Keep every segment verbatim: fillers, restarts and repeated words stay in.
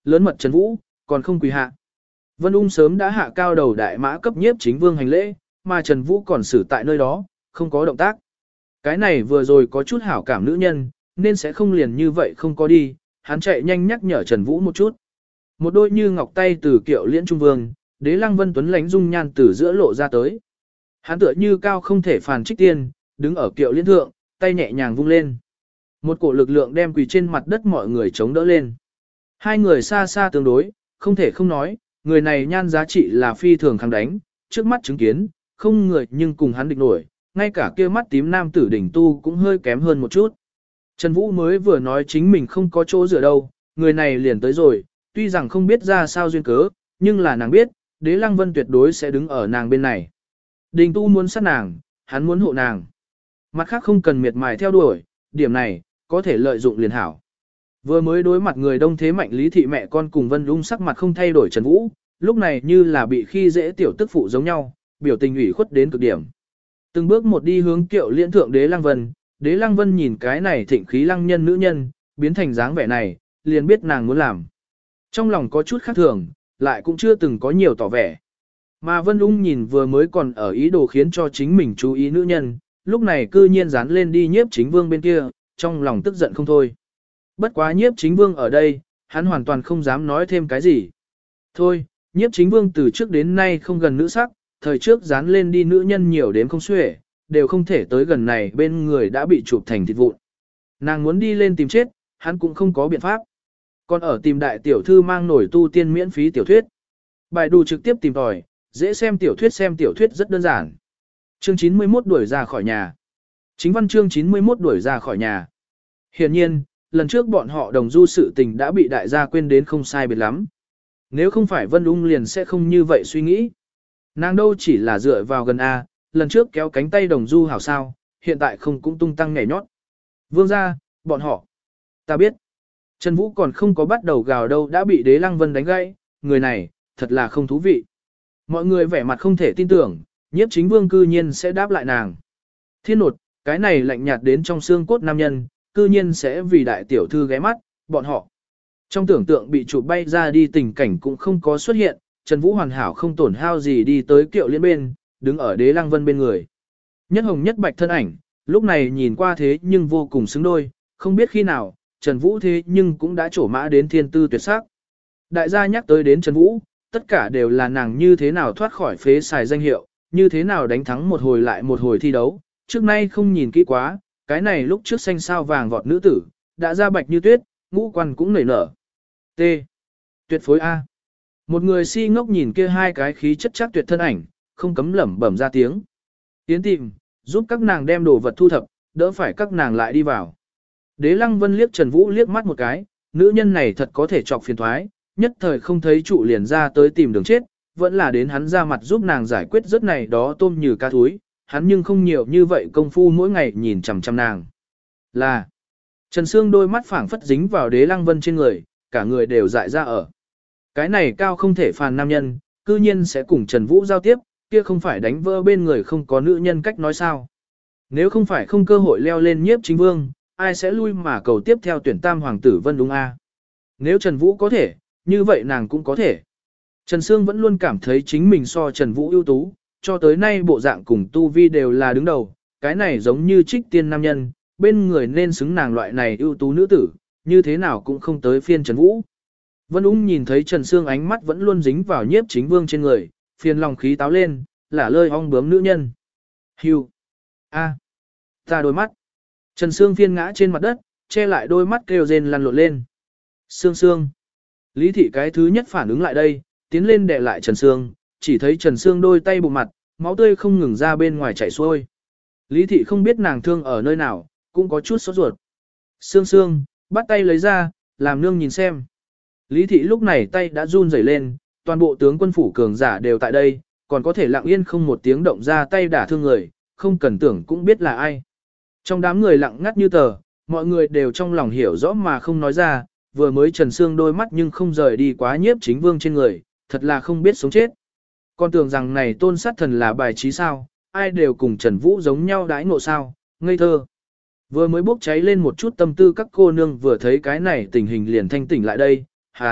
lớn mật Trần Vũ, còn không quỳ hạ. Vân Ung sớm đã hạ cao đầu đại mã cấp nhiếp chính vương hành lễ, mà Trần Vũ còn xử tại nơi đó, không có động tác. Cái này vừa rồi có chút hảo cảm nữ nhân, nên sẽ không liền như vậy không có đi, hắn chạy nhanh nhắc nhở Trần Vũ một chút. Một đôi như ngọc tay từ kiệu liễn trung vương, Đế Lăng Vân tuấn lãnh dung nhan từ giữa lộ ra tới. Hắn tựa như cao không thể phàn trích tiên, đứng ở kiệu liễn thượng, tay nhẹ nhàng vung lên. Một cổ lực lượng đem quỳ trên mặt đất mọi người chống đỡ lên. Hai người xa xa tương đối, không thể không nói, người này nhan giá trị là phi thường kháng đánh, trước mắt chứng kiến, không người nhưng cùng hắn địch nổi, ngay cả kia mắt tím nam tử đỉnh tu cũng hơi kém hơn một chút. Trần Vũ mới vừa nói chính mình không có chỗ dựa đâu, người này liền tới rồi, tuy rằng không biết ra sao duyên cớ, nhưng là nàng biết, Đế Lăng Vân tuyệt đối sẽ đứng ở nàng bên này. Đình tu muốn sát nàng, hắn muốn hộ nàng. Mặt khác không cần miệt mài theo đuổi, điểm này, có thể lợi dụng liền hảo. Vừa mới đối mặt người đông thế mạnh Lý Thị mẹ con cùng Vân Lung sắc mặt không thay đổi Trần Vũ, lúc này như là bị khi dễ tiểu tức phụ giống nhau, biểu tình ủy khuất đến cực điểm. Từng bước một đi hướng kiệu liễn thượng Đế Lăng Vân, Đế Lăng Vân nhìn cái này thịnh khí lăng nhân nữ nhân, biến thành dáng vẻ này, liền biết nàng muốn làm. Trong lòng có chút khác thường, lại cũng chưa từng có nhiều tỏ vẻ. Mà Vân Ung nhìn vừa mới còn ở ý đồ khiến cho chính mình chú ý nữ nhân, lúc này cư nhiên dán lên đi nhiếp chính vương bên kia, trong lòng tức giận không thôi. Bất quá nhiếp chính vương ở đây, hắn hoàn toàn không dám nói thêm cái gì. Thôi, nhiếp chính vương từ trước đến nay không gần nữ sắc, thời trước dán lên đi nữ nhân nhiều đến không xuể, đều không thể tới gần này bên người đã bị chụp thành thịt vụn. Nàng muốn đi lên tìm chết, hắn cũng không có biện pháp. Còn ở tìm đại tiểu thư mang nổi tu tiên miễn phí tiểu thuyết. Bài đủ trực tiếp tìm tòi, dễ xem tiểu thuyết xem tiểu thuyết rất đơn giản. Chương chín mươi mốt đuổi ra khỏi nhà. Chính văn chương chín mươi mốt đuổi ra khỏi nhà. Hiển nhiên, lần trước bọn họ đồng du sự tình đã bị đại gia quên đến không sai biệt lắm. Nếu không phải Vân Ung liền sẽ không như vậy suy nghĩ. Nàng đâu chỉ là dựa vào gần A, lần trước kéo cánh tay đồng du hảo sao, hiện tại không cũng tung tăng nhảy nhót. Vương gia, bọn họ. Ta biết. Trần Vũ còn không có bắt đầu gào đâu đã bị Đế Lăng Vân đánh gãy, người này, thật là không thú vị. Mọi người vẻ mặt không thể tin tưởng, nhiếp chính vương cư nhiên sẽ đáp lại nàng. Thiên nột, cái này lạnh nhạt đến trong xương cốt nam nhân, cư nhiên sẽ vì đại tiểu thư ghé mắt, bọn họ. Trong tưởng tượng bị chụp bay ra đi tình cảnh cũng không có xuất hiện, Trần Vũ hoàn hảo không tổn hao gì đi tới kiệu liên bên, đứng ở Đế Lăng Vân bên người. Nhất hồng nhất bạch thân ảnh, lúc này nhìn qua thế nhưng vô cùng xứng đôi, không biết khi nào, Trần Vũ thế nhưng cũng đã trổ mã đến thiên tư tuyệt sắc. Đại gia nhắc tới đến Trần Vũ, tất cả đều là nàng như thế nào thoát khỏi phế xài danh hiệu, như thế nào đánh thắng một hồi lại một hồi thi đấu, trước nay không nhìn kỹ quá, cái này lúc trước xanh sao vàng vọt nữ tử, đã ra bạch như tuyết, ngũ quan cũng nảy nở. T. Tuyệt phối A. Một người si ngốc nhìn kia hai cái khí chất chắc tuyệt thân ảnh, không cấm lẩm bẩm ra tiếng. Tiến tìm, giúp các nàng đem đồ vật thu thập, đỡ phải các nàng lại đi vào. Đế Lăng Vân liếc Trần Vũ liếc mắt một cái, nữ nhân này thật có thể chọc phiền thoái, nhất thời không thấy trụ liền ra tới tìm đường chết, vẫn là đến hắn ra mặt giúp nàng giải quyết rất này đó tôm như cá thúi, hắn nhưng không nhiều như vậy công phu mỗi ngày nhìn chằm chằm nàng. Là, Trần Sương đôi mắt phảng phất dính vào Đế Lăng Vân trên người, cả người đều dại ra ở. Cái này cao không thể phàn nam nhân, cư nhiên sẽ cùng Trần Vũ giao tiếp, kia không phải đánh vỡ bên người không có nữ nhân cách nói sao. Nếu không phải không cơ hội leo lên nhiếp chính vương, ai sẽ lui mà cầu tiếp theo tuyển tam hoàng tử Vân đúng a? Nếu Trần Vũ có thể, như vậy nàng cũng có thể. Trần Sương vẫn luôn cảm thấy chính mình so Trần Vũ ưu tú, cho tới nay bộ dạng cùng tu vi đều là đứng đầu, cái này giống như trích tiên nam nhân, bên người nên xứng nàng loại này ưu tú nữ tử, như thế nào cũng không tới phiên Trần Vũ. Vân Ung nhìn thấy Trần Sương ánh mắt vẫn luôn dính vào nhiếp chính vương trên người, phiền lòng khí táo lên, lả lơi ong bướm nữ nhân. Hưu. A. Ta đôi mắt. Trần Sương phiên ngã trên mặt đất, che lại đôi mắt kêu rên lăn lộn lên. Sương Sương. Lý thị cái thứ nhất phản ứng lại đây, tiến lên đè lại Trần Sương, chỉ thấy Trần Sương đôi tay bụng mặt, máu tươi không ngừng ra bên ngoài chảy xuôi. Lý thị không biết nàng thương ở nơi nào, cũng có chút sốt ruột. Sương Sương, bắt tay lấy ra, làm nương nhìn xem. Lý thị lúc này tay đã run rẩy lên, toàn bộ tướng quân phủ cường giả đều tại đây, còn có thể lặng yên không một tiếng động ra tay đả thương người, không cần tưởng cũng biết là ai. Trong đám người lặng ngắt như tờ, mọi người đều trong lòng hiểu rõ mà không nói ra, vừa mới Trần Sương đôi mắt nhưng không rời đi quá nhiếp chính vương trên người, thật là không biết sống chết. Con tưởng rằng này tôn sát thần là bài trí sao, ai đều cùng Trần Vũ giống nhau đãi ngộ sao, ngây thơ. Vừa mới bốc cháy lên một chút tâm tư các cô nương vừa thấy cái này tình hình liền thanh tỉnh lại đây, hán,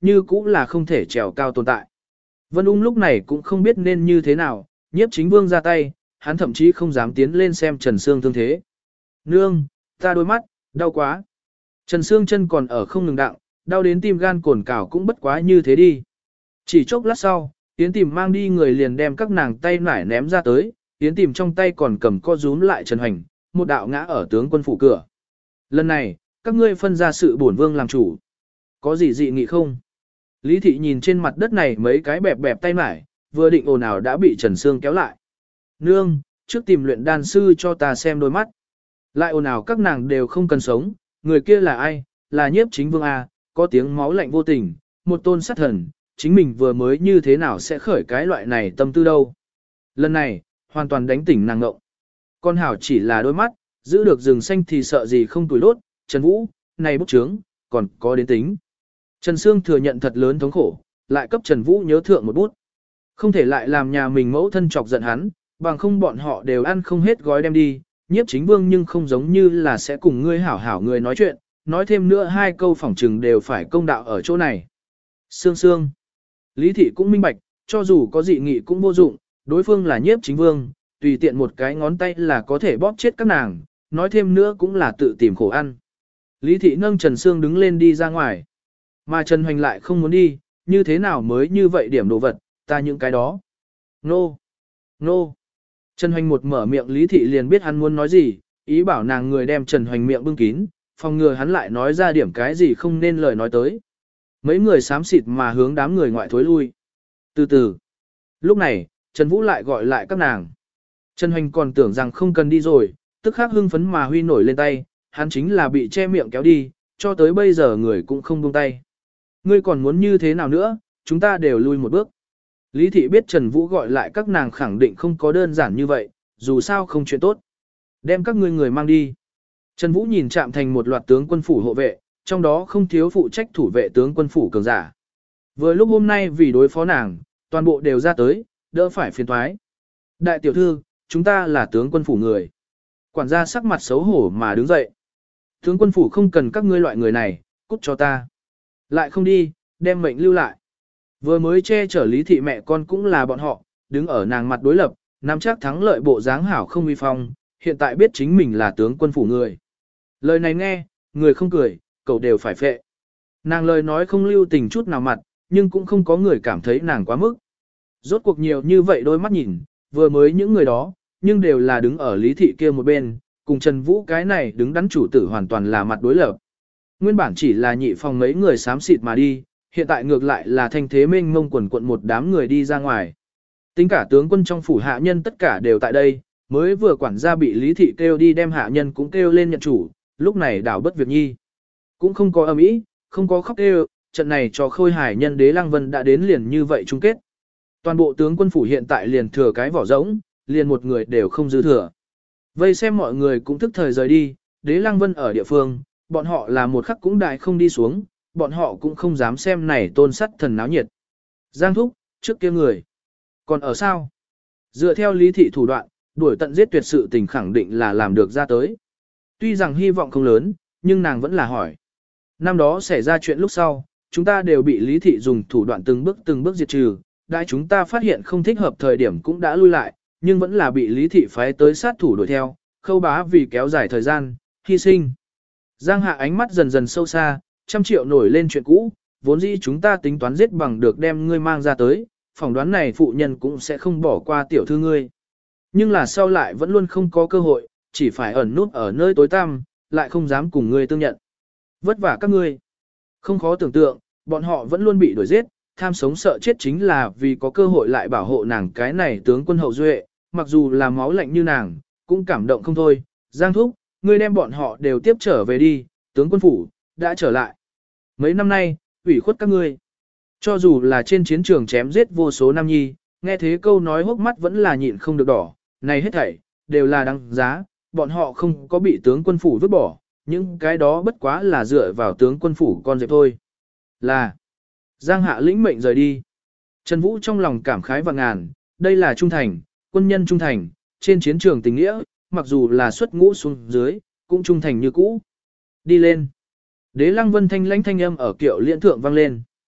như cũng là không thể trèo cao tồn tại. Vân Ung lúc này cũng không biết nên như thế nào, nhiếp chính vương ra tay, hắn thậm chí không dám tiến lên xem Trần Sương thương thế. Nương, ta đôi mắt, đau quá. Trần Sương chân còn ở không ngừng đặng, đau đến tim gan cồn cào cũng bất quá như thế đi. Chỉ chốc lát sau, Yến Tìm mang đi người liền đem các nàng tay nải ném ra tới, Yến Tìm trong tay còn cầm co rúm lại Trần Hoành, một đạo ngã ở tướng quân phủ cửa. Lần này, các ngươi phân ra sự bổn vương làm chủ. Có gì dị nghị không? Lý thị nhìn trên mặt đất này mấy cái bẹp bẹp tay nải, vừa định ồn ào đã bị Trần Sương kéo lại. Nương, trước tìm luyện đan sư cho ta xem đôi mắt. Lại ồn ào các nàng đều không cần sống, người kia là ai? Là nhiếp chính vương A, có tiếng máu lạnh vô tình, một tôn sát thần, chính mình vừa mới như thế nào sẽ khởi cái loại này tâm tư đâu. Lần này, hoàn toàn đánh tỉnh nàng ngộng. Con hảo chỉ là đôi mắt, giữ được rừng xanh thì sợ gì không tuổi đốt, Trần Vũ, này bốc trướng, còn có đến tính. Trần Sương thừa nhận thật lớn thống khổ, lại cấp Trần Vũ nhớ thượng một bút. Không thể lại làm nhà mình mẫu thân chọc giận hắn, bằng không bọn họ đều ăn không hết gói đem đi, nhiếp chính vương nhưng không giống như là sẽ cùng ngươi hảo hảo người nói chuyện, nói thêm nữa hai câu phỏng trừng đều phải công đạo ở chỗ này. Sương Sương. Lý thị cũng minh bạch, cho dù có dị nghị cũng vô dụng, đối phương là nhiếp chính vương, tùy tiện một cái ngón tay là có thể bóp chết các nàng, nói thêm nữa cũng là tự tìm khổ ăn. Lý thị nâng Trần Sương đứng lên đi ra ngoài. Mà Trần Hoành lại không muốn đi, như thế nào mới như vậy điểm đồ vật, ta những cái đó. Nô! Nô! Trần Hoành một mở miệng Lý thị liền biết hắn muốn nói gì, ý bảo nàng người đem Trần Hoành miệng bưng kín, phòng ngừa hắn lại nói ra điểm cái gì không nên lời nói tới. Mấy người xám xịt mà hướng đám người ngoại thối lui. Từ từ. Lúc này, Trần Vũ lại gọi lại các nàng. Trần Hoành còn tưởng rằng không cần đi rồi, tức khắc hưng phấn mà huy nổi lên tay, hắn chính là bị che miệng kéo đi, cho tới bây giờ người cũng không buông tay. Ngươi còn muốn như thế nào nữa, chúng ta đều lui một bước. Lý thị biết Trần Vũ gọi lại các nàng khẳng định không có đơn giản như vậy, dù sao không chuyện tốt. Đem các ngươi người mang đi. Trần Vũ nhìn chạm thành một loạt tướng quân phủ hộ vệ, trong đó không thiếu phụ trách thủ vệ tướng quân phủ cường giả. Vừa lúc hôm nay vì đối phó nàng, toàn bộ đều ra tới, đỡ phải phiền toái. Đại tiểu thư, chúng ta là tướng quân phủ người. Quản gia sắc mặt xấu hổ mà đứng dậy. Tướng quân phủ không cần các ngươi loại người này, cút cho ta. Lại không đi, đem mệnh lưu lại. Vừa mới che chở Lý thị mẹ con cũng là bọn họ, đứng ở nàng mặt đối lập, nắm chắc thắng lợi bộ dáng hảo không uy phong, hiện tại biết chính mình là tướng quân phủ người. Lời này nghe, người không cười, cậu đều phải phệ. Nàng lời nói không lưu tình chút nào mặt, nhưng cũng không có người cảm thấy nàng quá mức. Rốt cuộc nhiều như vậy đôi mắt nhìn, vừa mới những người đó, nhưng đều là đứng ở Lý thị kia một bên, cùng Trần Vũ cái này đứng đắn chủ tử hoàn toàn là mặt đối lập. Nguyên bản chỉ là nhị phòng mấy người xám xịt mà đi, hiện tại ngược lại là thanh thế mênh mông quần quận một đám người đi ra ngoài. Tính cả tướng quân trong phủ hạ nhân tất cả đều tại đây, mới vừa quản gia bị Lý thị kêu đi đem hạ nhân cũng kêu lên nhận chủ, lúc này đảo bất việc nhi. Cũng không có ầm ĩ, không có khóc kêu, trận này cho khôi hải nhân đế Lăng Vân đã đến liền như vậy chung kết. Toàn bộ tướng quân phủ hiện tại liền thừa cái vỏ rỗng, liền một người đều không dư thừa. Vây xem mọi người cũng thức thời rời đi, đế Lăng Vân ở địa phương, bọn họ là một khắc cũng đại không đi xuống, bọn họ cũng không dám xem này tôn sắt thần náo nhiệt. Giang thúc, trước kia người. Còn ở sao? Dựa theo lý thị thủ đoạn, đuổi tận giết tuyệt sự tình khẳng định là làm được ra tới. Tuy rằng hy vọng không lớn, nhưng nàng vẫn là hỏi. Năm đó xảy ra chuyện lúc sau, chúng ta đều bị lý thị dùng thủ đoạn từng bước từng bước diệt trừ, đại chúng ta phát hiện không thích hợp thời điểm cũng đã lui lại, nhưng vẫn là bị lý thị phái tới sát thủ đuổi theo, khâu bá vì kéo dài thời gian, hy sinh. Giang hạ ánh mắt dần dần sâu xa, trăm triệu nổi lên chuyện cũ, vốn dĩ chúng ta tính toán giết bằng được đem ngươi mang ra tới, phỏng đoán này phụ nhân cũng sẽ không bỏ qua tiểu thư ngươi. Nhưng là sau lại vẫn luôn không có cơ hội, chỉ phải ẩn nút ở nơi tối tăm, lại không dám cùng ngươi tương nhận. Vất vả các ngươi. Không khó tưởng tượng, bọn họ vẫn luôn bị đuổi giết, tham sống sợ chết chính là vì có cơ hội lại bảo hộ nàng cái này tướng quân hậu duệ, mặc dù là máu lạnh như nàng, cũng cảm động không thôi. Giang thúc, ngươi đem bọn họ đều tiếp trở về đi, tướng quân phủ, đã trở lại. Mấy năm nay, ủy khuất các ngươi. Cho dù là trên chiến trường chém giết vô số nam nhi, nghe thế câu nói hốc mắt vẫn là nhịn không được đỏ, này hết thảy, đều là đáng giá, bọn họ không có bị tướng quân phủ vứt bỏ, những cái đó bất quá là dựa vào tướng quân phủ con dẹp thôi. Là, Giang hạ lĩnh mệnh rời đi. Trần Vũ trong lòng cảm khái và ngàn, đây là trung thành, quân nhân trung thành, trên chiến trường tình nghĩa, mặc dù là xuất ngũ xuống dưới, cũng trung thành như cũ. Đi lên. Đế Lăng Vân thanh lãnh thanh âm ở kiệu liễn thượng vang lên.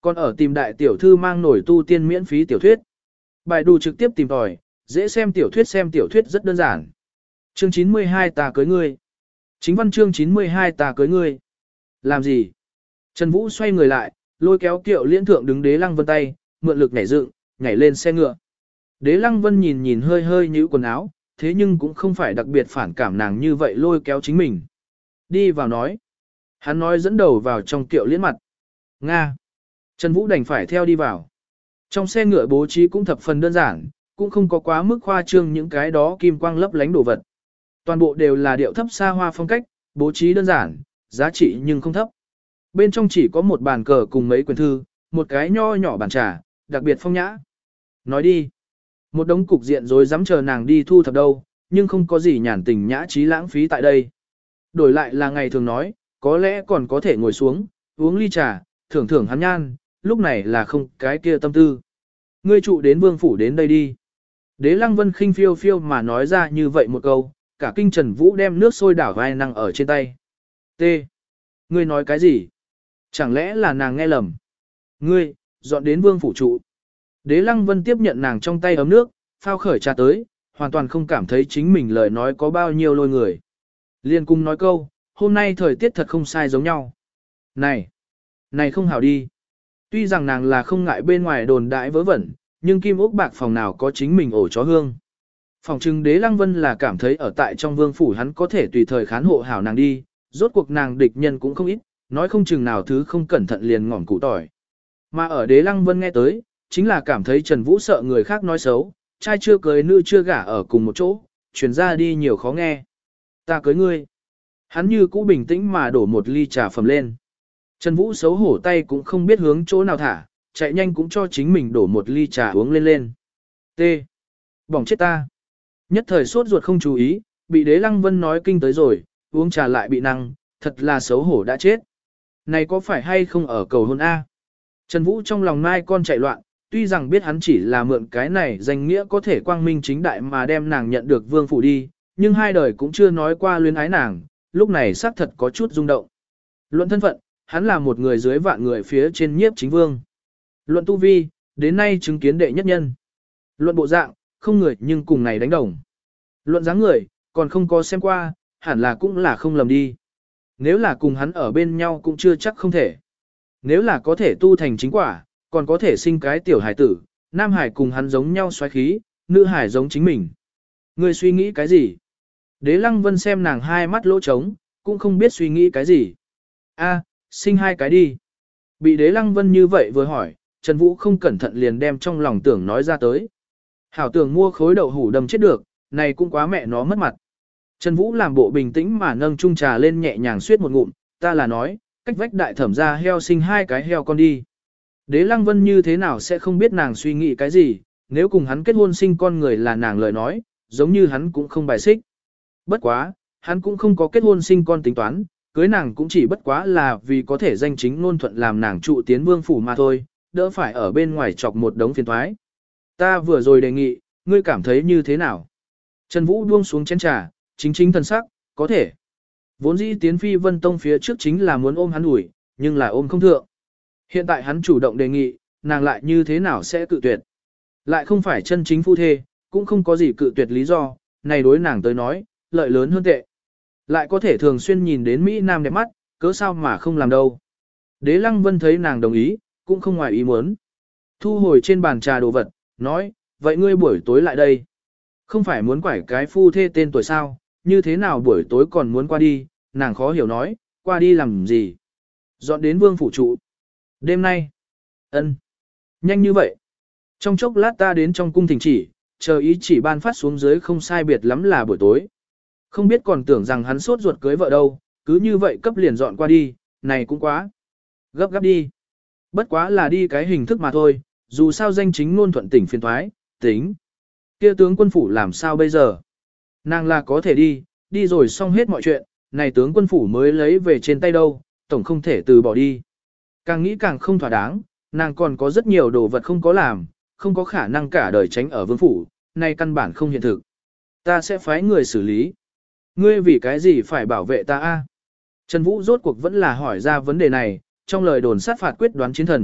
Còn ở tìm đại tiểu thư mang nổi tu tiên miễn phí tiểu thuyết. Bài đủ trực tiếp tìm tòi, dễ xem tiểu thuyết xem tiểu thuyết rất đơn giản. Chương chín mươi hai ta cưới ngươi. Chính văn chương chín mươi hai ta cưới ngươi. Làm gì? Trần Vũ xoay người lại, lôi kéo Kiệu Liễn thượng đứng Đế Lăng Vân tay, mượn lực nhảy dựng, nhảy lên xe ngựa. Đế Lăng Vân nhìn nhìn hơi hơi nhíu quần áo, thế nhưng cũng không phải đặc biệt phản cảm nàng như vậy lôi kéo chính mình. Đi vào nói. Hắn nói dẫn đầu vào trong Kiệu Liễn mặt. Nga. Trần Vũ đành phải theo đi vào. Trong xe ngựa bố trí cũng thập phần đơn giản, cũng không có quá mức khoa trương những cái đó kim quang lấp lánh đồ vật. Toàn bộ đều là điệu thấp xa hoa phong cách, bố trí đơn giản, giá trị nhưng không thấp. Bên trong chỉ có một bàn cờ cùng mấy quyển thư, một cái nho nhỏ bàn trà, đặc biệt phong nhã. Nói đi. Một đống cục diện rồi dám chờ nàng đi thu thập đâu, nhưng không có gì nhàn tình nhã trí lãng phí tại đây. Đổi lại là ngày thường nói, có lẽ còn có thể ngồi xuống, uống ly trà, thưởng thưởng hắn nhan, lúc này là không cái kia tâm tư. Ngươi trụ đến vương phủ đến đây đi. Đế Lăng Vân khinh phiêu phiêu mà nói ra như vậy một câu, cả kinh Trần Vũ đem nước sôi đảo vai năng ở trên tay. T. Ngươi nói cái gì? Chẳng lẽ là nàng nghe lầm? Ngươi, dọn đến vương phủ trụ. Đế Lăng Vân tiếp nhận nàng trong tay ấm nước, phao khởi trà tới, hoàn toàn không cảm thấy chính mình lời nói có bao nhiêu lôi người. Liên cung nói câu, hôm nay thời tiết thật không sai giống nhau. Này, này không hảo đi. Tuy rằng nàng là không ngại bên ngoài đồn đại vớ vẩn, nhưng kim ốc bạc phòng nào có chính mình ổ chó hương. Phòng trưng Đế Lăng Vân là cảm thấy ở tại trong vương phủ hắn có thể tùy thời khán hộ hảo nàng đi, rốt cuộc nàng địch nhân cũng không ít, nói không chừng nào thứ không cẩn thận liền ngỏm củ tỏi. Mà ở Đế Lăng Vân nghe tới, chính là cảm thấy Trần Vũ sợ người khác nói xấu, trai chưa cưới nữ chưa gả ở cùng một chỗ, chuyển ra đi nhiều khó nghe. Ta cưới ngươi. Hắn như cũ bình tĩnh mà đổ một ly trà phẩm lên. Trần Vũ xấu hổ tay cũng không biết hướng chỗ nào thả, chạy nhanh cũng cho chính mình đổ một ly trà uống lên lên. T. Bỏng chết ta. Nhất thời sốt ruột không chú ý, bị Đế Lăng Vân nói kinh tới rồi, uống trà lại bị năng, thật là xấu hổ đã chết. Này có phải hay không ở cầu hôn A? Trần Vũ trong lòng mai con chạy loạn, tuy rằng biết hắn chỉ là mượn cái này danh nghĩa có thể quang minh chính đại mà đem nàng nhận được vương phủ đi, nhưng hai đời cũng chưa nói qua luyến ái nàng, lúc này xác thật có chút rung động. Luận thân phận, hắn là một người dưới vạn người phía trên nhiếp chính vương. Luận tu vi, đến nay chứng kiến đệ nhất nhân. Luận bộ dạng, không người nhưng cùng này đánh đồng. Luận dáng người, còn không có xem qua, hẳn là cũng là không lầm đi. Nếu là cùng hắn ở bên nhau cũng chưa chắc không thể. Nếu là có thể tu thành chính quả, còn có thể sinh cái tiểu hải tử, nam hải cùng hắn giống nhau xoáy khí, nữ hải giống chính mình. Ngươi suy nghĩ cái gì? Đế Lăng Vân xem nàng hai mắt lỗ trống, cũng không biết suy nghĩ cái gì. A, sinh hai cái đi. Bị Đế Lăng Vân như vậy vừa hỏi, Trần Vũ không cẩn thận liền đem trong lòng tưởng nói ra tới. Hảo tưởng mua khối đậu hủ đầm chết được, này cũng quá mẹ nó mất mặt. Trần Vũ làm bộ bình tĩnh mà nâng chung trà lên nhẹ nhàng suyết một ngụm, ta là nói, cách vách đại thẩm ra heo sinh hai cái heo con đi. Đế Lăng Vân như thế nào sẽ không biết nàng suy nghĩ cái gì, nếu cùng hắn kết hôn sinh con người là nàng lời nói, giống như hắn cũng không bài xích. Bất quá, hắn cũng không có kết hôn sinh con tính toán, cưới nàng cũng chỉ bất quá là vì có thể danh chính ngôn thuận làm nàng trụ tiến vương phủ mà thôi, đỡ phải ở bên ngoài chọc một đống phiền toái. Ta vừa rồi đề nghị, ngươi cảm thấy như thế nào? Trần Vũ buông xuống chén trà, chính chính thần sắc, có thể. Vốn dĩ tiến phi vân tông phía trước chính là muốn ôm hắn ủi, nhưng là ôm không thượng. Hiện tại hắn chủ động đề nghị, nàng lại như thế nào sẽ cự tuyệt. Lại không phải chân chính phu thê, cũng không có gì cự tuyệt lý do, này đối nàng tới nói, lợi lớn hơn tệ. Lại có thể thường xuyên nhìn đến Mỹ Nam đẹp mắt, cớ sao mà không làm đâu. Đế Lăng Vân thấy nàng đồng ý, cũng không ngoài ý muốn. Thu hồi trên bàn trà đồ vật, nói, vậy ngươi buổi tối lại đây. Không phải muốn quải cái phu thê tên tuổi sao, như thế nào buổi tối còn muốn qua đi, nàng khó hiểu nói, qua đi làm gì. Dọn đến vương phủ trụ. Đêm nay. Ân. Nhanh như vậy. Trong chốc lát ta đến trong cung thỉnh chỉ, chờ ý chỉ ban phát xuống dưới không sai biệt lắm là buổi tối. Không biết còn tưởng rằng hắn sốt ruột cưới vợ đâu, cứ như vậy cấp liền dọn qua đi, này cũng quá. Gấp gấp đi. Bất quá là đi cái hình thức mà thôi, dù sao danh chính ngôn thuận tỉnh phiền thoái, tính. Kia tướng quân phủ làm sao bây giờ? Nàng là có thể đi, đi rồi xong hết mọi chuyện, này tướng quân phủ mới lấy về trên tay đâu, tổng không thể từ bỏ đi. Càng nghĩ càng không thỏa đáng, nàng còn có rất nhiều đồ vật không có làm, không có khả năng cả đời tránh ở vương phủ, này căn bản không hiện thực. Ta sẽ phái người xử lý. Ngươi vì cái gì phải bảo vệ ta a? Trần Vũ rốt cuộc vẫn là hỏi ra vấn đề này, trong lời đồn sát phạt quyết đoán chiến thần,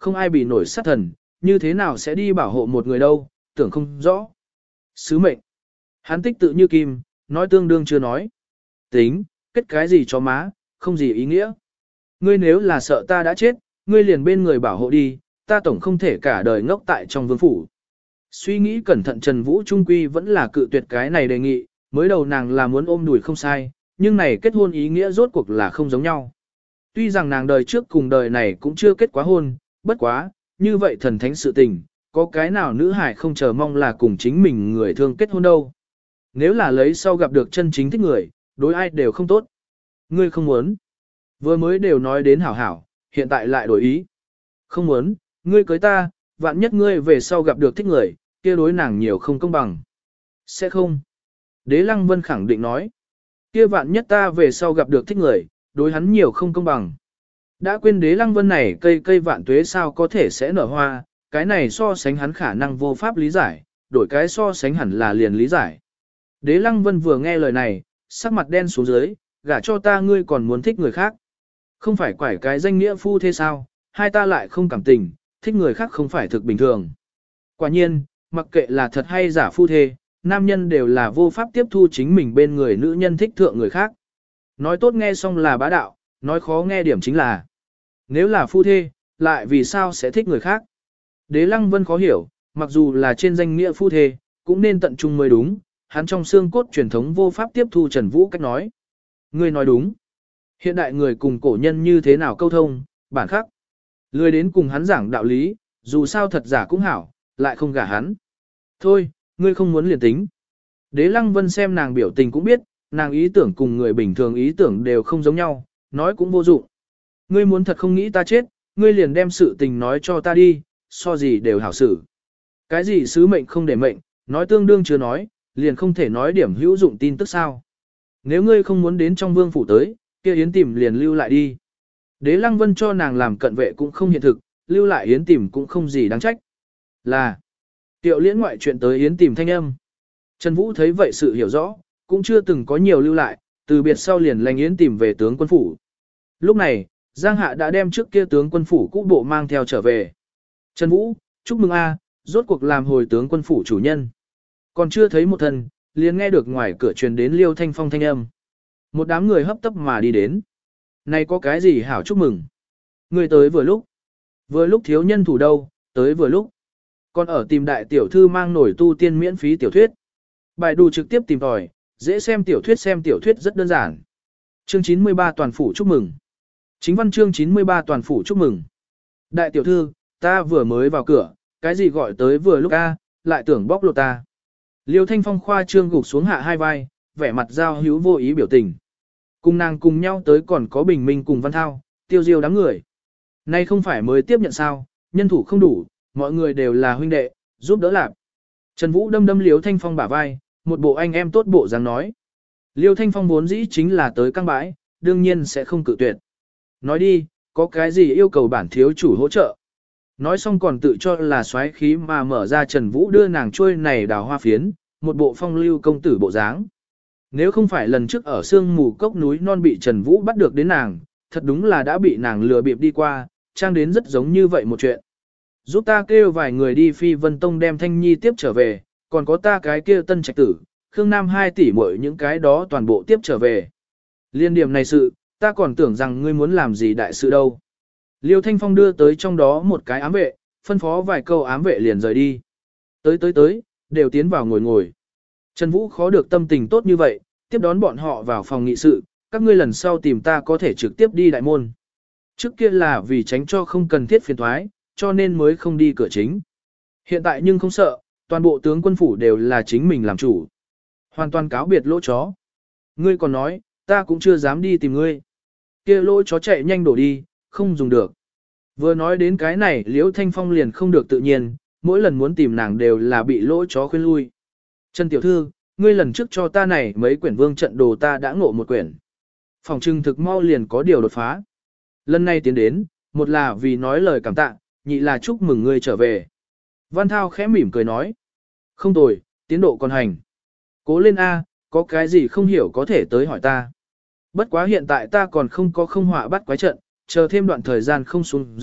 không ai bị nổi sát thần, như thế nào sẽ đi bảo hộ một người đâu, tưởng không rõ. Sứ mệnh. Hắn tích tự như kim, nói tương đương chưa nói. Tính, kết cái gì cho má, không gì ý nghĩa. Ngươi nếu là sợ ta đã chết, ngươi liền bên người bảo hộ đi, ta tổng không thể cả đời ngốc tại trong vương phủ. Suy nghĩ cẩn thận Trần Vũ Trung Quy vẫn là cự tuyệt cái này đề nghị, mới đầu nàng là muốn ôm đùi không sai, nhưng này kết hôn ý nghĩa rốt cuộc là không giống nhau. Tuy rằng nàng đời trước cùng đời này cũng chưa kết quá hôn, bất quá, như vậy thần thánh sự tình, có cái nào nữ hải không chờ mong là cùng chính mình người thương kết hôn đâu. Nếu là lấy sau gặp được chân chính thích người, đối ai đều không tốt. Ngươi không muốn. Vừa mới đều nói đến hảo hảo, hiện tại lại đổi ý. Không muốn, ngươi cưới ta, vạn nhất ngươi về sau gặp được thích người, kia đối nàng nhiều không công bằng. Sẽ không. Đế Lăng Vân khẳng định nói. Kia vạn nhất ta về sau gặp được thích người, đối hắn nhiều không công bằng. Đã quên Đế Lăng Vân này cây cây vạn tuế sao có thể sẽ nở hoa, cái này so sánh hắn khả năng vô pháp lý giải, đổi cái so sánh hẳn là liền lý giải. Đế Lăng Vân vừa nghe lời này, sắc mặt đen xuống dưới, gả cho ta ngươi còn muốn thích người khác. Không phải quải cái danh nghĩa phu thế sao, hai ta lại không cảm tình, thích người khác không phải thực bình thường. Quả nhiên, mặc kệ là thật hay giả phu thê, nam nhân đều là vô pháp tiếp thu chính mình bên người nữ nhân thích thượng người khác. Nói tốt nghe xong là bá đạo, nói khó nghe điểm chính là nếu là phu thê, lại vì sao sẽ thích người khác. Đế Lăng Vân khó hiểu, mặc dù là trên danh nghĩa phu thê, cũng nên tận trung mới đúng, hắn trong xương cốt truyền thống vô pháp tiếp thu Trần Vũ cách nói. Ngươi nói đúng. Hiện đại người cùng cổ nhân như thế nào câu thông, bản khắc. Lười đến cùng hắn giảng đạo lý, dù sao thật giả cũng hảo, lại không gả hắn. Thôi, ngươi không muốn liền tính. Đế Lăng Vân xem nàng biểu tình cũng biết, nàng ý tưởng cùng người bình thường ý tưởng đều không giống nhau, nói cũng vô dụng. Ngươi muốn thật không nghĩ ta chết, ngươi liền đem sự tình nói cho ta đi, so gì đều hảo xử. Cái gì sứ mệnh không để mệnh, nói tương đương chưa nói, liền không thể nói điểm hữu dụng tin tức sao. Nếu ngươi không muốn đến trong vương phủ tới, kia Yến Tìm liền lưu lại đi. Đế Lăng Vân cho nàng làm cận vệ cũng không hiện thực, lưu lại Yến Tìm cũng không gì đáng trách. Là, Tiệu Liễn ngoại chuyện tới Yến Tìm thanh âm. Trần Vũ thấy vậy sự hiểu rõ, cũng chưa từng có nhiều lưu lại, từ biệt sau liền lành Yến Tìm về tướng quân phủ. Lúc này, Giang Hạ đã đem trước kia tướng quân phủ cũ bộ mang theo trở về. Trần Vũ, chúc mừng a, rốt cuộc làm hồi tướng quân phủ chủ nhân. Còn chưa thấy một thân, liền nghe được ngoài cửa truyền đến Liêu Thanh Phong thanh âm. Một đám người hấp tấp mà đi đến. Này có cái gì hảo chúc mừng. Người tới vừa lúc. Vừa lúc thiếu nhân thủ đâu, tới vừa lúc. Còn ở tìm đại tiểu thư mang nổi tu tiên miễn phí tiểu thuyết. Bài đủ trực tiếp tìm tòi, dễ xem tiểu thuyết xem tiểu thuyết rất đơn giản. Chương chín mươi ba toàn phủ chúc mừng. Chính văn chương chín mươi ba toàn phủ chúc mừng. Đại tiểu thư, ta vừa mới vào cửa, cái gì gọi tới vừa lúc a, lại tưởng bóc lột ta. Liêu Thanh Phong khoa trương gục xuống hạ hai vai, vẻ mặt giao hữu vô ý biểu tình. Cùng nàng cùng nhau tới còn có Bình Minh cùng Văn Thao, tiêu diêu đám người. Nay không phải mới tiếp nhận sao, nhân thủ không đủ, mọi người đều là huynh đệ, giúp đỡ lạc. Trần Vũ đâm đâm Liêu Thanh Phong bả vai, một bộ anh em tốt bộ dáng nói. Liêu Thanh Phong vốn dĩ chính là tới căng bãi, đương nhiên sẽ không cự tuyệt. Nói đi, có cái gì yêu cầu bản thiếu chủ hỗ trợ. Nói xong còn tự cho là xoáy khí mà mở ra Trần Vũ đưa nàng trôi này đào hoa phiến, một bộ phong lưu công tử bộ dáng. Nếu không phải lần trước ở sương mù cốc núi non bị Trần Vũ bắt được đến nàng, thật đúng là đã bị nàng lừa bịp đi qua, trang đến rất giống như vậy một chuyện. Giúp ta kêu vài người đi Phi Vân Tông đem Thanh Nhi tiếp trở về, còn có ta cái kia tân trạch tử, Khương Nam hai tỷ muội những cái đó toàn bộ tiếp trở về. Liên điểm này sự, ta còn tưởng rằng ngươi muốn làm gì đại sự đâu. Liêu Thanh Phong đưa tới trong đó một cái ám vệ, phân phó vài câu ám vệ liền rời đi. Tới tới tới, đều tiến vào ngồi ngồi. Trần Vũ khó được tâm tình tốt như vậy, tiếp đón bọn họ vào phòng nghị sự, các ngươi lần sau tìm ta có thể trực tiếp đi đại môn. Trước kia là vì tránh cho không cần thiết phiền thoái, cho nên mới không đi cửa chính. Hiện tại nhưng không sợ, toàn bộ tướng quân phủ đều là chính mình làm chủ. Hoàn toàn cáo biệt lỗ chó. Ngươi còn nói, ta cũng chưa dám đi tìm ngươi. Kia lỗ chó chạy nhanh đổ đi, không dùng được. Vừa nói đến cái này Liễu Thanh Phong liền không được tự nhiên, mỗi lần muốn tìm nàng đều là bị lỗ chó khuyên lui. Trần tiểu thư, ngươi lần trước cho ta này mấy quyển vương trận đồ ta đã ngộ một quyển. Phòng trưng thực mau liền có điều đột phá. Lần này tiến đến, một là vì nói lời cảm tạ, nhị là chúc mừng ngươi trở về. Văn Thao khẽ mỉm cười nói. Không tồi, tiến độ còn hành. Cố lên A, có cái gì không hiểu có thể tới hỏi ta. Bất quá hiện tại ta còn không có không họa bắt quái trận, chờ thêm đoạn thời gian không xuống dưới,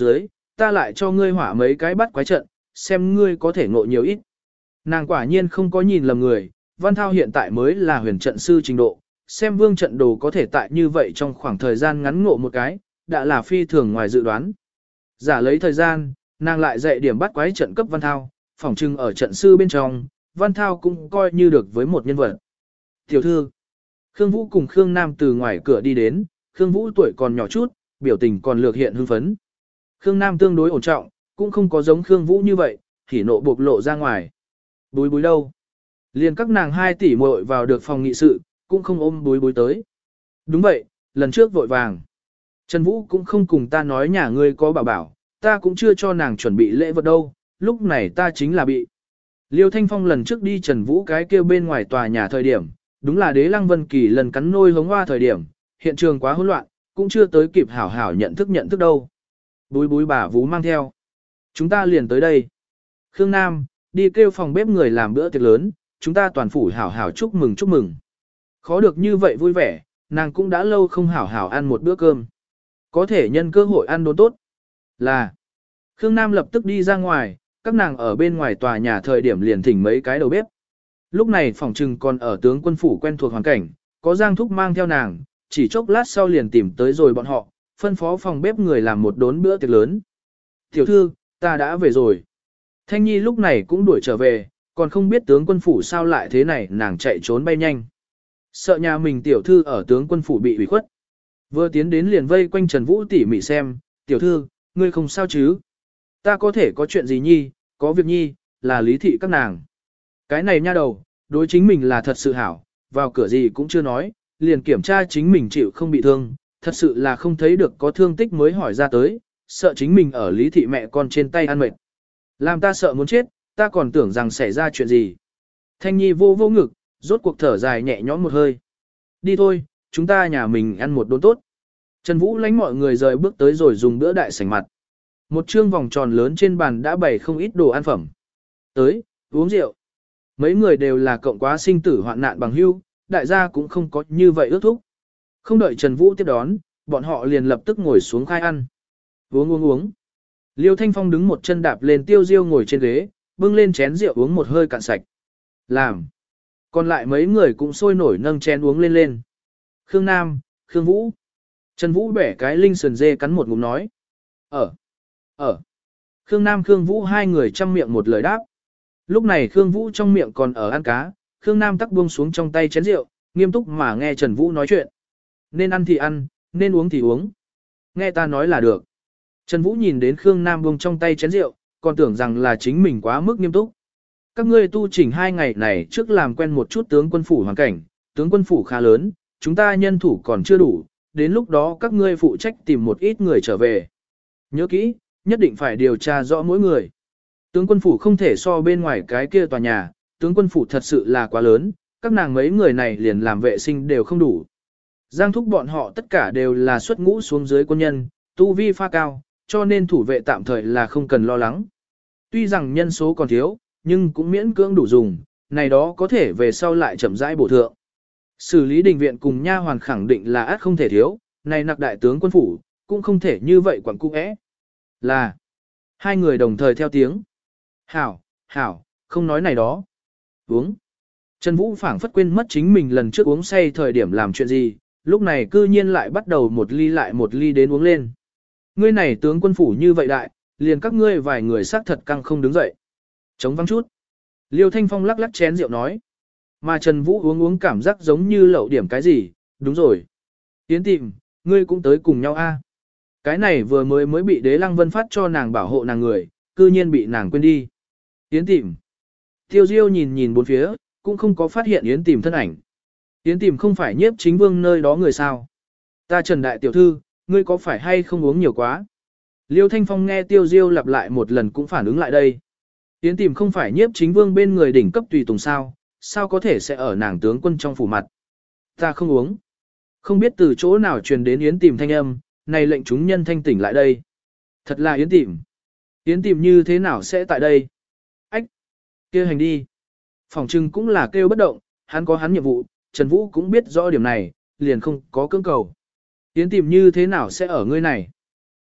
ta lại cho ngươi hỏa mấy cái bắt quái trận, xem ngươi có thể ngộ nhiều ít. Nàng quả nhiên không có nhìn lầm người, Văn Thao hiện tại mới là huyền trận sư trình độ, xem vương trận đồ có thể tại như vậy trong khoảng thời gian ngắn ngộ một cái, đã là phi thường ngoài dự đoán. Giả lấy thời gian, nàng lại dạy điểm bắt quái trận cấp Văn Thao, phỏng chừng ở trận sư bên trong, Văn Thao cũng coi như được với một nhân vật. Tiểu thư, Khương Vũ cùng Khương Nam từ ngoài cửa đi đến, Khương Vũ tuổi còn nhỏ chút, biểu tình còn lược hiện hưng phấn. Khương Nam tương đối ổn trọng, cũng không có giống Khương Vũ như vậy, thì nộ bộc lộ ra ngoài. Búi búi đâu? Liền các nàng hai tỷ muội vào được phòng nghị sự, cũng không ôm búi búi tới. Đúng vậy, lần trước vội vàng. Trần Vũ cũng không cùng ta nói nhà ngươi có bảo bảo, ta cũng chưa cho nàng chuẩn bị lễ vật đâu, lúc này ta chính là bị. Liêu Thanh Phong lần trước đi Trần Vũ cái kia bên ngoài tòa nhà thời điểm, đúng là Đế Lăng Vân Kỳ lần cắn nôi hống hoa thời điểm, hiện trường quá hỗn loạn, cũng chưa tới kịp hảo hảo nhận thức nhận thức đâu. Búi búi bà vú mang theo. Chúng ta liền tới đây. Khương Nam, đi kêu phòng bếp người làm bữa tiệc lớn, chúng ta toàn phủ hảo hảo chúc mừng chúc mừng. Khó được như vậy vui vẻ, nàng cũng đã lâu không hảo hảo ăn một bữa cơm. Có thể nhân cơ hội ăn đốn tốt. Là. Khương Nam lập tức đi ra ngoài, các nàng ở bên ngoài tòa nhà thời điểm liền thỉnh mấy cái đầu bếp. Lúc này phòng trừng còn ở tướng quân phủ quen thuộc hoàn cảnh, có Giang Thúc mang theo nàng, chỉ chốc lát sau liền tìm tới rồi bọn họ, phân phó phòng bếp người làm một đốn bữa tiệc lớn. Tiểu thư, ta đã về rồi. Thanh Nhi lúc này cũng đuổi trở về, còn không biết tướng quân phủ sao lại thế này, nàng chạy trốn bay nhanh. Sợ nhà mình tiểu thư ở tướng quân phủ bị ủy khuất. Vừa tiến đến liền vây quanh Trần Vũ tỉ mỉ xem, tiểu thư, ngươi không sao chứ? Ta có thể có chuyện gì nhi, có việc nhi, là lý thị các nàng. Cái này nha đầu, đối chính mình là thật sự hảo, vào cửa gì cũng chưa nói, liền kiểm tra chính mình chịu không bị thương, thật sự là không thấy được có thương tích mới hỏi ra tới, sợ chính mình ở lý thị mẹ con trên tay ăn mệt. Làm ta sợ muốn chết, ta còn tưởng rằng xảy ra chuyện gì. Thanh Nhi vô vô ngực, rốt cuộc thở dài nhẹ nhõm một hơi. Đi thôi, chúng ta nhà mình ăn một đốn tốt. Trần Vũ lánh mọi người rời bước tới rồi dùng bữa đại sảnh mặt. Một chương vòng tròn lớn trên bàn đã bày không ít đồ ăn phẩm. Tới, uống rượu. Mấy người đều là cộng quá sinh tử hoạn nạn bằng hữu, đại gia cũng không có như vậy ước thúc. Không đợi Trần Vũ tiếp đón, bọn họ liền lập tức ngồi xuống khai ăn. Uống uống uống. Liêu Thanh Phong đứng một chân đạp lên Tiêu Diêu ngồi trên ghế, bưng lên chén rượu uống một hơi cạn sạch. Làm. Còn lại mấy người cũng sôi nổi nâng chén uống lên lên. Khương Nam, Khương Vũ. Trần Vũ bẻ cái linh sườn dê cắn một ngụm nói. Ở. Ở. Khương Nam Khương Vũ hai người chăm miệng một lời đáp. Lúc này Khương Vũ trong miệng còn ở ăn cá, Khương Nam tắc buông xuống trong tay chén rượu, nghiêm túc mà nghe Trần Vũ nói chuyện. Nên ăn thì ăn, nên uống thì uống. Nghe ta nói là được. Trần Vũ nhìn đến Khương Nam buông trong tay chén rượu, còn tưởng rằng là chính mình quá mức nghiêm túc. Các ngươi tu chỉnh hai ngày này trước làm quen một chút tướng quân phủ hoàn cảnh, tướng quân phủ khá lớn, chúng ta nhân thủ còn chưa đủ, đến lúc đó các ngươi phụ trách tìm một ít người trở về. Nhớ kỹ, nhất định phải điều tra rõ mỗi người. Tướng quân phủ không thể so bên ngoài cái kia tòa nhà, tướng quân phủ thật sự là quá lớn, các nàng mấy người này liền làm vệ sinh đều không đủ. Giang Thúc bọn họ tất cả đều là xuất ngũ xuống dưới quân nhân, tu vi pha cao, cho nên thủ vệ tạm thời là không cần lo lắng. Tuy rằng nhân số còn thiếu, nhưng cũng miễn cưỡng đủ dùng, này đó có thể về sau lại chậm rãi bổ thượng. Xử lý đình viện cùng nha hoàn khẳng định là át không thể thiếu, này nặc đại tướng quân phủ, cũng không thể như vậy quẳng cung ẽ. Là, hai người đồng thời theo tiếng. Hảo, hảo, không nói này đó. Uống. Trần Vũ phảng phất quên mất chính mình lần trước uống say thời điểm làm chuyện gì, lúc này cư nhiên lại bắt đầu một ly lại một ly đến uống lên. Ngươi này tướng quân phủ như vậy đại, liền các ngươi vài người xác thật căng không đứng dậy. Chống vắng chút. Liêu Thanh Phong lắc lắc chén rượu nói. Mà Trần Vũ uống uống cảm giác giống như lậu điểm cái gì, đúng rồi. Tiến tìm, ngươi cũng tới cùng nhau a. Cái này vừa mới mới bị Đế Lăng Vân phát cho nàng bảo hộ nàng người, cư nhiên bị nàng quên đi. Yến tìm. Tiêu Diêu nhìn nhìn bốn phía, cũng không có phát hiện Yến tìm thân ảnh. Yến tìm không phải nhiếp chính vương nơi đó người sao. Ta Trần Đại Tiểu Thư, ngươi có phải hay không uống nhiều quá? Liêu Thanh Phong nghe Tiêu Diêu lặp lại một lần cũng phản ứng lại đây. Yến tìm không phải nhiếp chính vương bên người đỉnh cấp tùy tùng sao, sao có thể sẽ ở nàng tướng quân trong phủ mặt. Ta không uống. Không biết từ chỗ nào truyền đến Yến tìm thanh âm, này lệnh chúng nhân thanh tỉnh lại đây. Thật là Yến tìm. Yến tìm như thế nào sẽ tại đây? Ách! Kêu hành đi. Phòng trưng cũng là kêu bất động, hắn có hắn nhiệm vụ, Trần Vũ cũng biết rõ điểm này, liền không có cưỡng cầu. Yến tìm như thế nào sẽ ở ngươi này?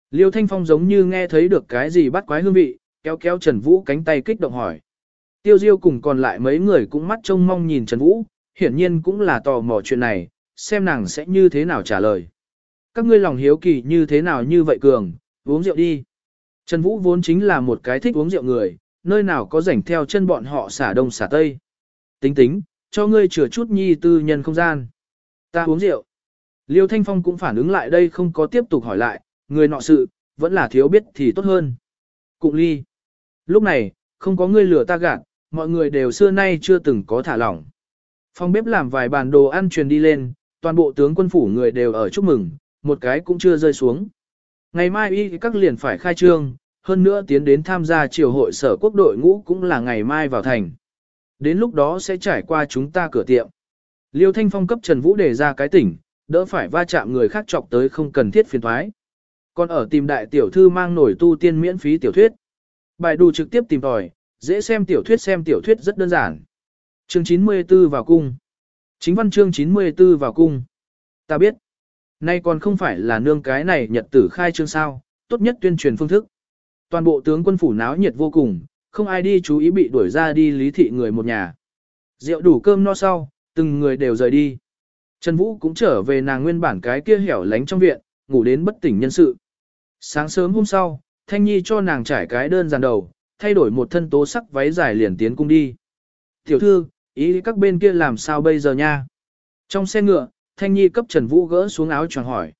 Liêu Thanh Phong giống như nghe thấy được cái gì bắt quái hương vị, kéo kéo Trần Vũ cánh tay kích động hỏi. Tiêu Diêu cùng còn lại mấy người cũng mắt trông mong nhìn Trần Vũ, hiển nhiên cũng là tò mò chuyện này, xem nàng sẽ như thế nào trả lời. Các ngươi lòng hiếu kỳ như thế nào như vậy cường, uống rượu đi. Trần Vũ vốn chính là một cái thích uống rượu người, nơi nào có rảnh theo chân bọn họ xả đông xả tây. Tính tính, cho ngươi chừa chút nhi tư nhân không gian. Ta uống rượu. Liêu Thanh Phong cũng phản ứng lại đây không có tiếp tục hỏi lại, người nọ sự, vẫn là thiếu biết thì tốt hơn. Cụng ly. Lúc này, không có ngươi lừa ta gạt, mọi người đều xưa nay chưa từng có thả lỏng. Phòng bếp làm vài bàn đồ ăn truyền đi lên, toàn bộ tướng quân phủ người đều ở chúc mừng, một cái cũng chưa rơi xuống. Ngày mai y các liền phải khai trương, hơn nữa tiến đến tham gia triều hội sở quốc đội ngũ cũng là ngày mai vào thành. Đến lúc đó sẽ trải qua chúng ta cửa tiệm. Liêu Thanh Phong cấp Trần Vũ đề ra cái tỉnh, đỡ phải va chạm người khác chọc tới không cần thiết phiền thoái. Còn ở tìm đại tiểu thư mang nổi tu tiên miễn phí tiểu thuyết. Bài đù trực tiếp tìm tòi, dễ xem tiểu thuyết xem tiểu thuyết rất đơn giản. Chương chín mươi tư vào cung. Chính văn chương chín mươi tư vào cung. Ta biết. Nay còn không phải là nương cái này nhật tử khai trương sao, tốt nhất tuyên truyền phương thức. Toàn bộ tướng quân phủ náo nhiệt vô cùng, không ai đi chú ý bị đuổi ra đi lý thị người một nhà. Rượu đủ cơm no sau, từng người đều rời đi. Trần Vũ cũng trở về nàng nguyên bản cái kia hẻo lánh trong viện, ngủ đến bất tỉnh nhân sự. Sáng sớm hôm sau, Thanh Nhi cho nàng trải cái đơn giản đầu, thay đổi một thân tố sắc váy dài liền tiến cung đi. Tiểu thư, ý các bên kia làm sao bây giờ nha? Trong xe ngựa, Thanh Nhi cấp Trần Vũ gỡ xuống áo choàng hỏi.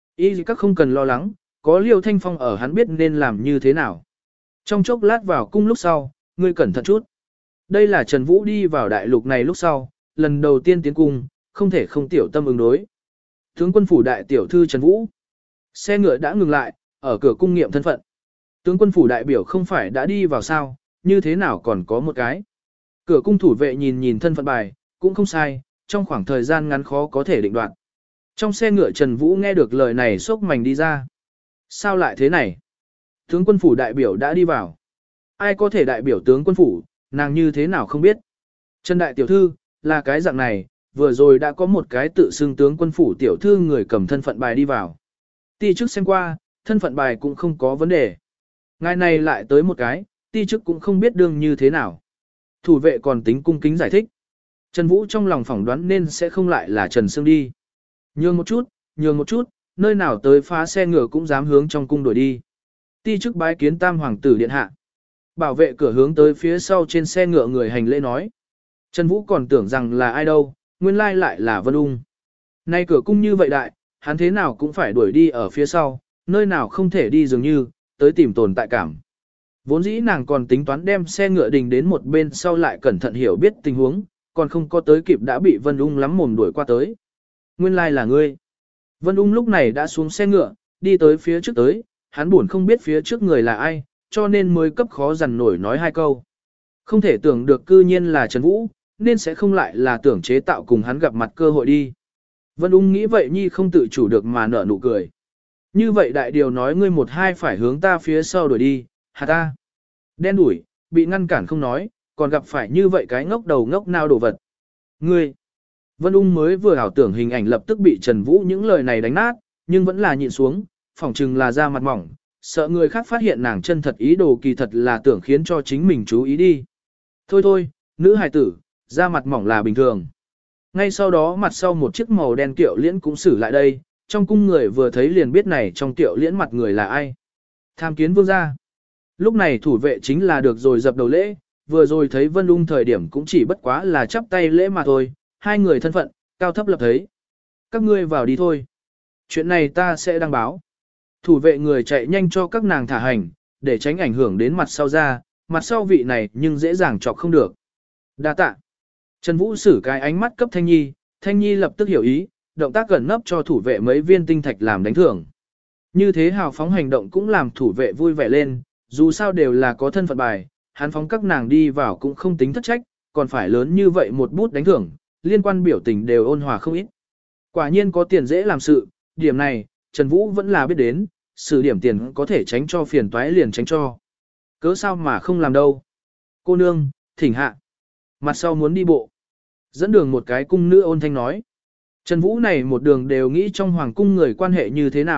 Ý các không cần lo lắng, có Liêu Thanh Phong ở hắn biết nên làm như thế nào. Trong chốc lát vào cung lúc sau, ngươi cẩn thận chút. Đây là Trần Vũ đi vào đại lục này lúc sau, lần đầu tiên tiến cung, không thể không tiểu tâm ứng đối. Tướng quân phủ đại tiểu thư Trần Vũ. Xe ngựa đã ngừng lại, ở cửa cung nghiệm thân phận. Tướng quân phủ đại biểu không phải đã đi vào sao, như thế nào còn có một cái. Cửa cung thủ vệ nhìn nhìn thân phận bài, cũng không sai, trong khoảng thời gian ngắn khó có thể định đoạt. Trong xe ngựa Trần Vũ nghe được lời này sốc mảnh đi ra. Sao lại thế này? Tướng quân phủ đại biểu đã đi vào. Ai có thể đại biểu tướng quân phủ, nàng như thế nào không biết. Trần đại tiểu thư, là cái dạng này, vừa rồi đã có một cái tự xưng tướng quân phủ tiểu thư người cầm thân phận bài đi vào. Ti chức xem qua, thân phận bài cũng không có vấn đề. Ngày này lại tới một cái, ti chức cũng không biết đương như thế nào. Thủ vệ còn tính cung kính giải thích. Trần Vũ trong lòng phỏng đoán nên sẽ không lại là Trần Sương đi. Nhường một chút, nhường một chút, nơi nào tới phá xe ngựa cũng dám hướng trong cung đuổi đi. Ti chức bái kiến tam hoàng tử điện hạ. Bảo vệ cửa hướng tới phía sau trên xe ngựa người hành lễ nói. Trần Vũ còn tưởng rằng là ai đâu, nguyên lai lại là Vân Ung. Nay cửa cung như vậy đại, hắn thế nào cũng phải đuổi đi ở phía sau, nơi nào không thể đi dường như, tới tìm tồn tại cảm. Vốn dĩ nàng còn tính toán đem xe ngựa đình đến một bên sau lại cẩn thận hiểu biết tình huống, còn không có tới kịp đã bị Vân Ung lắm mồm đuổi qua tới. Nguyên lai là ngươi. Vân Ung lúc này đã xuống xe ngựa, đi tới phía trước tới, hắn buồn không biết phía trước người là ai, cho nên mới cấp khó dằn nổi nói hai câu. Không thể tưởng được cư nhiên là Trần Vũ, nên sẽ không lại là tưởng chế tạo cùng hắn gặp mặt cơ hội đi. Vân Ung nghĩ vậy nhi không tự chủ được mà nở nụ cười. Như vậy đại điều nói ngươi một hai phải hướng ta phía sau đuổi đi, hả ta? Đen đuổi, bị ngăn cản không nói, còn gặp phải như vậy cái ngốc đầu ngốc nào đồ vật. Ngươi! Vân Ung mới vừa ảo tưởng hình ảnh lập tức bị Trần Vũ những lời này đánh nát, nhưng vẫn là nhịn xuống, phỏng chừng là da mặt mỏng, sợ người khác phát hiện nàng chân thật ý đồ kỳ thật là tưởng khiến cho chính mình chú ý đi. Thôi thôi, nữ hài tử, da mặt mỏng là bình thường. Ngay sau đó mặt sau một chiếc màu đen kiệu liễn cũng xử lại đây, trong cung người vừa thấy liền biết này trong kiệu liễn mặt người là ai. Tham kiến vương gia. Lúc này thủ vệ chính là được rồi dập đầu lễ, vừa rồi thấy Vân Ung thời điểm cũng chỉ bất quá là chắp tay lễ mà thôi, hai người thân phận, cao thấp lập thấy. Các ngươi vào đi thôi. Chuyện này ta sẽ đăng báo. Thủ vệ người chạy nhanh cho các nàng thả hành, để tránh ảnh hưởng đến mặt sau ra, mặt sau vị này nhưng dễ dàng chọc không được. Đa tạ. Trần Vũ sử cái ánh mắt cấp Thanh Nhi, Thanh Nhi lập tức hiểu ý, động tác gần nấp cho thủ vệ mấy viên tinh thạch làm đánh thưởng. Như thế hào phóng hành động cũng làm thủ vệ vui vẻ lên, dù sao đều là có thân phận bài, hắn phóng các nàng đi vào cũng không tính thất trách, còn phải lớn như vậy một bút đánh thưởng, liên quan biểu tình đều ôn hòa không ít. Quả nhiên có tiền dễ làm sự, điểm này, Trần Vũ vẫn là biết đến, sự điểm tiền có thể tránh cho phiền toái liền tránh cho. Cớ sao mà không làm đâu. Cô nương, thỉnh hạ. Mặt sau muốn đi bộ. Dẫn đường một cái cung nữ ôn thanh nói. Trần Vũ này một đường đều nghĩ trong hoàng cung người quan hệ như thế nào,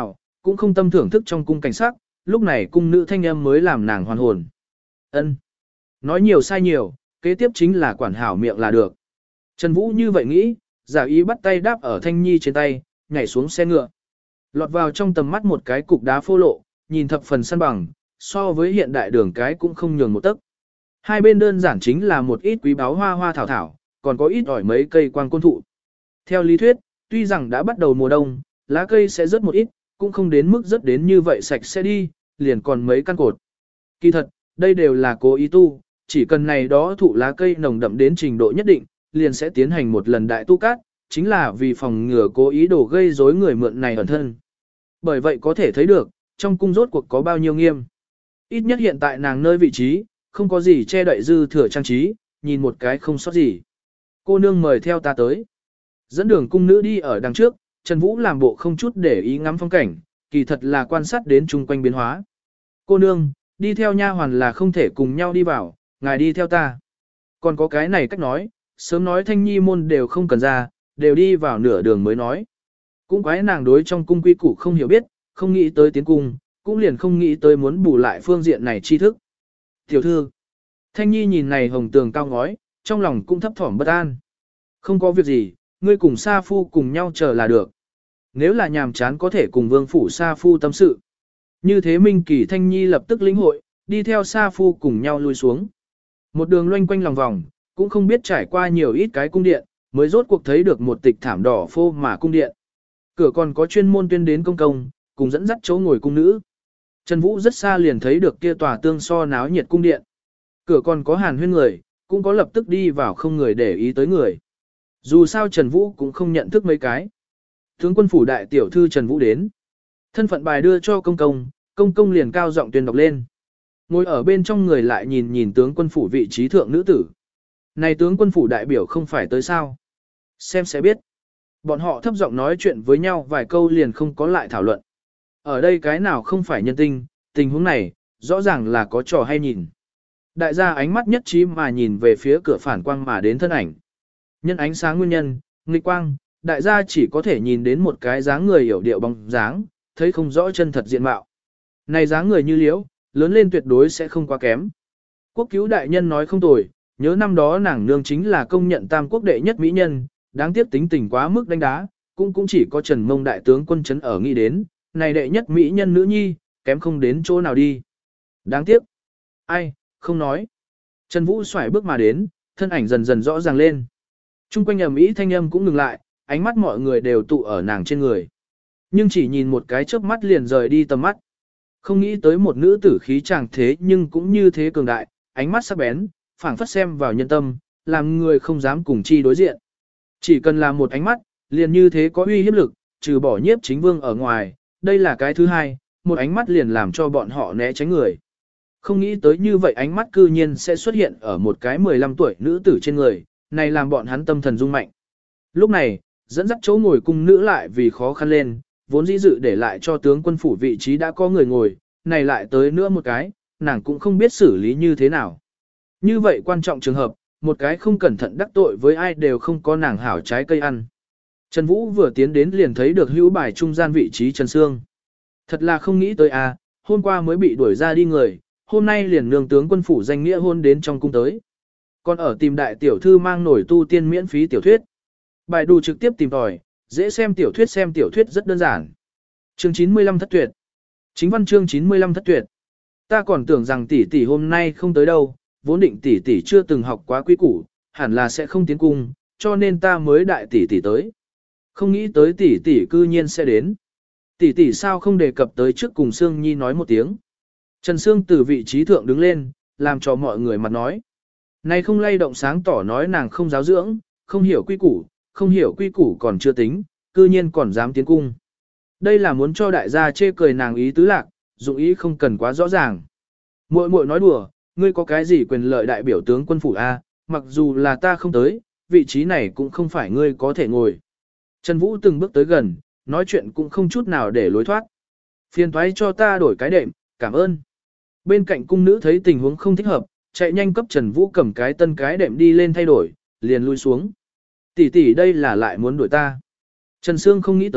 cũng không tâm thưởng thức trong cung cảnh sắc, lúc này cung nữ thanh âm mới làm nàng hoàn hồn. Ân, nói nhiều sai nhiều, kế tiếp chính là quản hảo miệng là được. Trần Vũ như vậy nghĩ, giả ý bắt tay đáp ở Thanh Nhi trên tay, nhảy xuống xe ngựa. Lọt vào trong tầm mắt một cái cục đá phô lộ, nhìn thập phần săn bằng, so với hiện đại đường cái cũng không nhường một tấc. Hai bên đơn giản chính là một ít quý báu hoa hoa thảo thảo, còn có ít ỏi mấy cây quang côn thụ. Theo lý thuyết, tuy rằng đã bắt đầu mùa đông, lá cây sẽ rớt một ít, cũng không đến mức rớt đến như vậy sạch sẽ đi, liền còn mấy căn cột. Kỳ thật, đây đều là cố ý tu, chỉ cần này đó thụ lá cây nồng đậm đến trình độ nhất định, liền sẽ tiến hành một lần đại tu cát, chính là vì phòng ngừa cố ý đổ gây rối người mượn này ẩn thân. Bởi vậy có thể thấy được, trong cung rốt cuộc có bao nhiêu nghiêm. Ít nhất hiện tại nàng nơi vị trí, không có gì che đậy dư thừa trang trí, nhìn một cái không sót gì. Cô nương mời theo ta tới. Dẫn đường cung nữ đi ở đằng trước, Trần Vũ làm bộ không chút để ý ngắm phong cảnh, kỳ thật là quan sát đến chung quanh biến hóa. Cô nương, đi theo nha hoàn là không thể cùng nhau đi vào, ngài đi theo ta. Còn có cái này cách nói, sớm nói Thanh Nhi môn đều không cần ra, đều đi vào nửa đường mới nói. Cũng quái nàng đối trong cung quy củ không hiểu biết, không nghĩ tới tiến cung, cũng liền không nghĩ tới muốn bù lại phương diện này tri thức. Tiểu thư, Thanh Nhi nhìn này hồng tường cao ngói, trong lòng cũng thấp thỏm bất an. Không có việc gì, ngươi cùng Sa Phu cùng nhau chờ là được. Nếu là nhàm chán có thể cùng vương phủ Sa Phu tâm sự. Như thế Minh Kỳ Thanh Nhi lập tức lĩnh hội, đi theo Sa Phu cùng nhau lui xuống. Một đường loanh quanh lòng vòng, cũng không biết trải qua nhiều ít cái cung điện, mới rốt cuộc thấy được một tịch thảm đỏ phô mà cung điện. Cửa còn có chuyên môn tuyên đến công công, cùng dẫn dắt chỗ ngồi cung nữ. Trần Vũ rất xa liền thấy được kia tòa tương so náo nhiệt cung điện. Cửa còn có hàn huyên người, cũng có lập tức đi vào không người để ý tới người. Dù sao Trần Vũ cũng không nhận thức mấy cái. Tướng quân phủ đại tiểu thư Trần Vũ đến. Thân phận bài đưa cho công công, công công liền cao giọng tuyên đọc lên. Ngồi ở bên trong người lại nhìn nhìn tướng quân phủ vị trí thượng nữ tử. Này tướng quân phủ đại biểu không phải tới sao. Xem sẽ biết. Bọn họ thấp giọng nói chuyện với nhau vài câu liền không có lại thảo luận. Ở đây cái nào không phải nhân tinh, tình huống này, rõ ràng là có trò hay nhìn. Đại gia ánh mắt nhất trí mà nhìn về phía cửa phản quang mà đến thân ảnh. Nhân ánh sáng nguyên nhân, nghịch quang, đại gia chỉ có thể nhìn đến một cái dáng người hiểu điệu bóng dáng, thấy không rõ chân thật diện mạo. Này dáng người như liễu, lớn lên tuyệt đối sẽ không quá kém. Quốc cứu đại nhân nói không tồi, nhớ năm đó nàng nương chính là công nhận tam quốc đệ nhất mỹ nhân, đáng tiếc tính tình quá mức đánh đá, cũng cũng chỉ có Trần Mông đại tướng quân chấn ở nghĩ đến, này đệ nhất mỹ nhân nữ nhi, kém không đến chỗ nào đi. Đáng tiếc. Ai, không nói. Trần Vũ xoải bước mà đến, thân ảnh dần dần rõ ràng lên. Trung quanh ầm ĩ thanh âm cũng ngừng lại, ánh mắt mọi người đều tụ ở nàng trên người. Nhưng chỉ nhìn một cái chớp mắt liền rời đi tầm mắt. Không nghĩ tới một nữ tử khí chàng thế nhưng cũng như thế cường đại, ánh mắt sắc bén, phảng phất xem vào nhân tâm, làm người không dám cùng chi đối diện. Chỉ cần là một ánh mắt, liền như thế có uy hiếp lực, trừ bỏ nhiếp chính vương ở ngoài, đây là cái thứ hai, một ánh mắt liền làm cho bọn họ né tránh người. Không nghĩ tới như vậy ánh mắt cư nhiên sẽ xuất hiện ở một cái mười lăm tuổi nữ tử trên người, này làm bọn hắn tâm thần rung mạnh. Lúc này, dẫn dắt chỗ ngồi cung nữ lại vì khó khăn lên, vốn dĩ dự để lại cho tướng quân phủ vị trí đã có người ngồi, này lại tới nữa một cái, nàng cũng không biết xử lý như thế nào. Như vậy quan trọng trường hợp, một cái không cẩn thận đắc tội với ai đều không có nàng hảo trái cây ăn. Trần Vũ vừa tiến đến liền thấy được hữu bài trung gian vị trí Trần Sương. Thật là không nghĩ tới à, hôm qua mới bị đuổi ra đi người, hôm nay liền nương tướng quân phủ danh nghĩa hôn đến trong cung tới. Còn ở tìm đại tiểu thư mang nổi tu tiên miễn phí tiểu thuyết. Bài đù trực tiếp tìm tòi, dễ xem tiểu thuyết xem tiểu thuyết rất đơn giản. Chương chín mươi lăm thất tuyệt. Chính văn chương chín mươi lăm thất tuyệt. Ta còn tưởng rằng tỷ tỷ hôm nay không tới đâu, vốn định tỷ tỷ chưa từng học quá quý củ, hẳn là sẽ không tiến cung, cho nên ta mới đại tỷ tỷ tới. Không nghĩ tới tỷ tỷ cư nhiên sẽ đến. Tỷ tỷ sao không đề cập tới trước cùng Sương Nhi nói một tiếng. Trần Sương từ vị trí thượng đứng lên, làm cho mọi người mặt nói. Này không lay động sáng tỏ nói nàng không giáo dưỡng, không hiểu quy củ, không hiểu quy củ còn chưa tính, cư nhiên còn dám tiến cung. Đây là muốn cho đại gia chê cười nàng ý tứ lạc, dụng ý không cần quá rõ ràng. Muội muội nói đùa, ngươi có cái gì quyền lợi đại biểu tướng quân phủ A, mặc dù là ta không tới, vị trí này cũng không phải ngươi có thể ngồi. Trần Vũ từng bước tới gần, nói chuyện cũng không chút nào để lối thoát. Phiền thoái cho ta đổi cái đệm, cảm ơn. Bên cạnh cung nữ thấy tình huống không thích hợp, chạy nhanh cấp Trần Vũ cầm cái tân cái đệm đi lên thay đổi, liền lui xuống. Tỷ tỷ đây là lại muốn đuổi ta. Trần Sương không nghĩ tới,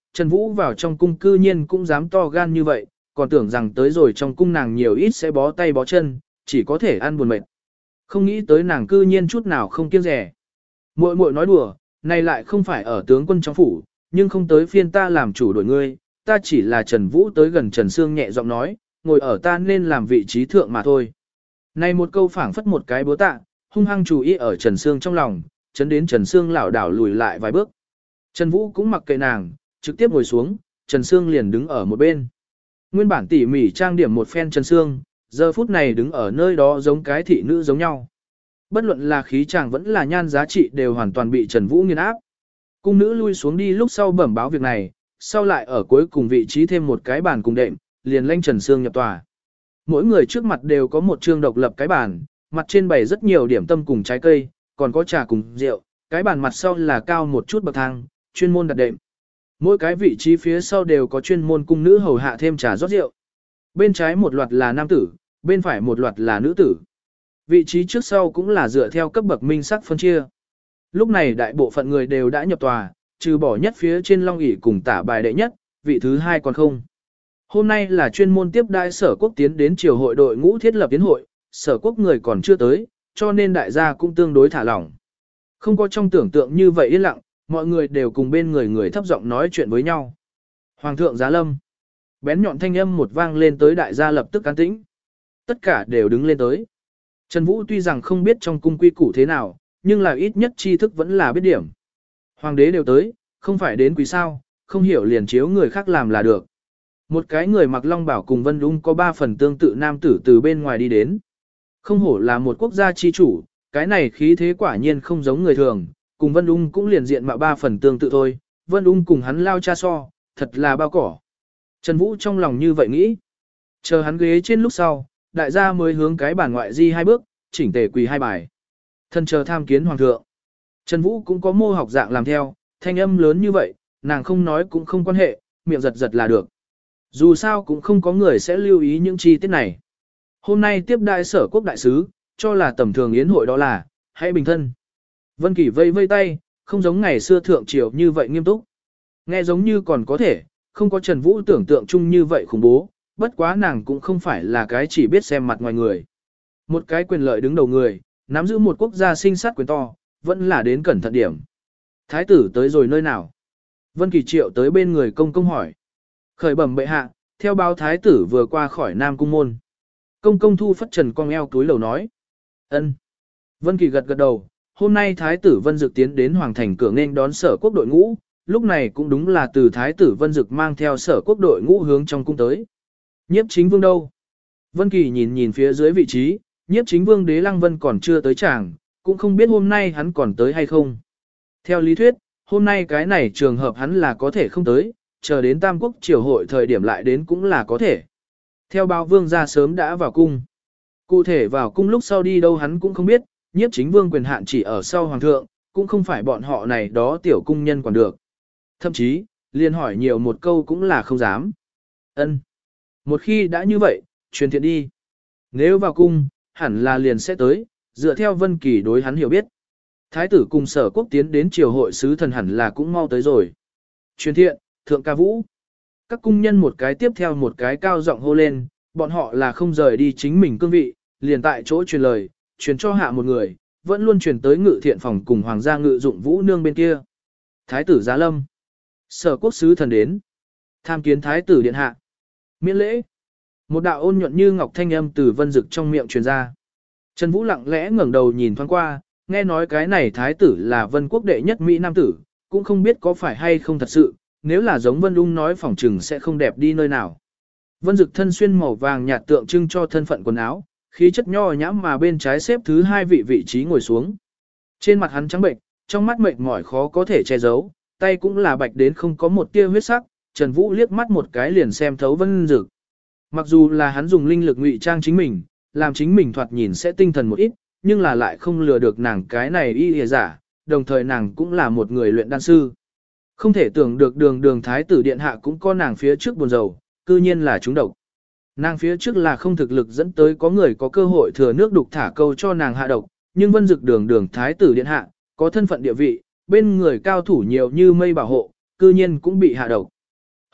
Trần Vũ vào trong cung cư nhiên cũng dám to gan như vậy, còn tưởng rằng tới rồi trong cung nàng nhiều ít sẽ bó tay bó chân, chỉ có thể ăn buồn mệt. Không nghĩ tới nàng cư nhiên chút nào không kiêng rẻ. Muội muội nói đùa, này lại không phải ở tướng quân trong phủ, nhưng không tới phiên ta làm chủ đổi ngươi, ta chỉ là Trần Vũ tới gần Trần Sương nhẹ giọng nói, ngồi ở ta nên làm vị trí thượng mà thôi. Này một câu phảng phất một cái búa tạ, hung hăng chú ý ở Trần Sương trong lòng, chấn đến Trần Sương lảo đảo lùi lại vài bước. Trần Vũ cũng mặc kệ nàng, trực tiếp ngồi xuống, Trần Sương liền đứng ở một bên. Nguyên bản tỉ mỉ trang điểm một phen Trần Sương, giờ phút này đứng ở nơi đó giống cái thị nữ giống nhau. Bất luận là khí chàng vẫn là nhan giá trị đều hoàn toàn bị Trần Vũ nghiền áp. Cung nữ lui xuống đi lúc sau bẩm báo việc này, sau lại ở cuối cùng vị trí thêm một cái bàn cùng đệm, liền lênh Trần Sương nhập tòa. Mỗi người trước mặt đều có một chương độc lập cái bàn, mặt trên bày rất nhiều điểm tâm cùng trái cây, còn có trà cùng rượu, cái bàn mặt sau là cao một chút bậc thang, chuyên môn đặt đệm. Mỗi cái vị trí phía sau đều có chuyên môn cung nữ hầu hạ thêm trà rót rượu. Bên trái một loạt là nam tử, bên phải một loạt là nữ tử. Vị trí trước sau cũng là dựa theo cấp bậc minh sắc phân chia. Lúc này đại bộ phận người đều đã nhập tòa, trừ bỏ nhất phía trên long ỷ cùng tả bài đệ nhất, vị thứ hai còn không. Hôm nay là chuyên môn tiếp đãi sở quốc tiến đến triều hội đội ngũ thiết lập tiến hội, sở quốc người còn chưa tới, cho nên đại gia cũng tương đối thả lỏng. Không có trong tưởng tượng như vậy yên lặng, mọi người đều cùng bên người người thấp giọng nói chuyện với nhau. Hoàng thượng giá lâm. Bén nhọn thanh âm một vang lên tới đại gia lập tức an tĩnh. Tất cả đều đứng lên tới. Trần Vũ tuy rằng không biết trong cung quy củ thế nào, nhưng là ít nhất tri thức vẫn là biết điểm. Hoàng đế đều tới, không phải đến quý sao, không hiểu liền chiếu người khác làm là được. Một cái người mặc long bảo cùng Vân Ung có ba phần tương tự nam tử từ bên ngoài đi đến. Không hổ là một quốc gia chi chủ, cái này khí thế quả nhiên không giống người thường, cùng Vân Ung cũng liền diện mạo ba phần tương tự thôi, Vân Ung cùng hắn lao cha so, thật là bao cỏ. Trần Vũ trong lòng như vậy nghĩ. Chờ hắn ghế trên lúc sau, đại gia mới hướng cái bàn ngoại di hai bước, chỉnh tề quỳ hai bài. Thân chờ tham kiến hoàng thượng. Trần Vũ cũng có mô học dạng làm theo, thanh âm lớn như vậy, nàng không nói cũng không quan hệ, miệng giật giật là được. Dù sao cũng không có người sẽ lưu ý những chi tiết này. Hôm nay tiếp đại sở quốc đại sứ, cho là tầm thường yến hội đó là, hãy bình thân. Vân Kỳ vây vây tay, không giống ngày xưa thượng triều như vậy nghiêm túc. Nghe giống như còn có thể, không có Trần Vũ tưởng tượng chung như vậy khủng bố, bất quá nàng cũng không phải là cái chỉ biết xem mặt ngoài người. Một cái quyền lợi đứng đầu người, nắm giữ một quốc gia sinh sát quyền to, vẫn là đến cẩn thận điểm. Thái tử tới rồi nơi nào? Vân Kỳ triệu tới bên người công công hỏi. Khởi bẩm bệ hạ, theo báo thái tử vừa qua khỏi Nam Cung môn. Công công thu phất trần cong eo túi lầu nói. Ân. Vân Kỳ gật gật đầu, hôm nay thái tử Vân Dực tiến đến hoàng thành cửa nên đón sở quốc đội ngũ, lúc này cũng đúng là từ thái tử Vân Dực mang theo sở quốc đội ngũ hướng trong cung tới. Nhiếp chính vương đâu? Vân Kỳ nhìn nhìn phía dưới vị trí, nhiếp chính vương Đế Lăng Vân còn chưa tới chàng, cũng không biết hôm nay hắn còn tới hay không. Theo lý thuyết, hôm nay cái này trường hợp hắn là có thể không tới, chờ đến Tam Quốc triều hội thời điểm lại đến cũng là có thể. Theo báo vương ra sớm đã vào cung. Cụ thể vào cung lúc sau đi đâu hắn cũng không biết, nhiếp chính vương quyền hạn chỉ ở sau hoàng thượng, cũng không phải bọn họ này đó tiểu cung nhân quản được. Thậm chí, liền hỏi nhiều một câu cũng là không dám. Ân. Một khi đã như vậy, truyền thiện đi. Nếu vào cung, hẳn là liền sẽ tới, dựa theo Vân Kỳ đối hắn hiểu biết. Thái tử cùng sở quốc tiến đến triều hội sứ thần hẳn là cũng mau tới rồi. Truyền thiện, thượng ca vũ. Các cung nhân một cái tiếp theo một cái cao giọng hô lên, bọn họ là không rời đi chính mình cương vị, liền tại chỗ truyền lời, truyền cho hạ một người, vẫn luôn truyền tới ngự thiện phòng cùng hoàng gia ngự dụng vũ nương bên kia. Thái tử giá lâm. Sở quốc sứ thần đến. Tham kiến thái tử điện hạ. Miễn lễ. Một đạo ôn nhuận như ngọc thanh âm từ Vân Dực trong miệng truyền ra. Trần Vũ lặng lẽ ngẩng đầu nhìn thoáng qua, nghe nói cái này thái tử là Vân quốc đệ nhất Mỹ nam tử, cũng không biết có phải hay không thật sự, nếu là giống Vân Ung nói phỏng trừng sẽ không đẹp đi nơi nào. Vân Dực thân xuyên màu vàng nhạt tượng trưng cho thân phận quần áo, khí chất nho nhãm mà bên trái xếp thứ hai vị vị trí ngồi xuống. Trên mặt hắn trắng bệnh, trong mắt mệt mỏi khó có thể che giấu, tay cũng là bạch đến không có một tia huyết sắc, Trần Vũ liếc mắt một cái liền xem thấu Vân Dực. Mặc dù là hắn dùng linh lực ngụy trang chính mình, làm chính mình thoạt nhìn sẽ tinh thần một ít, nhưng là lại không lừa được nàng cái này y lìa giả, đồng thời nàng cũng là một người luyện đan sư. Không thể tưởng được đường đường thái tử điện hạ cũng có nàng phía trước buồn rầu, cư nhiên là trúng độc. Nàng phía trước là không thực lực dẫn tới có người có cơ hội thừa nước đục thả câu cho nàng hạ độc, nhưng Vân Dực đường đường thái tử điện hạ, có thân phận địa vị, bên người cao thủ nhiều như mây bảo hộ, cư nhiên cũng bị hạ độc.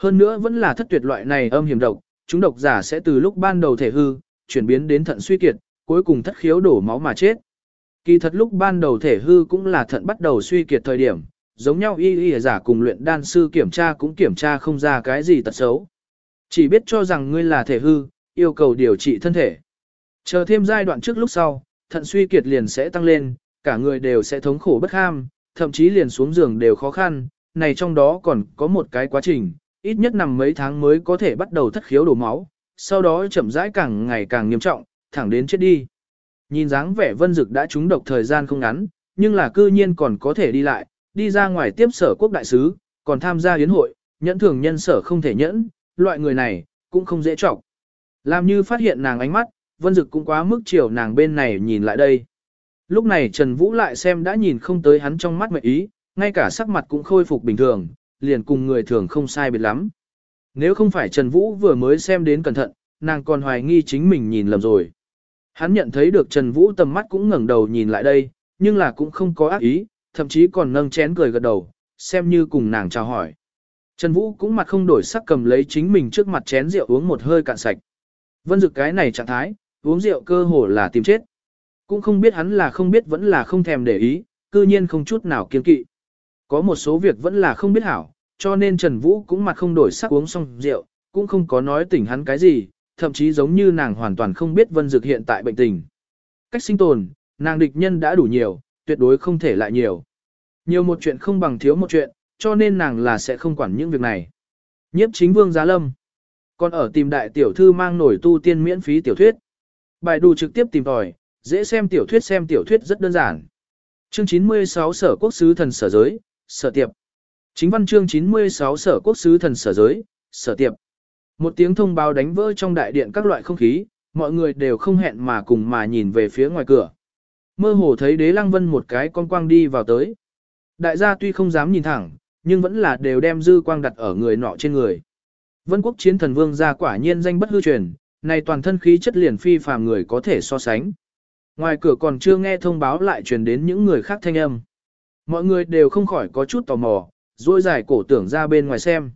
Hơn nữa vẫn là thất tuyệt loại này âm hiểm độc, chúng độc giả sẽ từ lúc ban đầu thể hư, chuyển biến đến thận suy kiệt, cuối cùng thất khiếu đổ máu mà chết. Kỳ thật lúc ban đầu thể hư cũng là thận bắt đầu suy kiệt thời điểm, giống nhau y y giả cùng luyện đan sư kiểm tra cũng kiểm tra không ra cái gì tật xấu. Chỉ biết cho rằng ngươi là thể hư, yêu cầu điều trị thân thể. Chờ thêm giai đoạn trước lúc sau, thận suy kiệt liền sẽ tăng lên, cả người đều sẽ thống khổ bất kham, thậm chí liền xuống giường đều khó khăn, này trong đó còn có một cái quá trình, ít nhất nằm mấy tháng mới có thể bắt đầu thất khiếu đổ máu, sau đó chậm rãi càng ngày càng nghiêm trọng, thẳng đến chết đi. Nhìn dáng vẻ Vân Dực đã trúng độc thời gian không ngắn, nhưng là cư nhiên còn có thể đi lại, đi ra ngoài tiếp sở quốc đại sứ, còn tham gia yến hội, nhẫn thường nhân sở không thể nhẫn, loại người này, cũng không dễ trọng. Làm như phát hiện nàng ánh mắt, Vân Dực cũng quá mức chiều nàng bên này nhìn lại đây. Lúc này Trần Vũ lại xem đã nhìn không tới hắn trong mắt mệnh ý, ngay cả sắc mặt cũng khôi phục bình thường, liền cùng người thường không sai biệt lắm. Nếu không phải Trần Vũ vừa mới xem đến cẩn thận, nàng còn hoài nghi chính mình nhìn lầm rồi. Hắn nhận thấy được Trần Vũ tầm mắt cũng ngẩng đầu nhìn lại đây, nhưng là cũng không có ác ý, thậm chí còn nâng chén cười gật đầu, xem như cùng nàng chào hỏi. Trần Vũ cũng mặt không đổi sắc cầm lấy chính mình trước mặt chén rượu uống một hơi cạn sạch. Vân Dực cái này trạng thái, uống rượu cơ hồ là tìm chết. Cũng không biết hắn là không biết vẫn là không thèm để ý, cư nhiên không chút nào kiên kỵ. Có một số việc vẫn là không biết hảo, cho nên Trần Vũ cũng mặt không đổi sắc uống xong rượu, cũng không có nói tỉnh hắn cái gì, thậm chí giống như nàng hoàn toàn không biết Vân Dực hiện tại bệnh tình. Cách sinh tồn, nàng địch nhân đã đủ nhiều, tuyệt đối không thể lại nhiều. Nhiều một chuyện không bằng thiếu một chuyện, cho nên nàng là sẽ không quản những việc này. Nhiếp Chính Vương Giá Lâm còn ở tìm đại tiểu thư mang nổi tu tiên miễn phí tiểu thuyết. Bài đủ trực tiếp tìm tòi, dễ xem tiểu thuyết xem tiểu thuyết rất đơn giản. Chương chín mươi sáu Sở Quốc Sứ Thần Sở Giới, Sở Tiệp. Chính văn chương chín mươi sáu Sở Quốc Sứ Thần Sở Giới, Sở Tiệp. Một tiếng thông báo đánh vỡ trong đại điện các loại không khí, mọi người đều không hẹn mà cùng mà nhìn về phía ngoài cửa. Mơ hồ thấy Đế Lăng Vân một cái con quang đi vào tới. Đại gia tuy không dám nhìn thẳng, nhưng vẫn là đều đem dư quang đặt ở người nọ trên người. Vân Quốc Chiến Thần Vương gia quả nhiên danh bất hư truyền, này toàn thân khí chất liền phi phàm người có thể so sánh. Ngoài cửa còn chưa nghe thông báo lại truyền đến những người khác thanh âm. Mọi người đều không khỏi có chút tò mò, duỗi dài cổ tưởng ra bên ngoài xem.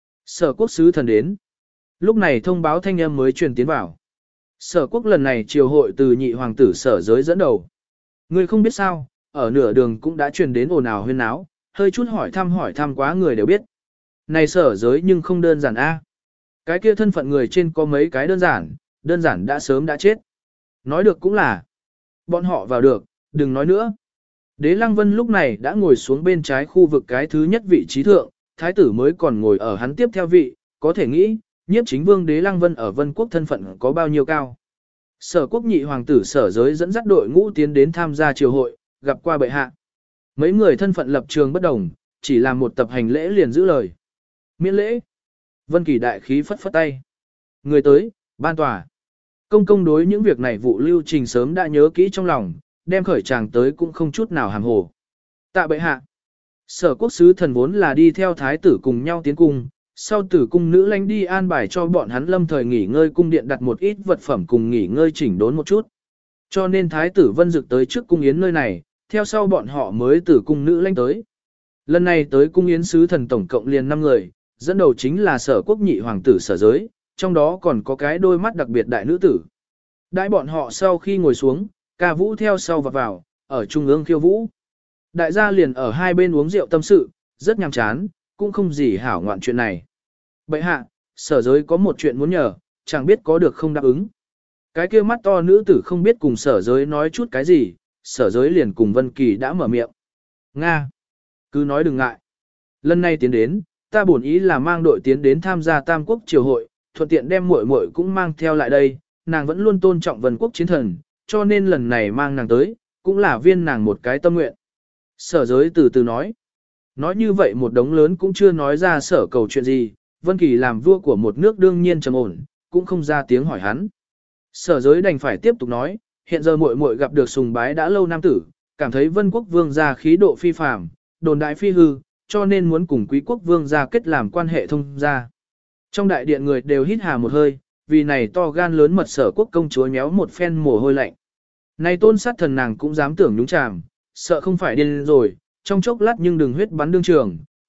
Sở Quốc Sứ Thần đến. Lúc này thông báo thanh âm mới truyền tiến vào. Sở Quốc lần này triều hội từ nhị hoàng tử Sở Giới dẫn đầu. Người không biết sao, ở nửa đường cũng đã truyền đến ồn ào huyên náo, hơi chút hỏi thăm hỏi thăm quá người đều biết. Này Sở Giới nhưng không đơn giản a. Cái kia thân phận người trên có mấy cái đơn giản, đơn giản đã sớm đã chết. Nói được cũng là, bọn họ vào được, đừng nói nữa. Đế Lăng Vân lúc này đã ngồi xuống bên trái khu vực cái thứ nhất vị trí thượng, thái tử mới còn ngồi ở hắn tiếp theo vị, có thể nghĩ, Nhiếp Chính Vương Đế Lăng Vân ở Vân Quốc thân phận có bao nhiêu cao. Sở Quốc nhị hoàng tử Sở Giới dẫn dắt đội ngũ tiến đến tham gia triều hội, gặp qua bệ hạ. Mấy người thân phận lập trường bất đồng, chỉ làm một tập hành lễ liền giữ lời. Miễn lễ. Vân Kỳ đại khí phất phất tay. Người tới, ban tòa. Công công đối những việc này vụ lưu trình sớm đã nhớ kỹ trong lòng, đem khởi chàng tới cũng không chút nào hàm hồ. Tạ bệ hạ. Sở Quốc Sứ Thần vốn là đi theo thái tử cùng nhau tiến cung, sau tử cung nữ lãnh đi an bài cho bọn hắn lâm thời nghỉ ngơi cung điện đặt một ít vật phẩm cùng nghỉ ngơi chỉnh đốn một chút. Cho nên thái tử Vân Dực tới trước cung yến nơi này, theo sau bọn họ mới tử cung nữ lãnh tới. Lần này tới cung yến sứ thần tổng cộng liền năm người, dẫn đầu chính là Sở Quốc nhị hoàng tử Sở Giới, trong đó còn có cái đôi mắt đặc biệt đại nữ tử. Đại bọn họ sau khi ngồi xuống, ca vũ theo sau và vào, ở trung ương khiêu vũ. Đại gia liền ở hai bên uống rượu tâm sự, rất nhàm chán, cũng không gì hảo ngoạn chuyện này. Bệ hạ, Sở Giới có một chuyện muốn nhờ, chẳng biết có được không đáp ứng. Cái kia mắt to nữ tử không biết cùng Sở Giới nói chút cái gì, Sở Giới liền cùng Vân Kỳ đã mở miệng. Nga! Cứ nói đừng ngại. Lần này tiến đến, ta bổn ý là mang đội tiến đến tham gia Tam Quốc triều hội, thuận tiện đem muội muội cũng mang theo lại đây, nàng vẫn luôn tôn trọng Vân Quốc chiến thần, cho nên lần này mang nàng tới, cũng là viên nàng một cái tâm nguyện. Sở Giới từ từ nói. Nói như vậy một đống lớn cũng chưa nói ra sở cầu chuyện gì, Vân Kỳ làm vua của một nước đương nhiên trầm ổn, cũng không ra tiếng hỏi hắn. Sở Giới đành phải tiếp tục nói, hiện giờ muội muội gặp được sùng bái đã lâu nam tử, cảm thấy Vân Quốc vương gia khí độ phi phàm, đồn đại phi hư, cho nên muốn cùng Quý Quốc vương gia kết làm quan hệ thông gia. Trong đại điện người đều hít hà một hơi, vì này to gan lớn mật Sở Quốc công chúa nhéo một phen mồ hôi lạnh. Này tôn sát thần nàng cũng dám tưởng nhúng chàm, sợ không phải điên rồi, trong chốc lát nhưng đừng huyết bắn đương trường,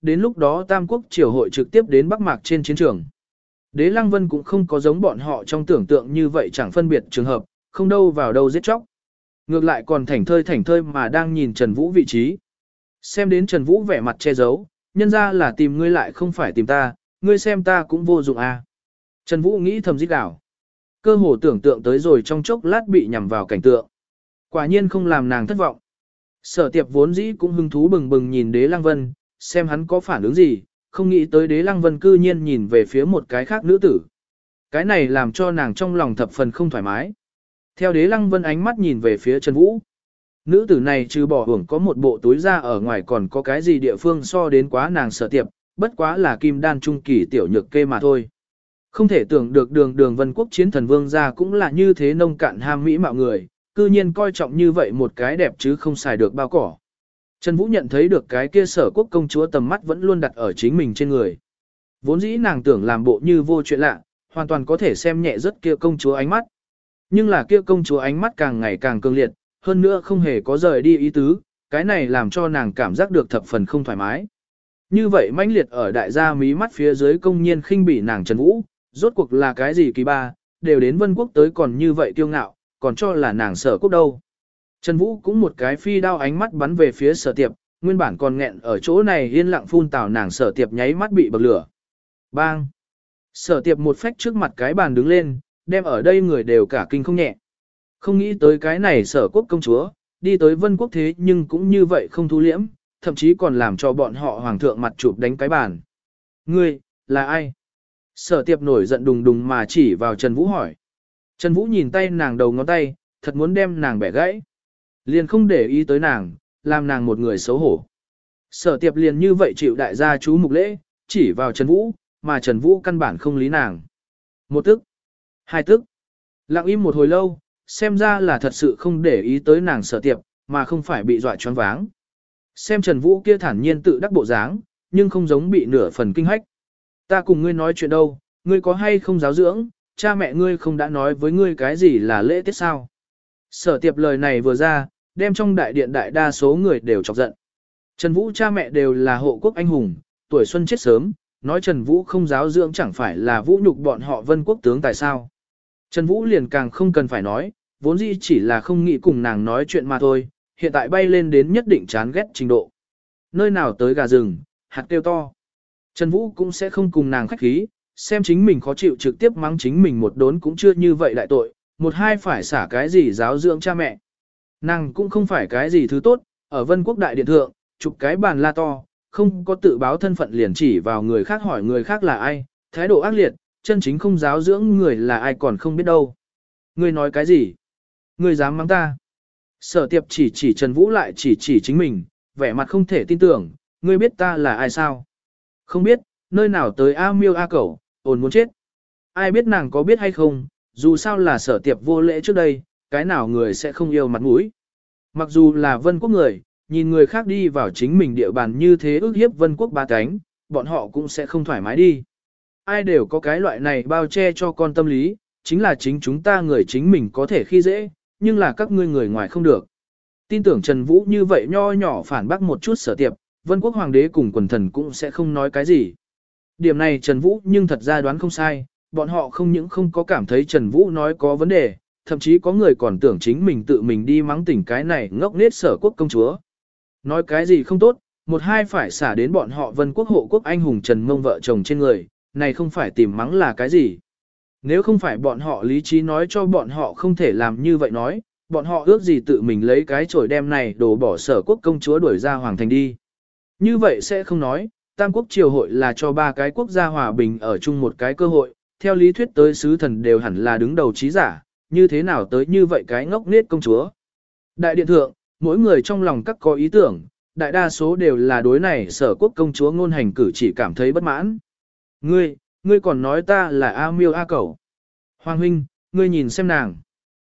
đến lúc đó Tam Quốc triều hội trực tiếp đến Bắc Mạc trên chiến trường. Đế Lăng Vân cũng không có giống bọn họ trong tưởng tượng như vậy chẳng phân biệt trường hợp, không đâu vào đâu giết chóc. Ngược lại còn thảnh thơi thảnh thơi mà đang nhìn Trần Vũ vị trí. Xem đến Trần Vũ vẻ mặt che giấu, nhân ra là tìm ngươi lại không phải tìm ta, ngươi xem ta cũng vô dụng à. Trần Vũ nghĩ thầm rít đảo. Cơ hồ tưởng tượng tới rồi trong chốc lát bị nhằm vào cảnh tượng. Quả nhiên không làm nàng thất vọng. Sở Tiệp vốn dĩ cũng hứng thú bừng bừng nhìn Đế Lăng Vân, xem hắn có phản ứng gì, không nghĩ tới Đế Lăng Vân cư nhiên nhìn về phía một cái khác nữ tử. Cái này làm cho nàng trong lòng thập phần không thoải mái. Theo Đế Lăng Vân ánh mắt nhìn về phía Trần Vũ. Nữ tử này trừ bỏ hưởng có một bộ túi ra ở ngoài còn có cái gì địa phương so đến quá nàng Sở Tiệp, bất quá là kim đan trung kỳ tiểu nhược kê mà thôi. Không thể tưởng được đường đường Vân Quốc chiến thần vương gia cũng là như thế nông cạn ham mỹ mạo người, cư nhiên coi trọng như vậy một cái đẹp chứ không xài được bao cỏ. Trần Vũ nhận thấy được cái kia Sở Quốc công chúa tầm mắt vẫn luôn đặt ở chính mình trên người. Vốn dĩ nàng tưởng làm bộ như vô chuyện lạ, hoàn toàn có thể xem nhẹ rất kia công chúa ánh mắt. Nhưng là kia công chúa ánh mắt càng ngày càng cương liệt, hơn nữa không hề có rời đi ý tứ, cái này làm cho nàng cảm giác được thập phần không thoải mái. Như vậy mãnh liệt ở đại gia mí mắt phía dưới công nhiên khinh bỉ nàng Trần Vũ, rốt cuộc là cái gì kỳ ba, đều đến Vân Quốc tới còn như vậy kiêu ngạo, còn cho là nàng Sở Quốc đâu. Trần Vũ cũng một cái phi đao ánh mắt bắn về phía Sở Tiệp, nguyên bản còn nghẹn ở chỗ này yên lặng phun tào nàng Sở Tiệp nháy mắt bị bậc lửa. Bang! Sở Tiệp một phách trước mặt cái bàn đứng lên, đem ở đây người đều cả kinh không nhẹ. Không nghĩ tới cái này Sở Quốc công chúa, đi tới Vân Quốc thế nhưng cũng như vậy không thu liễm, thậm chí còn làm cho bọn họ hoàng thượng mặt chụp đánh cái bàn. Ngươi, là ai? Sở Tiệp nổi giận đùng đùng mà chỉ vào Trần Vũ hỏi. Trần Vũ nhìn tay nàng đầu ngón tay, thật muốn đem nàng bẻ gãy. Liền không để ý tới nàng, làm nàng một người xấu hổ. Sở Tiệp liền như vậy chịu đại gia chú mục lễ, chỉ vào Trần Vũ, mà Trần Vũ căn bản không lý nàng. Một tức, hai tức, lặng im một hồi lâu, xem ra là thật sự không để ý tới nàng Sở Tiệp, mà không phải bị dọa choáng váng. Xem Trần Vũ kia thản nhiên tự đắc bộ dáng, nhưng không giống bị nửa phần kinh hách. Ta cùng ngươi nói chuyện đâu, ngươi có hay không giáo dưỡng, cha mẹ ngươi không đã nói với ngươi cái gì là lễ tiết sao? Sở Tiệp lời này vừa ra, đem trong đại điện đại đa số người đều chọc giận. Trần Vũ cha mẹ đều là hộ quốc anh hùng, tuổi xuân chết sớm, nói Trần Vũ không giáo dưỡng chẳng phải là vũ nhục bọn họ Vân Quốc tướng tại sao? Trần Vũ liền càng không cần phải nói, vốn dĩ chỉ là không nghĩ cùng nàng nói chuyện mà thôi, hiện tại bay lên đến nhất định chán ghét trình độ. Nơi nào tới gà rừng, hạt tiêu to. Trần Vũ cũng sẽ không cùng nàng khách khí, xem chính mình khó chịu trực tiếp mắng chính mình một đốn cũng chưa như vậy đại tội, một hai phải xả cái gì giáo dưỡng cha mẹ. Nàng cũng không phải cái gì thứ tốt, ở Vân Quốc đại điện thượng, chụp cái bàn la to, không có tự báo thân phận liền chỉ vào người khác hỏi người khác là ai, thái độ ác liệt, chân chính không giáo dưỡng người là ai còn không biết đâu. Ngươi nói cái gì? Ngươi dám mắng ta? Sở Tiệp chỉ chỉ Trần Vũ lại chỉ chỉ chính mình, vẻ mặt không thể tin tưởng, ngươi biết ta là ai sao? Không biết, nơi nào tới A miêu A cẩu, ồn muốn chết. Ai biết nàng có biết hay không, dù sao là Sở Tiệp vô lễ trước đây, cái nào người sẽ không yêu mặt mũi. Mặc dù là Vân Quốc người, nhìn người khác đi vào chính mình địa bàn như thế ước hiếp Vân Quốc ba cánh, bọn họ cũng sẽ không thoải mái đi. Ai đều có cái loại này bao che cho con tâm lý, chính là chính chúng ta người chính mình có thể khi dễ, nhưng là các ngươi người ngoài không được. Tin tưởng Trần Vũ như vậy nho nhỏ phản bác một chút Sở Tiệp, Vân Quốc hoàng đế cùng quần thần cũng sẽ không nói cái gì. Điểm này Trần Vũ nhưng thật ra đoán không sai, bọn họ không những không có cảm thấy Trần Vũ nói có vấn đề, thậm chí có người còn tưởng chính mình tự mình đi mắng tỉnh cái này ngốc nết Sở Quốc công chúa. Nói cái gì không tốt, một hai phải xả đến bọn họ Vân Quốc hộ quốc anh hùng Trần Mông vợ chồng trên người, này không phải tìm mắng là cái gì. Nếu không phải bọn họ lý trí nói cho bọn họ không thể làm như vậy nói, bọn họ ước gì tự mình lấy cái chổi đem này đổ bỏ Sở Quốc công chúa đuổi ra hoàng thành đi. Như vậy sẽ không nói, Tam Quốc triều hội là cho ba cái quốc gia hòa bình ở chung một cái cơ hội, theo lý thuyết tới sứ thần đều hẳn là đứng đầu trí giả, như thế nào tới như vậy cái ngốc nết công chúa. Đại điện thượng, mỗi người trong lòng các có ý tưởng, đại đa số đều là đối này Sở Quốc công chúa ngôn hành cử chỉ cảm thấy bất mãn. Ngươi, ngươi còn nói ta là A miêu A cẩu. Hoàng huynh, ngươi nhìn xem nàng.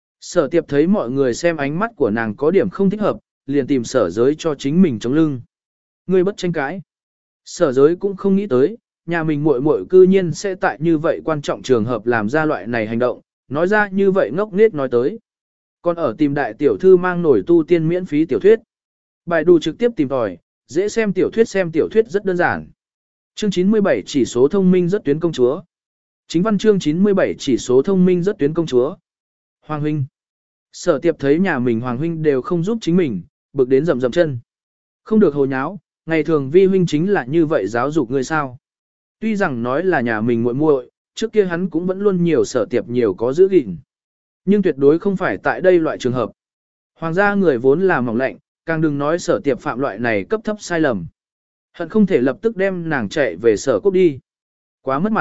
Sở Tiệp thấy mọi người xem ánh mắt của nàng có điểm không thích hợp, liền tìm Sở Giới cho chính mình chống lưng. Ngươi bất tranh cãi. Sở Giới cũng không nghĩ tới, nhà mình muội muội cư nhiên sẽ tại như vậy quan trọng trường hợp làm ra loại này hành động, nói ra như vậy ngốc nghếch nói tới. Còn ở tìm đại tiểu thư mang nổi tu tiên miễn phí tiểu thuyết. Bài đù trực tiếp tìm tòi, dễ xem tiểu thuyết xem tiểu thuyết rất đơn giản. Chương chín mươi bảy chỉ số thông minh rất tuyến công chúa. Chính văn chương chín mươi bảy chỉ số thông minh rất tuyến công chúa. Hoàng huynh. Sở Tiệp thấy nhà mình Hoàng huynh đều không giúp chính mình, bực đến rầm rầm chân. Không được hồ nháo, ngày thường vi huynh chính là như vậy giáo dục người sao. Tuy rằng nói là nhà mình muội muội, trước kia hắn cũng vẫn luôn nhiều Sở Tiệp nhiều có giữ gìn. Nhưng tuyệt đối không phải tại đây loại trường hợp. Hoàng gia người vốn là mỏng lạnh, càng đừng nói Sở Tiệp phạm loại này cấp thấp sai lầm. Hận không thể lập tức đem nàng chạy về Sở Quốc đi. Quá mất mặt.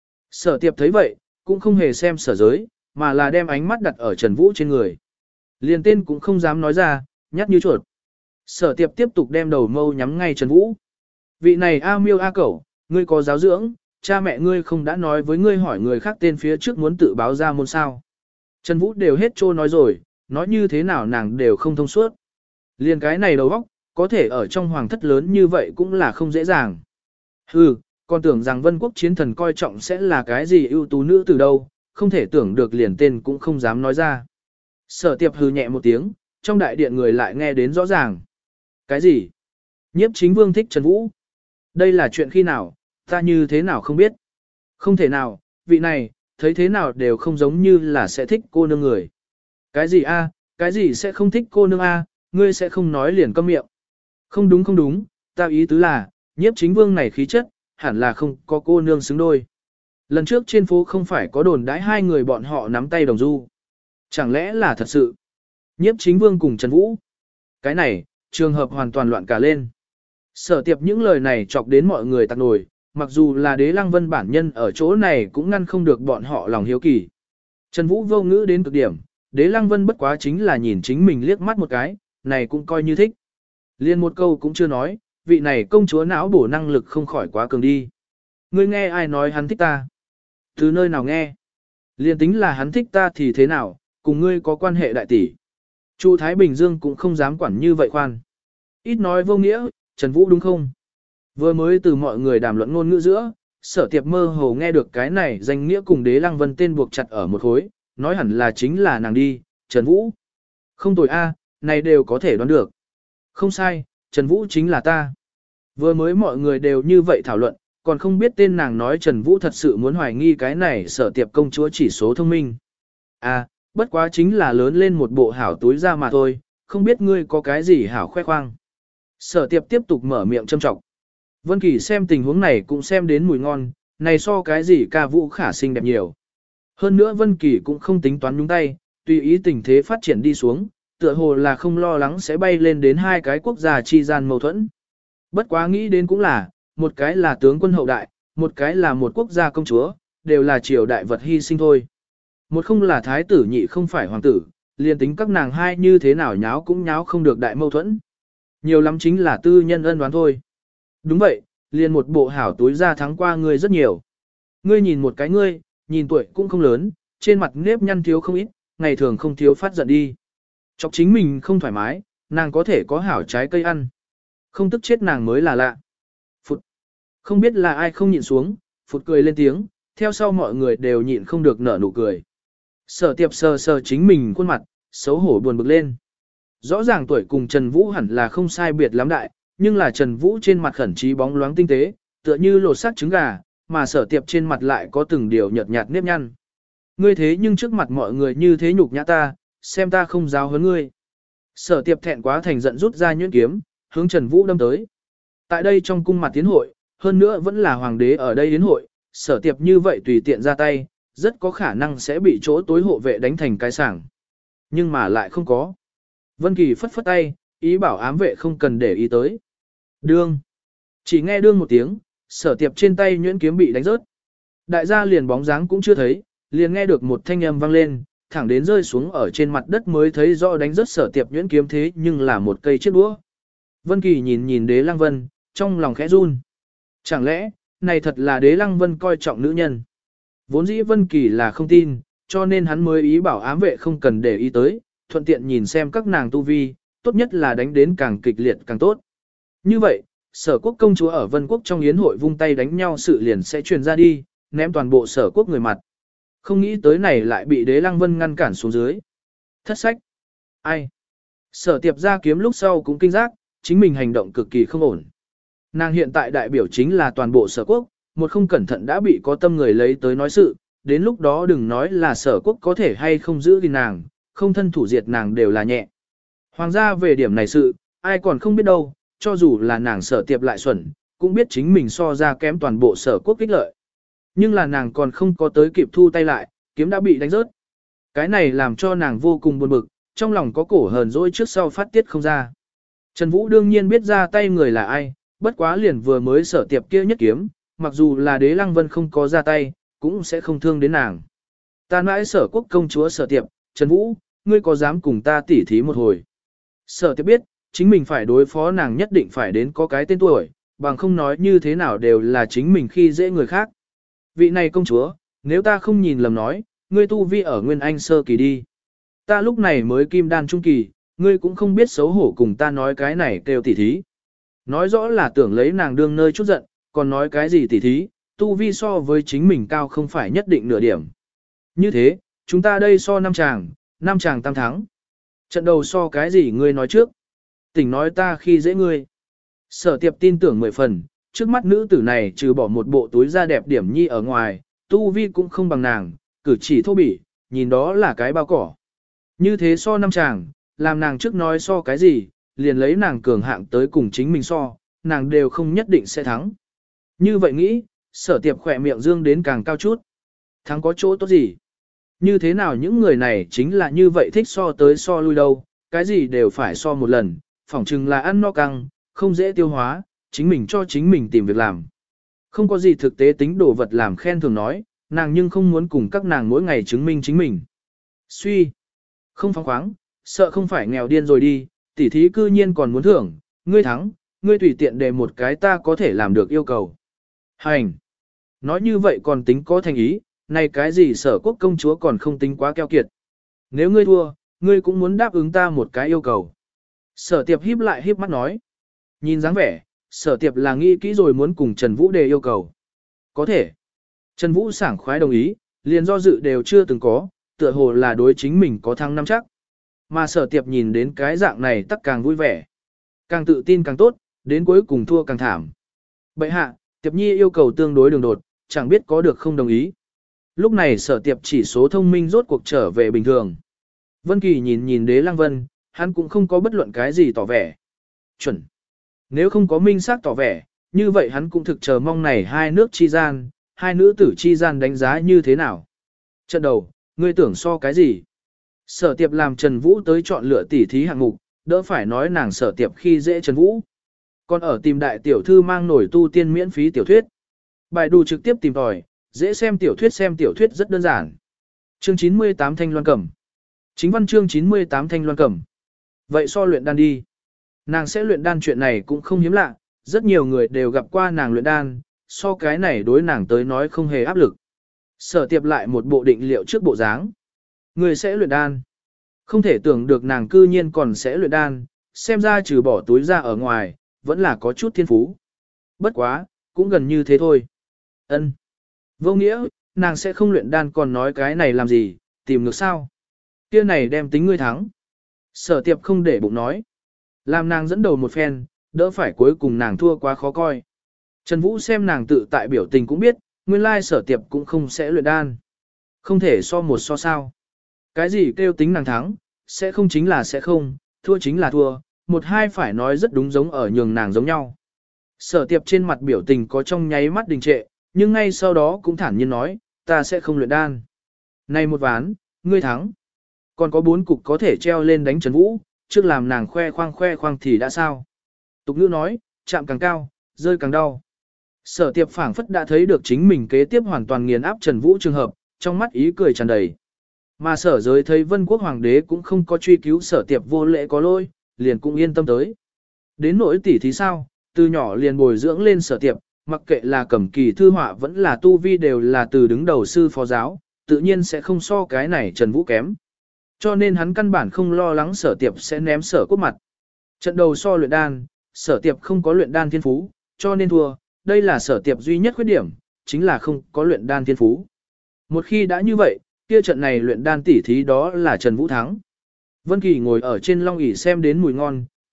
Sở Tiệp thấy vậy, cũng không hề xem Sở Giới, mà là đem ánh mắt đặt ở Trần Vũ trên người. Liền tên cũng không dám nói ra, nhát như chuột. Sở Tiệp tiếp tục đem đầu mâu nhắm ngay Trần Vũ. Vị này A Miêu A Cẩu, ngươi có giáo dưỡng, cha mẹ ngươi không đã nói với ngươi hỏi người khác tên phía trước muốn tự báo ra môn sao. Trần Vũ đều hết trô nói rồi, nói như thế nào nàng đều không thông suốt. Liền cái này đầu óc, có thể ở trong hoàng thất lớn như vậy cũng là không dễ dàng. Hừ, còn tưởng rằng Vân Quốc chiến thần coi trọng sẽ là cái gì ưu tú nữ từ đâu, không thể tưởng được liền tên cũng không dám nói ra. Sở Tiệp hừ nhẹ một tiếng, trong đại điện người lại nghe đến rõ ràng. Cái gì? Nhiếp chính vương thích Trần Vũ. Đây là chuyện khi nào, ta như thế nào không biết. Không thể nào, vị này, thấy thế nào đều không giống như là sẽ thích cô nương người. Cái gì a? Cái gì sẽ không thích cô nương a? Ngươi sẽ không nói liền câm miệng. Không đúng không đúng, ta ý tứ là, nhiếp chính vương này khí chất, hẳn là không có cô nương xứng đôi. Lần trước trên phố không phải có đồn đãi hai người bọn họ nắm tay đồng du. Chẳng lẽ là thật sự? Nhiếp chính vương cùng Trần Vũ. Cái này, trường hợp hoàn toàn loạn cả lên. Sở Tiệp những lời này chọc đến mọi người tạc nổi, mặc dù là Đế Lăng Vân bản nhân ở chỗ này cũng ngăn không được bọn họ lòng hiếu kỳ. Trần Vũ vô ngữ đến cực điểm, Đế Lăng Vân bất quá chính là nhìn chính mình liếc mắt một cái, này cũng coi như thích. Liên một câu cũng chưa nói, vị này công chúa não bổ năng lực không khỏi quá cường đi. Ngươi nghe ai nói hắn thích ta? Từ nơi nào nghe? Liên tính là hắn thích ta thì thế nào, cùng ngươi có quan hệ đại tỷ. Chu Thái Bình Dương cũng không dám quản như vậy khoan. Ít nói vô nghĩa, Trần Vũ đúng không? Vừa mới từ mọi người đàm luận ngôn ngữ giữa, Sở Tiệp mơ hồ nghe được cái này danh nghĩa cùng Đế Lăng Vân tên buộc chặt ở một khối, nói hẳn là chính là nàng đi, Trần Vũ. Không tồi a, này đều có thể đoán được. Không sai, Trần Vũ chính là ta. Vừa mới mọi người đều như vậy thảo luận, còn không biết tên nàng nói Trần Vũ thật sự muốn hoài nghi cái này Sở Tiệp công chúa chỉ số thông minh. À, bất quá chính là lớn lên một bộ hảo túi ra mà thôi, không biết ngươi có cái gì hảo khoe khoang. Sở Tiệp tiếp tục mở miệng châm trọng. Vân Kỳ xem tình huống này cũng xem đến mùi ngon, này so cái gì ca vũ khả xinh đẹp nhiều. Hơn nữa Vân Kỳ cũng không tính toán nhúng tay, tùy ý tình thế phát triển đi xuống, tựa hồ là không lo lắng sẽ bay lên đến hai cái quốc gia chi gian mâu thuẫn. Bất quá nghĩ đến cũng là, một cái là tướng quân hậu đại, một cái là một quốc gia công chúa, đều là triều đại vật hy sinh thôi. Một không là thái tử nhị không phải hoàng tử, liền tính các nàng hai như thế nào nháo cũng nháo không được đại mâu thuẫn. Nhiều lắm chính là tư nhân ân đoán thôi. Đúng vậy, liền một bộ hảo túi ra thắng qua ngươi rất nhiều. Ngươi nhìn một cái ngươi, nhìn tuổi cũng không lớn, trên mặt nếp nhăn thiếu không ít, ngày thường không thiếu phát giận đi. Chọc chính mình không thoải mái, nàng có thể có hảo trái cây ăn. Không tức chết nàng mới là lạ. Phụt. Không biết là ai không nhịn xuống, phụt cười lên tiếng, theo sau mọi người đều nhịn không được nở nụ cười. Sở Tiệp sờ sờ chính mình khuôn mặt, xấu hổ buồn bực lên. Rõ ràng tuổi cùng Trần Vũ hẳn là không sai biệt lắm đại, nhưng là Trần Vũ trên mặt khẩn trí bóng loáng tinh tế, tựa như lột xác trứng gà, mà Sở Tiệp trên mặt lại có từng điều nhợt nhạt nếp nhăn. Ngươi thế nhưng trước mặt mọi người như thế nhục nhã ta, xem ta không giáo huấn ngươi. Sở Tiệp thẹn quá thành giận rút ra nhuyễn kiếm, hướng Trần Vũ đâm tới. Tại đây trong cung mặt tiến hội, hơn nữa vẫn là hoàng đế ở đây yến hội, Sở Tiệp như vậy tùy tiện ra tay, rất có khả năng sẽ bị chỗ tối hộ vệ đánh thành cái sảng. Nhưng mà lại không có. Vân Kỳ phất phất tay, ý bảo ám vệ không cần để ý tới. Đương. Chỉ nghe đương một tiếng, Sở Tiệp trên tay nhuyễn kiếm bị đánh rớt. Đại gia liền bóng dáng cũng chưa thấy, liền nghe được một thanh âm vang lên, thẳng đến rơi xuống ở trên mặt đất mới thấy rõ đánh rớt Sở Tiệp nhuyễn kiếm thế nhưng là một cây chiếc đũa. Vân Kỳ nhìn nhìn Đế Lăng Vân, trong lòng khẽ run. Chẳng lẽ, này thật là Đế Lăng Vân coi trọng nữ nhân? Vốn dĩ Vân Kỳ là không tin, cho nên hắn mới ý bảo ám vệ không cần để ý tới, thuận tiện nhìn xem các nàng tu vi, tốt nhất là đánh đến càng kịch liệt càng tốt. Như vậy, Sở Quốc công chúa ở Vân Quốc trong yến hội vung tay đánh nhau sự liền sẽ truyền ra đi, ném toàn bộ Sở Quốc người mặt. Không nghĩ tới này lại bị Đế Lăng Vân ngăn cản xuống dưới. Thất sách. Ai? Sở Tiệp ra kiếm lúc sau cũng kinh giác, chính mình hành động cực kỳ không ổn. Nàng hiện tại đại biểu chính là toàn bộ sở quốc, một không cẩn thận đã bị có tâm người lấy tới nói sự, đến lúc đó đừng nói là sở quốc có thể hay không giữ gìn nàng, không thân thủ diệt nàng đều là nhẹ. Hoàng gia về điểm này sự, ai còn không biết đâu, cho dù là nàng sở tiệp lại xuẩn, cũng biết chính mình so ra kém toàn bộ sở quốc kích lợi. Nhưng là nàng còn không có tới kịp thu tay lại, kiếm đã bị đánh rớt. Cái này làm cho nàng vô cùng buồn bực, trong lòng có cổ hờn dỗi trước sau phát tiết không ra. Trần Vũ đương nhiên biết ra tay người là ai, bất quá liền vừa mới sở tiệp kia nhất kiếm, mặc dù là đế lăng vân không có ra tay, cũng sẽ không thương đến nàng. Ta mãi sở quốc công chúa sở tiệp, Trần Vũ, ngươi có dám cùng ta tỉ thí một hồi. Sở tiệp biết, chính mình phải đối phó nàng nhất định phải đến có cái tên tuổi, bằng không nói như thế nào đều là chính mình khi dễ người khác. Vị này công chúa, nếu ta không nhìn lầm nói, ngươi tu vi ở Nguyên Anh sơ kỳ đi. Ta lúc này mới kim đan trung kỳ, ngươi cũng không biết xấu hổ cùng ta nói cái này kêu tỉ thí. Nói rõ là tưởng lấy nàng đương nơi chút giận, còn nói cái gì tỉ thí, tu vi so với chính mình cao không phải nhất định nửa điểm. Như thế, chúng ta đây so năm chàng, năm chàng tam thắng. Trận đầu so cái gì ngươi nói trước. Tỉnh nói ta khi dễ ngươi. Sở tiệp tin tưởng mười phần, trước mắt nữ tử này trừ bỏ một bộ túi da đẹp điểm nhi ở ngoài, tu vi cũng không bằng nàng, cử chỉ thô bỉ, nhìn đó là cái bao cỏ. Như thế so năm chàng, làm nàng trước nói so cái gì, liền lấy nàng cường hạng tới cùng chính mình so, nàng đều không nhất định sẽ thắng. Như vậy nghĩ, sở tiệp khỏe miệng dương đến càng cao chút. Thắng có chỗ tốt gì? Như thế nào những người này chính là như vậy thích so tới so lui đâu, cái gì đều phải so một lần, phỏng chừng là ăn no căng, không dễ tiêu hóa, chính mình cho chính mình tìm việc làm. Không có gì thực tế tính đồ vật làm khen thường nói, nàng nhưng không muốn cùng các nàng mỗi ngày chứng minh chính mình. Suy, không phóng khoáng, sợ không phải nghèo điên rồi đi, tỉ thí cư nhiên còn muốn thưởng, ngươi thắng, ngươi tùy tiện đề một cái ta có thể làm được yêu cầu. Hành! Nói như vậy còn tính có thành ý, này cái gì sở quốc công chúa còn không tính quá keo kiệt. Nếu ngươi thua, ngươi cũng muốn đáp ứng ta một cái yêu cầu. Sở tiệp híp lại híp mắt nói. Nhìn dáng vẻ, sở tiệp là nghĩ kỹ rồi muốn cùng Trần Vũ đề yêu cầu. Có thể. Trần Vũ sảng khoái đồng ý, liền do dự đều chưa từng có, tựa hồ là đối chính mình có thắng năm chắc. Mà sở tiệp nhìn đến cái dạng này tắc càng vui vẻ. Càng tự tin càng tốt, đến cuối cùng thua càng thảm. Bậy hạ, tiệp nhi yêu cầu tương đối đường đột, chẳng biết có được không đồng ý. Lúc này sở tiệp chỉ số thông minh rốt cuộc trở về bình thường. Vân Kỳ nhìn nhìn đế lăng vân, hắn cũng không có bất luận cái gì tỏ vẻ. Chuẩn. Nếu không có minh xác tỏ vẻ, như vậy hắn cũng thực chờ mong này hai nước chi gian, hai nữ tử chi gian đánh giá như thế nào. Trận đầu, ngươi tưởng so cái gì? Sở tiệp làm Trần Vũ tới chọn lựa tỉ thí hạng mục, đỡ phải nói nàng sở tiệp khi dễ Trần Vũ. Còn ở tìm đại tiểu thư mang nổi tu tiên miễn phí tiểu thuyết. Bài đù trực tiếp tìm tòi, dễ xem tiểu thuyết xem tiểu thuyết rất đơn giản. Chương chín mươi tám Thanh Loan Cẩm. Chính văn chương chín mươi tám Thanh Loan Cẩm. Vậy so luyện đan đi. Nàng sẽ luyện đan chuyện này cũng không hiếm lạ, rất nhiều người đều gặp qua nàng luyện đan, so cái này đối nàng tới nói không hề áp lực. Sở tiệp lại một bộ định liệu trước bộ dáng. Người sẽ luyện đan. Không thể tưởng được nàng cư nhiên còn sẽ luyện đan, xem ra trừ bỏ túi ra ở ngoài, vẫn là có chút thiên phú. Bất quá, cũng gần như thế thôi. Ân. Vô nghĩa, nàng sẽ không luyện đan còn nói cái này làm gì, tìm ngược sao. Kia này đem tính ngươi thắng. Sở tiệp không để bụng nói. Làm nàng dẫn đầu một phen, đỡ phải cuối cùng nàng thua quá khó coi. Trần Vũ xem nàng tự tại biểu tình cũng biết, nguyên lai sở tiệp cũng không sẽ luyện đan. Không thể so một so sao. Cái gì kêu tính nàng thắng, sẽ không chính là sẽ không, thua chính là thua, một hai phải nói rất đúng giống ở nhường nàng giống nhau. Sở tiệp trên mặt biểu tình có trong nháy mắt đình trệ, nhưng ngay sau đó cũng thản nhiên nói, ta sẽ không luyện đan. Này một ván, ngươi thắng. Còn có bốn cục có thể treo lên đánh Trần Vũ, trước làm nàng khoe khoang khoe khoang thì đã sao. Tục ngữ nói, chạm càng cao, rơi càng đau. Sở tiệp phảng phất đã thấy được chính mình kế tiếp hoàn toàn nghiền áp Trần Vũ trường hợp, trong mắt ý cười tràn đầy. Mà sở giới thấy Vân Quốc Hoàng đế cũng không có truy cứu sở tiệp vô lễ có lỗi, liền cũng yên tâm tới. Đến nỗi tỷ thí sao, từ nhỏ liền bồi dưỡng lên sở tiệp, mặc kệ là cẩm kỳ thư họa vẫn là tu vi đều là từ đứng đầu sư phó giáo, tự nhiên sẽ không so cái này Trần Vũ kém. Cho nên hắn căn bản không lo lắng sở tiệp sẽ ném sở cốt mặt. Trận đầu so luyện đan, sở tiệp không có luyện đan thiên phú, cho nên thua, đây là sở tiệp duy nhất khuyết điểm, chính là không có luyện đan thiên phú. Một khi đã như vậy, kia trận này luyện đan tỉ thí đó là Trần Vũ thắng. Vân Kỳ ngồi ở trên long ỷ xem đến mùi ngon,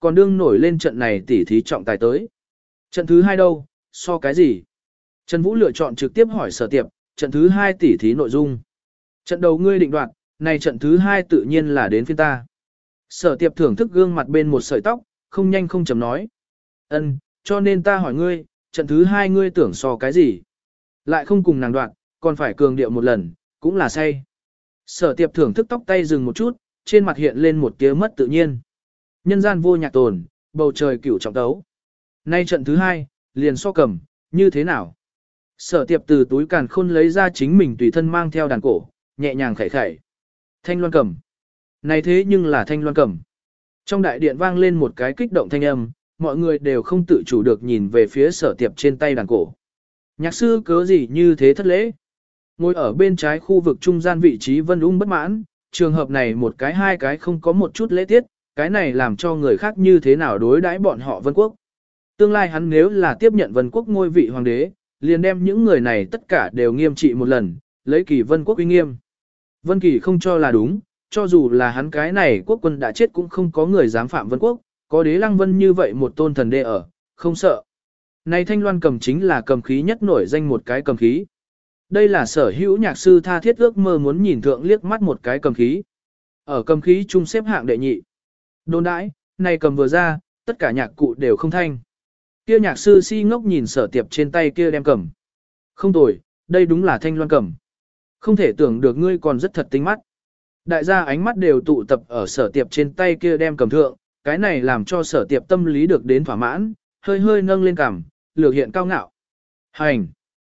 còn đương nổi lên trận này tỉ thí trọng tài tới. Trận thứ hai đâu, so cái gì? Trần Vũ lựa chọn trực tiếp hỏi Sở Tiệp, trận thứ hai tỉ thí nội dung. Trận đầu ngươi định đoạt, này trận thứ hai tự nhiên là đến phiên ta. Sở Tiệp thưởng thức gương mặt bên một sợi tóc, không nhanh không chậm nói. Ân, cho nên ta hỏi ngươi, trận thứ hai ngươi tưởng so cái gì? Lại không cùng nàng đoạt, còn phải cường điệu một lần, cũng là say. Sở Tiệp thưởng thức tóc tay dừng một chút, trên mặt hiện lên một tia mất tự nhiên. Nhân gian vô nhạc tồn, bầu trời cửu trọng tấu. Nay trận thứ hai, liền so cầm, như thế nào? Sở Tiệp từ túi càn khôn lấy ra chính mình tùy thân mang theo đàn cổ, nhẹ nhàng khẩy khẩy. Thanh loan cầm. Này thế nhưng là thanh loan cầm. Trong đại điện vang lên một cái kích động thanh âm, mọi người đều không tự chủ được nhìn về phía Sở Tiệp trên tay đàn cổ. Nhạc sư cớ gì như thế thất lễ? Ngồi ở bên trái khu vực trung gian vị trí Vân Ung bất mãn, trường hợp này một cái hai cái không có một chút lễ tiết, cái này làm cho người khác như thế nào đối đãi bọn họ Vân Quốc. Tương lai hắn nếu là tiếp nhận Vân Quốc ngôi vị hoàng đế, liền đem những người này tất cả đều nghiêm trị một lần, lấy kỳ Vân Quốc uy nghiêm. Vân Kỳ không cho là đúng, cho dù là hắn cái này quốc quân đã chết cũng không có người dám phạm Vân Quốc, có đế lăng vân như vậy một tôn thần đê ở, không sợ. Này thanh loan cầm chính là cầm khí nhất nổi danh một cái cầm khí. Đây là sở hữu nhạc sư tha thiết ước mơ muốn nhìn thượng liếc mắt một cái cầm khí. Ở cầm khí chung xếp hạng đệ nhị. Đồn đãi, này cầm vừa ra, tất cả nhạc cụ đều không thanh. Kia nhạc sư si ngốc nhìn Sở Tiệp trên tay kia đem cầm. Không tồi, đây đúng là thanh loan cầm. Không thể tưởng được ngươi còn rất thật tinh mắt. Đại gia ánh mắt đều tụ tập ở Sở Tiệp trên tay kia đem cầm thượng, cái này làm cho Sở Tiệp tâm lý được đến thỏa mãn, hơi hơi nâng lên cằm, lược hiện cao ngạo. Hành!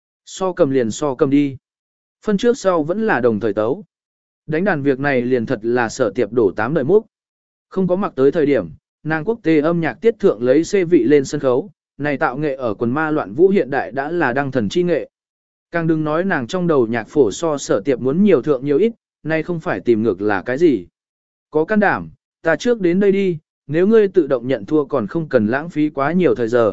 So cầm liền so cầm đi. Phân trước sau vẫn là đồng thời tấu. Đánh đàn việc này liền thật là Sở Tiệp đổ tám đời múc. Không có mặc tới thời điểm, nàng quốc tế âm nhạc tiết thượng lấy xê vị lên sân khấu, này tạo nghệ ở quần ma loạn vũ hiện đại đã là đăng thần chi nghệ. Càng đừng nói nàng trong đầu nhạc phổ so Sở Tiệp muốn nhiều thượng nhiều ít, nay không phải tìm ngược là cái gì. Có can đảm, ta trước đến đây đi, nếu ngươi tự động nhận thua còn không cần lãng phí quá nhiều thời giờ.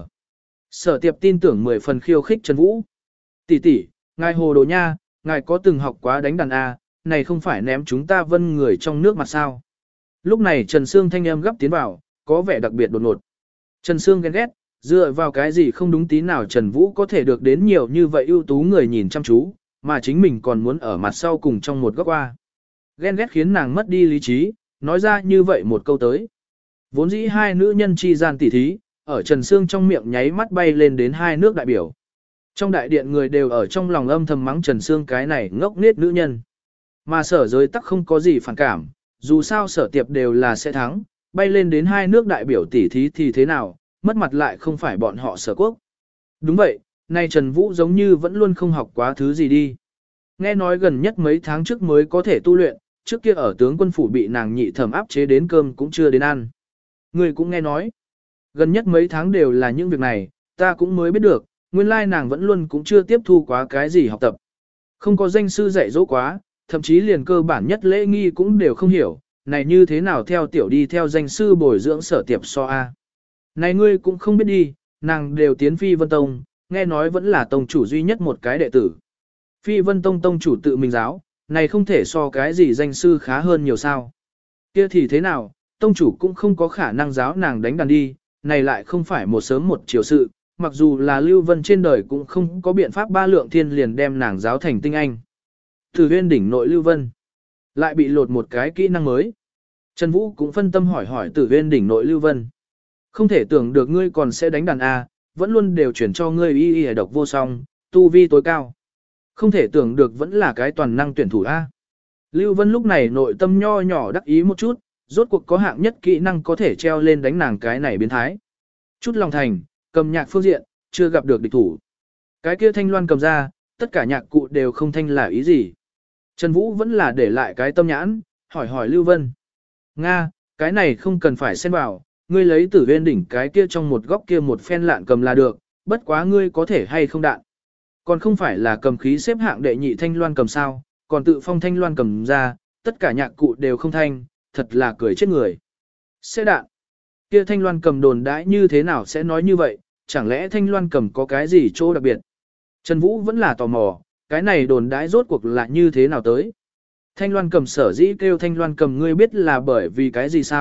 Sở Tiệp tin tưởng mười phần khiêu khích Trần Vũ. Tỷ tỷ, ngài hồ đồ nha, ngài có từng học quá đánh đàn A, này không phải ném chúng ta Vân người trong nước mặt sao. Lúc này Trần Sương thanh âm gấp tiến vào, có vẻ đặc biệt đột ngột. Trần Sương ghen ghét, dựa vào cái gì không đúng tí nào Trần Vũ có thể được đến nhiều như vậy ưu tú người nhìn chăm chú, mà chính mình còn muốn ở mặt sau cùng trong một góc qua. Ghen ghét khiến nàng mất đi lý trí, nói ra như vậy một câu tới. Vốn dĩ hai nữ nhân chi gian tỉ thí, ở Trần Sương trong miệng nháy mắt bay lên đến hai nước đại biểu. Trong đại điện người đều ở trong lòng âm thầm mắng Trần Sương cái này ngốc nghếch nữ nhân. Mà Sở Giới tắc không có gì phản cảm, dù sao Sở Tiệp đều là sẽ thắng, bay lên đến hai nước đại biểu tỉ thí thì thế nào, mất mặt lại không phải bọn họ Sở Quốc. Đúng vậy, nay Trần Vũ giống như vẫn luôn không học quá thứ gì đi. Nghe nói gần nhất mấy tháng trước mới có thể tu luyện, trước kia ở tướng quân phủ bị nàng nhị thẩm áp chế đến cơm cũng chưa đến ăn. Người cũng nghe nói, gần nhất mấy tháng đều là những việc này, ta cũng mới biết được, nguyên lai nàng vẫn luôn cũng chưa tiếp thu quá cái gì học tập. Không có danh sư dạy dỗ quá, thậm chí liền cơ bản nhất lễ nghi cũng đều không hiểu, này như thế nào theo tiểu đi theo danh sư bồi dưỡng Sở Tiệp so a. Này ngươi cũng không biết đi, nàng đều tiến Phi Vân Tông, nghe nói vẫn là tông chủ duy nhất một cái đệ tử. Phi Vân Tông tông chủ tự mình giáo, này không thể so cái gì danh sư khá hơn nhiều sao. Kia thì thế nào, tông chủ cũng không có khả năng giáo nàng đánh đàn đi, này lại không phải một sớm một chiều sự, mặc dù là Lưu Vân trên đời cũng không có biện pháp ba lượng thiên liền đem nàng giáo thành tinh anh. Từ huyên đỉnh nội Lưu Vân, lại bị lột một cái kỹ năng mới. Trần Vũ cũng phân tâm hỏi hỏi Tử huyên đỉnh nội Lưu Vân. Không thể tưởng được ngươi còn sẽ đánh đàn A, vẫn luôn đều chuyển cho ngươi y y độc vô song, tu vi tối cao. Không thể tưởng được vẫn là cái toàn năng tuyển thủ A. Lưu Vân lúc này nội tâm nho nhỏ đắc ý một chút, rốt cuộc có hạng nhất kỹ năng có thể treo lên đánh nàng cái này biến thái. Chút lòng thành, cầm nhạc phương diện, chưa gặp được địch thủ. Cái kia thanh loan cầm ra, tất cả nhạc cụ đều không thanh là ý gì. Trần Vũ vẫn là để lại cái tâm nhãn, hỏi hỏi Lưu Vân. Nga, cái này không cần phải xen vào, ngươi lấy Tử huyên đỉnh cái kia trong một góc kia một phen lạn cầm là được, bất quá ngươi có thể hay không đạn. Còn không phải là cầm khí xếp hạng đệ nhị thanh loan cầm sao, còn tự phong thanh loan cầm ra, tất cả nhạc cụ đều không thanh, thật là cười chết người. Sẽ đạn. Kia thanh loan cầm đồn đãi như thế nào sẽ nói như vậy, chẳng lẽ thanh loan cầm có cái gì chỗ đặc biệt? Trần Vũ vẫn là tò mò, cái này đồn đãi rốt cuộc là như thế nào tới? Thanh loan cầm sở dĩ kêu thanh loan cầm ngươi biết là bởi vì cái gì sao?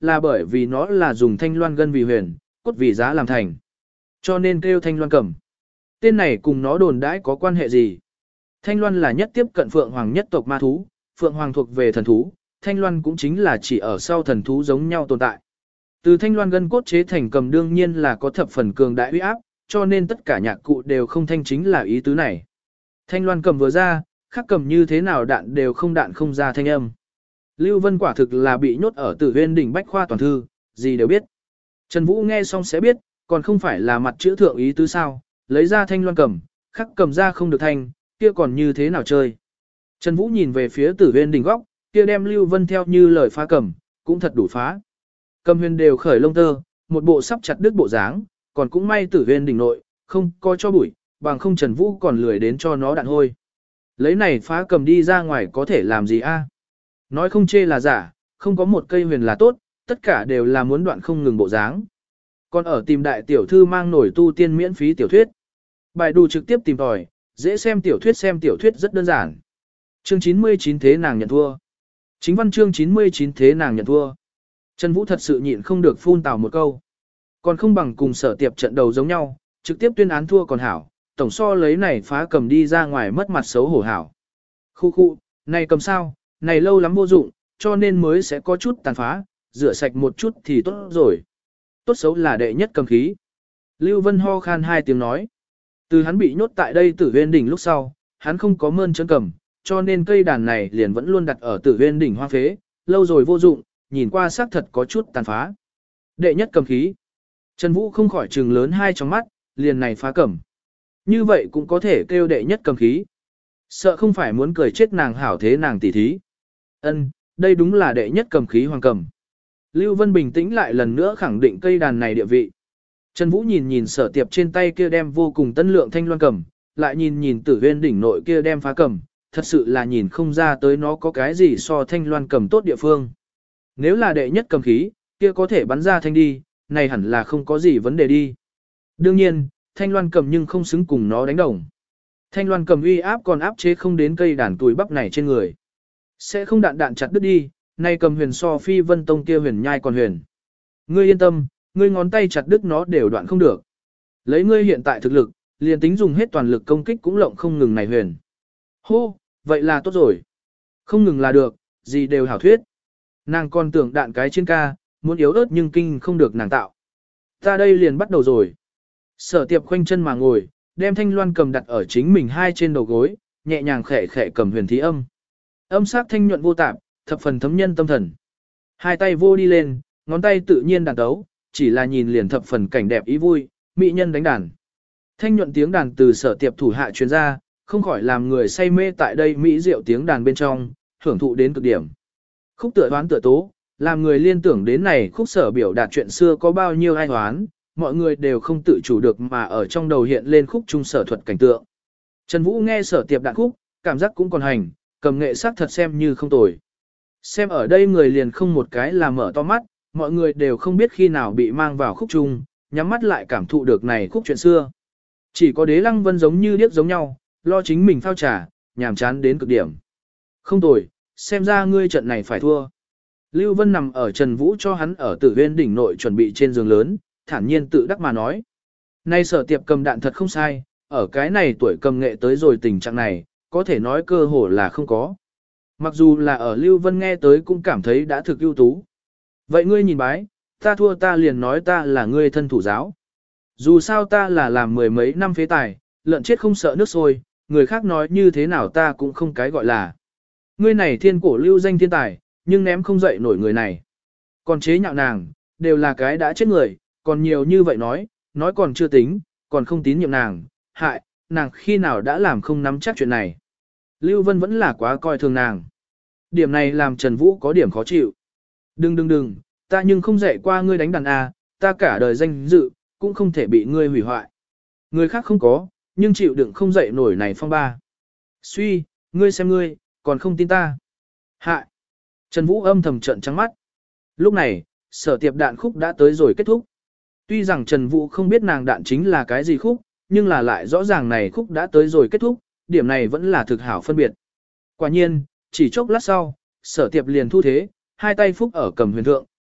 là bởi vì nó là dùng thanh loan gân vì huyền, cốt vì giá làm thành. Cho nên kêu thanh loan cầm. Tên này cùng nó đồn đãi có quan hệ gì? Thanh loan là nhất tiếp cận phượng hoàng nhất tộc ma thú, phượng hoàng thuộc về thần thú, thanh loan cũng chính là chỉ ở sau thần thú giống nhau tồn tại. Từ thanh loan gân cốt chế thành cầm đương nhiên là có thập phần cường đại uy áp, cho nên tất cả nhạc cụ đều không thanh chính là ý tứ này. Thanh loan cầm vừa ra, khác cầm như thế nào đạn đều không đạn không ra thanh âm. Lưu Vân quả thực là bị nhốt ở Tử Huyên đỉnh bách khoa toàn thư, gì đều biết. Trần Vũ nghe xong sẽ biết, còn không phải là mặt chữ thượng ý tứ sao, lấy ra thanh loan cầm, khắc cầm ra không được thanh, kia còn như thế nào chơi. Trần Vũ nhìn về phía Tử Huyên đỉnh góc, kia đem Lưu Vân theo như lời phá cầm, cũng thật đủ phá. Cầm huyền đều khởi lông tơ, một bộ sắp chặt đứt bộ dáng, còn cũng may Tử Huyên đỉnh nội, không có cho bụi, bằng không Trần Vũ còn lười đến cho nó đạn hôi. Lấy này phá cầm đi ra ngoài có thể làm gì a? Nói không chê là giả, không có một cây huyền là tốt, tất cả đều là muốn đoạn không ngừng bộ dáng. Còn ở tìm đại tiểu thư mang nổi tu tiên miễn phí tiểu thuyết. Bài đủ trực tiếp tìm tòi, dễ xem tiểu thuyết xem tiểu thuyết rất đơn giản. Chương chín mươi chín thế nàng nhận thua. Chính văn chương chín mươi chín thế nàng nhận thua. Trần Vũ thật sự nhịn không được phun tào một câu. Còn không bằng cùng Sở Tiệp trận đầu giống nhau, trực tiếp tuyên án thua còn hảo, tổng so lấy này phá cầm đi ra ngoài mất mặt xấu hổ hảo. Khu khu, này cầm sao, này lâu lắm vô dụng, cho nên mới sẽ có chút tàn phá, rửa sạch một chút thì tốt rồi. Tốt xấu là đệ nhất cầm khí. Lưu Vân ho khan hai tiếng nói. Từ hắn bị nhốt tại đây Tử Huyên đỉnh lúc sau, hắn không có mơn trớn cầm, cho nên cây đàn này liền vẫn luôn đặt ở Tử Huyên đỉnh hoang phế, lâu rồi vô dụng, nhìn qua xác thật có chút tàn phá. Đệ nhất cầm khí. Trần Vũ không khỏi trừng lớn hai trong mắt, liền này phá cầm. Như vậy cũng có thể kêu đệ nhất cầm khí. Sợ không phải muốn cười chết nàng hảo thế nàng tỉ thí. Ân, đây đúng là đệ nhất cầm khí hoàng cầm. Lưu Vân bình tĩnh lại lần nữa khẳng định cây đàn này địa vị. Trần Vũ nhìn nhìn Sở Tiệp trên tay kia đem vô cùng tân lượng thanh loan cầm, lại nhìn nhìn Tử Huyên đỉnh nội kia đem phá cầm, thật sự là nhìn không ra tới nó có cái gì so thanh loan cầm tốt địa phương. Nếu là đệ nhất cầm khí, kia có thể bắn ra thanh đi, này hẳn là không có gì vấn đề đi. Đương nhiên, thanh loan cầm nhưng không xứng cùng nó đánh đồng. Thanh loan cầm uy áp còn áp chế không đến cây đàn túi bắp này trên người. Sẽ không đạn đạn chặt đứt đi, nay cầm huyền so phi vân tông kia huyền nhai còn huyền. Ngươi yên tâm, ngươi ngón tay chặt đứt nó đều đoạn không được. Lấy ngươi hiện tại thực lực, liền tính dùng hết toàn lực công kích cũng lộng không ngừng này huyền. Hô, vậy là tốt rồi. Không ngừng là được, gì đều hảo thuyết. Nàng còn tưởng đạn cái trên ca, muốn yếu ớt nhưng kinh không được nàng tạo. Ta đây liền bắt đầu rồi. Sở Tiệp khoanh chân mà ngồi, đem thanh loan cầm đặt ở chính mình hai trên đầu gối, nhẹ nhàng khẽ khẽ cầm huyền thí âm. Âm sắc thanh nhuận vô tạp, thập phần thấm nhân tâm thần. Hai tay vô đi lên, ngón tay tự nhiên đàn tấu, chỉ là nhìn liền thập phần cảnh đẹp ý vui, mỹ nhân đánh đàn. Thanh nhuận tiếng đàn từ Sở Tiệp thủ hạ truyền ra, không khỏi làm người say mê tại đây mỹ diệu tiếng đàn bên trong, hưởng thụ đến cực điểm. Khúc tựa hoán tựa tố, làm người liên tưởng đến này khúc sở biểu đạt chuyện xưa có bao nhiêu ai hoán, mọi người đều không tự chủ được mà ở trong đầu hiện lên khúc trung sở thuật cảnh tượng. Trần Vũ nghe Sở Tiệp đạn khúc, cảm giác cũng còn hành, cầm nghệ sắc thật xem như không tồi. Xem ở đây người liền không một cái là mở to mắt, mọi người đều không biết khi nào bị mang vào khúc trung, nhắm mắt lại cảm thụ được này khúc chuyện xưa. Chỉ có Đế Lăng Vân giống như điếc giống nhau, lo chính mình phao trà, nhàm chán đến cực điểm. Không tồi, xem ra ngươi trận này phải thua. Lưu Vân nằm ở Trần Vũ cho hắn ở Tử Huyên đỉnh nội chuẩn bị trên giường lớn, thản nhiên tự đắc mà nói. Nay Sở Tiệp cầm đạn thật không sai, ở cái này tuổi cầm nghệ tới rồi tình trạng này, có thể nói cơ hồ là không có. Mặc dù là ở Lưu Vân nghe tới cũng cảm thấy đã thực ưu tú. Vậy ngươi nhìn bái, ta thua ta liền nói ta là ngươi thân thủ giáo. Dù sao ta là làm mười mấy năm phế tài, lợn chết không sợ nước sôi, người khác nói như thế nào ta cũng không cái gọi là. Ngươi này thiên cổ lưu danh thiên tài, nhưng ném không dậy nổi người này. Còn chế nhạo nàng, đều là cái đã chết người, còn nhiều như vậy nói, nói còn chưa tính, còn không tín nhiệm nàng, hại, nàng khi nào đã làm không nắm chắc chuyện này. Lưu Vân vẫn là quá coi thường nàng. Điểm này làm Trần Vũ có điểm khó chịu. Đừng đừng đừng, ta nhưng không dạy qua ngươi đánh đàn A, ta cả đời danh dự, cũng không thể bị ngươi hủy hoại. Người khác không có, nhưng chịu đựng không dậy nổi này phong ba. Suy, ngươi xem ngươi, còn không tin ta. Hại. Trần Vũ âm thầm trận trắng mắt. Lúc này, Sở Tiệp đạn khúc đã tới rồi kết thúc. Tuy rằng Trần Vũ không biết nàng đạn chính là cái gì khúc, nhưng là lại rõ ràng này khúc đã tới rồi kết thúc, điểm này vẫn là thực hảo phân biệt. Quả nhiên, chỉ chốc lát sau, Sở Tiệp liền thu thế, hai tay phúc ở cầm huyền thượng,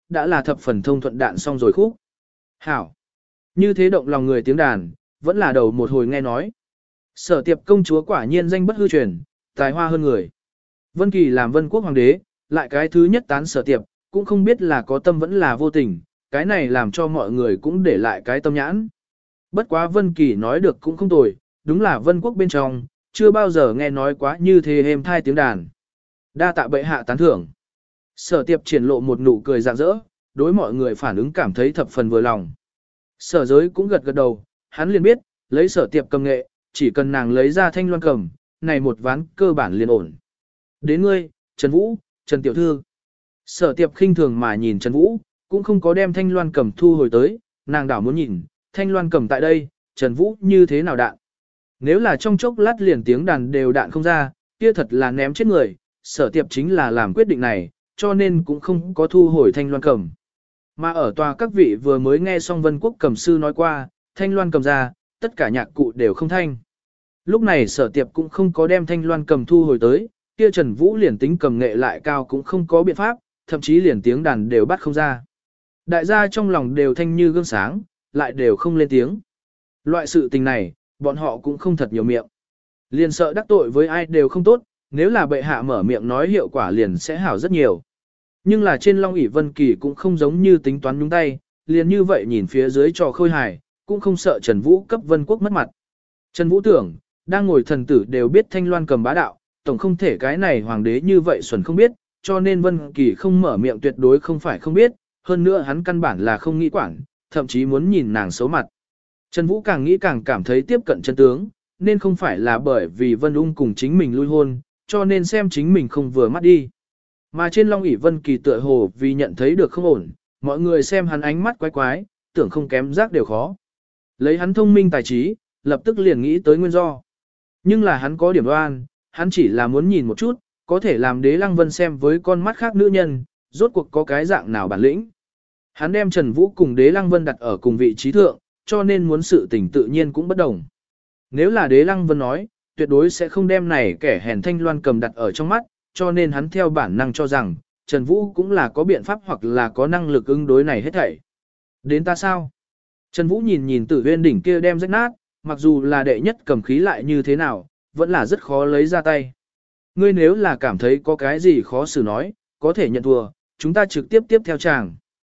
đã là thập phần thông thuận đạn xong rồi khúc. Hảo! Như thế động lòng người tiếng đàn, vẫn là đầu một hồi nghe nói. Sở tiệp công chúa quả nhiên danh bất hư truyền, tài hoa hơn người. Vân Kỳ làm vân quốc hoàng đế, lại cái thứ nhất tán sở tiệp, cũng không biết là có tâm vẫn là vô tình, cái này làm cho mọi người cũng để lại cái tâm nhãn. Bất quá Vân Kỳ nói được cũng không tồi, đúng là vân quốc bên trong, chưa bao giờ nghe nói quá như thế êm thai tiếng đàn. Đa tạ bệ hạ tán thưởng. Sở tiệp triển lộ một nụ cười rạng rỡ, đối mọi người phản ứng cảm thấy thập phần vừa lòng. Sở giới cũng gật gật đầu, hắn liền biết, lấy sở tiệp cầm nghệ, chỉ cần nàng lấy ra thanh loan cầm, này một ván cơ bản liền ổn. Đến ngươi, Trần Vũ, Trần Tiểu Thư. Sở tiệp khinh thường mà nhìn Trần Vũ, cũng không có đem thanh loan cầm thu hồi tới, nàng đảo muốn nhìn, thanh loan cầm tại đây, Trần Vũ như thế nào đạn. Nếu là trong chốc lát liền tiếng đàn đều đạn không ra, kia thật là ném chết người, sở tiệp chính là làm quyết định này, cho nên cũng không có thu hồi thanh loan cầm. Mà ở tòa các vị vừa mới nghe xong vân quốc cầm sư nói qua, thanh loan cầm ra, tất cả nhạc cụ đều không thanh. Lúc này sở tiệp cũng không có đem thanh loan cầm thu hồi tới, kia Trần Vũ liền tính cầm nghệ lại cao cũng không có biện pháp, thậm chí liền tiếng đàn đều bắt không ra. Đại gia trong lòng đều thanh như gương sáng, lại đều không lên tiếng. Loại sự tình này, bọn họ cũng không thật nhiều miệng. Liền sợ đắc tội với ai đều không tốt, nếu là bệ hạ mở miệng nói hiệu quả liền sẽ hảo rất nhiều. Nhưng là trên Long ỷ Vân Kỳ cũng không giống như tính toán nhúng tay, liền như vậy nhìn phía dưới trò khôi hài, cũng không sợ Trần Vũ cấp vân quốc mất mặt. Trần Vũ tưởng, đang ngồi thần tử đều biết thanh loan cầm bá đạo, tổng không thể cái này hoàng đế như vậy xuẩn không biết, cho nên Vân Kỳ không mở miệng tuyệt đối không phải không biết, hơn nữa hắn căn bản là không nghĩ quản, thậm chí muốn nhìn nàng xấu mặt. Trần Vũ càng nghĩ càng cảm thấy tiếp cận chân tướng, nên không phải là bởi vì Vân Ung cùng chính mình lui hôn, cho nên xem chính mình không vừa mắt đi. Mà trên Long ỷ Vân Kỳ tựa hồ vì nhận thấy được không ổn, mọi người xem hắn ánh mắt quái quái, tưởng không kém giác đều khó. Lấy hắn thông minh tài trí, lập tức liền nghĩ tới nguyên do. Nhưng là hắn có điểm đoan, hắn chỉ là muốn nhìn một chút, có thể làm Đế Lăng Vân xem với con mắt khác nữ nhân, rốt cuộc có cái dạng nào bản lĩnh. Hắn đem Trần Vũ cùng Đế Lăng Vân đặt ở cùng vị trí thượng, cho nên muốn sự tình tự nhiên cũng bất đồng. Nếu là Đế Lăng Vân nói, tuyệt đối sẽ không đem này kẻ hèn thanh loan cầm đặt ở trong mắt, cho nên hắn theo bản năng cho rằng, Trần Vũ cũng là có biện pháp hoặc là có năng lực ứng đối này hết thảy. Đến ta sao? Trần Vũ nhìn nhìn Tử Uyên đỉnh kia đem rách nát, mặc dù là đệ nhất cầm khí lại như thế nào, vẫn là rất khó lấy ra tay. Ngươi nếu là cảm thấy có cái gì khó xử nói, có thể nhận thua, chúng ta trực tiếp tiếp theo chàng.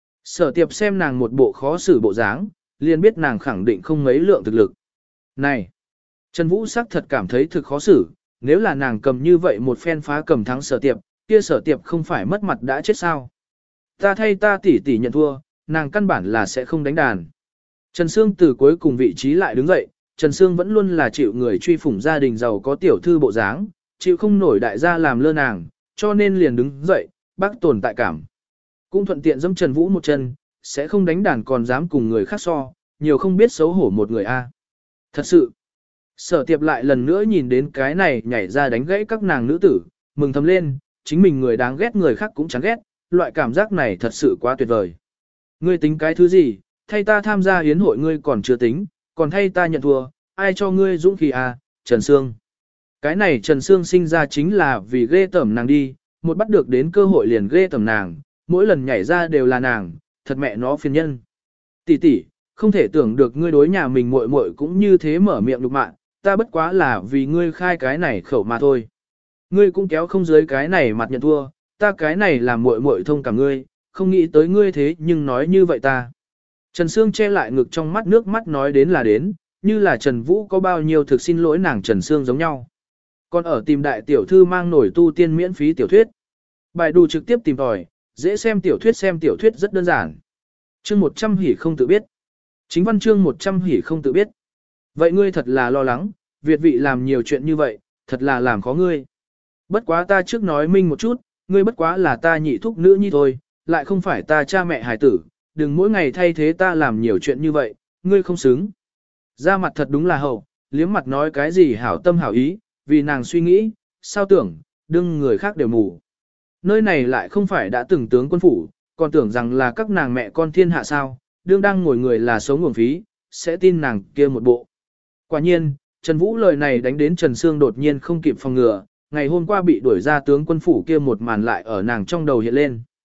Sở tiệp xem nàng một bộ khó xử bộ dáng, liền biết nàng khẳng định không mấy lượng thực lực. Này! Trần Vũ sắc thật cảm thấy thực khó xử, nếu là nàng cầm như vậy một phen phá cầm thắng sở tiệp, kia sở tiệp không phải mất mặt đã chết sao. Ta thay ta tỉ tỉ nhận thua, nàng căn bản là sẽ không đánh đàn. Trần Sương từ cuối cùng vị trí lại đứng dậy, Trần Sương vẫn luôn là chịu người truy phủng gia đình giàu có tiểu thư bộ dáng, chịu không nổi đại gia làm lơ nàng, cho nên liền đứng dậy, bác tồn tại cảm. Cũng thuận tiện dẫm Trần Vũ một chân, sẽ không đánh đàn còn dám cùng người khác so, nhiều không biết xấu hổ một người a. Thật sự, sở tiệp lại lần nữa nhìn đến cái này nhảy ra đánh gãy các nàng nữ tử, mừng thầm lên, chính mình người đáng ghét người khác cũng chán ghét, loại cảm giác này thật sự quá tuyệt vời. Ngươi tính cái thứ gì, thay ta tham gia hiến hội ngươi còn chưa tính, còn thay ta nhận thua, ai cho ngươi dũng khí à, Trần Sương. Cái này Trần Sương sinh ra chính là vì ghê tởm nàng đi, một bắt được đến cơ hội liền ghê tởm nàng, mỗi lần nhảy ra đều là nàng, thật mẹ nó phiền nhân. Tỷ tỷ, không thể tưởng được ngươi đối nhà mình muội muội cũng như thế mở miệng lục mạng, ta bất quá là vì ngươi khai cái này khẩu mà thôi. Ngươi cũng kéo không dưới cái này mặt nhận thua, ta cái này làm muội muội thông cảm ngươi, không nghĩ tới ngươi thế nhưng nói như vậy ta. Trần Sương che lại ngực trong mắt nước mắt nói đến là đến, như là Trần Vũ có bao nhiêu thực xin lỗi nàng Trần Sương giống nhau. Còn ở tìm đại tiểu thư mang nổi tu tiên miễn phí tiểu thuyết. Bài đù trực tiếp tìm tòi, dễ xem tiểu thuyết xem tiểu thuyết rất đơn giản. Chương một trăm hỉ không tự biết. Chính văn chương một trăm hỉ không tự biết. Vậy ngươi thật là lo lắng, Việt vị làm nhiều chuyện như vậy, thật là làm khó ngươi. Bất quá ta trước nói minh một chút, ngươi bất quá là ta nhị thúc nữ nhi thôi, lại không phải ta cha mẹ hài tử, đừng mỗi ngày thay thế ta làm nhiều chuyện như vậy, ngươi không xứng. Ra mặt thật đúng là hậu, liếm mặt nói cái gì hảo tâm hảo ý, vì nàng suy nghĩ, sao tưởng, đương người khác đều mù. Nơi này lại không phải đã từng tướng quân phủ, còn tưởng rằng là các nàng mẹ con thiên hạ sao, đương đang ngồi người là sống nguồn phí, sẽ tin nàng kia một bộ. Quả nhiên, Trần Vũ lời này đánh đến Trần Sương đột nhiên không kịp phòng ngừa, ngày hôm qua bị đuổi ra tướng quân phủ kia một màn lại ở nàng trong đầu hiện lên.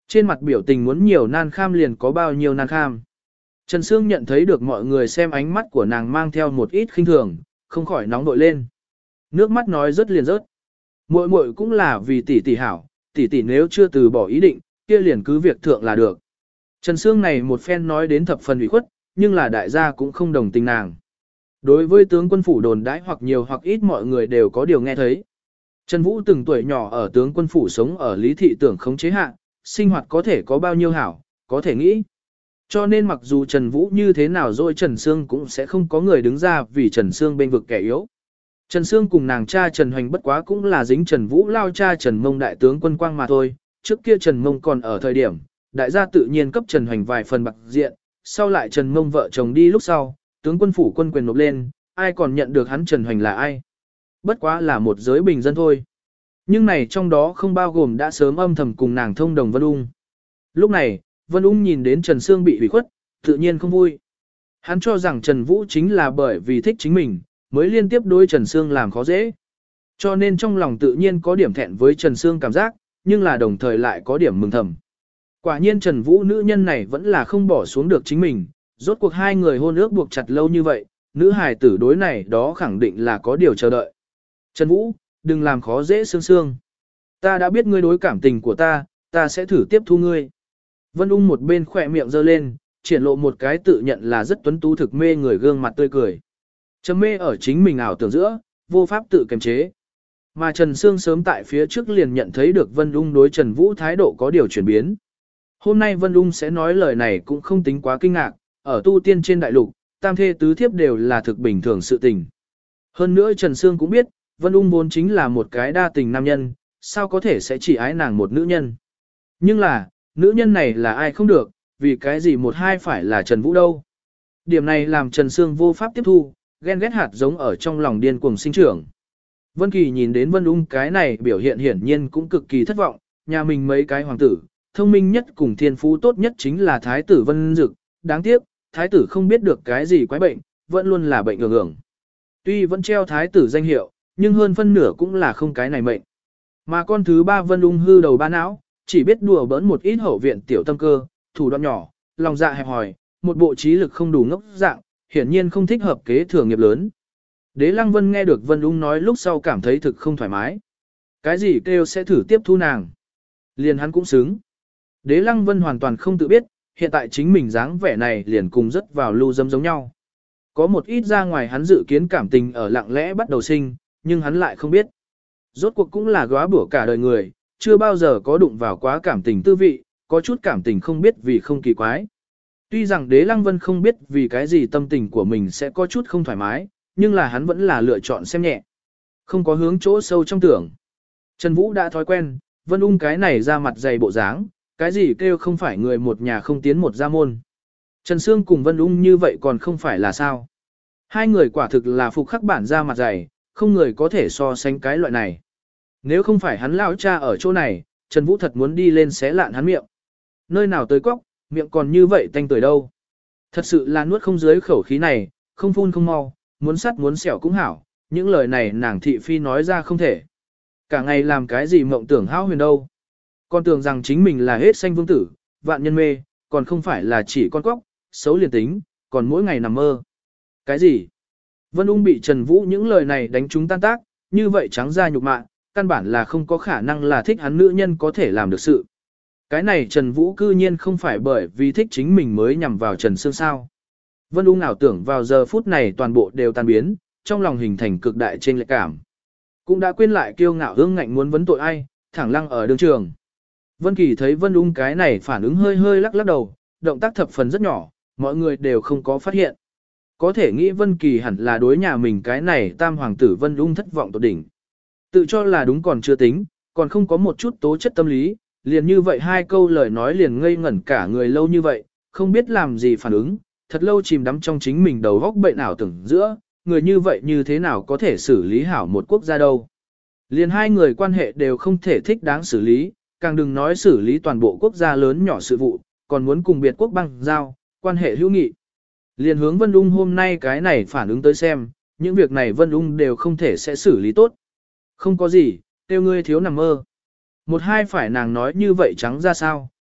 Trên mặt biểu tình muốn nhiều nan kham liền có bao nhiêu nan kham. Trần Sương nhận thấy được mọi người xem ánh mắt của nàng mang theo một ít khinh thường, không khỏi nóng đội lên. Nước mắt nói rớt liền rớt. Muội muội cũng là vì tỷ tỷ hảo, tỷ tỷ nếu chưa từ bỏ ý định, kia liền cứ việc thượng là được. Trần Sương này một phen nói đến thập phần ủy khuất, nhưng là đại gia cũng không đồng tình nàng. Đối với tướng quân phủ đồn đãi hoặc nhiều hoặc ít mọi người đều có điều nghe thấy. Trần Vũ từng tuổi nhỏ ở tướng quân phủ sống ở lý thị tưởng khống chế hạ, sinh hoạt có thể có bao nhiêu hảo, có thể nghĩ. Cho nên mặc dù Trần Vũ như thế nào rồi Trần Sương cũng sẽ không có người đứng ra vì Trần Sương bên vực kẻ yếu. Trần Sương cùng nàng cha Trần Hoành bất quá cũng là dính Trần Vũ lao cha Trần Mông đại tướng quân quang mà thôi, trước kia Trần Mông còn ở thời điểm, đại gia tự nhiên cấp Trần Hoành vài phần bạc diện, sau lại Trần Mông vợ chồng đi lúc sau, tướng quân phủ quân quyền nộp lên, ai còn nhận được hắn Trần Hoành là ai. Bất quá là một giới bình dân thôi. Nhưng này trong đó không bao gồm đã sớm âm thầm cùng nàng thông đồng Vân Ung. Lúc này, Vân Ung nhìn đến Trần Sương bị hủy khuất, tự nhiên không vui. Hắn cho rằng Trần Vũ chính là bởi vì thích chính mình, mới liên tiếp đối Trần Sương làm khó dễ. Cho nên trong lòng tự nhiên có điểm thẹn với Trần Sương cảm giác, nhưng là đồng thời lại có điểm mừng thầm. Quả nhiên Trần Vũ nữ nhân này vẫn là không bỏ xuống được chính mình, rốt cuộc hai người hôn ước buộc chặt lâu như vậy, nữ hài tử đối này đó khẳng định là có điều chờ đợi. Trần Vũ, đừng làm khó dễ Sương Sương. Ta đã biết ngươi đối cảm tình của ta, ta sẽ thử tiếp thu ngươi. Vân Ung một bên khỏe miệng giơ lên, triển lộ một cái tự nhận là rất tuấn tú thực mê người gương mặt tươi cười. Trầm mê ở chính mình ảo tưởng giữa, vô pháp tự kiềm chế. Mà Trần Sương sớm tại phía trước liền nhận thấy được Vân Ung đối Trần Vũ thái độ có điều chuyển biến. Hôm nay Vân Ung sẽ nói lời này cũng không tính quá kinh ngạc, ở tu tiên trên đại lục, tam thê tứ thiếp đều là thực bình thường sự tình. Hơn nữa Trần Sương cũng biết, Vân Ung vốn chính là một cái đa tình nam nhân, sao có thể sẽ chỉ ái nàng một nữ nhân. Nhưng là, nữ nhân này là ai không được, vì cái gì một hai phải là Trần Vũ đâu. Điểm này làm Trần Sương vô pháp tiếp thu, ghen ghét hạt giống ở trong lòng điên cuồng sinh trưởng. Vân Kỳ nhìn đến Vân Ung cái này biểu hiện hiển nhiên cũng cực kỳ thất vọng, nhà mình mấy cái hoàng tử, thông minh nhất cùng thiên phú tốt nhất chính là thái tử Vân Dực, đáng tiếc, thái tử không biết được cái gì quái bệnh, vẫn luôn là bệnh ưởng ưởng. Tuy vẫn treo thái tử danh hiệu, nhưng hơn phân nửa cũng là không cái này mệnh. Mà con thứ ba Vân Ung hư đầu ba não, chỉ biết đùa bỡn một ít hậu viện tiểu tâm cơ, thủ đoạn nhỏ, lòng dạ hẹp hòi, một bộ trí lực không đủ ngốc dạng, hiển nhiên không thích hợp kế thừa nghiệp lớn. Đế Lăng Vân nghe được Vân Ung nói lúc sau cảm thấy thực không thoải mái. Cái gì kêu sẽ thử tiếp thu nàng. Liền hắn cũng xứng. Đế Lăng Vân hoàn toàn không tự biết, hiện tại chính mình dáng vẻ này liền cùng rất vào lưu dâm giống nhau. Có một ít ra ngoài hắn dự kiến cảm tình ở lặng lẽ bắt đầu sinh, nhưng hắn lại không biết. Rốt cuộc cũng là góa bủa cả đời người, chưa bao giờ có đụng vào quá cảm tình tư vị, có chút cảm tình không biết vì không kỳ quái. Tuy rằng Đế Lăng Vân không biết vì cái gì tâm tình của mình sẽ có chút không thoải mái, nhưng là hắn vẫn là lựa chọn xem nhẹ. Không có hướng chỗ sâu trong tưởng. Trần Vũ đã thói quen, Vân Ung cái này ra mặt dày bộ dáng, cái gì kêu không phải người một nhà không tiến một gia môn. Trần Sương cùng Vân Ung như vậy còn không phải là sao. Hai người quả thực là phục khắc bản ra mặt dày, không người có thể so sánh cái loại này. Nếu không phải hắn lão cha ở chỗ này, Trần Vũ thật muốn đi lên xé lạn hắn miệng. Nơi nào tới cóc, miệng còn như vậy tanh tuổi đâu. Thật sự là nuốt không dưới khẩu khí này, không phun không mau, muốn sắt muốn xẻo cũng hảo, những lời này nàng thị phi nói ra không thể. Cả ngày làm cái gì mộng tưởng hão huyền đâu. Con tưởng rằng chính mình là hết sanh vương tử, vạn nhân mê, còn không phải là chỉ con cóc, xấu liền tính, còn mỗi ngày nằm mơ. Cái gì? Vân Ung bị Trần Vũ những lời này đánh trúng tan tác, như vậy trắng ra nhục mạ, căn bản là không có khả năng là thích hắn nữ nhân có thể làm được sự. Cái này Trần Vũ cư nhiên không phải bởi vì thích chính mình mới nhằm vào Trần Sương sao. Vân Ung ảo tưởng vào giờ phút này toàn bộ đều tan biến, trong lòng hình thành cực đại trên lệ cảm. Cũng đã quên lại kiêu ngạo hương ngạnh muốn vấn tội ai, thẳng lăng ở đường trường. Vân Kỳ thấy Vân Ung cái này phản ứng hơi hơi lắc lắc đầu, động tác thập phần rất nhỏ, mọi người đều không có phát hiện. Có thể nghĩ Vân Kỳ hẳn là đối nhà mình cái này tam hoàng tử Vân Ung thất vọng tột đỉnh. Tự cho là đúng còn chưa tính, còn không có một chút tố chất tâm lý, liền như vậy hai câu lời nói liền ngây ngẩn cả người lâu như vậy, không biết làm gì phản ứng, thật lâu chìm đắm trong chính mình đầu góc bệnh ảo tưởng giữa, người như vậy như thế nào có thể xử lý hảo một quốc gia đâu. Liền hai người quan hệ đều không thể thích đáng xử lý, càng đừng nói xử lý toàn bộ quốc gia lớn nhỏ sự vụ, còn muốn cùng biệt quốc băng giao, quan hệ hữu nghị. Liền hướng Vân Ung hôm nay cái này phản ứng tới xem, những việc này Vân Ung đều không thể sẽ xử lý tốt. Không có gì, tiêu ngươi thiếu nằm mơ. Một hai phải nàng nói như vậy trắng ra sao,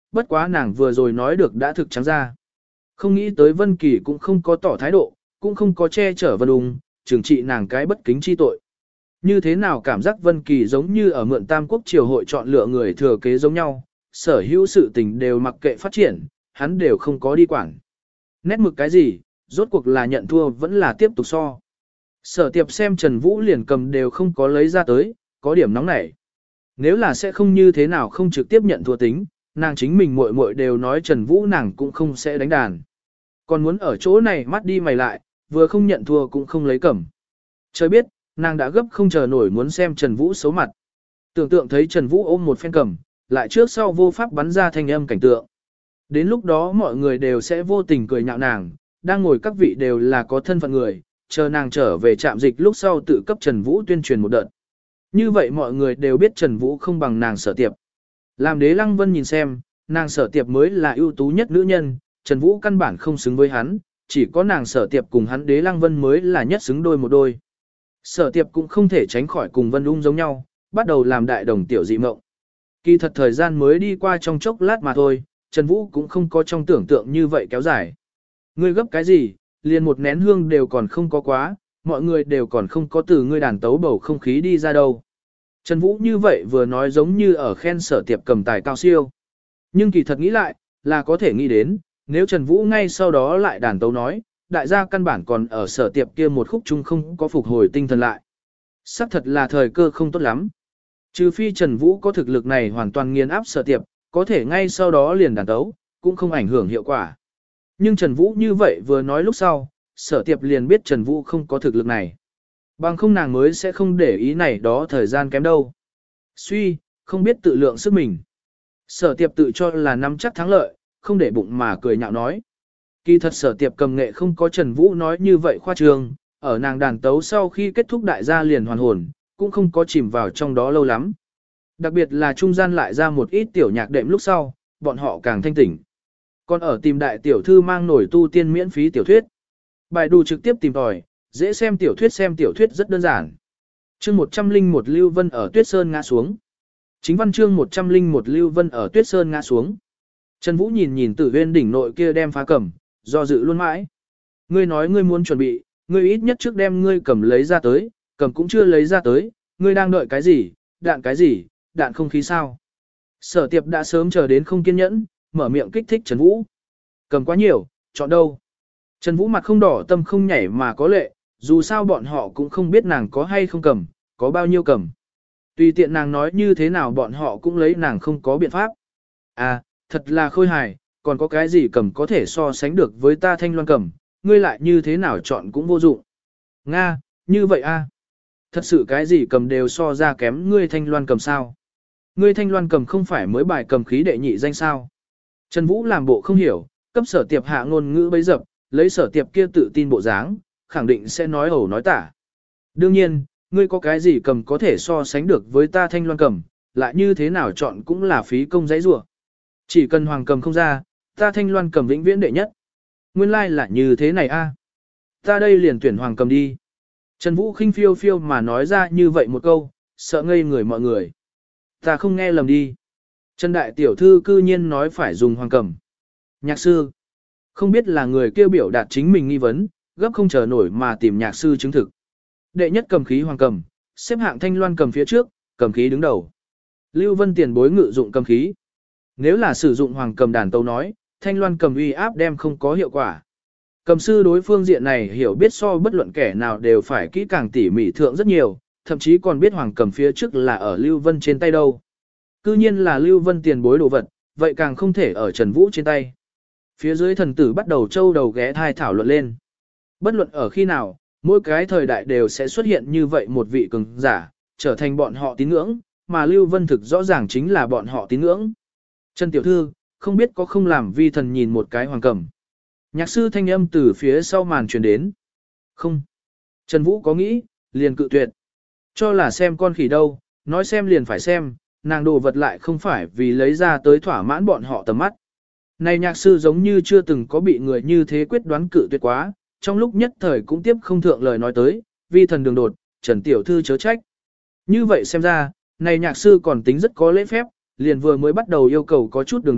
bất quá nàng vừa rồi nói được đã thực trắng ra. Không nghĩ tới Vân Kỳ cũng không có tỏ thái độ, cũng không có che chở Vân Ung, trừng trị nàng cái bất kính chi tội. Như thế nào cảm giác Vân Kỳ giống như ở mượn Tam Quốc triều hội chọn lựa người thừa kế giống nhau, sở hữu sự tình đều mặc kệ phát triển, hắn đều không có đi quản. Nét mực cái gì, rốt cuộc là nhận thua vẫn là tiếp tục so. Sở Tiệp xem Trần Vũ liền cầm đều không có lấy ra tới, có điểm nóng nảy. Nếu là sẽ không như thế nào không trực tiếp nhận thua tính, nàng chính mình muội muội đều nói Trần Vũ nàng cũng không sẽ đánh đàn. Còn muốn ở chỗ này mắt đi mày lại, vừa không nhận thua cũng không lấy cẩm. Trời biết, nàng đã gấp không chờ nổi muốn xem Trần Vũ xấu mặt. Tưởng tượng thấy Trần Vũ ôm một phen cầm, lại trước sau vô pháp bắn ra thanh âm cảnh tượng. Đến lúc đó mọi người đều sẽ vô tình cười nhạo nàng, đang ngồi các vị đều là có thân phận người, chờ nàng trở về trạm dịch lúc sau tự cấp Trần Vũ tuyên truyền một đợt. Như vậy mọi người đều biết Trần Vũ không bằng nàng Sở Tiệp. Làm Đế Lăng Vân nhìn xem, nàng Sở Tiệp mới là ưu tú nhất nữ nhân, Trần Vũ căn bản không xứng với hắn, chỉ có nàng Sở Tiệp cùng hắn Đế Lăng Vân mới là nhất xứng đôi một đôi. Sở Tiệp cũng không thể tránh khỏi cùng Vân Ung giống nhau, bắt đầu làm đại đồng tiểu dị mộng. Kỳ thật thời gian mới đi qua trong chốc lát mà thôi, Trần Vũ cũng không có trong tưởng tượng như vậy kéo dài. Ngươi gấp cái gì, liền một nén hương đều còn không có quá, mọi người đều còn không có từ ngươi đàn tấu bầu không khí đi ra đâu. Trần Vũ như vậy vừa nói giống như ở khen Sở Tiệp cầm tài cao siêu. Nhưng kỳ thật nghĩ lại, là có thể nghĩ đến, nếu Trần Vũ ngay sau đó lại đàn tấu nói, đại gia căn bản còn ở Sở Tiệp kia một khúc chung không có phục hồi tinh thần lại. Sắc thật là thời cơ không tốt lắm. Trừ phi Trần Vũ có thực lực này hoàn toàn nghiền áp Sở Tiệp, có thể ngay sau đó liền đàn tấu, cũng không ảnh hưởng hiệu quả. Nhưng Trần Vũ như vậy vừa nói lúc sau, Sở Tiệp liền biết Trần Vũ không có thực lực này. Bằng không nàng mới sẽ không để ý này đó thời gian kém đâu. Suy, không biết tự lượng sức mình. Sở Tiệp tự cho là nắm chắc thắng lợi, không để bụng mà cười nhạo nói. Kỳ thật Sở Tiệp cầm nghệ không có Trần Vũ nói như vậy khoa trương, ở nàng đàn tấu sau khi kết thúc đại gia liền hoàn hồn, cũng không có chìm vào trong đó lâu lắm. Đặc biệt là trung gian lại ra một ít tiểu nhạc đệm lúc sau, bọn họ càng thanh tỉnh. Còn ở tìm đại tiểu thư mang nổi tu tiên miễn phí tiểu thuyết. Bài đù trực tiếp tìm tòi, dễ xem tiểu thuyết xem tiểu thuyết rất đơn giản. Chương một trăm lẻ một Lưu Vân ở Tuyết Sơn ngã xuống. Chính văn chương một trăm lẻ một Lưu Vân ở Tuyết Sơn ngã xuống. Trần Vũ nhìn nhìn Tử Huyên đỉnh nội kia đem phá cầm, do dự luôn mãi. Ngươi nói ngươi muốn chuẩn bị, ngươi ít nhất trước đem ngươi cầm lấy ra tới, cầm cũng chưa lấy ra tới, ngươi đang đợi cái gì, đạn cái gì, đạn không khí sao. Sở Tiệp đã sớm chờ đến không kiên nhẫn, mở miệng kích thích Trần Vũ. Cầm quá nhiều, chọn đâu. Trần Vũ mặt không đỏ tâm không nhảy mà có lệ, dù sao bọn họ cũng không biết nàng có hay không cầm, có bao nhiêu cầm. Tùy tiện nàng nói như thế nào bọn họ cũng lấy nàng không có biện pháp. À, thật là khôi hài, còn có cái gì cầm có thể so sánh được với ta thanh loan cầm, ngươi lại như thế nào chọn cũng vô dụng. Nga, như vậy a? À. Thật sự cái gì cầm đều so ra kém ngươi thanh loan cầm sao? Ngươi thanh loan cầm không phải mới bài cầm khí đệ nhị danh sao? Trần Vũ làm bộ không hiểu, cấp Sở Tiệp hạ ngôn ngữ bấy dập, lấy Sở Tiệp kia tự tin bộ dáng, khẳng định sẽ nói ẩu nói tả. Đương nhiên, ngươi có cái gì cầm có thể so sánh được với ta thanh loan cầm, lại như thế nào chọn cũng là phí công dãy rủa. Chỉ cần hoàng cầm không ra, ta thanh loan cầm vĩnh viễn đệ nhất. Nguyên lai like là như thế này a. Ta đây liền tuyển hoàng cầm đi. Trần Vũ khinh phiêu phiêu mà nói ra như vậy một câu, sợ ngây người mọi người. Ta không nghe lầm đi. Trần Đại Tiểu Thư cư nhiên nói phải dùng hoàng cầm. Nhạc sư. Không biết là người kêu biểu đạt chính mình nghi vấn, gấp không chờ nổi mà tìm nhạc sư chứng thực. Đệ nhất cầm khí hoàng cầm, xếp hạng thanh loan cầm phía trước, cầm khí đứng đầu. Lưu Vân tiền bối ngự dụng cầm khí. Nếu là sử dụng hoàng cầm đàn tấu nói, thanh loan cầm uy áp đem không có hiệu quả. Cầm sư đối phương diện này hiểu biết so bất luận kẻ nào đều phải kỹ càng tỉ mỉ thượng rất nhiều, thậm chí còn biết hoàng cầm phía trước là ở Lưu Vân trên tay đâu. Cư nhiên là Lưu Vân tiền bối đồ vật, vậy càng không thể ở Trần Vũ trên tay. Phía dưới thần tử bắt đầu châu đầu ghé thai thảo luận lên. Bất luận ở khi nào, mỗi cái thời đại đều sẽ xuất hiện như vậy một vị cường giả, trở thành bọn họ tín ngưỡng, mà Lưu Vân thực rõ ràng chính là bọn họ tín ngưỡng. Trần Tiểu Thư, không biết có không làm vi thần nhìn một cái hoàng cầm. Nhạc sư thanh âm từ phía sau màn truyền đến. Không. Trần Vũ có nghĩ, liền cự tuyệt. Cho là xem con khỉ đâu, nói xem liền phải xem, nàng đồ vật lại không phải vì lấy ra tới thỏa mãn bọn họ tầm mắt. Này nhạc sư giống như chưa từng có bị người như thế quyết đoán cự tuyệt quá, trong lúc nhất thời cũng tiếp không thượng lời nói tới, vi thần đường đột, Trần Tiểu Thư chớ trách. Như vậy xem ra, này nhạc sư còn tính rất có lễ phép, liền vừa mới bắt đầu yêu cầu có chút đường đột,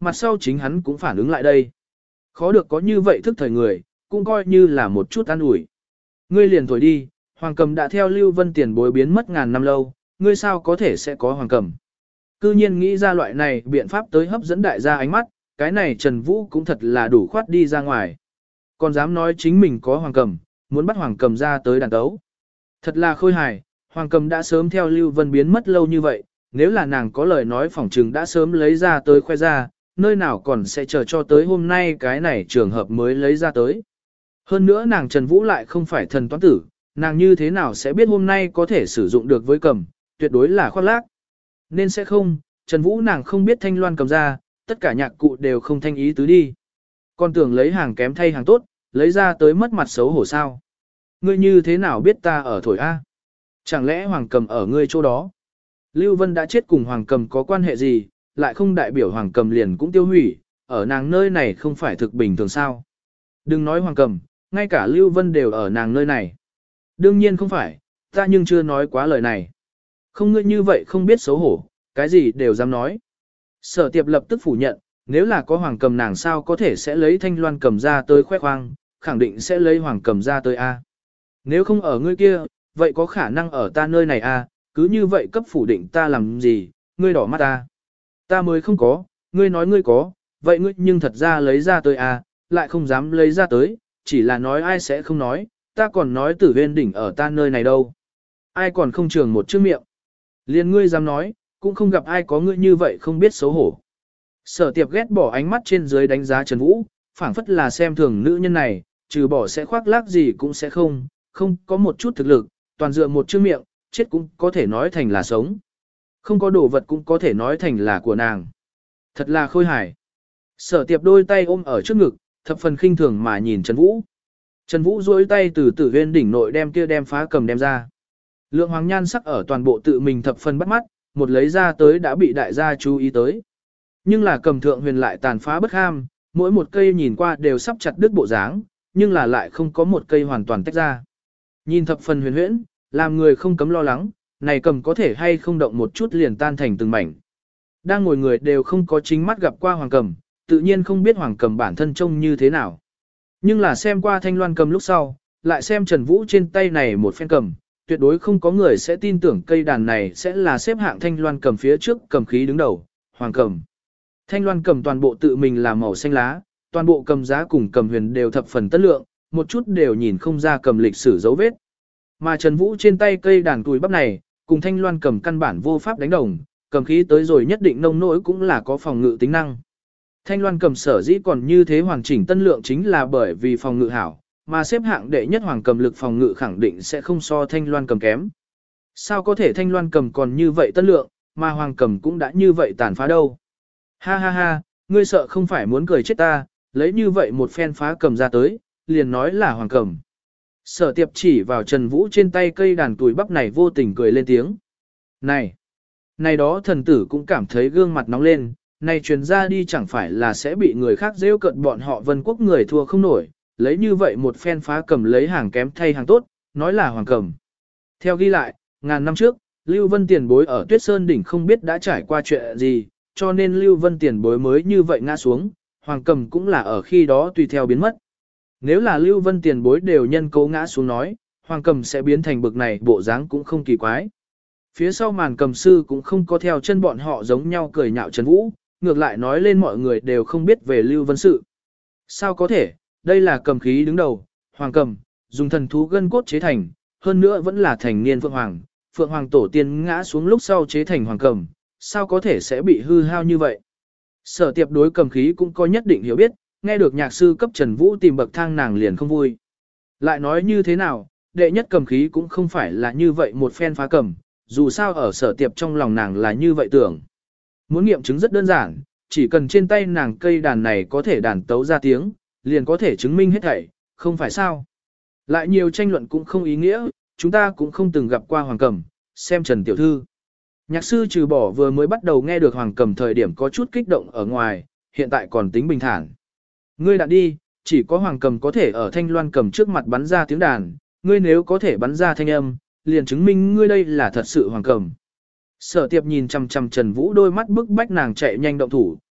mặt sau chính hắn cũng phản ứng lại đây. Khó được có như vậy thức thời người, cũng coi như là một chút an ủi. Ngươi liền thổi đi, Hoàng Cầm đã theo Lưu Vân tiền bối biến mất ngàn năm lâu, ngươi sao có thể sẽ có Hoàng Cầm. Cư nhiên nghĩ ra loại này biện pháp tới hấp dẫn đại gia ánh mắt, cái này Trần Vũ cũng thật là đủ khoát đi ra ngoài. Còn dám nói chính mình có Hoàng Cầm, muốn bắt Hoàng Cầm ra tới đàn tấu. Thật là khôi hài, Hoàng Cầm đã sớm theo Lưu Vân biến mất lâu như vậy, nếu là nàng có lời nói phỏng trừng đã sớm lấy ra tới khoe ra, nơi nào còn sẽ chờ cho tới hôm nay cái này trường hợp mới lấy ra tới. Hơn nữa nàng Trần Vũ lại không phải thần toán tử, nàng như thế nào sẽ biết hôm nay có thể sử dụng được với cầm, tuyệt đối là khoác lác. Nên sẽ không, Trần Vũ nàng không biết thanh loan cầm ra, tất cả nhạc cụ đều không thanh ý tứ đi. Còn tưởng lấy hàng kém thay hàng tốt, lấy ra tới mất mặt xấu hổ sao. Ngươi như thế nào biết ta ở thổi A? Chẳng lẽ Hoàng Cầm ở ngươi chỗ đó? Lưu Vân đã chết cùng Hoàng Cầm có quan hệ gì, lại không đại biểu Hoàng Cầm liền cũng tiêu hủy, ở nàng nơi này không phải thực bình thường sao? Đừng nói Hoàng Cầm, ngay cả Lưu Vân đều ở nàng nơi này. Đương nhiên không phải, ta nhưng chưa nói quá lời này. Không ngươi như vậy không biết xấu hổ, cái gì đều dám nói. Sở Tiệp lập tức phủ nhận, nếu là có Hoàng Cầm nàng sao có thể sẽ lấy thanh loan cầm ra tới khoe khoang, khẳng định sẽ lấy Hoàng Cầm ra tới A. Nếu không ở ngươi kia, vậy có khả năng ở ta nơi này A, cứ như vậy cấp phủ định ta làm gì, ngươi đỏ mắt ta. Ta mới không có, ngươi nói ngươi có, vậy ngươi nhưng thật ra lấy ra tới A, lại không dám lấy ra tới, chỉ là nói ai sẽ không nói, ta còn nói Tử Huyên đỉnh ở ta nơi này đâu. Ai còn không trường một chữ miệng. Liền ngươi dám nói, cũng không gặp ai có ngươi như vậy không biết xấu hổ. Sở Tiệp ghét bỏ ánh mắt trên dưới đánh giá Trần Vũ, phảng phất là xem thường nữ nhân này, trừ bỏ sẽ khoác lác gì cũng sẽ không, không có một chút thực lực, toàn dựa một chữ miệng, chết cũng có thể nói thành là sống. Không có đồ vật cũng có thể nói thành là của nàng. Thật là khôi hài. Sở Tiệp đôi tay ôm ở trước ngực, thập phần khinh thường mà nhìn Trần Vũ. Trần Vũ duỗi tay từ Tử Huyên đỉnh nội đem kia đem phá cầm đem ra. Lượng hoàng nhan sắc ở toàn bộ tự mình thập phần bắt mắt, một lấy ra tới đã bị đại gia chú ý tới. Nhưng là cầm thượng huyền lại tàn phá bất ham, mỗi một cây nhìn qua đều sắp chặt đứt bộ dáng, nhưng là lại không có một cây hoàn toàn tách ra. Nhìn thập phần huyền huyễn, làm người không cấm lo lắng, này cầm có thể hay không động một chút liền tan thành từng mảnh. Đang ngồi người đều không có chính mắt gặp qua hoàng cầm, tự nhiên không biết hoàng cầm bản thân trông như thế nào. Nhưng là xem qua thanh loan cầm lúc sau, lại xem Trần Vũ trên tay này một phen cầm, tuyệt đối không có người sẽ tin tưởng cây đàn này sẽ là xếp hạng thanh loan cầm phía trước cầm khí đứng đầu, hoàng cầm. Thanh loan cầm toàn bộ tự mình là màu xanh lá, toàn bộ cầm giá cùng cầm huyền đều thập phần tất lượng, một chút đều nhìn không ra cầm lịch sử dấu vết. Mà Trần Vũ trên tay cây đàn cùi bắp này, cùng thanh loan cầm căn bản vô pháp đánh đồng, cầm khí tới rồi nhất định nông nỗi cũng là có phòng ngự tính năng. Thanh loan cầm sở dĩ còn như thế hoàn chỉnh tân lượng chính là bởi vì phòng ngự hảo, mà xếp hạng đệ nhất hoàng cầm lực phòng ngự khẳng định sẽ không so thanh loan cầm kém. Sao có thể thanh loan cầm còn như vậy tân lượng, mà hoàng cầm cũng đã như vậy tàn phá đâu. Ha ha ha, ngươi sợ không phải muốn cười chết ta, lấy như vậy một phen phá cầm ra tới, liền nói là hoàng cầm. Sở Tiệp chỉ vào Trần Vũ trên tay cây đàn tuổi bắp này vô tình cười lên tiếng. Này, này đó thần tử cũng cảm thấy gương mặt nóng lên, này truyền ra đi chẳng phải là sẽ bị người khác rêu cận bọn họ Vân Quốc người thua không nổi, lấy như vậy một phen phá cầm lấy hàng kém thay hàng tốt, nói là hoàng cầm. Theo ghi lại, ngàn năm trước, Lưu Vân tiền bối ở Tuyết Sơn đỉnh không biết đã trải qua chuyện gì, cho nên Lưu Vân tiền bối mới như vậy ngã xuống, hoàng cầm cũng là ở khi đó tùy theo biến mất. Nếu là Lưu Vân tiền bối đều nhân cố ngã xuống nói, hoàng cầm sẽ biến thành bực này bộ dáng cũng không kỳ quái. Phía sau màn cầm sư cũng không có theo chân bọn họ giống nhau cười nhạo Trần Vũ, ngược lại nói lên mọi người đều không biết về Lưu Vân sự. Sao có thể, đây là cầm khí đứng đầu, hoàng cầm, dùng thần thú gân cốt chế thành, hơn nữa vẫn là thành niên phượng hoàng, phượng hoàng tổ tiên ngã xuống lúc sau chế thành hoàng cầm, sao có thể sẽ bị hư hao như vậy. Sở Tiệp đối cầm khí cũng có nhất định hiểu biết, nghe được nhạc sư cấp Trần Vũ tìm bậc thang nàng liền không vui. Lại nói như thế nào, đệ nhất cầm khí cũng không phải là như vậy một phen phá cầm, dù sao ở Sở Tiệp trong lòng nàng là như vậy tưởng. Muốn nghiệm chứng rất đơn giản, chỉ cần trên tay nàng cây đàn này có thể đàn tấu ra tiếng, liền có thể chứng minh hết thảy, không phải sao. Lại nhiều tranh luận cũng không ý nghĩa, chúng ta cũng không từng gặp qua hoàng cầm, xem Trần Tiểu Thư. Nhạc sư trừ bỏ vừa mới bắt đầu nghe được hoàng cầm thời điểm có chút kích động ở ngoài, hiện tại còn tính bình thản. Ngươi đạn đi, chỉ có hoàng cầm có thể ở thanh loan cầm trước mặt bắn ra tiếng đàn, ngươi nếu có thể bắn ra thanh âm, liền chứng minh ngươi đây là thật sự hoàng cầm. Sở Tiệp nhìn chằm chằm Trần Vũ đôi mắt bức bách nàng chạy nhanh động thủ,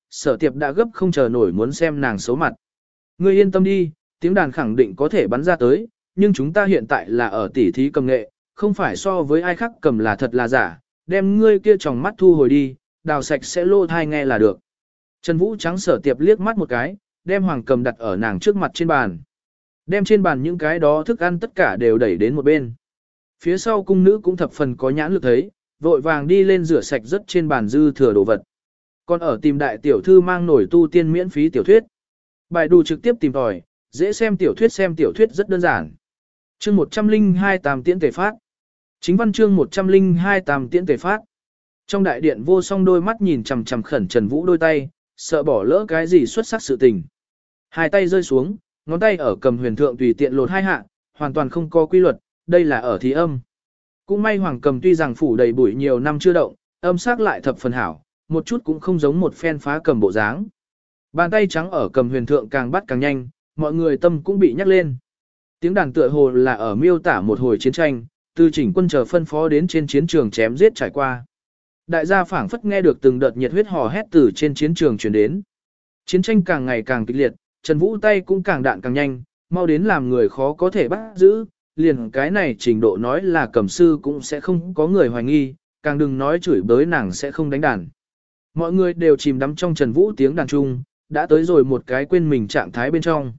sở tiệp đã gấp không chờ nổi muốn xem nàng xấu mặt. Ngươi yên tâm đi, tiếng đàn khẳng định có thể bắn ra tới, nhưng chúng ta hiện tại là ở tỉ thí cầm nghệ, không phải so với ai khác cầm là thật là giả, đem ngươi kia tròng mắt thu hồi đi, đào sạch sẽ lô thai nghe là được. Trần Vũ trắng sở tiệp liếc mắt một cái, đem hoàng cầm đặt ở nàng trước mặt trên bàn. Đem trên bàn những cái đó thức ăn tất cả đều đẩy đến một bên. Phía sau cung nữ cũng thập phần có nhãn lực thấy, vội vàng đi lên rửa sạch rất trên bàn dư thừa đồ vật. Còn ở tìm đại tiểu thư mang nổi tu tiên miễn phí tiểu thuyết. Bài đủ trực tiếp tìm tòi, dễ xem tiểu thuyết xem tiểu thuyết rất đơn giản. Chương một trăm linh hai Tam Tiễn Tề Phát. Chính văn chương một trăm linh hai Tam Tiễn Tề Phát. Trong đại điện vô song đôi mắt nhìn chằm chằm khẩn Trần Vũ đôi tay, sợ bỏ lỡ cái gì xuất sắc sự tình. Hai tay rơi xuống, ngón tay ở cầm huyền thượng tùy tiện lột hai hạ, hoàn toàn không có quy luật, đây là ở thí âm. Cũng may hoàng cầm tuy rằng phủ đầy bụi nhiều năm chưa động, âm sắc lại thập phần hảo, một chút cũng không giống một phen phá cầm bộ dáng. Bàn tay trắng ở cầm huyền thượng càng bắt càng nhanh, mọi người tâm cũng bị nhắc lên. Tiếng đàn tựa hồ là ở miêu tả một hồi chiến tranh, từ chỉnh quân chờ phân phó đến trên chiến trường chém giết trải qua. Đại gia phảng phất nghe được từng đợt nhiệt huyết hò hét từ trên chiến trường truyền đến. Chiến tranh càng ngày càng kịch liệt, Trần Vũ tay cũng càng đạn càng nhanh, mau đến làm người khó có thể bắt giữ, liền cái này trình độ nói là cầm sư cũng sẽ không có người hoài nghi, càng đừng nói chửi bới nàng sẽ không đánh đàn. Mọi người đều chìm đắm trong Trần Vũ tiếng đàn trung, đã tới rồi một cái quên mình trạng thái bên trong.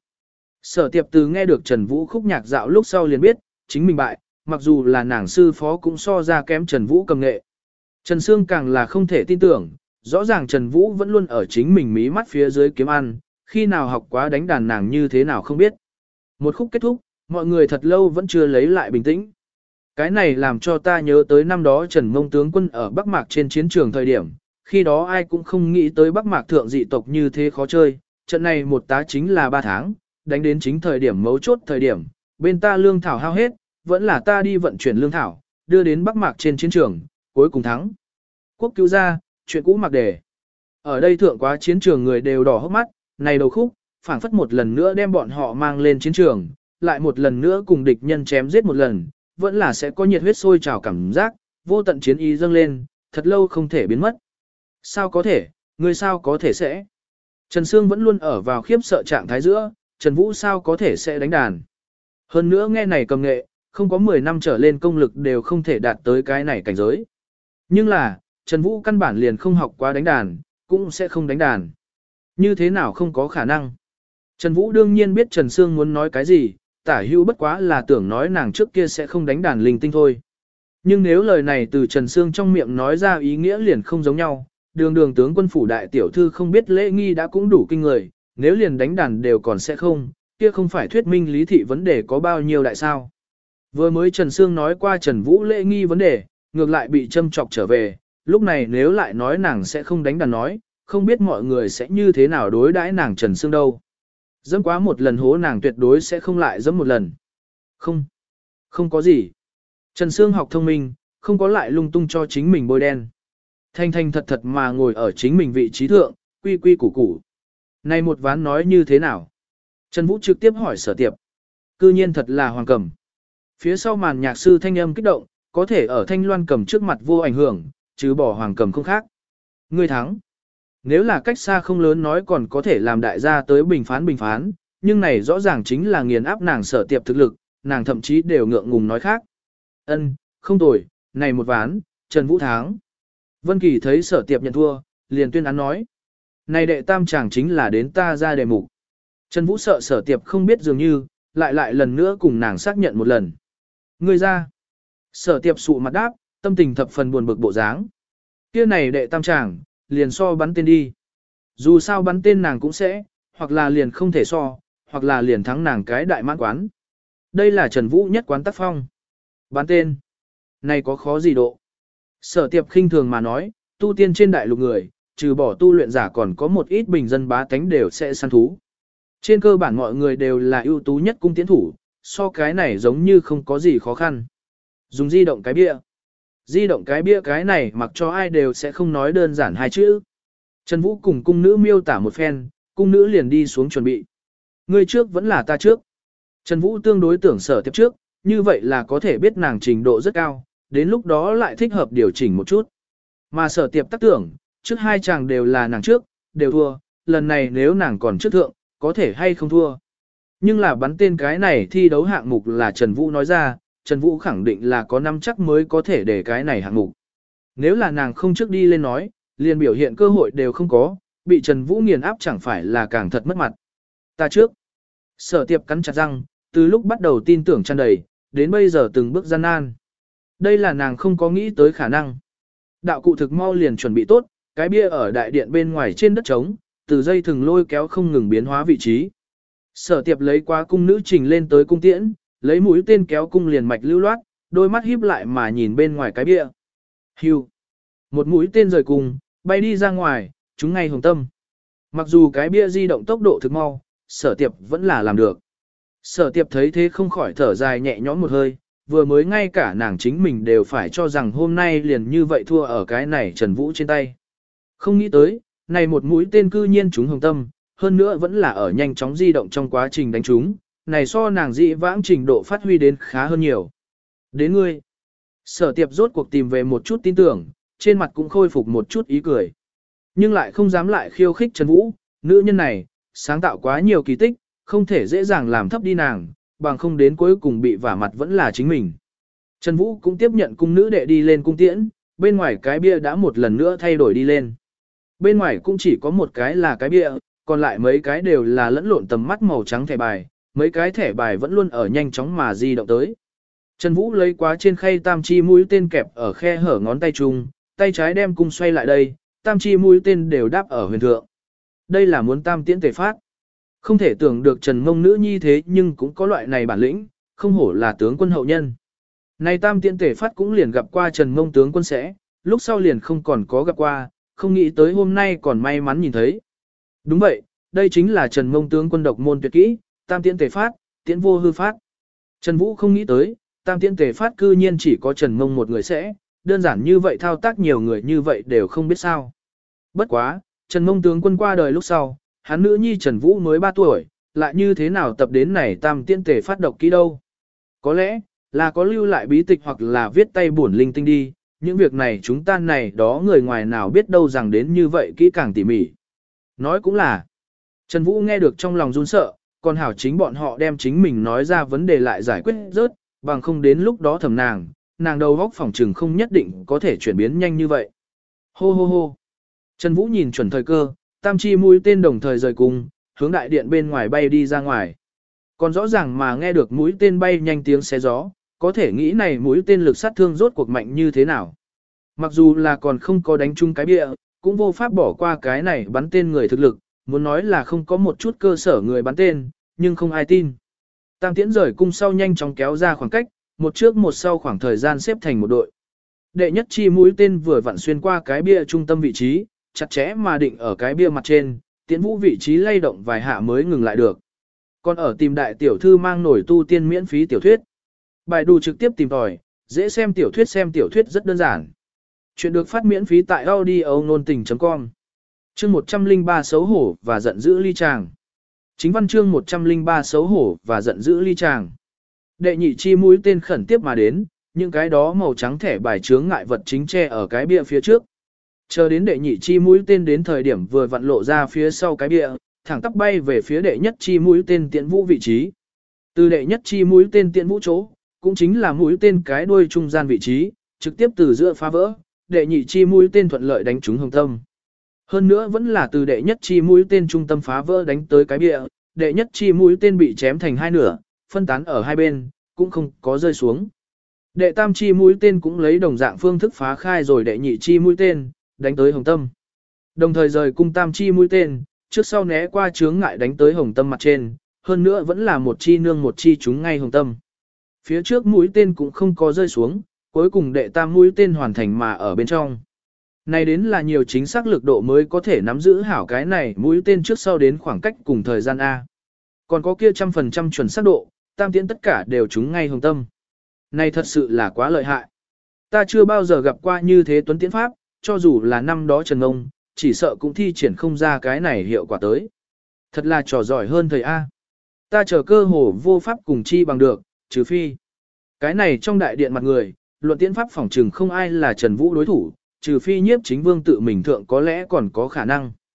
Sở tiệp từ nghe được Trần Vũ khúc nhạc dạo lúc sau liền biết, chính mình bại, mặc dù là nàng sư phó cũng so ra kém Trần Vũ cầm nghệ. Trần Sương càng là không thể tin tưởng, rõ ràng Trần Vũ vẫn luôn ở chính mình mí mắt phía dưới kiếm ăn, khi nào học quá đánh đàn nàng như thế nào không biết. Một khúc kết thúc, mọi người thật lâu vẫn chưa lấy lại bình tĩnh. Cái này làm cho ta nhớ tới năm đó Trần Mông tướng quân ở Bắc Mạc trên chiến trường thời điểm, khi đó ai cũng không nghĩ tới Bắc Mạc thượng dị tộc như thế khó chơi, trận này một tá chính là ba tháng, đánh đến chính thời điểm mấu chốt thời điểm, bên ta lương thảo hao hết, vẫn là ta đi vận chuyển lương thảo, đưa đến Bắc Mạc trên chiến trường, cuối cùng thắng. Quốc cứu ra, chuyện cũ mặc đề. Ở đây thượng quá chiến trường người đều đỏ hốc mắt, này đầu khúc, phảng phất một lần nữa đem bọn họ mang lên chiến trường, lại một lần nữa cùng địch nhân chém giết một lần, vẫn là sẽ có nhiệt huyết sôi trào cảm giác, vô tận chiến ý dâng lên, thật lâu không thể biến mất. Sao có thể, người sao có thể sẽ? Trần Sương vẫn luôn ở vào khiếp sợ trạng thái giữa, Trần Vũ sao có thể sẽ đánh đàn. Hơn nữa nghe này cầm nghệ, không có mười năm trở lên công lực đều không thể đạt tới cái này cảnh giới. Nhưng là, Trần Vũ căn bản liền không học qua đánh đàn, cũng sẽ không đánh đàn. Như thế nào không có khả năng? Trần Vũ đương nhiên biết Trần Sương muốn nói cái gì, tả hữu bất quá là tưởng nói nàng trước kia sẽ không đánh đàn linh tinh thôi. Nhưng nếu lời này từ Trần Sương trong miệng nói ra ý nghĩa liền không giống nhau, đường đường tướng quân phủ đại tiểu thư không biết lễ nghi đã cũng đủ kinh người, nếu liền đánh đàn đều còn sẽ không, kia không phải thuyết minh lý thị vấn đề có bao nhiêu đại sao. Vừa mới Trần Sương nói qua Trần Vũ lễ nghi vấn đề, ngược lại bị châm chọc trở về, lúc này nếu lại nói nàng sẽ không đánh đàn nói, không biết mọi người sẽ như thế nào đối đãi nàng Trần Sương đâu. Dẫm quá một lần hố nàng tuyệt đối sẽ không lại dẫm một lần. Không, không có gì. Trần Sương học thông minh, không có lại lung tung cho chính mình bôi đen. Thanh thanh thật thật mà ngồi ở chính mình vị trí thượng, quy quy củ củ. Này một ván nói như thế nào? Trần Vũ trực tiếp hỏi Sở Tiệp. Cư nhiên thật là hoàng cầm. Phía sau màn nhạc sư thanh âm kích động, có thể ở thanh loan cầm trước mặt vô ảnh hưởng, chứ bỏ hoàng cầm không khác. Ngươi thắng. Nếu là cách xa không lớn nói còn có thể làm đại gia tới bình phán bình phán, nhưng này rõ ràng chính là nghiền áp nàng Sở Tiệp thực lực, nàng thậm chí đều ngượng ngùng nói khác. Ân, không tồi, này một ván, Trần Vũ thắng. Vân Kỳ thấy Sở Tiệp nhận thua, liền tuyên án nói. Này đệ tam chàng chính là đến ta ra đề mục. Trần Vũ sợ Sở Tiệp không biết dường như, lại lại lần nữa cùng nàng xác nhận một lần. Ngươi ra. Sở Tiệp sụ mặt đáp, tâm tình thập phần buồn bực bộ dáng. Kia này đệ tam chàng, liền so bắn tên đi. Dù sao bắn tên nàng cũng sẽ, hoặc là liền không thể so, hoặc là liền thắng nàng cái đại mãn quán. Đây là Trần Vũ nhất quán tác phong. Bắn tên. Này có khó gì độ. Sở Tiệp khinh thường mà nói, tu tiên trên đại lục người, trừ bỏ tu luyện giả còn có một ít bình dân bá tánh đều sẽ săn thú. Trên cơ bản mọi người đều là ưu tú nhất cung tiến thủ, so cái này giống như không có gì khó khăn. Dùng di động cái bia. Di động cái bia cái này mặc cho ai đều sẽ không nói đơn giản hai chữ. Trần Vũ cùng cung nữ miêu tả một phen, cung nữ liền đi xuống chuẩn bị. Ngươi trước vẫn là ta trước. Trần Vũ tương đối tưởng Sở Tiệp trước, như vậy là có thể biết nàng trình độ rất cao, đến lúc đó lại thích hợp điều chỉnh một chút. Mà Sở Tiệp tác tưởng, trước hai chàng đều là nàng trước, đều thua, lần này nếu nàng còn trước thượng, có thể hay không thua. Nhưng là bắn tên cái này thi đấu hạng mục là Trần Vũ nói ra, Trần Vũ khẳng định là có năm chắc mới có thể để cái này hạng mục. Nếu là nàng không trước đi lên nói, liền biểu hiện cơ hội đều không có, bị Trần Vũ nghiền áp chẳng phải là càng thật mất mặt. Ta trước. Sở Tiệp cắn chặt răng, từ lúc bắt đầu tin tưởng tràn đầy, đến bây giờ từng bước gian nan. Đây là nàng không có nghĩ tới khả năng. Đạo cụ thực mau liền chuẩn bị tốt, cái bia ở đại điện bên ngoài trên đất trống, từ dây thừng lôi kéo không ngừng biến hóa vị trí. Sở Tiệp lấy qua cung nữ trình lên tới cung tiễn, lấy mũi tên kéo cung liền mạch lưu loát, đôi mắt híp lại mà nhìn bên ngoài cái bia. Hưu. Một mũi tên rời cung, bay đi ra ngoài, trúng ngay hồng tâm. Mặc dù cái bia di động tốc độ thực mau, Sở Tiệp vẫn là làm được. Sở Tiệp thấy thế không khỏi thở dài nhẹ nhõm một hơi, vừa mới ngay cả nàng chính mình đều phải cho rằng hôm nay liền như vậy thua ở cái này Trần Vũ trên tay. Không nghĩ tới, này một mũi tên cư nhiên trúng hồng tâm, hơn nữa vẫn là ở nhanh chóng di động trong quá trình đánh trúng, này so nàng dị vãng trình độ phát huy đến khá hơn nhiều. Đến ngươi. Sở Tiệp rốt cuộc tìm về một chút tin tưởng, trên mặt cũng khôi phục một chút ý cười. Nhưng lại không dám lại khiêu khích Trần Vũ, nữ nhân này, sáng tạo quá nhiều kỳ tích, không thể dễ dàng làm thấp đi nàng, bằng không đến cuối cùng bị vả mặt vẫn là chính mình. Trần Vũ cũng tiếp nhận cung nữ đệ đi lên cung tiễn, bên ngoài cái bia đã một lần nữa thay đổi đi lên. Bên ngoài cũng chỉ có một cái là cái bia, còn lại mấy cái đều là lẫn lộn tầm mắt màu trắng thẻ bài, mấy cái thẻ bài vẫn luôn ở nhanh chóng mà di động tới. Trần Vũ lấy quá trên khay tam chi mũi tên kẹp ở khe hở ngón tay chung, tay trái đem cung xoay lại đây, tam chi mũi tên đều đáp ở huyền thượng. Đây là muốn tam tiễn tề phát. Không thể tưởng được Trần Mông nữ nhi thế nhưng cũng có loại này bản lĩnh, không hổ là tướng quân hậu nhân. Này tam tiễn tề phát cũng liền gặp qua Trần Mông tướng quân sẽ, lúc sau liền không còn có gặp qua, không nghĩ tới hôm nay còn may mắn nhìn thấy. Đúng vậy, đây chính là Trần Mông tướng quân độc môn tuyệt kỹ, tam tiễn tề phát, tiễn vô hư phát. Trần Vũ không nghĩ tới, tam tiễn tề phát cư nhiên chỉ có Trần Mông một người sẽ, đơn giản như vậy thao tác nhiều người như vậy đều không biết sao. Bất quá, Trần Mông tướng quân qua đời lúc sau, hắn nữ nhi Trần Vũ mới ba tuổi, lại như thế nào tập đến này tam tiễn tề phát độc kỹ đâu. Có lẽ, là có lưu lại bí tịch hoặc là viết tay buồn linh tinh đi, những việc này chúng ta này đó người ngoài nào biết đâu rằng đến như vậy kỹ càng tỉ mỉ. Nói cũng là, Trần Vũ nghe được trong lòng run sợ, còn hảo chính bọn họ đem chính mình nói ra vấn đề lại giải quyết rớt, bằng không đến lúc đó thầm nàng, nàng đầu góc phòng trừng không nhất định có thể chuyển biến nhanh như vậy. Hô hô hô. Trần Vũ nhìn chuẩn thời cơ, tam chi mũi tên đồng thời rời cung, hướng đại điện bên ngoài bay đi ra ngoài. Còn rõ ràng mà nghe được mũi tên bay nhanh tiếng xé gió, có thể nghĩ này mũi tên lực sát thương rốt cuộc mạnh như thế nào. Mặc dù là còn không có đánh chung cái bịa, cũng vô pháp bỏ qua cái này bắn tên người thực lực, muốn nói là không có một chút cơ sở người bắn tên, nhưng không ai tin. Tam tiễn rời cung sau nhanh chóng kéo ra khoảng cách, một trước một sau khoảng thời gian xếp thành một đội. Đệ nhất chi mũi tên vừa vặn xuyên qua cái bia trung tâm vị trí, chặt chẽ mà định ở cái bia mặt trên, tiễn vũ vị trí lay động vài hạ mới ngừng lại được. Còn ở tìm đại tiểu thư mang nổi tu tiên miễn phí tiểu thuyết. Bài đù trực tiếp tìm tòi, dễ xem tiểu thuyết xem tiểu thuyết rất đơn giản. Chuyện được phát miễn phí tại audio nôn tình.com. Chương một trăm lẻ ba xấu hổ và giận dữ ly chàng. Chính văn chương một trăm lẻ ba xấu hổ và giận dữ ly chàng. Đệ nhị chi mũi tên khẩn tiếp mà đến, những cái đó màu trắng thẻ bài chướng ngại vật chính che ở cái bia phía trước. Chờ đến đệ nhị chi mũi tên đến thời điểm vừa vặn lộ ra phía sau cái bia, thẳng tắp bay về phía đệ nhất chi mũi tên tiễn vũ vị trí. Từ đệ nhất chi mũi tên tiễn vũ chỗ, cũng chính là mũi tên cái đuôi trung gian vị trí, trực tiếp từ giữa phá vỡ, đệ nhị chi mũi tên thuận lợi đánh trúng hồng tâm. Hơn nữa vẫn là từ đệ nhất chi mũi tên trung tâm phá vỡ đánh tới cái bia, đệ nhất chi mũi tên bị chém thành hai nửa, phân tán ở hai bên, cũng không có rơi xuống. Đệ tam chi mũi tên cũng lấy đồng dạng phương thức phá khai rồi đệ nhị chi mũi tên, đánh tới hồng tâm. Đồng thời rời cung tam chi mũi tên, trước sau né qua chướng ngại đánh tới hồng tâm mặt trên, hơn nữa vẫn là một chi nương một chi trúng ngay hồng tâm. Phía trước mũi tên cũng không có rơi xuống, cuối cùng đệ tam mũi tên hoàn thành mà ở bên trong. Này đến là nhiều chính xác lực độ mới có thể nắm giữ hảo cái này mũi tên trước sau đến khoảng cách cùng thời gian A. Còn có kia trăm phần trăm chuẩn xác độ, tam tiễn tất cả đều trúng ngay hồng tâm. Này thật sự là quá lợi hại. Ta chưa bao giờ gặp qua như thế tuấn tiễn pháp, cho dù là năm đó Trần Ngông, chỉ sợ cũng thi triển không ra cái này hiệu quả tới. Thật là trò giỏi hơn thầy A. Ta chờ cơ hồ vô pháp cùng chi bằng được, trừ phi. Cái này trong đại điện mặt người, luận tiễn pháp phỏng trừng không ai là Trần Vũ đối thủ, trừ phi nhiếp chính vương tự mình thượng có lẽ còn có khả năng.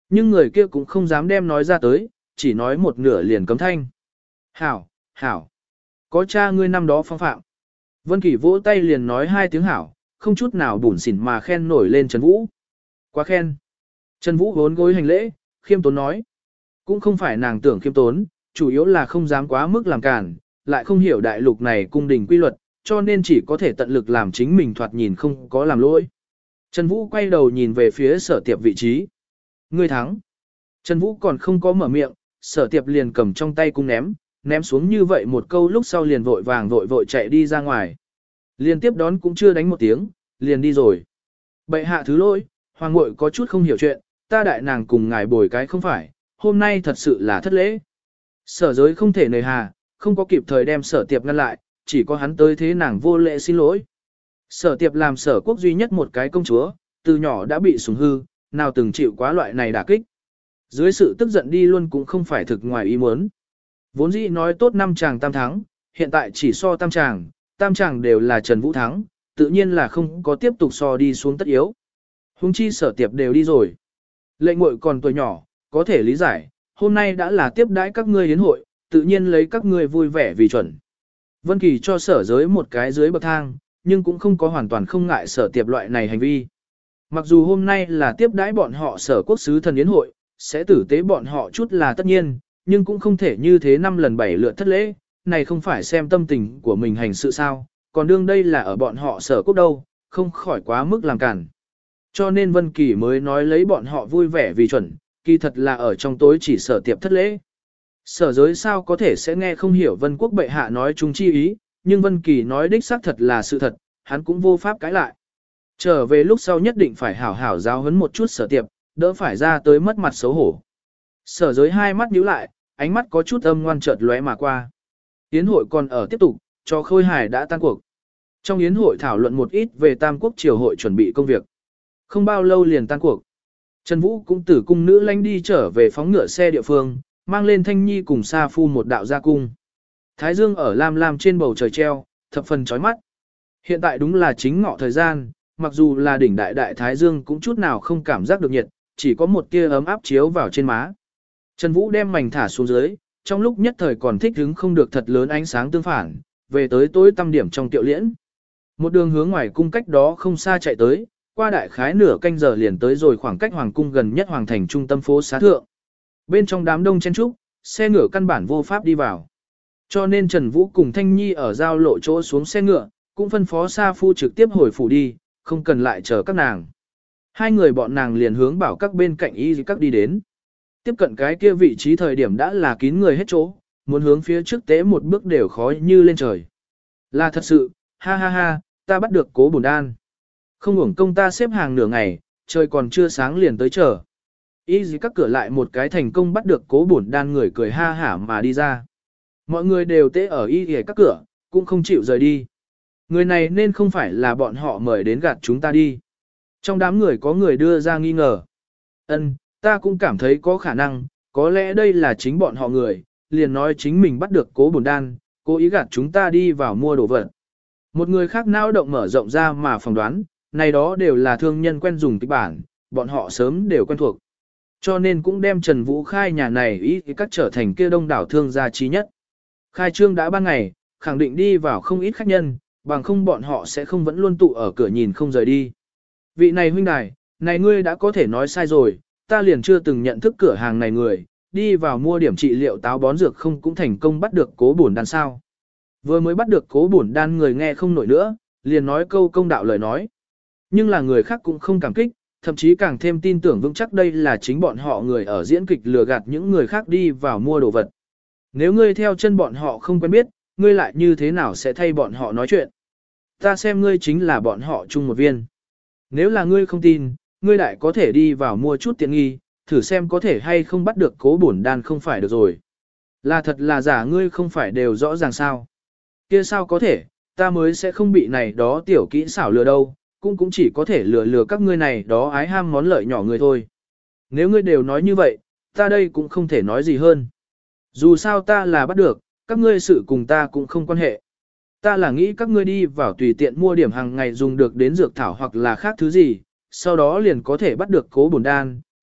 Nhưng người kia cũng không dám đem nói ra tới, chỉ nói một nửa liền cấm thanh. Hảo, hảo, có cha ngươi năm đó phong phạm. Vân Kỳ vỗ tay liền nói hai tiếng hảo, không chút nào bủn xỉn mà khen nổi lên Trần Vũ. Quá khen. Trần Vũ vốn gối hành lễ, khiêm tốn nói. Cũng không phải nàng tưởng khiêm tốn, chủ yếu là không dám quá mức làm cản, lại không hiểu đại lục này cung đình quy luật, cho nên chỉ có thể tận lực làm chính mình thoạt nhìn không có làm lỗi. Trần Vũ quay đầu nhìn về phía sở tiệp vị trí. Ngươi thắng. Trần Vũ còn không có mở miệng, sở tiệp liền cầm trong tay cung ném, ném xuống như vậy một câu lúc sau liền vội vàng vội vội chạy đi ra ngoài. Liên tiếp đón cũng chưa đánh một tiếng, liền đi rồi. Bệ hạ thứ lỗi, hoàng muội có chút không hiểu chuyện, ta đại nàng cùng ngài bồi cái không phải, hôm nay thật sự là thất lễ. Sở giới không thể nề hà, không có kịp thời đem sở tiệp ngăn lại, chỉ có hắn tới thế nàng vô lễ xin lỗi. Sở tiệp làm sở quốc duy nhất một cái công chúa, từ nhỏ đã bị sủng hư, nào từng chịu quá loại này đả kích. Dưới sự tức giận đi luôn cũng không phải thực ngoài ý muốn. Vốn dĩ nói tốt năm chàng tam thắng, hiện tại chỉ so tam chàng, tam chàng đều là Trần Vũ thắng, tự nhiên là không có tiếp tục so đi xuống tất yếu. Hùng chi sở tiệp đều đi rồi. Lệnh muội còn tuổi nhỏ, có thể lý giải, hôm nay đã là tiếp đãi các ngươi đến hội, tự nhiên lấy các ngươi vui vẻ vì chuẩn. Vân Kỳ cho sở giới một cái dưới bậc thang, nhưng cũng không có hoàn toàn không ngại sở tiệp loại này hành vi. Mặc dù hôm nay là tiếp đãi bọn họ sở quốc sứ thần yến hội, sẽ tử tế bọn họ chút là tất nhiên, nhưng cũng không thể như thế năm lần bảy lượt thất lễ, này không phải xem tâm tình của mình hành sự sao, còn đương đây là ở bọn họ sở quốc đâu, không khỏi quá mức làm cản. Cho nên Vân Kỳ mới nói lấy bọn họ vui vẻ vì chuẩn, kỳ thật là ở trong tối chỉ sở tiệp thất lễ. Sở giới sao có thể sẽ nghe không hiểu Vân Quốc bệ hạ nói chung chi ý, nhưng Vân Kỳ nói đích xác thật là sự thật, hắn cũng vô pháp cãi lại. Trở về lúc sau nhất định phải hảo hảo giáo huấn một chút sở tiệp, đỡ phải ra tới mất mặt xấu hổ. Sở giới hai mắt nhíu lại, ánh mắt có chút âm ngoan chợt lóe mà qua. Yến hội còn ở tiếp tục, cho khôi hài đã tan cuộc. Trong yến hội thảo luận một ít về Tam Quốc triều hội chuẩn bị công việc. Không bao lâu liền tan cuộc. Trần Vũ cũng tử cung nữ lánh đi trở về phóng ngựa xe địa phương, mang lên Thanh Nhi cùng Sa Phu một đạo gia cung. Thái dương ở lam lam trên bầu trời treo, thập phần chói mắt. Hiện tại đúng là chính ngọ thời gian, mặc dù là đỉnh đại đại Thái dương cũng chút nào không cảm giác được nhiệt, chỉ có một tia ấm áp chiếu vào trên má. Trần Vũ đem mảnh thả xuống dưới, trong lúc nhất thời còn thích hứng không được thật lớn ánh sáng tương phản, về tới tối tăm điểm trong tiệu liễn. Một đường hướng ngoài cung cách đó không xa chạy tới, qua đại khái nửa canh giờ liền tới rồi khoảng cách hoàng cung gần nhất hoàng thành trung tâm phố xá thượng. Bên trong đám đông chen trúc, xe ngựa căn bản vô pháp đi vào. Cho nên Trần Vũ cùng Thanh Nhi ở giao lộ chỗ xuống xe ngựa, cũng phân phó Sa Phu trực tiếp hồi phủ đi, không cần lại chờ các nàng. Hai người bọn nàng liền hướng bảo các bên cạnh y các đi đến. Tiếp cận cái kia vị trí thời điểm đã là kín người hết chỗ, muốn hướng phía trước tế một bước đều khó như lên trời. Là thật sự, ha ha ha, ta bắt được Cố Bổn Đan. Không uổng công ta xếp hàng nửa ngày, trời còn chưa sáng liền tới chờ. Y dì các cửa lại một cái thành công bắt được Cố Bổn Đan, người cười ha hả mà đi ra. Mọi người đều tế ở y dì các cửa, cũng không chịu rời đi. Người này nên không phải là bọn họ mời đến gạt chúng ta đi. Trong đám người có người đưa ra nghi ngờ. Ân, ta cũng cảm thấy có khả năng, có lẽ đây là chính bọn họ người, liền nói chính mình bắt được Cố Bổn Đan, cố ý gạt chúng ta đi vào mua đồ vật. Một người khác não động mở rộng ra mà phỏng đoán, này đó đều là thương nhân quen dùng kịch bản, bọn họ sớm đều quen thuộc. Cho nên cũng đem Trần Vũ khai nhà này ý các trở thành kia đông đảo thương gia trí nhất. Khai trương đã ban ngày, khẳng định đi vào không ít khách nhân, bằng không bọn họ sẽ không vẫn luôn tụ ở cửa nhìn không rời đi. Vị này huynh đài, này ngươi đã có thể nói sai rồi, ta liền chưa từng nhận thức cửa hàng này người, đi vào mua điểm trị liệu táo bón dược không cũng thành công bắt được Cố Bổn Đan sao. Vừa mới bắt được Cố Bổn Đan người nghe không nổi nữa, liền nói câu công đạo lời nói. Nhưng là người khác cũng không cảm kích, thậm chí càng thêm tin tưởng vững chắc đây là chính bọn họ người ở diễn kịch lừa gạt những người khác đi vào mua đồ vật. Nếu ngươi theo chân bọn họ không quen biết, ngươi lại như thế nào sẽ thay bọn họ nói chuyện? Ta xem ngươi chính là bọn họ chung một viên. Nếu là ngươi không tin, ngươi lại có thể đi vào mua chút tiện nghi, thử xem có thể hay không bắt được Cố Bổn Đan không phải được rồi. Là thật là giả ngươi không phải đều rõ ràng sao? Kia sao có thể, ta mới sẽ không bị này đó tiểu kỹ xảo lừa đâu, cũng cũng chỉ có thể lừa lừa các ngươi này đó ái ham món lợi nhỏ người thôi. Nếu ngươi đều nói như vậy, ta đây cũng không thể nói gì hơn. Dù sao ta là bắt được, các ngươi sự cùng ta cũng không quan hệ. Ta là nghĩ các ngươi đi vào tùy tiện mua điểm hàng ngày dùng được đến dược thảo hoặc là khác thứ gì, sau đó liền có thể bắt được Cố Bổn Đan,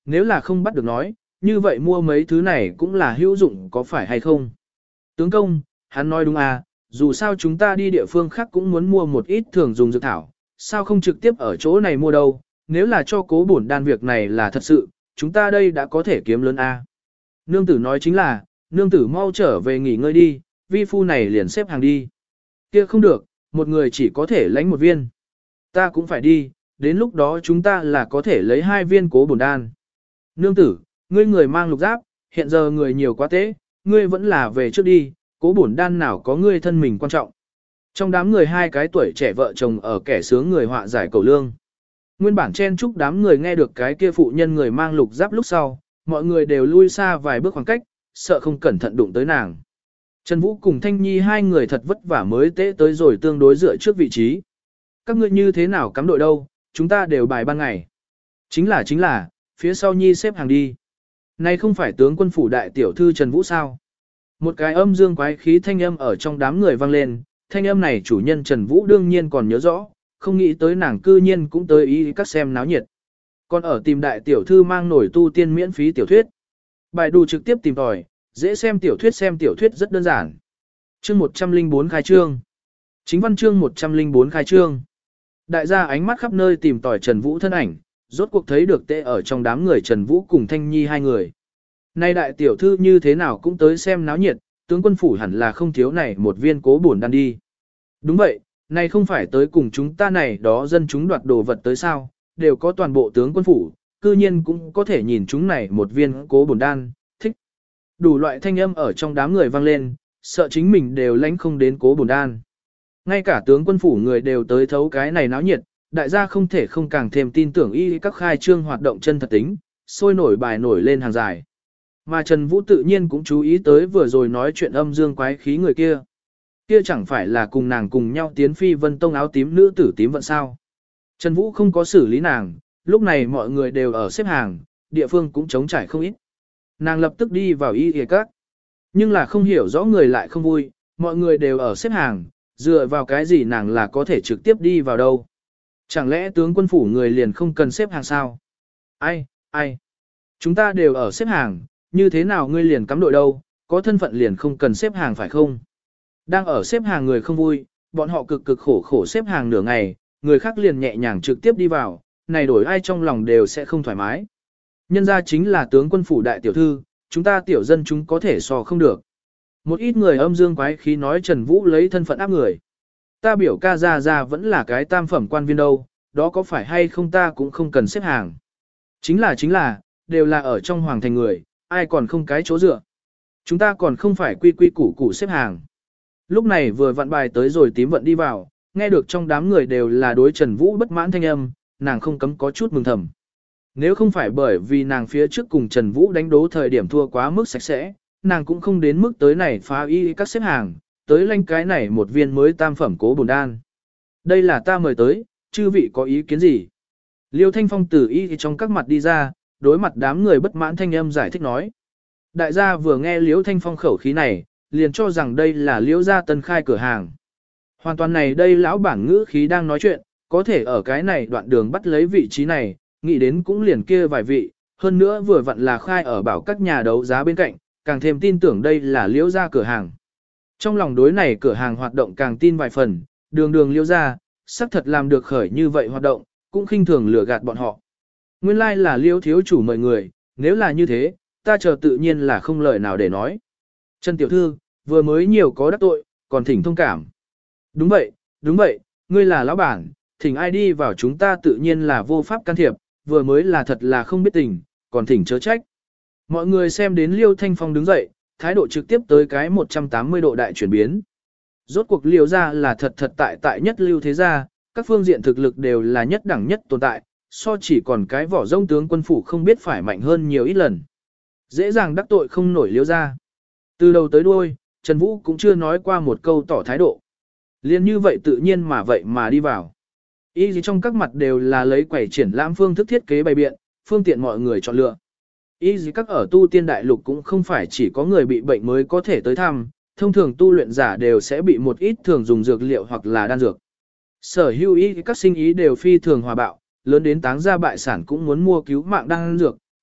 nếu là không bắt được nói, như vậy mua mấy thứ này cũng là hữu dụng có phải hay không? Tướng công, hắn nói đúng à, dù sao chúng ta đi địa phương khác cũng muốn mua một ít thường dùng dược thảo, sao không trực tiếp ở chỗ này mua đâu, nếu là cho cố bổn đan việc này là thật sự, chúng ta đây đã có thể kiếm lớn a. Nương tử nói chính là, nương tử mau trở về nghỉ ngơi đi, vi phu này liền xếp hàng đi. Kia không được, một người chỉ có thể lãnh một viên. Ta cũng phải đi, đến lúc đó chúng ta là có thể lấy hai viên cố bổn đan. Nương tử, ngươi người mang lục giáp, hiện giờ người nhiều quá tế, ngươi vẫn là về trước đi, cố bổn đan nào có ngươi thân mình quan trọng. Trong đám người hai cái tuổi trẻ vợ chồng ở kẻ sướng người họa giải cầu lương. Nguyên bản chen chúc đám người nghe được cái kia phụ nhân người mang lục giáp lúc sau, mọi người đều lui xa vài bước khoảng cách, sợ không cẩn thận đụng tới nàng. Trần Vũ cùng Thanh Nhi hai người thật vất vả mới tế tới rồi tương đối dựa trước vị trí. Các ngươi như thế nào cắm đội đâu, chúng ta đều bài ban ngày. Chính là chính là, phía sau Nhi xếp hàng đi. Này không phải tướng quân phủ đại tiểu thư Trần Vũ sao? Một cái âm dương quái khí thanh âm ở trong đám người vang lên, thanh âm này chủ nhân Trần Vũ đương nhiên còn nhớ rõ, không nghĩ tới nàng cư nhiên cũng tới ý các xem náo nhiệt. Còn ở tìm đại tiểu thư mang nổi tu tiên miễn phí tiểu thuyết. Bài đù trực tiếp tìm tòi, dễ xem tiểu thuyết xem tiểu thuyết rất đơn giản. Chương một trăm lẻ bốn khai trương. Chính văn chương một trăm lẻ bốn khai trương. Đại gia ánh mắt khắp nơi tìm tòi Trần Vũ thân ảnh, rốt cuộc thấy được tệ ở trong đám người Trần Vũ cùng Thanh Nhi hai người. Nay đại tiểu thư như thế nào cũng tới xem náo nhiệt, tướng quân phủ hẳn là không thiếu này một viên cố bổn đan đi. Đúng vậy, này không phải tới cùng chúng ta này đó dân chúng đoạt đồ vật tới sao, đều có toàn bộ tướng quân phủ, cư nhiên cũng có thể nhìn chúng này một viên cố bổn đan, thích. Đủ loại thanh âm ở trong đám người vang lên, sợ chính mình đều lánh không đến cố bổn đan. Ngay cả tướng quân phủ người đều tới thấu cái này náo nhiệt, đại gia không thể không càng thêm tin tưởng y các khai trương hoạt động chân thật tính, sôi nổi bài nổi lên hàng dài. Mà Trần Vũ tự nhiên cũng chú ý tới vừa rồi nói chuyện âm dương quái khí người kia. Kia chẳng phải là cùng nàng cùng nhau tiến phi vân tông áo tím nữ tử tím vận sao. Trần Vũ không có xử lý nàng, lúc này mọi người đều ở xếp hàng, địa phương cũng trống trải không ít. Nàng lập tức đi vào y ghề các. Nhưng là không hiểu rõ người lại không vui, mọi người đều ở xếp hàng, dựa vào cái gì nàng là có thể trực tiếp đi vào đâu. Chẳng lẽ tướng quân phủ người liền không cần xếp hàng sao? Ai, ai? Chúng ta đều ở xếp hàng, như thế nào ngươi liền cắm đội đâu, có thân phận liền không cần xếp hàng phải không? Đang ở xếp hàng người không vui, bọn họ cực cực khổ khổ xếp hàng nửa ngày, người khác liền nhẹ nhàng trực tiếp đi vào, này đổi ai trong lòng đều sẽ không thoải mái. Nhân ra chính là tướng quân phủ đại tiểu thư, chúng ta tiểu dân chúng có thể so không được. Một ít người âm dương quái khí nói Trần Vũ lấy thân phận áp người. Ta biểu ca ra ra vẫn là cái tam phẩm quan viên đâu, đó có phải hay không ta cũng không cần xếp hàng. Chính là chính là, đều là ở trong hoàng thành người, ai còn không cái chỗ dựa. Chúng ta còn không phải quy quy củ củ xếp hàng. Lúc này vừa vặn bài tới rồi tím vận đi vào, nghe được trong đám người đều là đối Trần Vũ bất mãn thanh âm, nàng không cấm có chút mừng thầm. Nếu không phải bởi vì nàng phía trước cùng Trần Vũ đánh đố thời điểm thua quá mức sạch sẽ, nàng cũng không đến mức tới này phá y các xếp hàng, tới lanh cái này một viên mới tam phẩm cố bổn đan. Đây là ta mời tới, chư vị có ý kiến gì? Liêu Thanh Phong từ y trong các mặt đi ra, đối mặt đám người bất mãn thanh âm giải thích nói. Đại gia vừa nghe Liêu Thanh Phong khẩu khí này, liền cho rằng đây là Liêu gia tân khai cửa hàng. Hoàn toàn này đây lão bản ngữ khí đang nói chuyện, có thể ở cái này đoạn đường bắt lấy vị trí này, nghĩ đến cũng liền kia vài vị, hơn nữa vừa vặn là khai ở bảo các nhà đấu giá bên cạnh, càng thêm tin tưởng đây là Liêu gia cửa hàng. Trong lòng đối này cửa hàng hoạt động càng tin vài phần, đường đường Liêu gia, xác thật làm được khởi như vậy hoạt động, cũng khinh thường lừa gạt bọn họ. Nguyên lai like là Liêu thiếu chủ mời người, nếu là như thế, ta chờ tự nhiên là không lời nào để nói. Trần tiểu thư, vừa mới nhiều có đắc tội, còn thỉnh thông cảm. Đúng vậy, đúng vậy, ngươi là lão bản, thỉnh ai đi vào chúng ta tự nhiên là vô pháp can thiệp, vừa mới là thật là không biết tình, còn thỉnh chớ trách. Mọi người xem đến Liêu Thanh Phong đứng dậy, thái độ trực tiếp tới cái một trăm tám mươi độ đại chuyển biến. Rốt cuộc Liêu gia là thật thật tại tại nhất lưu thế gia, các phương diện thực lực đều là nhất đẳng nhất tồn tại, so chỉ còn cái vỏ rông tướng quân phủ không biết phải mạnh hơn nhiều ít lần. Dễ dàng đắc tội không nổi Liêu gia. Từ đầu tới đuôi, Trần Vũ cũng chưa nói qua một câu tỏ thái độ. Liên như vậy tự nhiên mà vậy mà đi vào. Y gì trong các mặt đều là lấy quẩy triển lãm phương thức thiết kế bày biện, phương tiện mọi người chọn lựa. Y gì các ở tu tiên đại lục cũng không phải chỉ có người bị bệnh mới có thể tới thăm, thông thường tu luyện giả đều sẽ bị một ít thường dùng dược liệu hoặc là đan dược. Sở hữu y các sinh ý đều phi thường hòa bạo, lớn đến táng gia bại sản cũng muốn mua cứu mạng đan dược,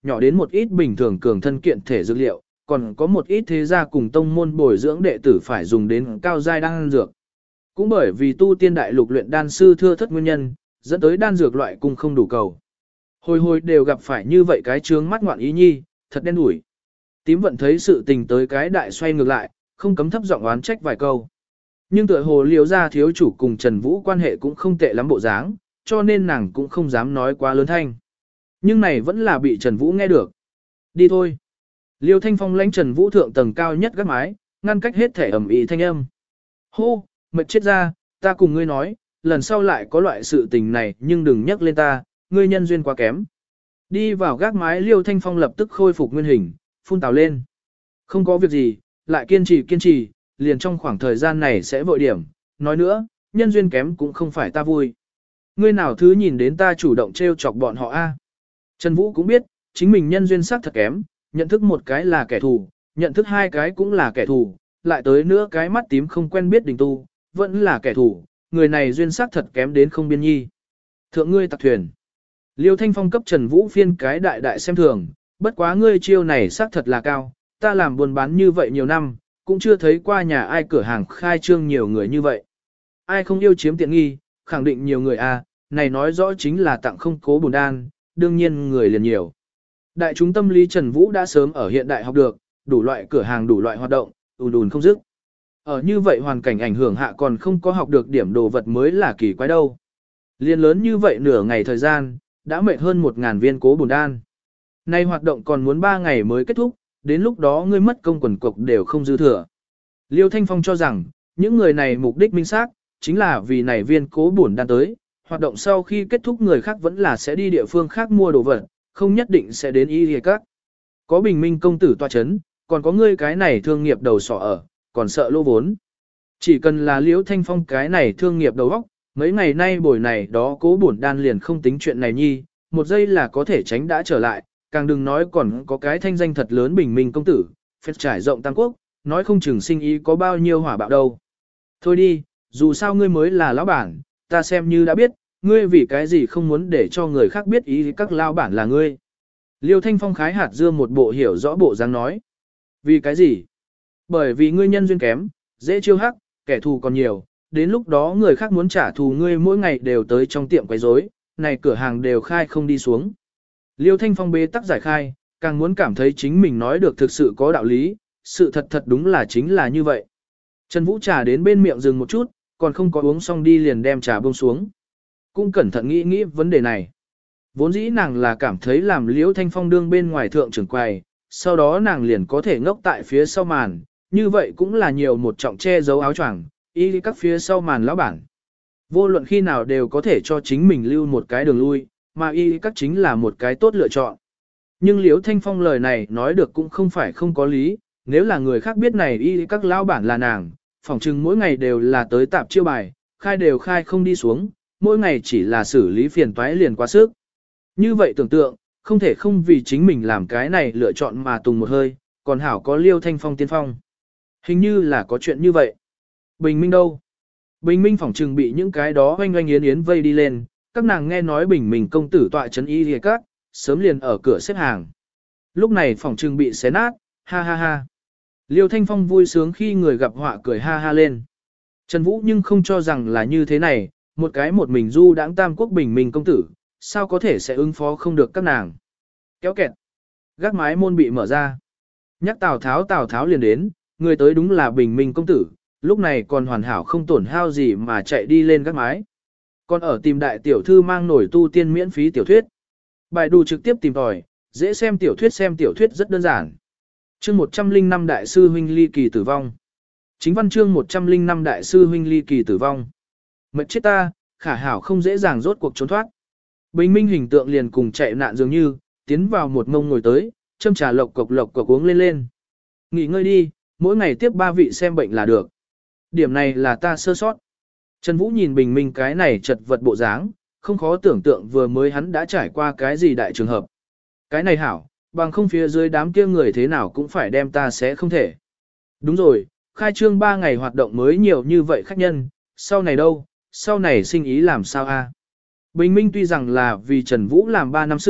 nhỏ đến một ít bình thường cường thân kiện thể dược liệu, còn có một ít thế gia cùng tông môn bồi dưỡng đệ tử phải dùng đến cao giai đan dược. Cũng bởi vì tu tiên đại lục luyện đan sư thưa thất nguyên nhân, dẫn tới đan dược loại cung không đủ cầu. Hồi hồi đều gặp phải như vậy cái trướng mắt ngoạn ý nhi, thật đen đủi. Tím vận thấy sự tình tới cái đại xoay ngược lại, không cấm thấp giọng oán trách vài câu. Nhưng tựa hồ liếu ra thiếu chủ cùng Trần Vũ quan hệ cũng không tệ lắm bộ dáng, cho nên nàng cũng không dám nói quá lớn thanh. Nhưng này vẫn là bị Trần Vũ nghe được. Đi thôi. Liêu Thanh Phong lãnh Trần Vũ thượng tầng cao nhất gác mái, ngăn cách hết thể ẩm ý thanh âm. Hô, mệt chết ra, ta cùng ngươi nói, lần sau lại có loại sự tình này nhưng đừng nhắc lên ta, ngươi nhân duyên quá kém. Đi vào gác mái Liêu Thanh Phong lập tức khôi phục nguyên hình, phun tào lên. Không có việc gì, lại kiên trì kiên trì, liền trong khoảng thời gian này sẽ vội điểm. Nói nữa, nhân duyên kém cũng không phải ta vui. Ngươi nào thứ nhìn đến ta chủ động trêu chọc bọn họ a? Trần Vũ cũng biết, chính mình nhân duyên sắc thật kém, nhận thức một cái là kẻ thù, nhận thức hai cái cũng là kẻ thù, lại tới nữa cái mắt tím không quen biết đình tu, vẫn là kẻ thù, người này duyên sắc thật kém đến không biên nhi. Thượng ngươi tặc thuyền. Liêu Thanh Phong cấp Trần Vũ phiên cái đại đại xem thường, bất quá ngươi chiêu này sắc thật là cao, ta làm buôn bán như vậy nhiều năm, cũng chưa thấy qua nhà ai cửa hàng khai trương nhiều người như vậy. Ai không yêu chiếm tiện nghi, khẳng định nhiều người à, này nói rõ chính là tặng không cố bổn đan, đương nhiên người liền nhiều. Đại chúng tâm lý Trần Vũ đã sớm ở hiện đại học được, đủ loại cửa hàng đủ loại hoạt động, ùn ùn không dứt. Ở như vậy hoàn cảnh ảnh hưởng hạ còn không có học được điểm đồ vật mới là kỳ quái đâu. Liên lớn như vậy nửa ngày thời gian, đã mệt hơn một ngàn viên cố bổn đan. Nay hoạt động còn muốn ba ngày mới kết thúc, đến lúc đó ngươi mất công quần cục đều không dư thừa. Liêu Thanh Phong cho rằng, những người này mục đích minh xác, chính là vì này viên cố bổn đan tới, hoạt động sau khi kết thúc người khác vẫn là sẽ đi địa phương khác mua đồ vật, không nhất định sẽ đến y lìa các. Có bình minh công tử tọa chấn, còn có ngươi cái này thương nghiệp đầu sọ ở, còn sợ lô vốn. Chỉ cần là Liễu Thanh Phong cái này thương nghiệp đầu óc, mấy ngày nay buổi này đó cố bổn đan liền không tính chuyện này nhi, một giây là có thể tránh đã trở lại, càng đừng nói còn có cái thanh danh thật lớn bình minh công tử, phép trải rộng Tam Quốc, nói không chừng sinh ý có bao nhiêu hỏa bạo đâu. Thôi đi, dù sao ngươi mới là lão bản, ta xem như đã biết, ngươi vì cái gì không muốn để cho người khác biết ý các lão bản là ngươi. Liêu Thanh Phong khái hạt dưa một bộ hiểu rõ bộ dáng nói. Vì cái gì? Bởi vì ngươi nhân duyên kém, dễ chiêu hắc, kẻ thù còn nhiều, đến lúc đó người khác muốn trả thù ngươi mỗi ngày đều tới trong tiệm quấy rối, này cửa hàng đều khai không đi xuống. Liêu Thanh Phong bế tắc giải khai, càng muốn cảm thấy chính mình nói được thực sự có đạo lý, sự thật thật đúng là chính là như vậy. Trần Vũ trà đến bên miệng dừng một chút, còn không có uống xong đi liền đem trà buông xuống. Cũng cẩn thận nghĩ nghĩ vấn đề này. Vốn dĩ nàng là cảm thấy làm Liễu Thanh Phong đương bên ngoài thượng trưởng quầy, sau đó nàng liền có thể ngốc tại phía sau màn, như vậy cũng là nhiều một trọng che giấu áo choàng, y các phía sau màn lão bản. Vô luận khi nào đều có thể cho chính mình lưu một cái đường lui, mà y các chính là một cái tốt lựa chọn. Nhưng Liễu Thanh Phong lời này nói được cũng không phải không có lý, nếu là người khác biết này y các lão bản là nàng, phỏng chừng mỗi ngày đều là tới tạp chiêu bài, khai đều khai không đi xuống, mỗi ngày chỉ là xử lý phiền toái liền quá sức. Như vậy tưởng tượng, không thể không vì chính mình làm cái này lựa chọn mà tùng một hơi, còn hảo có Liêu Thanh Phong tiên phong. Hình như là có chuyện như vậy. Bình Minh đâu? Bình Minh phỏng trừng bị những cái đó oanh oanh yến yến vây đi lên, các nàng nghe nói Bình Minh công tử tọa trấn y lìa các, sớm liền ở cửa xếp hàng. Lúc này phỏng trừng bị xé nát, ha ha ha. Liêu Thanh Phong vui sướng khi người gặp họa cười ha ha lên. Trần Vũ nhưng không cho rằng là như thế này, một cái một mình du đãng tam quốc Bình Minh công tử, sao có thể sẽ ứng phó không được các nàng. Kéo kẹt. Gác mái môn bị mở ra. Nhắc Tào Tháo Tào Tháo liền đến, người tới đúng là Bình Minh công tử, lúc này còn hoàn hảo không tổn hao gì mà chạy đi lên gác mái. Còn ở tìm đại tiểu thư mang nổi tu tiên miễn phí tiểu thuyết. Bài đù trực tiếp tìm tòi, dễ xem tiểu thuyết xem tiểu thuyết rất đơn giản. Chương một trăm linh năm Đại sư huynh ly kỳ tử vong. Chính văn chương một trăm linh năm Đại sư huynh ly kỳ tử vong. Mệt chết ta, khả hảo không dễ dàng rốt cuộc trốn thoát. Bình Minh hình tượng liền cùng chạy nạn dường như, tiến vào một mông ngồi tới, châm trà lộc cộc lộc cộc uống lên lên. Nghỉ ngơi đi, mỗi ngày tiếp ba vị xem bệnh là được. Điểm này là ta sơ sót. Trần Vũ nhìn Bình Minh cái này chật vật bộ dáng, không khó tưởng tượng vừa mới hắn đã trải qua cái gì đại trường hợp. Cái này hảo, bằng không phía dưới đám kia người thế nào cũng phải đem ta sẽ không thể. Đúng rồi, khai trương ba ngày hoạt động mới nhiều như vậy khách nhân, sau này đâu, sau này sinh ý làm sao a? Bình Minh tuy rằng là vì Trần Vũ làm ba năm sự,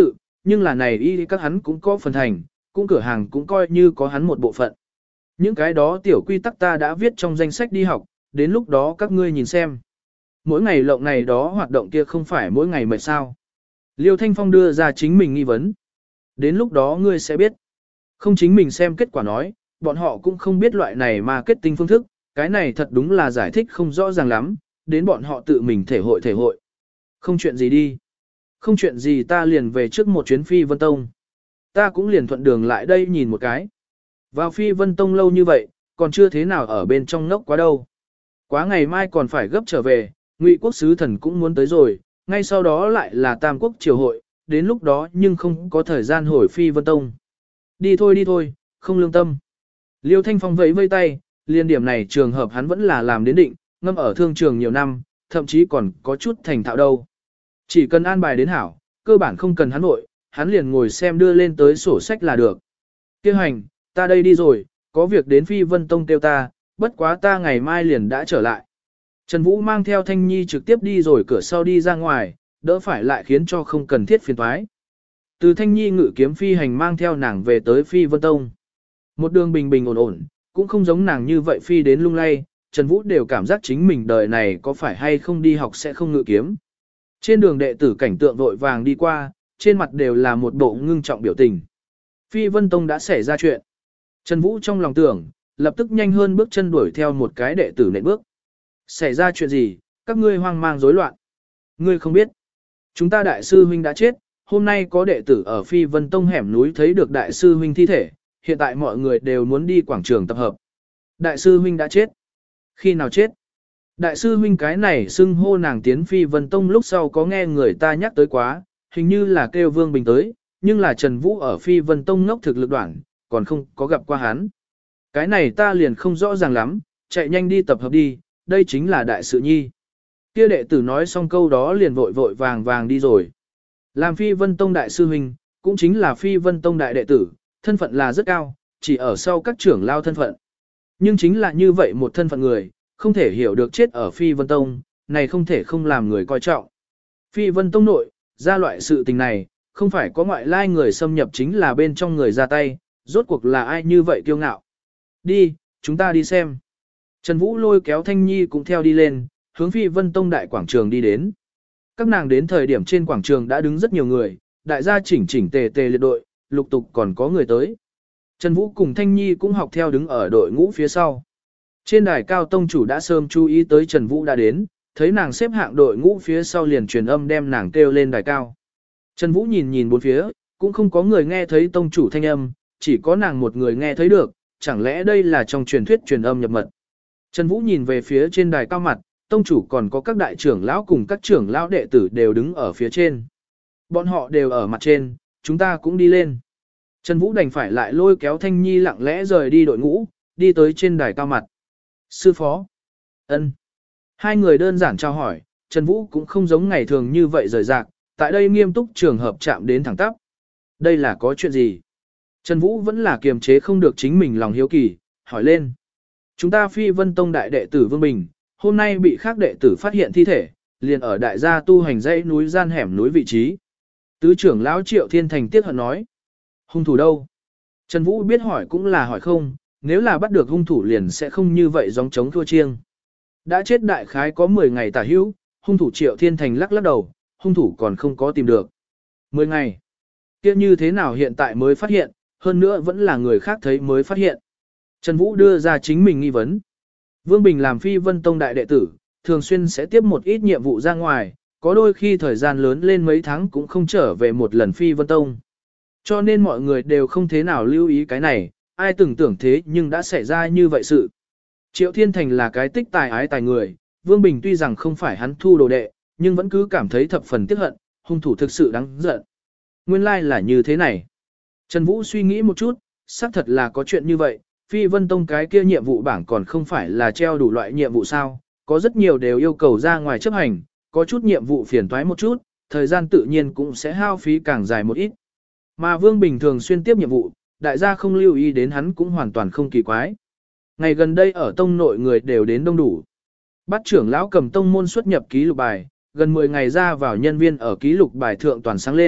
nhưng là này y các hắn cũng có phần thành, cũng cửa hàng cũng coi như có hắn một bộ phận. Những cái đó tiểu quy tắc ta đã viết trong danh sách đi học, đến lúc đó các ngươi nhìn xem. Mỗi ngày lộng này đó hoạt động kia không phải mỗi ngày mệt sao. Liêu Thanh Phong đưa ra chính mình nghi vấn. Đến lúc đó ngươi sẽ biết. Không chính mình xem kết quả nói, bọn họ cũng không biết loại này marketing phương thức, cái này thật đúng là giải thích không rõ ràng lắm, đến bọn họ tự mình thể hội thể hội. Không chuyện gì đi. Không chuyện gì ta liền về trước một chuyến Phi Vân Tông. Ta cũng liền thuận đường lại đây nhìn một cái. Vào Phi Vân Tông lâu như vậy, còn chưa thế nào ở bên trong ngốc quá đâu. Quá ngày mai còn phải gấp trở về, Ngụy quốc sứ thần cũng muốn tới rồi, ngay sau đó lại là Tam quốc triều hội, đến lúc đó nhưng không có thời gian hồi Phi Vân Tông. Đi thôi đi thôi, không lương tâm. Liêu Thanh Phong vẫy vây tay, liên điểm này trường hợp hắn vẫn là làm đến định, ngâm ở thương trường nhiều năm, thậm chí còn có chút thành thạo đâu. Chỉ cần an bài đến hảo, cơ bản không cần hắn nội, hắn liền ngồi xem đưa lên tới sổ sách là được. Kêu hành, ta đây đi rồi, có việc đến Phi Vân Tông kêu ta, bất quá ta ngày mai liền đã trở lại. Trần Vũ mang theo Thanh Nhi trực tiếp đi rồi cửa sau đi ra ngoài, đỡ phải lại khiến cho không cần thiết phiền toái. Từ Thanh Nhi ngự kiếm phi hành mang theo nàng về tới Phi Vân Tông. Một đường bình bình ổn ổn, cũng không giống nàng như vậy phi đến lung lay, Trần Vũ đều cảm giác chính mình đời này có phải hay không đi học sẽ không ngự kiếm. Trên đường đệ tử cảnh tượng vội vàng đi qua, trên mặt đều là một bộ ngưng trọng biểu tình. Phi Vân Tông đã xảy ra chuyện. Trần Vũ trong lòng tưởng, lập tức nhanh hơn bước chân đuổi theo một cái đệ tử nện bước. Xảy ra chuyện gì, các ngươi hoang mang rối loạn. Ngươi không biết. Chúng ta đại sư huynh đã chết, hôm nay có đệ tử ở Phi Vân Tông hẻm núi thấy được đại sư huynh thi thể, hiện tại mọi người đều muốn đi quảng trường tập hợp. Đại sư huynh đã chết. Khi nào chết? Đại sư huynh cái này xưng hô nàng tiến Phi Vân Tông lúc sau có nghe người ta nhắc tới quá, hình như là kêu Vương Bình tới, nhưng là Trần Vũ ở Phi Vân Tông ngốc thực lực đoạn, còn không có gặp qua hắn. Cái này ta liền không rõ ràng lắm, chạy nhanh đi tập hợp đi, đây chính là đại sự nhi. Kia đệ tử nói xong câu đó liền vội vội vàng vàng đi rồi. Làm Phi Vân Tông đại sư huynh, cũng chính là Phi Vân Tông đại đệ tử, thân phận là rất cao, chỉ ở sau các trưởng lao thân phận. Nhưng chính là như vậy một thân phận người, không thể hiểu được chết ở Phi Vân Tông, này không thể không làm người coi trọng. Phi Vân Tông nội, ra loại sự tình này, không phải có ngoại lai người xâm nhập chính là bên trong người ra tay, rốt cuộc là ai như vậy kiêu ngạo. Đi, chúng ta đi xem. Trần Vũ lôi kéo Thanh Nhi cũng theo đi lên, hướng Phi Vân Tông đại quảng trường đi đến. Các nàng đến thời điểm trên quảng trường đã đứng rất nhiều người, đại gia chỉnh chỉnh tề tề liệt đội, lục tục còn có người tới. Trần Vũ cùng Thanh Nhi cũng học theo đứng ở đội ngũ phía sau. Trên đài cao tông chủ đã sớm chú ý tới Trần Vũ đã đến, thấy nàng xếp hạng đội ngũ phía sau liền truyền âm đem nàng kêu lên đài cao. Trần Vũ nhìn nhìn bốn phía, cũng không có người nghe thấy tông chủ thanh âm, chỉ có nàng một người nghe thấy được, chẳng lẽ đây là trong truyền thuyết truyền âm nhập mật. Trần Vũ nhìn về phía trên đài cao mặt, tông chủ còn có các đại trưởng lão cùng các trưởng lão đệ tử đều đứng ở phía trên. Bọn họ đều ở mặt trên, chúng ta cũng đi lên. Trần Vũ đành phải lại lôi kéo Thanh Nhi lặng lẽ rời đi đội ngũ, đi tới trên đài cao mặt. Sư phó. Ân. Hai người đơn giản chào hỏi, Trần Vũ cũng không giống ngày thường như vậy rời rạc, tại đây nghiêm túc trường hợp chạm đến thẳng tắp. Đây là có chuyện gì? Trần Vũ vẫn là kiềm chế không được chính mình lòng hiếu kỳ, hỏi lên. Chúng ta Phi Vân Tông đại đệ tử Vương Bình, hôm nay bị khác đệ tử phát hiện thi thể, liền ở đại gia tu hành dãy núi gian hẻm núi vị trí. Tứ trưởng lão Triệu Thiên Thành tiếc hận nói. Hung thủ đâu? Trần Vũ biết hỏi cũng là hỏi không, nếu là bắt được hung thủ liền sẽ không như vậy gióng trống thua chiêng. Đã chết đại khái có mười ngày tả hữu, hung thủ Triệu Thiên Thành lắc lắc đầu, hung thủ còn không có tìm được. mười ngày. Kia như thế nào hiện tại mới phát hiện, hơn nữa vẫn là người khác thấy mới phát hiện. Trần Vũ đưa ra chính mình nghi vấn. Vương Bình làm Phi Vân Tông đại đệ tử, thường xuyên sẽ tiếp một ít nhiệm vụ ra ngoài, có đôi khi thời gian lớn lên mấy tháng cũng không trở về một lần Phi Vân Tông. Cho nên mọi người đều không thế nào lưu ý cái này, ai từng tưởng thế nhưng đã xảy ra như vậy sự. Triệu Thiên Thành là cái tích tài ái tài người, Vương Bình tuy rằng không phải hắn thu đồ đệ, nhưng vẫn cứ cảm thấy thập phần tiếc hận, hung thủ thực sự đáng giận. Nguyên lai like là như thế này. Trần Vũ suy nghĩ một chút, xác thật là có chuyện như vậy, Phi Vân Tông cái kia nhiệm vụ bảng còn không phải là treo đủ loại nhiệm vụ sao, có rất nhiều đều yêu cầu ra ngoài chấp hành, có chút nhiệm vụ phiền toái một chút, thời gian tự nhiên cũng sẽ hao phí càng dài một ít. Mà Vương Bình thường xuyên tiếp nhiệm vụ, đại gia không lưu ý đến hắn cũng hoàn toàn không kỳ quái. Ngày gần đây ở tông nội người đều đến đông đủ. Bắt trưởng lão cầm tông môn xuất nhập ký lục bài, gần mười ngày ra vào nhân viên ở ký lục bài thượng toàn sáng lên,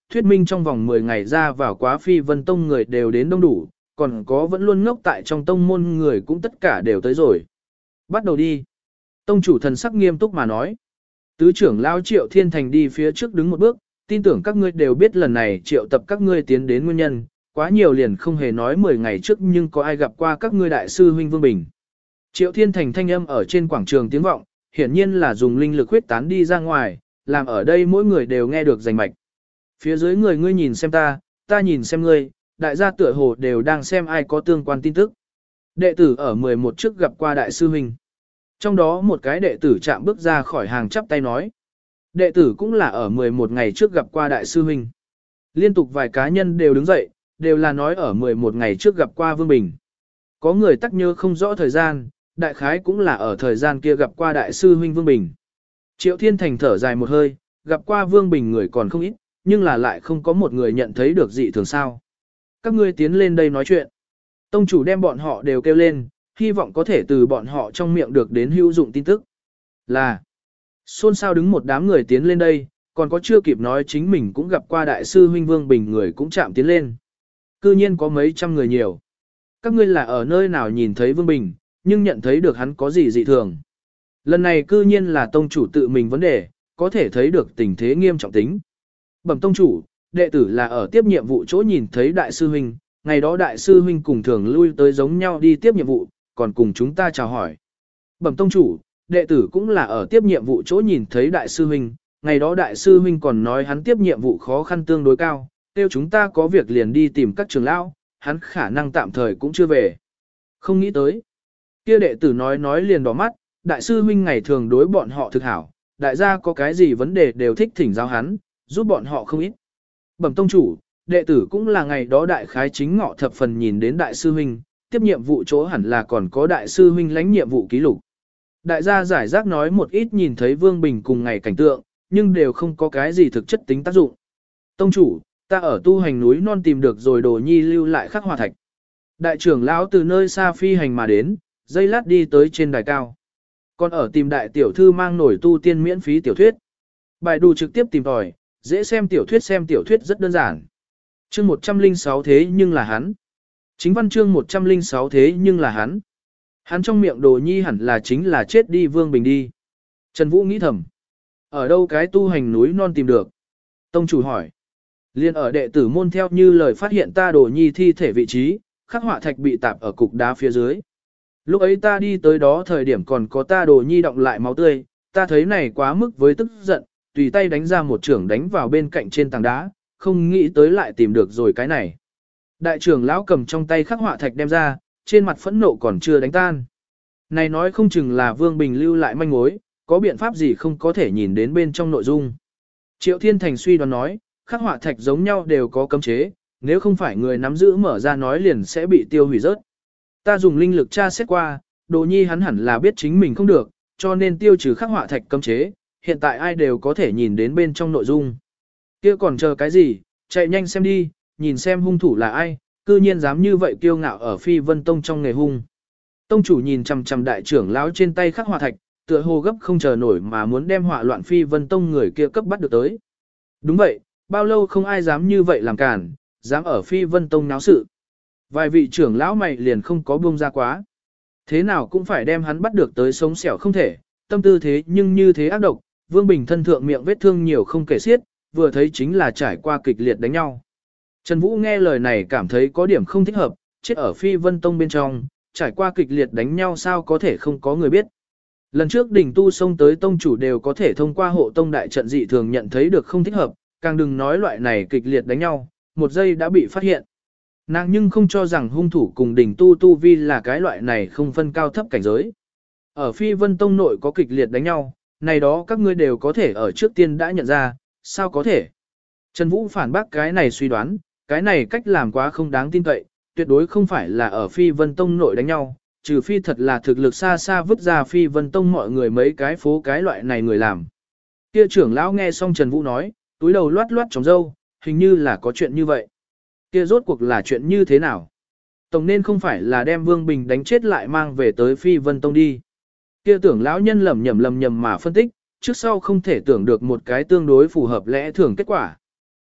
thuyết minh trong vòng mười ngày ra vào quá Phi Vân Tông người đều đến đông đủ, còn có vẫn luôn ngốc tại trong tông môn người cũng tất cả đều tới rồi. Bắt đầu đi. Tông chủ thần sắc nghiêm túc mà nói. Tứ trưởng lão Triệu Thiên Thành đi phía trước đứng một bước, tin tưởng các ngươi đều biết lần này triệu tập các ngươi tiến đến nguyên nhân, quá nhiều liền không hề nói mười ngày trước nhưng có ai gặp qua các ngươi đại sư huynh Vương Bình. Triệu Thiên Thành thanh âm ở trên quảng trường tiếng vọng, hiển nhiên là dùng linh lực huyết tán đi ra ngoài, làm ở đây mỗi người đều nghe được rành mạch. Phía dưới người ngươi nhìn xem ta, ta nhìn xem ngươi, đại gia tựa hồ đều đang xem ai có tương quan tin tức. Đệ tử ở mười một trước gặp qua đại sư huynh. Trong đó một cái đệ tử chạm bước ra khỏi hàng chắp tay nói. Đệ tử cũng là ở mười một ngày trước gặp qua đại sư huynh. Liên tục vài cá nhân đều đứng dậy, đều là nói ở mười một ngày trước gặp qua Vương Bình. Có người tắc nhớ không rõ thời gian, đại khái cũng là ở thời gian kia gặp qua đại sư huynh Vương Bình. Triệu Thiên Thành thở dài một hơi, gặp qua Vương Bình người còn không ít, nhưng là lại không có một người nhận thấy được dị thường sao. Các ngươi tiến lên đây nói chuyện. Tông chủ đem bọn họ đều kêu lên, hy vọng có thể từ bọn họ trong miệng được đến hữu dụng tin tức. Là, xôn xao đứng một đám người tiến lên đây, còn có chưa kịp nói chính mình cũng gặp qua đại sư huynh Vương Bình người cũng chạm tiến lên. Cư nhiên có mấy trăm người nhiều. Các ngươi là ở nơi nào nhìn thấy Vương Bình, nhưng nhận thấy được hắn có gì dị thường. Lần này cư nhiên là tông chủ tự mình vấn đề, có thể thấy được tình thế nghiêm trọng tính. Bẩm tông chủ, đệ tử là ở tiếp nhiệm vụ chỗ nhìn thấy đại sư huynh, ngày đó đại sư huynh cùng thường lui tới giống nhau đi tiếp nhiệm vụ, còn cùng chúng ta chào hỏi. Bẩm tông chủ, đệ tử cũng là ở tiếp nhiệm vụ chỗ nhìn thấy đại sư huynh, ngày đó đại sư huynh còn nói hắn tiếp nhiệm vụ khó khăn tương đối cao, kêu chúng ta có việc liền đi tìm các trường lão, hắn khả năng tạm thời cũng chưa về. Không nghĩ tới. Kia đệ tử nói nói liền đỏ mắt, đại sư huynh ngày thường đối bọn họ thực hảo, đại gia có cái gì vấn đề đều thích thỉnh giáo hắn, giúp bọn họ không ít. Bẩm tông chủ, đệ tử cũng là ngày đó đại khái chính ngọ thập phần nhìn đến đại sư huynh, tiếp nhiệm vụ chỗ hẳn là còn có đại sư huynh lãnh nhiệm vụ ký lục. Đại gia giải rác nói một ít nhìn thấy Vương Bình cùng ngày cảnh tượng, nhưng đều không có cái gì thực chất tính tác dụng. Tông chủ, ta ở tu hành núi non tìm được rồi đồ nhi lưu lại khắc hỏa thạch. Đại trưởng lão từ nơi xa phi hành mà đến, dây lát đi tới trên đài cao. Còn ở tìm đại tiểu thư mang nổi tu tiên miễn phí tiểu thuyết. Bài đủ trực tiếp tìm tòi, dễ xem tiểu thuyết xem tiểu thuyết rất đơn giản. Chương một trăm lẻ sáu thế nhưng là hắn. Chính văn chương một trăm lẻ sáu thế nhưng là hắn. Hắn trong miệng đồ nhi hẳn là chính là chết đi Vương Bình đi. Trần Vũ nghĩ thầm. Ở đâu cái tu hành núi non tìm được? Tông chủ hỏi. Liên ở đệ tử môn theo như lời phát hiện ta đồ nhi thi thể vị trí, khắc họa thạch bị tạp ở cục đá phía dưới. Lúc ấy ta đi tới đó thời điểm còn có ta đồ nhi động lại máu tươi, ta thấy này quá mức với tức giận, tùy tay đánh ra một trưởng đánh vào bên cạnh trên tảng đá, không nghĩ tới lại tìm được rồi cái này. Đại trưởng lão cầm trong tay khắc họa thạch đem ra, trên mặt phẫn nộ còn chưa đánh tan. Này nói không chừng là Vương Bình lưu lại manh mối, có biện pháp gì không có thể nhìn đến bên trong nội dung. Triệu Thiên Thành suy đoán nói, khắc họa thạch giống nhau đều có cấm chế, nếu không phải người nắm giữ mở ra nói liền sẽ bị tiêu hủy rớt. Ta dùng linh lực tra xét qua, đồ nhi hắn hẳn là biết chính mình không được, cho nên tiêu trừ khắc họa thạch cấm chế, hiện tại ai đều có thể nhìn đến bên trong nội dung. Kia còn chờ cái gì, chạy nhanh xem đi, nhìn xem hung thủ là ai, cư nhiên dám như vậy kiêu ngạo ở Phi Vân Tông trong nghề hung. Tông chủ nhìn chằm chằm đại trưởng lão trên tay khắc họa thạch, tựa hồ gấp không chờ nổi mà muốn đem họa loạn Phi Vân Tông người kia cấp bắt được tới. Đúng vậy, bao lâu không ai dám như vậy làm cản, dám ở Phi Vân Tông náo sự. Vài vị trưởng lão mày liền không có buông ra quá. Thế nào cũng phải đem hắn bắt được tới sống xẻo không thể, tâm tư thế nhưng như thế ác độc, Vương Bình thân thượng miệng vết thương nhiều không kể xiết, vừa thấy chính là trải qua kịch liệt đánh nhau. Trần Vũ nghe lời này cảm thấy có điểm không thích hợp, chết ở Phi Vân Tông bên trong, trải qua kịch liệt đánh nhau sao có thể không có người biết. Lần trước đỉnh tu xông tới tông chủ đều có thể thông qua hộ tông đại trận dị thường nhận thấy được không thích hợp, càng đừng nói loại này kịch liệt đánh nhau, một giây đã bị phát hiện. Nàng nhưng không cho rằng hung thủ cùng đỉnh tu tu vi là cái loại này không phân cao thấp cảnh giới. Ở Phi Vân Tông nội có kịch liệt đánh nhau, này đó các ngươi đều có thể ở trước tiên đã nhận ra, sao có thể. Trần Vũ phản bác cái này suy đoán, cái này cách làm quá không đáng tin cậy, tuyệt đối không phải là ở Phi Vân Tông nội đánh nhau, trừ phi thật là thực lực xa xa vứt ra Phi Vân Tông mọi người mấy cái phố cái loại này người làm. Kia trưởng lão nghe xong Trần Vũ nói, túi đầu loát loát trong râu, hình như là có chuyện như vậy. Kia rốt cuộc là chuyện như thế nào? Tổng nên không phải là đem Vương Bình đánh chết lại mang về tới Phi Vân Tông đi. Kia tưởng lão nhân lầm nhầm lầm nhầm mà phân tích, trước sau không thể tưởng được một cái tương đối phù hợp lẽ thường kết quả.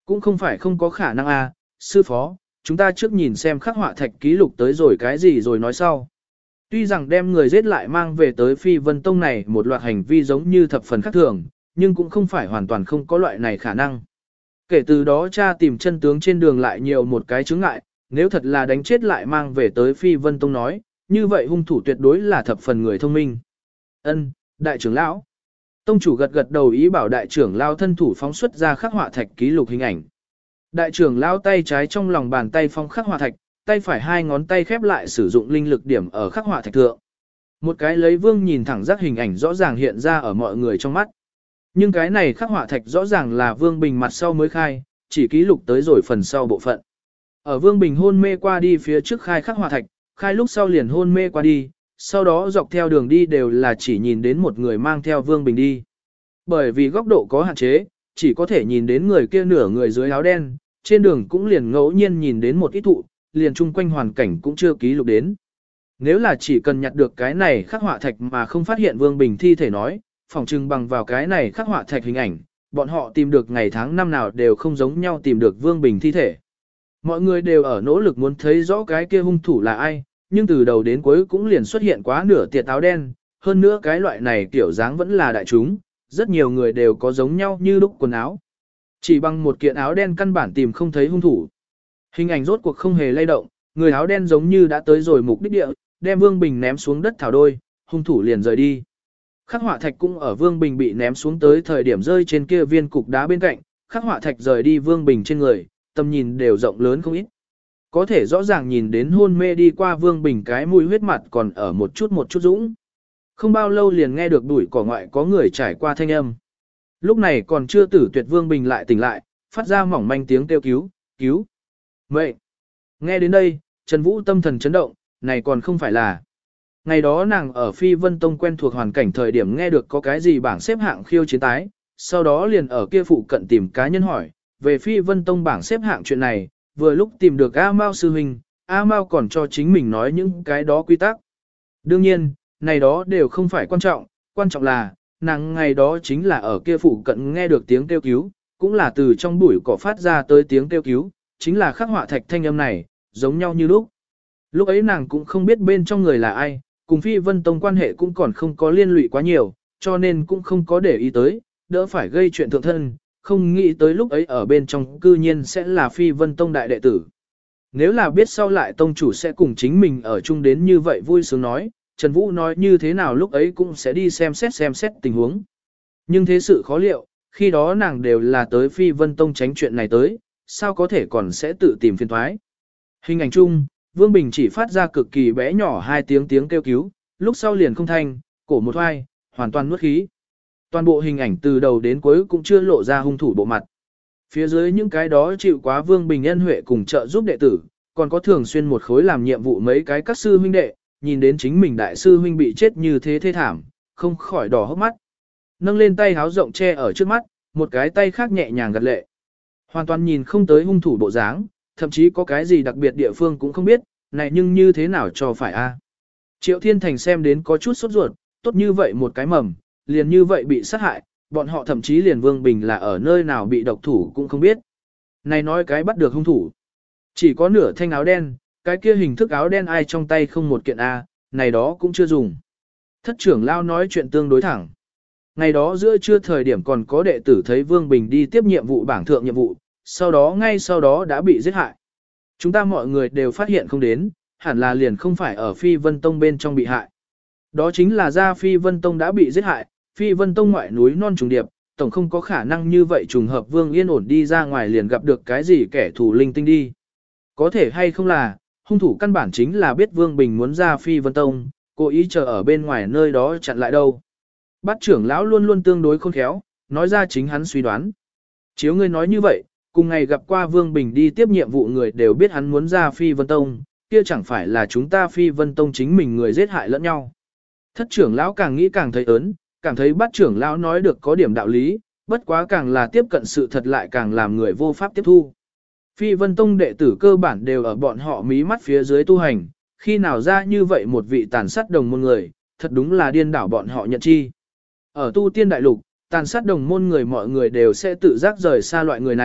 Cũng không phải không có khả năng à, sư phó, chúng ta trước nhìn xem khắc họa thạch ký lục tới rồi cái gì rồi nói sau. Tuy rằng đem người giết lại mang về tới Phi Vân Tông này một loạt hành vi giống như thập phần khác thường, nhưng cũng không phải hoàn toàn không có loại này khả năng. Kể từ đó cha tìm chân tướng trên đường lại nhiều một cái chướng ngại, nếu thật là đánh chết lại mang về tới Phi Vân Tông nói, như vậy hung thủ tuyệt đối là thập phần người thông minh. Ân, đại trưởng lão. Tông chủ gật gật đầu ý bảo đại trưởng lão thân thủ phóng xuất ra khắc họa thạch ký lục hình ảnh. Đại trưởng lão tay trái trong lòng bàn tay phong khắc họa thạch, tay phải hai ngón tay khép lại sử dụng linh lực điểm ở khắc họa thạch thượng. Một cái lấy vương nhìn thẳng giác hình ảnh rõ ràng hiện ra ở mọi người trong mắt. Nhưng cái này khắc họa thạch rõ ràng là Vương Bình mặt sau mới khai, chỉ ký lục tới rồi phần sau bộ phận. Ở Vương Bình hôn mê qua đi phía trước khai khắc họa thạch, khai lúc sau liền hôn mê qua đi, sau đó dọc theo đường đi đều là chỉ nhìn đến một người mang theo Vương Bình đi. Bởi vì góc độ có hạn chế, chỉ có thể nhìn đến người kia nửa người dưới áo đen, trên đường cũng liền ngẫu nhiên nhìn đến một ít thụ, liền chung quanh hoàn cảnh cũng chưa ký lục đến. Nếu là chỉ cần nhặt được cái này khắc họa thạch mà không phát hiện Vương Bình thi thể nói, phỏng chừng bằng vào cái này khắc họa thạch hình ảnh, bọn họ tìm được ngày tháng năm nào đều không giống nhau tìm được Vương Bình thi thể. Mọi người đều ở nỗ lực muốn thấy rõ cái kia hung thủ là ai, nhưng từ đầu đến cuối cũng liền xuất hiện quá nửa tiệt áo đen, hơn nữa cái loại này kiểu dáng vẫn là đại chúng, rất nhiều người đều có giống nhau như đúc quần áo. Chỉ bằng một kiện áo đen căn bản tìm không thấy hung thủ. Hình ảnh rốt cuộc không hề lay động, người áo đen giống như đã tới rồi mục đích địa, đem Vương Bình ném xuống đất thảo đôi, hung thủ liền rời đi. Khắc họa thạch cũng ở Vương Bình bị ném xuống tới thời điểm rơi trên kia viên cục đá bên cạnh, khắc họa thạch rời đi Vương Bình trên người, tầm nhìn đều rộng lớn không ít. Có thể rõ ràng nhìn đến hôn mê đi qua Vương Bình cái mũi huyết mặt còn ở một chút một chút dũng. Không bao lâu liền nghe được bụi cỏ ngoại có người trải qua thanh âm. Lúc này còn chưa tử tuyệt Vương Bình lại tỉnh lại, phát ra mỏng manh tiếng kêu cứu, cứu. Mệnh! Nghe đến đây, Trần Vũ tâm thần chấn động, này còn không phải là. Ngày đó nàng ở Phi Vân Tông quen thuộc hoàn cảnh thời điểm nghe được có cái gì bảng xếp hạng khiêu chiến tái, sau đó liền ở kia phụ cận tìm cá nhân hỏi, về Phi Vân Tông bảng xếp hạng chuyện này, vừa lúc tìm được A Mao sư huynh, A Mao còn cho chính mình nói những cái đó quy tắc. Đương nhiên, này đó đều không phải quan trọng, quan trọng là, nàng ngày đó chính là ở kia phụ cận nghe được tiếng kêu cứu, cũng là từ trong bụi cỏ phát ra tới tiếng kêu cứu, chính là khắc họa thạch thanh âm này, giống nhau như lúc. Lúc ấy nàng cũng không biết bên trong người là ai, cùng Phi Vân Tông quan hệ cũng còn không có liên lụy quá nhiều, cho nên cũng không có để ý tới, đỡ phải gây chuyện thượng thân, không nghĩ tới lúc ấy ở bên trong cư nhiên sẽ là Phi Vân Tông đại đệ tử. Nếu là biết sau lại tông chủ sẽ cùng chính mình ở chung đến như vậy vui sướng nói, Trần Vũ nói như thế nào lúc ấy cũng sẽ đi xem xét xem xét tình huống. Nhưng thế sự khó liệu, khi đó nàng đều là tới Phi Vân Tông tránh chuyện này tới, sao có thể còn sẽ tự tìm phiền toái. Hình ảnh chung, Vương Bình chỉ phát ra cực kỳ bé nhỏ hai tiếng tiếng kêu cứu, lúc sau liền không thanh, cổ một hoai, hoàn toàn nuốt khí. Toàn bộ hình ảnh từ đầu đến cuối cũng chưa lộ ra hung thủ bộ mặt. Phía dưới những cái đó chịu quá Vương Bình ân huệ cùng trợ giúp đệ tử, còn có thường xuyên một khối làm nhiệm vụ mấy cái các sư huynh đệ, nhìn đến chính mình đại sư huynh bị chết như thế thê thảm, không khỏi đỏ hốc mắt. Nâng lên tay háo rộng che ở trước mắt, một cái tay khác nhẹ nhàng gật lệ. Hoàn toàn nhìn không tới hung thủ bộ dáng, thậm chí có cái gì đặc biệt địa phương cũng không biết, này nhưng như thế nào cho phải a? Triệu Thiên Thành xem đến có chút sốt ruột, tốt như vậy một cái mầm, liền như vậy bị sát hại, bọn họ thậm chí liền Vương Bình là ở nơi nào bị độc thủ cũng không biết. Này nói cái bắt được hung thủ. Chỉ có nửa thanh áo đen, cái kia hình thức áo đen ai trong tay không một kiện A, này đó cũng chưa dùng. Thất trưởng lao nói chuyện tương đối thẳng. Ngày đó giữa trưa thời điểm còn có đệ tử thấy Vương Bình đi tiếp nhiệm vụ bảng thượng nhiệm vụ, sau đó ngay sau đó đã bị giết hại. Chúng ta mọi người đều phát hiện không đến, hẳn là liền không phải ở Phi Vân Tông bên trong bị hại. Đó chính là ra Phi Vân Tông đã bị giết hại, Phi Vân Tông ngoại núi non trùng điệp, tổng không có khả năng như vậy trùng hợp Vương yên ổn đi ra ngoài liền gặp được cái gì kẻ thù linh tinh đi. Có thể hay không là, hung thủ căn bản chính là biết Vương Bình muốn ra Phi Vân Tông, cố ý chờ ở bên ngoài nơi đó chặn lại đâu. Bát trưởng lão luôn luôn tương đối khôn khéo, nói ra chính hắn suy đoán. Chiếu ngươi nói như vậy, cùng ngày gặp qua Vương Bình đi tiếp nhiệm vụ người đều biết hắn muốn ra Phi Vân Tông, kia chẳng phải là chúng ta Phi Vân Tông chính mình người giết hại lẫn nhau. Thất trưởng lão càng nghĩ càng thấy ớn, cảm thấy bát trưởng lão nói được có điểm đạo lý, bất quá càng là tiếp cận sự thật lại càng làm người vô pháp tiếp thu. Phi Vân Tông đệ tử cơ bản đều ở bọn họ mí mắt phía dưới tu hành, khi nào ra như vậy một vị tàn sát đồng môn người, thật đúng là điên đảo bọn họ nhận chi. Ở tu tiên đại lục, tàn sát đồng môn người mọi người đều sẽ tự giác rời xa loại người này,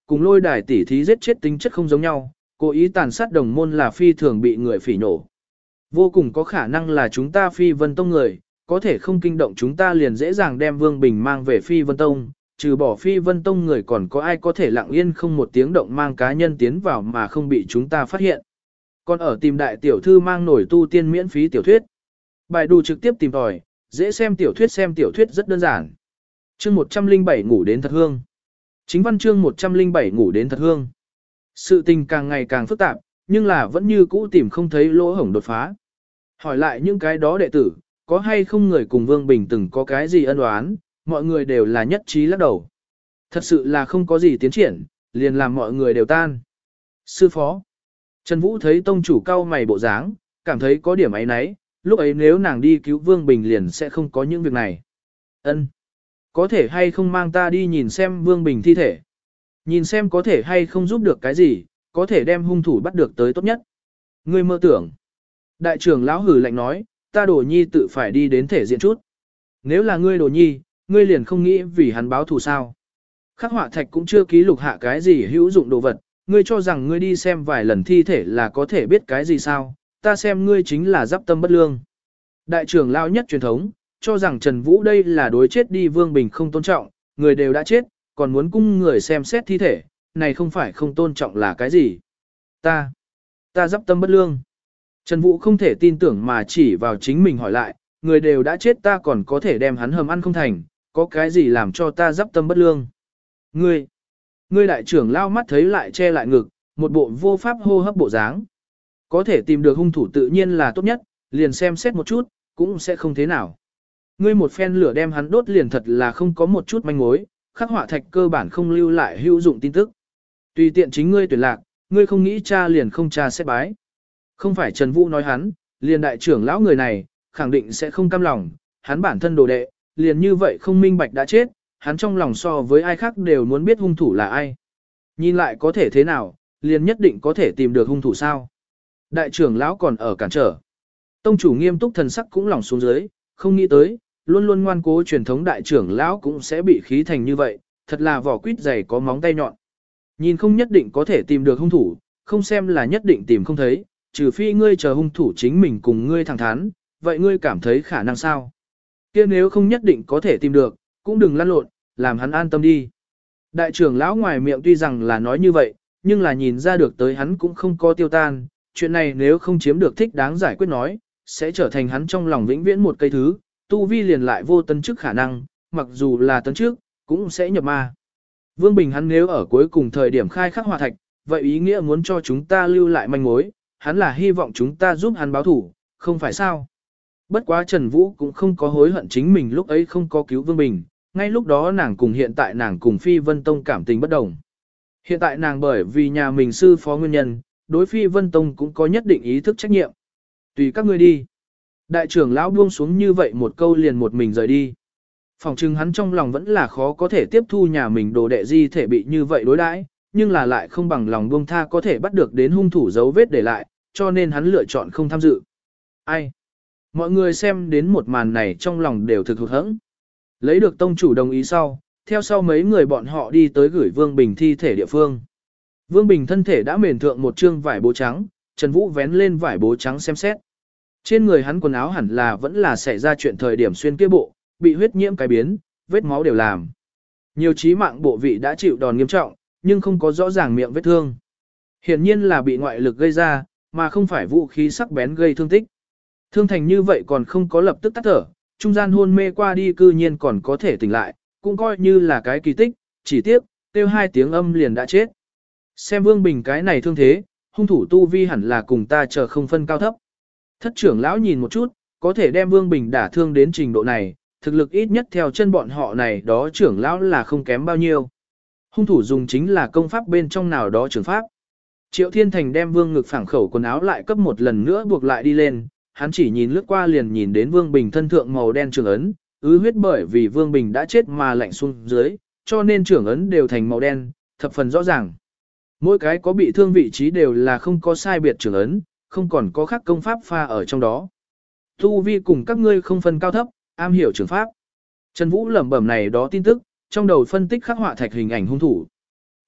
cùng lôi đài tỉ thí giết chết tính chất không giống nhau, cố ý tàn sát đồng môn là phi thường bị người phỉ nổ. Vô cùng có khả năng là chúng ta Phi Vân Tông người, có thể không kinh động chúng ta liền dễ dàng đem Vương Bình mang về Phi Vân Tông, trừ bỏ Phi Vân Tông người còn có ai có thể lặng yên không một tiếng động mang cá nhân tiến vào mà không bị chúng ta phát hiện. Còn ở tìm đại tiểu thư mang nổi tu tiên miễn phí tiểu thuyết. Bài đủ trực tiếp tìm tòi, dễ xem tiểu thuyết xem tiểu thuyết rất đơn giản. Chương một trăm lẻ bảy ngủ đến thật hương. Chính văn chương một trăm lẻ bảy ngủ đến thật hương. Sự tình càng ngày càng phức tạp, nhưng là vẫn như cũ tìm không thấy lỗ hổng đột phá. Hỏi lại những cái đó đệ tử, có hay không người cùng Vương Bình từng có cái gì ân oán, mọi người đều là nhất trí lắc đầu. Thật sự là không có gì tiến triển, liền làm mọi người đều tan. Sư phó. Trần Vũ thấy tông chủ cao mày bộ dáng, cảm thấy có điểm ấy nấy, lúc ấy nếu nàng đi cứu Vương Bình liền sẽ không có những việc này. Ân, có thể hay không mang ta đi nhìn xem Vương Bình thi thể. Nhìn xem có thể hay không giúp được cái gì, có thể đem hung thủ bắt được tới tốt nhất. Ngươi mơ tưởng. Đại trưởng lão hử lạnh nói, ta đồ nhi tự phải đi đến thể diện chút. Nếu là ngươi đồ nhi, ngươi liền không nghĩ vì hắn báo thù sao. Khắc họa thạch cũng chưa ký lục hạ cái gì hữu dụng đồ vật, ngươi cho rằng ngươi đi xem vài lần thi thể là có thể biết cái gì sao, ta xem ngươi chính là giáp tâm bất lương. Đại trưởng lão nhất truyền thống, cho rằng Trần Vũ đây là đối chết đi Vương Bình không tôn trọng, người đều đã chết, còn muốn cung người xem xét thi thể, này không phải không tôn trọng là cái gì. Ta, ta giáp tâm bất lương. Trần Vũ không thể tin tưởng mà chỉ vào chính mình hỏi lại, người đều đã chết ta còn có thể đem hắn hầm ăn không thành, có cái gì làm cho ta giáp tâm bất lương. Ngươi, ngươi đại trưởng lao mắt thấy lại che lại ngực, một bộ vô pháp hô hấp bộ dáng. Có thể tìm được hung thủ tự nhiên là tốt nhất, liền xem xét một chút, cũng sẽ không thế nào. Ngươi một phen lửa đem hắn đốt liền thật là không có một chút manh mối, khắc họa thạch cơ bản không lưu lại hữu dụng tin tức. Tùy tiện chính ngươi tuyển lạc, ngươi không nghĩ cha liền không cha xét bái. Không phải Trần Vũ nói hắn, liền đại trưởng lão người này, khẳng định sẽ không cam lòng, hắn bản thân đồ đệ, liền như vậy không minh bạch đã chết, hắn trong lòng so với ai khác đều muốn biết hung thủ là ai. Nhìn lại có thể thế nào, liền nhất định có thể tìm được hung thủ sao. Đại trưởng lão còn ở cản trở. Tông chủ nghiêm túc thần sắc cũng lòng xuống dưới, không nghĩ tới, luôn luôn ngoan cố truyền thống đại trưởng lão cũng sẽ bị khí thành như vậy, thật là vỏ quýt dày có móng tay nhọn. Nhìn không nhất định có thể tìm được hung thủ, không xem là nhất định tìm không thấy, trừ phi ngươi chờ hung thủ chính mình cùng ngươi thẳng thắn, vậy ngươi cảm thấy khả năng sao? Kia nếu không nhất định có thể tìm được, cũng đừng lăn lộn, làm hắn an tâm đi. Đại trưởng lão ngoài miệng tuy rằng là nói như vậy, nhưng là nhìn ra được tới hắn cũng không có tiêu tan, chuyện này nếu không chiếm được thích đáng giải quyết nói, sẽ trở thành hắn trong lòng vĩnh viễn một cây thứ, tu vi liền lại vô tấn chức khả năng, mặc dù là tấn chức, cũng sẽ nhập ma. Vương Bình hắn nếu ở cuối cùng thời điểm khai khắc hòa thạch, vậy ý nghĩa muốn cho chúng ta lưu lại manh mối, hắn là hy vọng chúng ta giúp hắn báo thủ, không phải sao. Bất quá Trần Vũ cũng không có hối hận chính mình lúc ấy không có cứu Vương Bình, ngay lúc đó nàng cùng hiện tại nàng cùng Phi Vân Tông cảm tình bất đồng. Hiện tại nàng bởi vì nhà mình sư phó nguyên nhân, đối Phi Vân Tông cũng có nhất định ý thức trách nhiệm. Tùy các ngươi đi. Đại trưởng lão buông xuống như vậy một câu liền một mình rời đi. Phòng trừng hắn trong lòng vẫn là khó có thể tiếp thu nhà mình đồ đệ di thể bị như vậy đối đãi, nhưng là lại không bằng lòng buông tha có thể bắt được đến hung thủ dấu vết để lại, cho nên hắn lựa chọn không tham dự. Ai? Mọi người xem đến một màn này trong lòng đều thực hụt hẫng. Lấy được tông chủ đồng ý sau, theo sau mấy người bọn họ đi tới gửi Vương Bình thi thể địa phương. Vương Bình thân thể đã mền thượng một trương vải bố trắng, Trần Vũ vén lên vải bố trắng xem xét. Trên người hắn quần áo hẳn là vẫn là xảy ra chuyện thời điểm xuyên kia bộ, bị huyết nhiễm cái biến, vết máu đều làm. Nhiều chí mạng bộ vị đã chịu đòn nghiêm trọng, nhưng không có rõ ràng miệng vết thương. Hiển nhiên là bị ngoại lực gây ra, mà không phải vũ khí sắc bén gây thương tích. Thương thành như vậy còn không có lập tức tắt thở, trung gian hôn mê qua đi cư nhiên còn có thể tỉnh lại, cũng coi như là cái kỳ tích, chỉ tiếc, kêu hai tiếng âm liền đã chết. Xem Vương Bình cái này thương thế, hung thủ tu vi hẳn là cùng ta chờ không phân cao thấp. Thất trưởng lão nhìn một chút, có thể đem Vương Bình đả thương đến trình độ này, thực lực ít nhất theo chân bọn họ này đó trưởng lão là không kém bao nhiêu. Hung thủ dùng chính là công pháp bên trong nào đó trường pháp. Triệu Thiên Thành đem Vương ngực phẳng khẩu quần áo lại cấp một lần nữa buộc lại đi lên, hắn chỉ nhìn lướt qua liền nhìn đến Vương Bình thân thượng màu đen trường ấn, ứ huyết bởi vì Vương Bình đã chết mà lạnh xuống dưới, cho nên trường ấn đều thành màu đen, thập phần rõ ràng. Mỗi cái có bị thương vị trí đều là không có sai biệt trường ấn, không còn có khác công pháp pha ở trong đó. Tu vi cùng các ngươi không phân cao thấp, am hiểu trường pháp. Trần Vũ lẩm bẩm này đó tin tức, trong đầu phân tích khắc họa thạch hình ảnh hung thủ.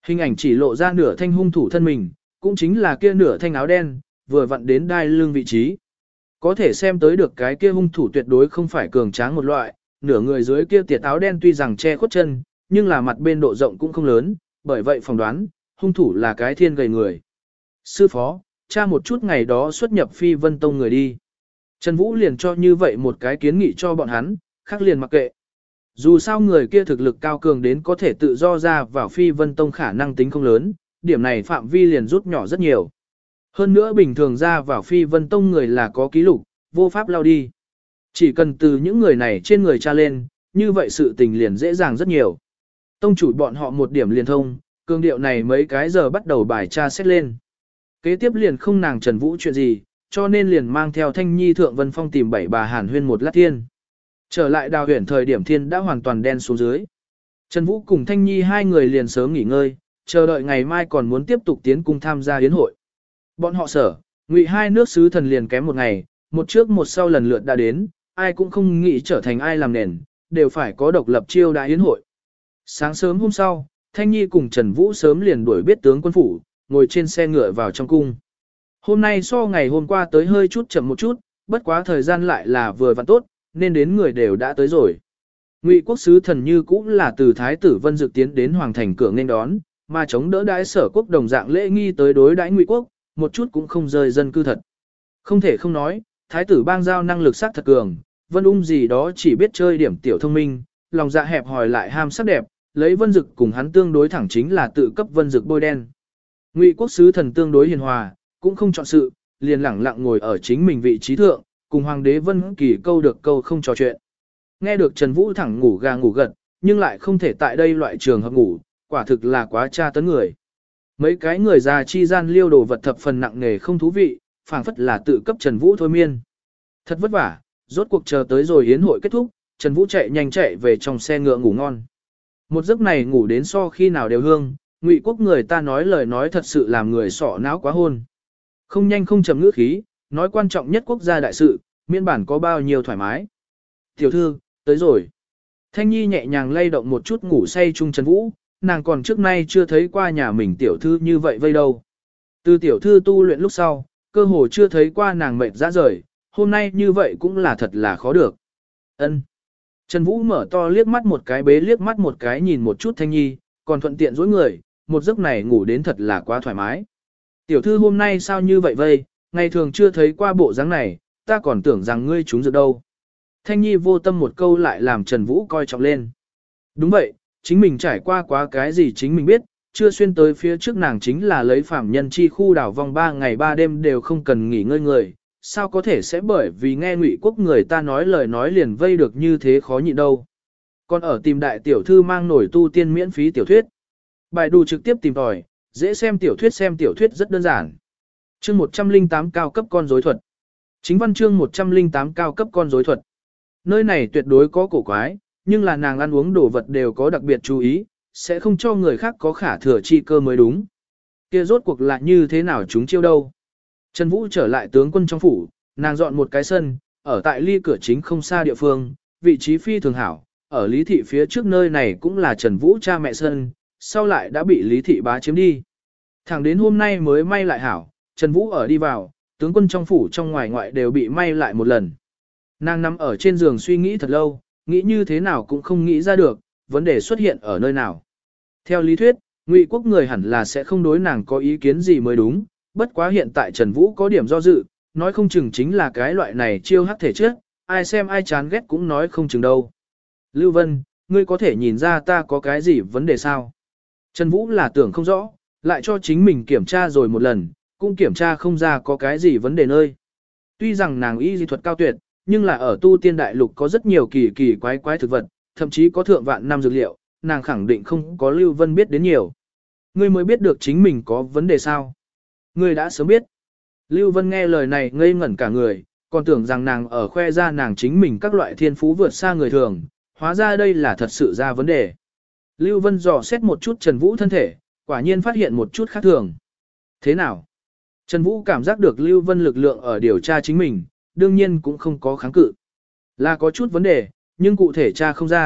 Hình ảnh chỉ lộ ra nửa thanh hung thủ thân mình, cũng chính là kia nửa thanh áo đen, vừa vặn đến đai lưng vị trí. Có thể xem tới được cái kia hung thủ tuyệt đối không phải cường tráng một loại, nửa người dưới kia tiệt áo đen tuy rằng che khuất chân, nhưng là mặt bên độ rộng cũng không lớn, bởi vậy phỏng đoán, hung thủ là cái thiên gầy người. Sư phó, tra một chút ngày đó xuất nhập Phi Vân Tông người đi. Trần Vũ liền cho như vậy một cái kiến nghị cho bọn hắn, khác liền mặc kệ. Dù sao người kia thực lực cao cường đến có thể tự do ra vào Phi Vân Tông khả năng tính không lớn, điểm này phạm vi liền rút nhỏ rất nhiều. Hơn nữa bình thường ra vào Phi Vân Tông người là có ký lục, vô pháp lao đi. Chỉ cần từ những người này trên người tra lên, như vậy sự tình liền dễ dàng rất nhiều. Tông chủ bọn họ một điểm liền thông, cương điệu này mấy cái giờ bắt đầu bài tra xét lên. Kế tiếp liền không nàng Trần Vũ chuyện gì, cho nên liền mang theo Thanh Nhi Thượng Vân Phong tìm bảy bà Hàn Huyên một lát thiên. Trở lại đào huyển thời điểm thiên đã hoàn toàn đen xuống dưới. Trần Vũ cùng Thanh Nhi hai người liền sớm nghỉ ngơi, chờ đợi ngày mai còn muốn tiếp tục tiến cung tham gia yến hội. Bọn họ sở, Ngụy hai nước sứ thần liền kém một ngày, một trước một sau lần lượt đã đến, ai cũng không nghĩ trở thành ai làm nền, đều phải có độc lập chiêu đại yến hội. Sáng sớm hôm sau, Thanh Nhi cùng Trần Vũ sớm liền đuổi biết tướng quân phủ, ngồi trên xe ngựa vào trong cung. Hôm nay so ngày hôm qua tới hơi chút chậm một chút, bất quá thời gian lại là vừa vặn tốt, nên đến người đều đã tới rồi. Ngụy quốc sứ thần như cũng là từ Thái tử Vân Dực tiến đến hoàng thành cửa nghênh đón, mà chống đỡ đãi Sở quốc đồng dạng lễ nghi tới đối đãi Ngụy quốc, một chút cũng không rời dân cư thật. Không thể không nói, Thái tử bang giao năng lực sắc thật cường, Vân Ung gì đó chỉ biết chơi điểm tiểu thông minh, lòng dạ hẹp hòi lại ham sắc đẹp, lấy Vân Dực cùng hắn tương đối thẳng chính là tự cấp Vân Dực bôi đen. Ngụy quốc sứ thần tương đối hiền hòa, cũng không chọn sự, liền lẳng lặng ngồi ở chính mình vị trí thượng, cùng hoàng đế Vân Kỳ câu được câu không trò chuyện. Nghe được Trần Vũ thẳng ngủ gà ngủ gật, nhưng lại không thể tại đây loại trường hợp ngủ, quả thực là quá tra tấn người. Mấy cái người già chi gian liêu đồ vật thập phần nặng nề không thú vị, phảng phất là tự cấp Trần Vũ thôi miên. Thật vất vả, rốt cuộc chờ tới rồi yến hội kết thúc, Trần Vũ chạy nhanh chạy về trong xe ngựa ngủ ngon. Một giấc này ngủ đến so khi nào đều hương, Ngụy quốc người ta nói lời nói thật sự làm người sọ não quá hôn. Không nhanh không chậm ngữ khí, nói quan trọng nhất quốc gia đại sự, miễn bản có bao nhiêu thoải mái. Tiểu thư, tới rồi. Thanh Nhi nhẹ nhàng lay động một chút ngủ say chung Trần Vũ, nàng còn trước nay chưa thấy qua nhà mình tiểu thư như vậy vây đâu. Từ tiểu thư tu luyện lúc sau, cơ hồ chưa thấy qua nàng mệt ra rời, hôm nay như vậy cũng là thật là khó được. Ân. Trần Vũ mở to liếc mắt một cái bế liếc mắt một cái nhìn một chút Thanh Nhi, còn thuận tiện dối người, một giấc này ngủ đến thật là quá thoải mái. Tiểu thư hôm nay sao như vậy vây, ngày thường chưa thấy qua bộ dáng này, ta còn tưởng rằng ngươi trúng dược đâu. Thanh Nhi vô tâm một câu lại làm Trần Vũ coi trọng lên. Đúng vậy, chính mình trải qua quá cái gì chính mình biết, chưa xuyên tới phía trước nàng chính là lấy phạm nhân chi khu đảo vòng ba ngày ba đêm đều không cần nghỉ ngơi người, sao có thể sẽ bởi vì nghe Ngụy quốc người ta nói lời nói liền vây được như thế khó nhịn đâu. Còn ở tìm đại tiểu thư mang nổi tu tiên miễn phí tiểu thuyết. Bài đủ trực tiếp tìm tòi, dễ xem tiểu thuyết xem tiểu thuyết rất đơn giản. Chương một trăm lẻ tám cao cấp con rối thuật. Chính văn chương một trăm lẻ tám cao cấp con rối thuật. Nơi này tuyệt đối có cổ quái, nhưng là nàng ăn uống đồ vật đều có đặc biệt chú ý, sẽ không cho người khác có khả thừa chi cơ mới đúng. Kia rốt cuộc là như thế nào chúng chiêu đâu. Trần Vũ trở lại tướng quân trong phủ, nàng dọn một cái sân, ở tại ly cửa chính không xa địa phương, vị trí phi thường hảo, ở Lý Thị phía trước nơi này cũng là Trần Vũ cha mẹ sân, sau lại đã bị Lý Thị bá chiếm đi. Thẳng đến hôm nay mới may lại hảo, Trần Vũ ở đi vào, tướng quân trong phủ trong ngoài ngoại đều bị may lại một lần. Nàng nằm ở trên giường suy nghĩ thật lâu, nghĩ như thế nào cũng không nghĩ ra được, vấn đề xuất hiện ở nơi nào. Theo lý thuyết, Ngụy quốc người hẳn là sẽ không đối nàng có ý kiến gì mới đúng, bất quá hiện tại Trần Vũ có điểm do dự, nói không chừng chính là cái loại này chiêu hắc thể trước, ai xem ai chán ghét cũng nói không chừng đâu. Lưu Vân, ngươi có thể nhìn ra ta có cái gì vấn đề sao? Trần Vũ là tưởng không rõ, lại cho chính mình kiểm tra rồi một lần, cũng kiểm tra không ra có cái gì vấn đề nơi. Tuy rằng nàng y dị thuật cao tuyệt, nhưng là ở tu tiên đại lục có rất nhiều kỳ kỳ quái quái thực vật, thậm chí có thượng vạn năm dược liệu, nàng khẳng định không có Lưu Vân biết đến nhiều. Ngươi mới biết được chính mình có vấn đề sao? Ngươi đã sớm biết. Lưu Vân nghe lời này ngây ngẩn cả người, còn tưởng rằng nàng ở khoe ra nàng chính mình các loại thiên phú vượt xa người thường, hóa ra đây là thật sự ra vấn đề. Lưu Vân dò xét một chút Trần Vũ thân thể, quả nhiên phát hiện một chút khác thường. Thế nào? Trần Vũ cảm giác được Lưu Vân lực lượng ở điều tra chính mình, đương nhiên cũng không có kháng cự. Là có chút vấn đề, nhưng cụ thể tra không ra,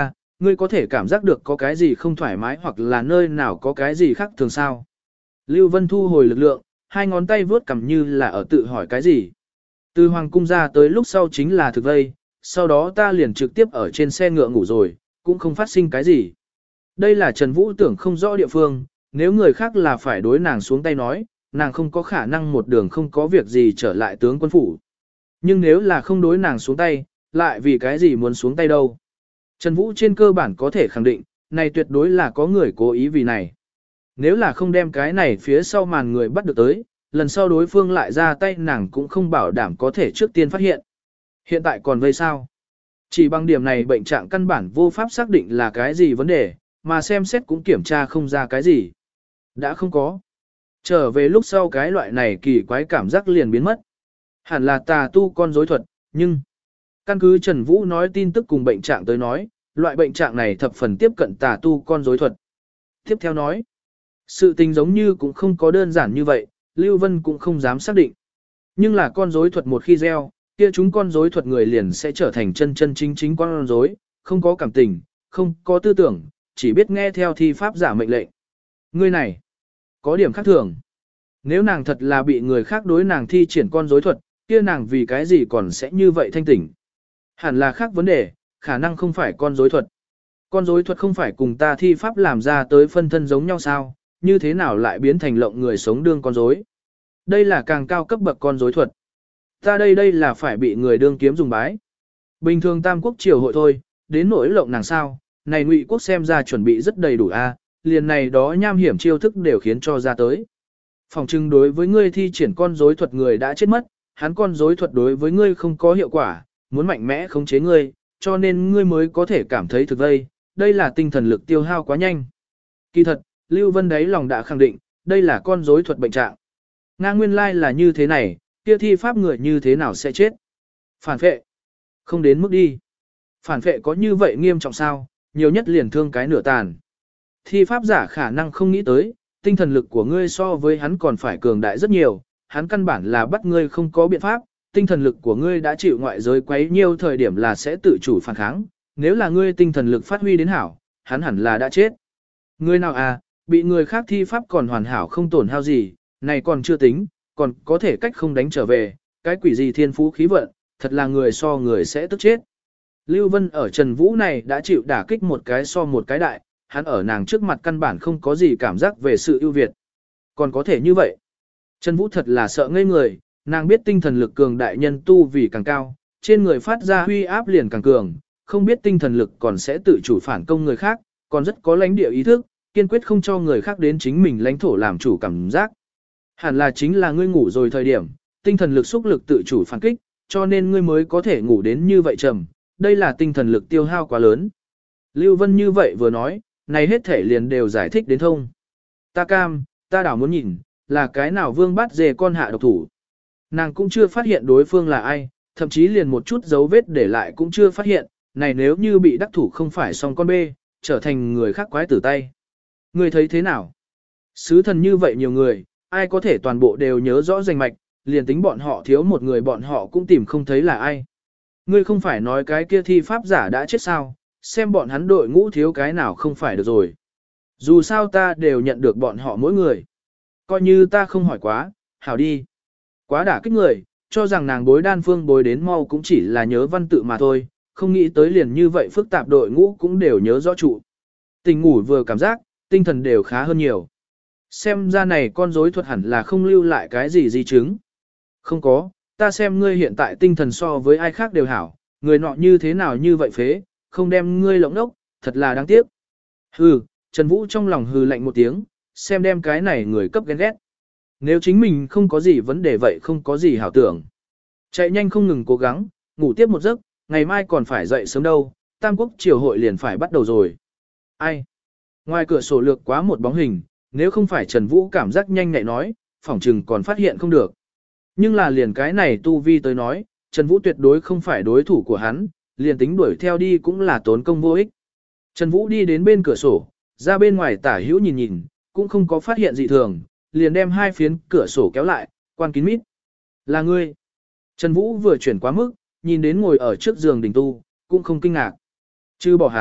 ngươi có thể cảm giác được có cái gì không thoải mái hoặc là nơi nào có cái gì khác thường sao. Lưu Vân thu hồi lực lượng, hai ngón tay vướt cầm như là ở tự hỏi cái gì. Từ hoàng cung ra tới lúc sau chính là thực vây, sau đó ta liền trực tiếp ở trên xe ngựa ngủ rồi, cũng không phát sinh cái gì. Đây là Trần Vũ tưởng không rõ địa phương, nếu người khác là phải đối nàng xuống tay nói, nàng không có khả năng một đường không có việc gì trở lại tướng quân phủ. Nhưng nếu là không đối nàng xuống tay, lại vì cái gì muốn xuống tay đâu. Trần Vũ trên cơ bản có thể khẳng định, này tuyệt đối là có người cố ý vì này. Nếu là không đem cái này phía sau màn người bắt được tới, lần sau đối phương lại ra tay nàng cũng không bảo đảm có thể trước tiên phát hiện. Hiện tại còn vây sao? Chỉ bằng điểm này bệnh trạng căn bản vô pháp xác định là cái gì vấn đề, mà xem xét cũng kiểm tra không ra cái gì. Đã không có. Trở về lúc sau cái loại này kỳ quái cảm giác liền biến mất. Hẳn là tà tu con rối thuật, nhưng căn cứ Trần Vũ nói tin tức cùng bệnh trạng tới nói, loại bệnh trạng này thập phần tiếp cận tà tu con rối thuật. Tiếp theo nói, sự tình giống như cũng không có đơn giản như vậy, Lưu Vân cũng không dám xác định. Nhưng là con rối thuật một khi gieo, kia chúng con rối thuật người liền sẽ trở thành chân chân chính chính con rối, không có cảm tình, không có tư tưởng, chỉ biết nghe theo thi pháp giả mệnh lệnh. Người này, có điểm khác thường. Nếu nàng thật là bị người khác đối nàng thi triển con rối thuật, kia nàng vì cái gì còn sẽ như vậy thanh tỉnh. Hẳn là khác vấn đề, khả năng không phải con rối thuật. Con rối thuật không phải cùng ta thi pháp làm ra tới phân thân giống nhau sao, như thế nào lại biến thành lộng người sống đương con rối? Đây là càng cao cấp bậc con rối thuật. Ta đây đây là phải bị người đương kiếm dùng bái. Bình thường Tam Quốc triều hội thôi, đến nỗi lộng nàng sao, này Ngụy quốc xem ra chuẩn bị rất đầy đủ a, liền này đó nham hiểm chiêu thức đều khiến cho ra tới. Phòng trưng đối với ngươi thi triển con rối thuật người đã chết mất, hắn con rối thuật đối với ngươi không có hiệu quả, muốn mạnh mẽ khống chế ngươi, cho nên ngươi mới có thể cảm thấy thực vây, đây là tinh thần lực tiêu hao quá nhanh. Kỳ thật, Lưu Vân đấy lòng đã khẳng định, đây là con rối thuật bệnh trạng. Nga nguyên lai là như thế này, kia thi pháp người như thế nào sẽ chết? Phản phệ. Không đến mức đi. Phản phệ có như vậy nghiêm trọng sao, nhiều nhất liền thương cái nửa tàn. Thi pháp giả khả năng không nghĩ tới, tinh thần lực của ngươi so với hắn còn phải cường đại rất nhiều, hắn căn bản là bắt ngươi không có biện pháp, tinh thần lực của ngươi đã chịu ngoại giới quấy nhiều thời điểm là sẽ tự chủ phản kháng, nếu là ngươi tinh thần lực phát huy đến hảo, hắn hẳn là đã chết. Ngươi nào à, bị người khác thi pháp còn hoàn hảo không tổn hao gì, này còn chưa tính, còn có thể cách không đánh trở về, cái quỷ gì thiên phú khí vận, thật là người so người sẽ tức chết. Lưu Vân ở Trần Vũ này đã chịu đả kích một cái so một cái đại, hắn ở nàng trước mặt căn bản không có gì cảm giác về sự ưu việt. Còn có thể như vậy. Trần Vũ thật là sợ ngây người, nàng biết tinh thần lực cường đại nhân tu vì càng cao, trên người phát ra huy áp liền càng cường, không biết tinh thần lực còn sẽ tự chủ phản công người khác, còn rất có lãnh địa ý thức, kiên quyết không cho người khác đến chính mình lãnh thổ làm chủ cảm giác. Hẳn là chính là ngươi ngủ rồi thời điểm, tinh thần lực xúc lực tự chủ phản kích, cho nên ngươi mới có thể ngủ đến như vậy trầm, đây là tinh thần lực tiêu hao quá lớn. Lưu Vân như vậy vừa nói, này hết thể liền đều giải thích đến thông. Ta cam, ta đảo muốn nhìn, là cái nào vương bắt dề con hạ độc thủ. Nàng cũng chưa phát hiện đối phương là ai, thậm chí liền một chút dấu vết để lại cũng chưa phát hiện, này nếu như bị đắc thủ không phải song con bê, trở thành người khác quái tử tay. Ngươi thấy thế nào? Sứ thần như vậy nhiều người, ai có thể toàn bộ đều nhớ rõ danh mạch, liền tính bọn họ thiếu một người bọn họ cũng tìm không thấy là ai. Ngươi không phải nói cái kia thi pháp giả đã chết sao, xem bọn hắn đội ngũ thiếu cái nào không phải được rồi. Dù sao ta đều nhận được bọn họ mỗi người. Coi như ta không hỏi quá, hảo đi. Quá đả kích người, cho rằng nàng bối đan phương bối đến mau cũng chỉ là nhớ văn tự mà thôi, không nghĩ tới liền như vậy phức tạp đội ngũ cũng đều nhớ rõ trụ. Tình ngủ vừa cảm giác, tinh thần đều khá hơn nhiều. Xem ra này con rối thuật hẳn là không lưu lại cái gì di chứng. Không có, ta xem ngươi hiện tại tinh thần so với ai khác đều hảo, người nọ như thế nào như vậy phế, không đem ngươi lộng đốc, thật là đáng tiếc. Hừ, Trần Vũ trong lòng hừ lạnh một tiếng, xem đem cái này người cấp ghen ghét. Nếu chính mình không có gì vấn đề vậy không có gì hảo tưởng. Chạy nhanh không ngừng cố gắng, ngủ tiếp một giấc, ngày mai còn phải dậy sớm đâu, Tam Quốc triều hội liền phải bắt đầu rồi. Ai? Ngoài cửa sổ lược quá một bóng hình, nếu không phải Trần Vũ cảm giác nhanh nhạy nói, phỏng chừng còn phát hiện không được. Nhưng là liền cái này tu vi tới nói, Trần Vũ tuyệt đối không phải đối thủ của hắn, liền tính đuổi theo đi cũng là tốn công vô ích. Trần Vũ đi đến bên cửa sổ, ra bên ngoài tả hữu nhìn nhìn, cũng không có phát hiện gì thường, liền đem hai phiến cửa sổ kéo lại, quan kín mít. Là ngươi. Trần Vũ vừa chuyển quá mức, nhìn đến ngồi ở trước giường đình tu, cũng không kinh ngạc. Chứ bỏ hắn,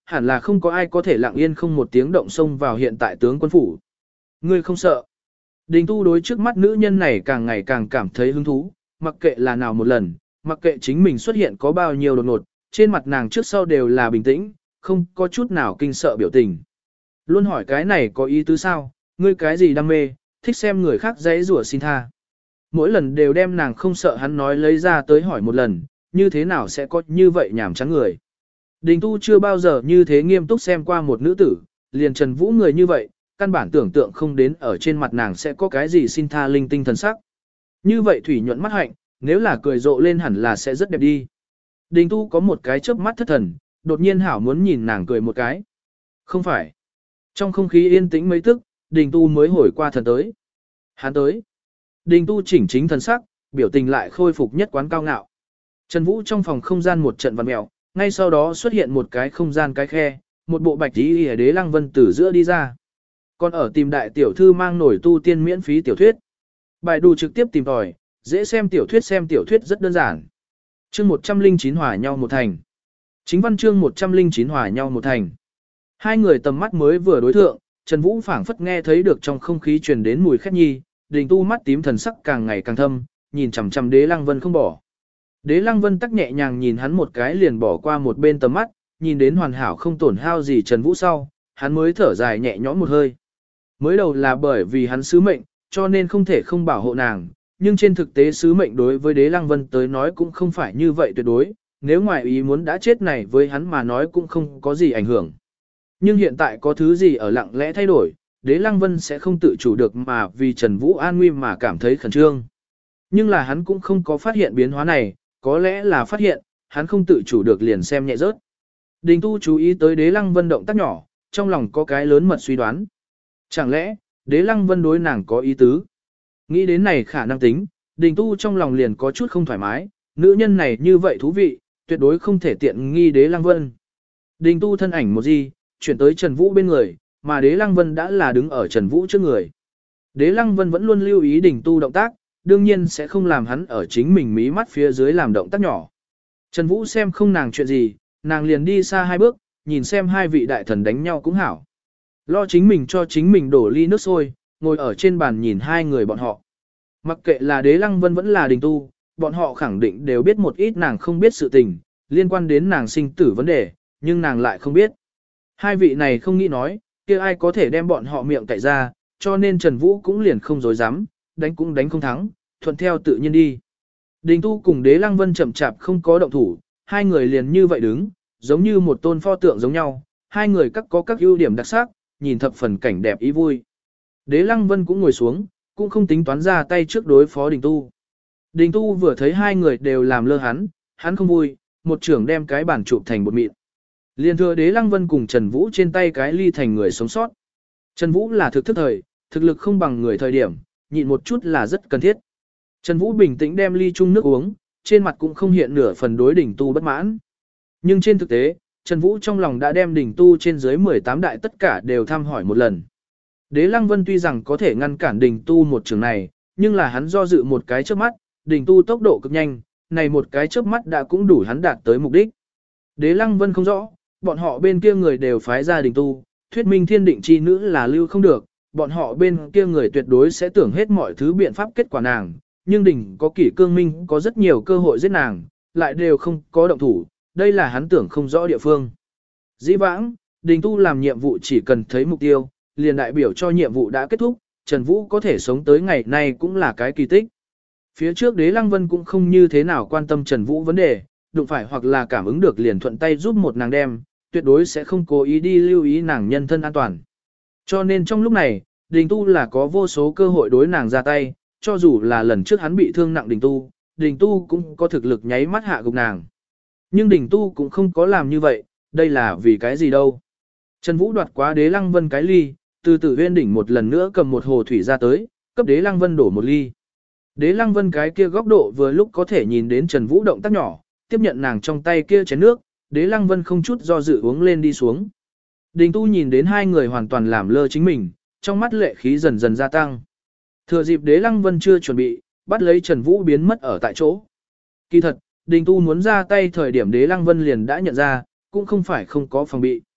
hẳn là không có ai có thể lặng yên không một tiếng động xông vào hiện tại tướng quân phủ. Ngươi không sợ. Đình Tu đối trước mắt nữ nhân này càng ngày càng cảm thấy hứng thú, mặc kệ là nào một lần, mặc kệ chính mình xuất hiện có bao nhiêu đột ngột, trên mặt nàng trước sau đều là bình tĩnh, không có chút nào kinh sợ biểu tình. Luôn hỏi cái này có ý tứ sao, ngươi cái gì đam mê, thích xem người khác dãy rủa xin tha. Mỗi lần đều đem nàng không sợ hắn nói lấy ra tới hỏi một lần, như thế nào sẽ có như vậy nhảm chán người. Đình Tu chưa bao giờ như thế nghiêm túc xem qua một nữ tử, liền Trần Vũ người như vậy, căn bản tưởng tượng không đến ở trên mặt nàng sẽ có cái gì xin tha linh tinh thần sắc. Như vậy thủy nhuận mắt hạnh, nếu là cười rộ lên hẳn là sẽ rất đẹp đi. Đình Tu có một cái chớp mắt thất thần, đột nhiên hảo muốn nhìn nàng cười một cái. Không phải. Trong không khí yên tĩnh mấy tức, Đình Tu mới hồi qua thần tới. Hắn tới. Đình Tu chỉnh chính thần sắc, biểu tình lại khôi phục nhất quán cao ngạo. Trần Vũ trong phòng không gian một trận vặn mèo, ngay sau đó xuất hiện một cái không gian cái khe, một bộ bạch y y đế lăng vân từ giữa đi ra. Còn ở tìm đại tiểu thư mang nổi tu tiên miễn phí tiểu thuyết. Bài đù trực tiếp tìm tòi, dễ xem tiểu thuyết xem tiểu thuyết rất đơn giản. Chương một trăm lẻ chín hòa nhau một thành. Chính văn chương một trăm lẻ chín hòa nhau một thành. Hai người tầm mắt mới vừa đối thượng, Trần Vũ phảng phất nghe thấy được trong không khí truyền đến mùi khét nhi, Đình Tu mắt tím thần sắc càng ngày càng thâm, nhìn chằm chằm Đế Lăng Vân không bỏ. Đế Lăng Vân tắc nhẹ nhàng nhìn hắn một cái liền bỏ qua một bên tầm mắt, nhìn đến hoàn hảo không tổn hao gì Trần Vũ sau, hắn mới thở dài nhẹ nhõm một hơi. Mới đầu là bởi vì hắn sứ mệnh, cho nên không thể không bảo hộ nàng, nhưng trên thực tế sứ mệnh đối với Đế Lăng Vân tới nói cũng không phải như vậy tuyệt đối, nếu ngoài ý muốn đã chết này với hắn mà nói cũng không có gì ảnh hưởng. Nhưng hiện tại có thứ gì ở lặng lẽ thay đổi, Đế Lăng Vân sẽ không tự chủ được mà vì Trần Vũ an nguy mà cảm thấy khẩn trương. Nhưng là hắn cũng không có phát hiện biến hóa này, có lẽ là phát hiện, hắn không tự chủ được liền xem nhẹ rớt. Đình Tu chú ý tới Đế Lăng Vân động tác nhỏ, trong lòng có cái lớn mật suy đoán. Chẳng lẽ, Đế Lăng Vân đối nàng có ý tứ? Nghĩ đến này khả năng tính, Đình Tu trong lòng liền có chút không thoải mái, nữ nhân này như vậy thú vị, tuyệt đối không thể tiện nghi Đế Lăng Vân. Đình Tu thân ảnh một gì, chuyển tới Trần Vũ bên người, mà Đế Lăng Vân đã là đứng ở Trần Vũ trước người. Đế Lăng Vân vẫn luôn lưu ý Đình Tu động tác, đương nhiên sẽ không làm hắn ở chính mình mí mắt phía dưới làm động tác nhỏ. Trần Vũ xem không nàng chuyện gì, nàng liền đi xa hai bước, nhìn xem hai vị đại thần đánh nhau cũng hảo. Lo chính mình cho chính mình đổ ly nước sôi, ngồi ở trên bàn nhìn hai người bọn họ. Mặc kệ là Đế Lăng Vân vẫn là Đình Tu, bọn họ khẳng định đều biết một ít nàng không biết sự tình, liên quan đến nàng sinh tử vấn đề, nhưng nàng lại không biết. Hai vị này không nghĩ nói, kia ai có thể đem bọn họ miệng cậy ra, cho nên Trần Vũ cũng liền không dối dám, đánh cũng đánh không thắng, thuận theo tự nhiên đi. Đình Tu cùng Đế Lăng Vân chậm chạp không có động thủ, hai người liền như vậy đứng, giống như một tôn pho tượng giống nhau, hai người các có các ưu điểm đặc sắc, nhìn thập phần cảnh đẹp ý vui. Đế Lăng Vân cũng ngồi xuống, cũng không tính toán ra tay trước đối phó Đình Tu. Đình Tu vừa thấy hai người đều làm lơ hắn, hắn không vui, một trưởng đem cái bản chụp thành một mịn. Liên thừa Đế Lăng Vân cùng Trần Vũ trên tay cái ly thành người sống sót. Trần Vũ là thực thức thời, thực lực không bằng người thời điểm, nhịn một chút là rất cần thiết. Trần Vũ bình tĩnh đem ly chung nước uống, trên mặt cũng không hiện nửa phần đối Đình Tu bất mãn. Nhưng trên thực tế, Trần Vũ trong lòng đã đem Đình Tu trên dưới mười tám đại tất cả đều thăm hỏi một lần. Đế Lăng Vân tuy rằng có thể ngăn cản Đình Tu một trường này, nhưng là hắn do dự một cái chớp mắt, Đình Tu tốc độ cực nhanh, này một cái chớp mắt đã cũng đủ hắn đạt tới mục đích. Đế Lăng Vân không rõ, bọn họ bên kia người đều phái ra Đình Tu, thuyết minh thiên định chi nữ là lưu không được, bọn họ bên kia người tuyệt đối sẽ tưởng hết mọi thứ biện pháp kết quả nàng, nhưng Đình có kỷ cương minh có rất nhiều cơ hội giết nàng, lại đều không có động thủ, đây là hắn tưởng không rõ địa phương. Dĩ vãng, Đình Tu làm nhiệm vụ chỉ cần thấy mục tiêu, liền đại biểu cho nhiệm vụ đã kết thúc, Trần Vũ có thể sống tới ngày nay cũng là cái kỳ tích. Phía trước Đế Lăng Vân cũng không như thế nào quan tâm Trần Vũ vấn đề, đụng phải hoặc là cảm ứng được liền thuận tay giúp một nàng đem, tuyệt đối sẽ không cố ý đi lưu ý nàng nhân thân an toàn. Cho nên trong lúc này, Đình Tu là có vô số cơ hội đối nàng ra tay, cho dù là lần trước hắn bị thương nặng Đình Tu, Đình Tu cũng có thực lực nháy mắt hạ gục nàng. Nhưng Đình Tu cũng không có làm như vậy, đây là vì cái gì đâu. Trần Vũ đoạt quá Đế Lăng Vân cái ly, từ Tử Huyên đỉnh một lần nữa cầm một hồ thủy ra tới, cấp Đế Lăng Vân đổ một ly. Đế Lăng Vân cái kia góc độ vừa lúc có thể nhìn đến Trần Vũ động tác nhỏ, tiếp nhận nàng trong tay kia chén nước, Đế Lăng Vân không chút do dự uống lên đi xuống. Đình Tu nhìn đến hai người hoàn toàn làm lơ chính mình, trong mắt lệ khí dần dần gia tăng. Thừa dịp Đế Lăng Vân chưa chuẩn bị, bắt lấy Trần Vũ biến mất ở tại chỗ. Kỳ thật, Đình Tu muốn ra tay thời điểm Đế Lăng Vân liền đã nhận ra, cũng không phải không có phòng bị.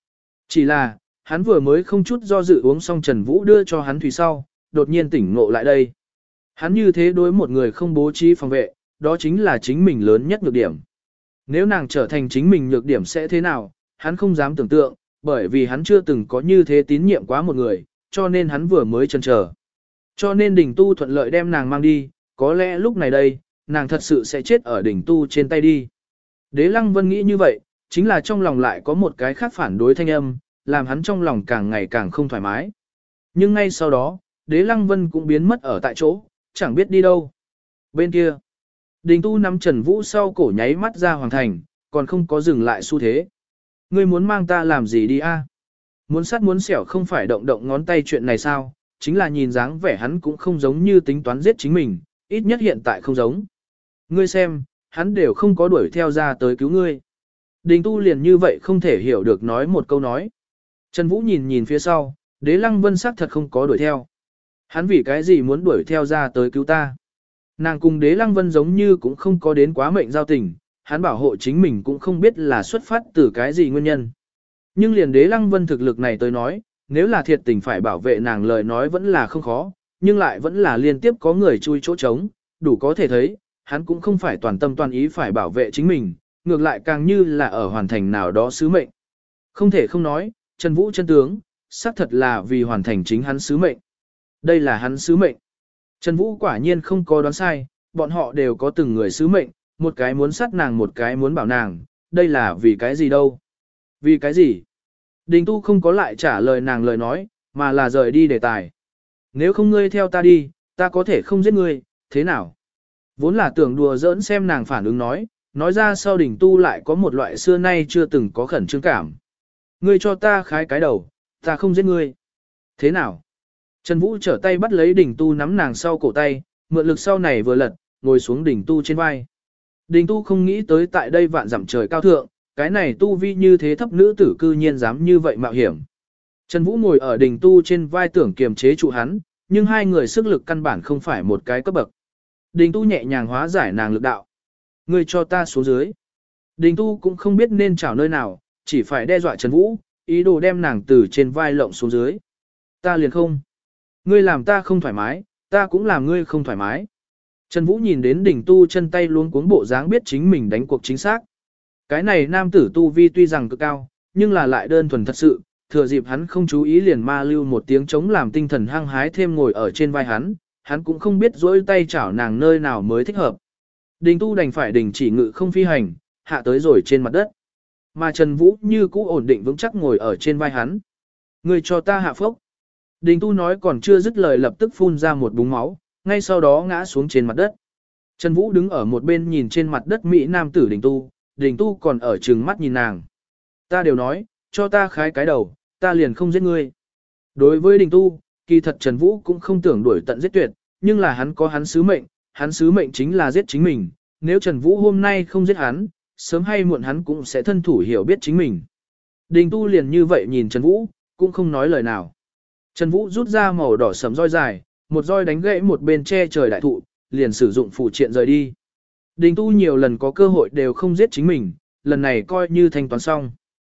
Chỉ là, hắn vừa mới không chút do dự uống xong Trần Vũ đưa cho hắn thủy sau, đột nhiên tỉnh ngộ lại đây. Hắn như thế đối một người không bố trí phòng vệ, đó chính là chính mình lớn nhất nhược điểm. Nếu nàng trở thành chính mình nhược điểm sẽ thế nào, hắn không dám tưởng tượng, bởi vì hắn chưa từng có như thế tín nhiệm quá một người, cho nên hắn vừa mới chần chờ. Cho nên đỉnh tu thuận lợi đem nàng mang đi, có lẽ lúc này đây, nàng thật sự sẽ chết ở đỉnh tu trên tay đi. Đế Lăng Vân nghĩ như vậy, chính là trong lòng lại có một cái khác phản đối thanh âm, làm hắn trong lòng càng ngày càng không thoải mái. Nhưng ngay sau đó, Đế Lăng Vân cũng biến mất ở tại chỗ, chẳng biết đi đâu. Bên kia, Đình Tu nắm Trần Vũ sau cổ nháy mắt ra hoàng thành, còn không có dừng lại xu thế. Ngươi muốn mang ta làm gì đi a? Muốn sắt muốn xẻo không phải động động ngón tay chuyện này sao, chính là nhìn dáng vẻ hắn cũng không giống như tính toán giết chính mình, ít nhất hiện tại không giống. Ngươi xem, hắn đều không có đuổi theo ra tới cứu ngươi. Đình Tu liền như vậy không thể hiểu được nói một câu nói. Trần Vũ nhìn nhìn phía sau, Đế Lăng Vân sắc thật không có đuổi theo. Hắn vì cái gì muốn đuổi theo ra tới cứu ta? Nàng cùng Đế Lăng Vân giống như cũng không có đến quá mệnh giao tình, hắn bảo hộ chính mình cũng không biết là xuất phát từ cái gì nguyên nhân. Nhưng liền Đế Lăng Vân thực lực này tới nói, nếu là thiệt tình phải bảo vệ nàng lời nói vẫn là không khó, nhưng lại vẫn là liên tiếp có người chui chỗ trống, đủ có thể thấy, hắn cũng không phải toàn tâm toàn ý phải bảo vệ chính mình, ngược lại càng như là ở hoàn thành nào đó sứ mệnh. Không thể không nói, Trần Vũ chân tướng, xác thật là vì hoàn thành chính hắn sứ mệnh. Đây là hắn sứ mệnh. Trần Vũ quả nhiên không có đoán sai, bọn họ đều có từng người sứ mệnh, một cái muốn sát nàng một cái muốn bảo nàng, đây là vì cái gì đâu? Vì cái gì? Đình Tu không có lại trả lời nàng lời nói, mà là rời đi đề tài. Nếu không ngươi theo ta đi, ta có thể không giết ngươi, thế nào? Vốn là tưởng đùa giỡn xem nàng phản ứng nói, nói ra sau Đình Tu lại có một loại xưa nay chưa từng có khẩn trương cảm. Ngươi cho ta khái cái đầu, ta không giết ngươi. Thế nào? Trần Vũ trở tay bắt lấy Đình Tu nắm nàng sau cổ tay, mượn lực sau này vừa lật, ngồi xuống Đình Tu trên vai. Đình Tu không nghĩ tới tại đây vạn dặm trời cao thượng, cái này tu vi như thế thấp nữ tử cư nhiên dám như vậy mạo hiểm. Trần Vũ ngồi ở Đình Tu trên vai tưởng kiềm chế trụ hắn, nhưng hai người sức lực căn bản không phải một cái cấp bậc. Đình Tu nhẹ nhàng hóa giải nàng lực đạo. Ngươi cho ta xuống dưới. Đình Tu cũng không biết nên chảo nơi nào, chỉ phải đe dọa Trần Vũ, ý đồ đem nàng từ trên vai lộng xuống dưới. Ta liền không. Ngươi làm ta không thoải mái, ta cũng làm ngươi không thoải mái. Trần Vũ nhìn đến Đình Tu chân tay luống cuống bộ dáng biết chính mình đánh cuộc chính xác. Cái này nam tử tu vi tuy rằng cực cao, nhưng là lại đơn thuần thật sự, thừa dịp hắn không chú ý liền ma lưu một tiếng chống làm tinh thần hăng hái thêm ngồi ở trên vai hắn, hắn cũng không biết dỗi tay chảo nàng nơi nào mới thích hợp. Đình Tu đành phải đình chỉ ngự không phi hành, hạ tới rồi trên mặt đất. Mà Trần Vũ như cũ ổn định vững chắc ngồi ở trên vai hắn. Ngươi cho ta hạ phốc. Đình Tu nói còn chưa dứt lời lập tức phun ra một búng máu, ngay sau đó ngã xuống trên mặt đất. Trần Vũ đứng ở một bên nhìn trên mặt đất Mỹ nam tử Đình Tu, Đình Tu còn ở trừng mắt nhìn nàng. Ta đều nói, cho ta khái cái đầu, ta liền không giết ngươi. Đối với Đình Tu, kỳ thật Trần Vũ cũng không tưởng đuổi tận giết tuyệt, nhưng là hắn có hắn sứ mệnh, hắn sứ mệnh chính là giết chính mình. Nếu Trần Vũ hôm nay không giết hắn, sớm hay muộn hắn cũng sẽ thân thủ hiểu biết chính mình. Đình Tu liền như vậy nhìn Trần Vũ, cũng không nói lời nào. Trần Vũ rút ra màu đỏ sẫm roi dài, một roi đánh gãy một bên che trời đại thụ, liền sử dụng phù triện rời đi. Đình Tu nhiều lần có cơ hội đều không giết chính mình, lần này coi như thanh toán xong.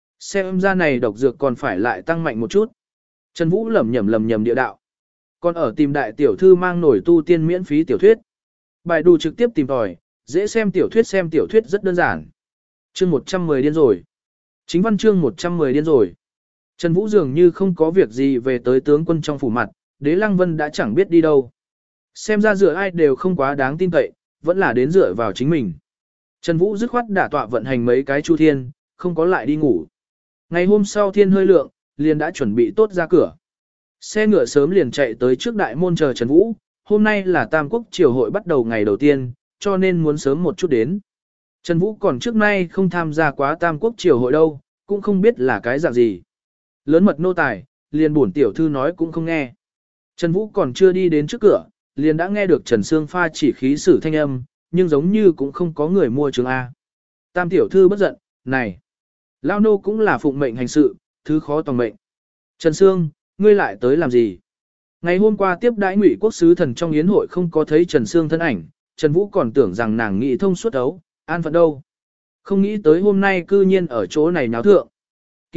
Xem ra này độc dược còn phải lại tăng mạnh một chút. Trần Vũ lẩm nhẩm lẩm nhẩm địa đạo. Còn ở tìm đại tiểu thư mang nổi tu tiên miễn phí tiểu thuyết. Bài đù trực tiếp tìm tòi, dễ xem tiểu thuyết xem tiểu thuyết rất đơn giản. Chương một trăm mười điên rồi. Chính văn chương một trăm mười điên rồi. Trần Vũ dường như không có việc gì về tới tướng quân trong phủ mặt, Đế Lăng Vân đã chẳng biết đi đâu. Xem ra dựa ai đều không quá đáng tin cậy, vẫn là đến dựa vào chính mình. Trần Vũ dứt khoát đả tọa vận hành mấy cái chu thiên, không có lại đi ngủ. Ngày hôm sau thiên hơi lượng, liền đã chuẩn bị tốt ra cửa. Xe ngựa sớm liền chạy tới trước đại môn chờ Trần Vũ, hôm nay là Tam Quốc triều hội bắt đầu ngày đầu tiên, cho nên muốn sớm một chút đến. Trần Vũ còn trước nay không tham gia quá Tam Quốc triều hội đâu, cũng không biết là cái dạng gì. Lớn mật nô tài, liền bổn tiểu thư nói cũng không nghe. Trần Vũ còn chưa đi đến trước cửa, liền đã nghe được Trần Sương pha chỉ khí sử thanh âm, nhưng giống như cũng không có người mua trường A. Tam tiểu thư bất giận, này, lao nô cũng là phụng mệnh hành sự, thứ khó tòng mệnh. Trần Sương, ngươi lại tới làm gì? Ngày hôm qua tiếp đãi Ngụy quốc sứ thần trong yến hội không có thấy Trần Sương thân ảnh, Trần Vũ còn tưởng rằng nàng nghĩ thông suốt ấu, an phận đâu. Không nghĩ tới hôm nay cư nhiên ở chỗ này náo thượng. Kỳ thật,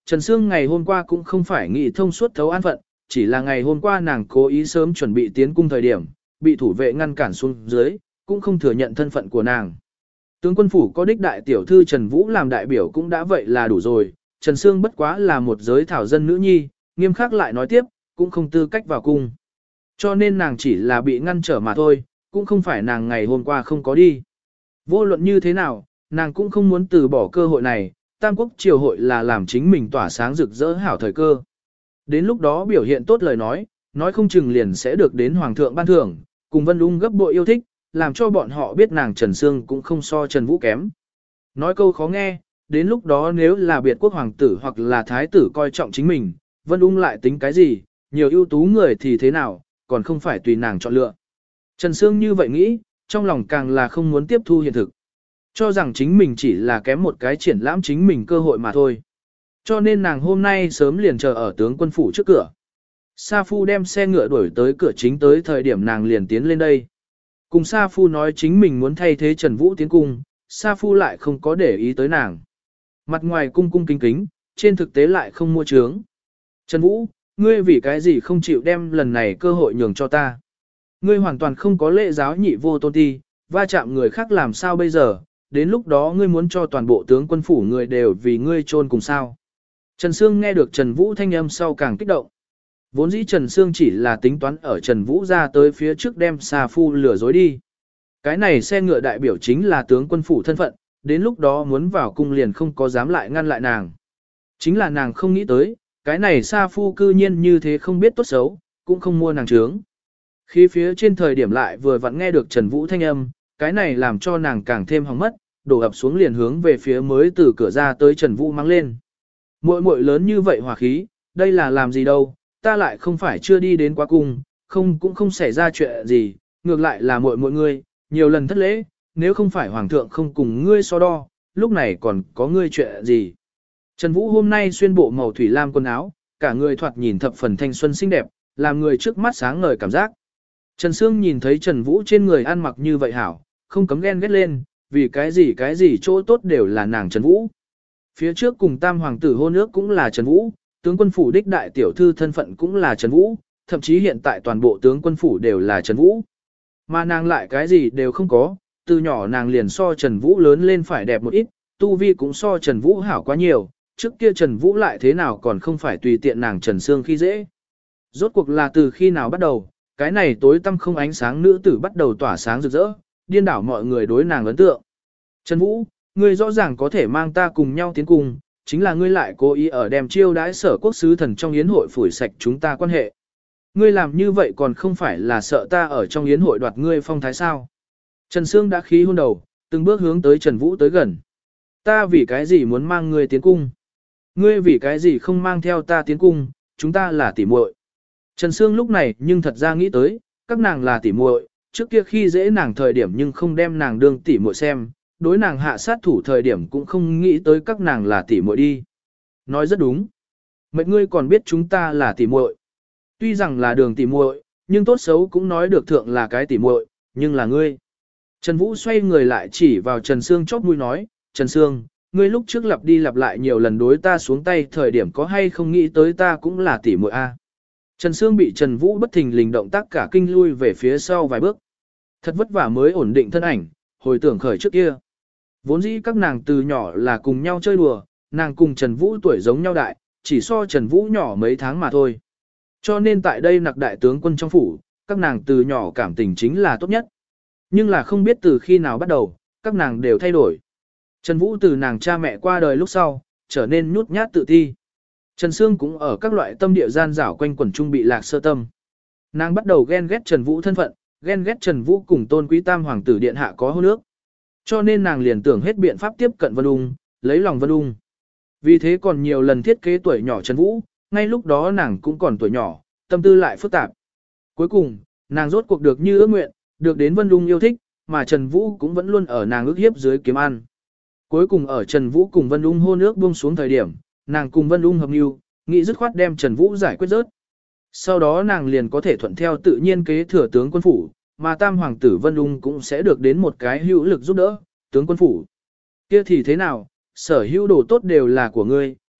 Trần Sương ngày hôm qua cũng không phải nghĩ thông suốt thấu an phận, chỉ là ngày hôm qua nàng cố ý sớm chuẩn bị tiến cung thời điểm, bị thủ vệ ngăn cản xuống dưới, cũng không thừa nhận thân phận của nàng. Tướng quân phủ có đích đại tiểu thư Trần Vũ làm đại biểu cũng đã vậy là đủ rồi, Trần Sương bất quá là một giới thảo dân nữ nhi, nghiêm khắc lại nói tiếp, cũng không tư cách vào cung. Cho nên nàng chỉ là bị ngăn trở mà thôi, cũng không phải nàng ngày hôm qua không có đi. Vô luận như thế nào, nàng cũng không muốn từ bỏ cơ hội này, Tam Quốc triều hội là làm chính mình tỏa sáng rực rỡ hảo thời cơ. Đến lúc đó biểu hiện tốt lời nói, nói không chừng liền sẽ được đến Hoàng thượng ban thưởng, cùng Vân Ung gấp bội yêu thích, làm cho bọn họ biết nàng Trần Sương cũng không so Trần Vũ kém. Nói câu khó nghe, đến lúc đó nếu là biệt quốc hoàng tử hoặc là thái tử coi trọng chính mình, Vân Ung lại tính cái gì, nhiều ưu tú người thì thế nào, còn không phải tùy nàng chọn lựa. Trần Sương như vậy nghĩ, trong lòng càng là không muốn tiếp thu hiện thực. Cho rằng chính mình chỉ là kém một cái triển lãm chính mình cơ hội mà thôi. Cho nên nàng hôm nay sớm liền chờ ở tướng quân phủ trước cửa. Sa Phu đem xe ngựa đuổi tới cửa chính tới thời điểm nàng liền tiến lên đây. Cùng Sa Phu nói chính mình muốn thay thế Trần Vũ tiến cung, Sa Phu lại không có để ý tới nàng. Mặt ngoài cung cung kính kính, trên thực tế lại không mua trướng. Trần Vũ, ngươi vì cái gì không chịu đem lần này cơ hội nhường cho ta? Ngươi hoàn toàn không có lễ giáo nhị vô tôn ti, va chạm người khác làm sao bây giờ, đến lúc đó ngươi muốn cho toàn bộ tướng quân phủ người đều vì ngươi chôn cùng sao. Trần Sương nghe được Trần Vũ thanh âm sau càng kích động. Vốn dĩ Trần Sương chỉ là tính toán ở Trần Vũ ra tới phía trước đem Sa Phu lừa dối đi. Cái này xe ngựa đại biểu chính là tướng quân phủ thân phận, đến lúc đó muốn vào cung liền không có dám lại ngăn lại nàng. Chính là nàng không nghĩ tới, cái này Sa Phu cư nhiên như thế không biết tốt xấu, cũng không mua nàng trướng. Khi phía trên thời điểm lại vừa vặn nghe được Trần Vũ thanh âm, cái này làm cho nàng càng thêm hỏng mất, đổ ập xuống liền hướng về phía mới từ cửa ra tới Trần Vũ mang lên. Muội muội lớn như vậy hòa khí, đây là làm gì đâu, ta lại không phải chưa đi đến quá cung, không cũng không xảy ra chuyện gì, ngược lại là muội muội ngươi, nhiều lần thất lễ, nếu không phải hoàng thượng không cùng ngươi so đo, lúc này còn có ngươi chuyện gì. Trần Vũ hôm nay xuyên bộ màu thủy lam quần áo, cả người thoạt nhìn thập phần thanh xuân xinh đẹp, làm người trước mắt sáng ngời cảm giác. Trần Sương nhìn thấy Trần Vũ trên người ăn mặc như vậy hảo, không cấm ghen ghét lên, vì cái gì cái gì chỗ tốt đều là nàng Trần Vũ. Phía trước cùng tam hoàng tử hôn ước cũng là Trần Vũ, tướng quân phủ đích đại tiểu thư thân phận cũng là Trần Vũ, thậm chí hiện tại toàn bộ tướng quân phủ đều là Trần Vũ. Mà nàng lại cái gì đều không có, từ nhỏ nàng liền so Trần Vũ lớn lên phải đẹp một ít, tu vi cũng so Trần Vũ hảo quá nhiều, trước kia Trần Vũ lại thế nào còn không phải tùy tiện nàng Trần Sương khi dễ. Rốt cuộc là từ khi nào bắt đầu, cái này tối tăm không ánh sáng nữ tử bắt đầu tỏa sáng rực rỡ, điên đảo mọi người đối nàng ấn tượng. Trần Vũ, ngươi rõ ràng có thể mang ta cùng nhau tiến cùng, chính là ngươi lại cố ý ở đem chiêu đãi sở quốc sứ thần trong yến hội phủi sạch chúng ta quan hệ. Ngươi làm như vậy còn không phải là sợ ta ở trong yến hội đoạt ngươi phong thái sao. Trần Sương đã khí hôn đầu, từng bước hướng tới Trần Vũ tới gần. Ta vì cái gì muốn mang ngươi tiến cung? Ngươi vì cái gì không mang theo ta tiến cung, chúng ta là tỉ muội. Trần Sương lúc này nhưng thật ra nghĩ tới, các nàng là tỉ muội, trước kia khi dễ nàng thời điểm nhưng không đem nàng đương tỉ muội xem, đối nàng hạ sát thủ thời điểm cũng không nghĩ tới các nàng là tỉ muội đi. Nói rất đúng. Mệnh ngươi còn biết chúng ta là tỉ muội. Tuy rằng là đường tỉ muội, nhưng tốt xấu cũng nói được thượng là cái tỉ muội, nhưng là ngươi. Trần Vũ xoay người lại chỉ vào Trần Sương chóp mũi nói, Trần Sương, ngươi lúc trước lặp đi lặp lại nhiều lần đối ta xuống tay thời điểm có hay không nghĩ tới ta cũng là tỉ muội a? Trần Sương bị Trần Vũ bất thình lình động tác cả kinh lui về phía sau vài bước. Thật vất vả mới ổn định thân ảnh, hồi tưởng khởi trước kia. Vốn dĩ các nàng từ nhỏ là cùng nhau chơi đùa, nàng cùng Trần Vũ tuổi giống nhau đại, chỉ so Trần Vũ nhỏ mấy tháng mà thôi. Cho nên tại đây nặc đại tướng quân trong phủ, các nàng từ nhỏ cảm tình chính là tốt nhất. Nhưng là không biết từ khi nào bắt đầu, các nàng đều thay đổi. Trần Vũ từ nàng cha mẹ qua đời lúc sau, trở nên nhút nhát tự ti. Trần Sương cũng ở các loại tâm địa gian rảo quanh quẩn trung bị lạc sơ tâm. Nàng bắt đầu ghen ghét Trần Vũ thân phận, ghen ghét Trần Vũ cùng tôn quý tam hoàng tử điện hạ có hôn ước. Cho nên nàng liền tưởng hết biện pháp tiếp cận Vân Ung, lấy lòng Vân Ung. Vì thế còn nhiều lần thiết kế tuổi nhỏ Trần Vũ, ngay lúc đó nàng cũng còn tuổi nhỏ, tâm tư lại phức tạp. Cuối cùng, nàng rốt cuộc được như ước nguyện, được đến Vân Ung yêu thích, mà Trần Vũ cũng vẫn luôn ở nàng ước hiếp dưới kiếm ăn. Cuối cùng ở Trần Vũ cùng Vân Ung hôn ước buông xuống thời điểm, nàng cùng Vân Ung hợp mưu, nghĩ dứt khoát đem Trần Vũ giải quyết rớt. Sau đó nàng liền có thể thuận theo tự nhiên kế thừa tướng quân phủ, mà tam hoàng tử Vân Ung cũng sẽ được đến một cái hữu lực giúp đỡ, tướng quân phủ. Kia thì thế nào, sở hữu đồ tốt đều là của ngươi,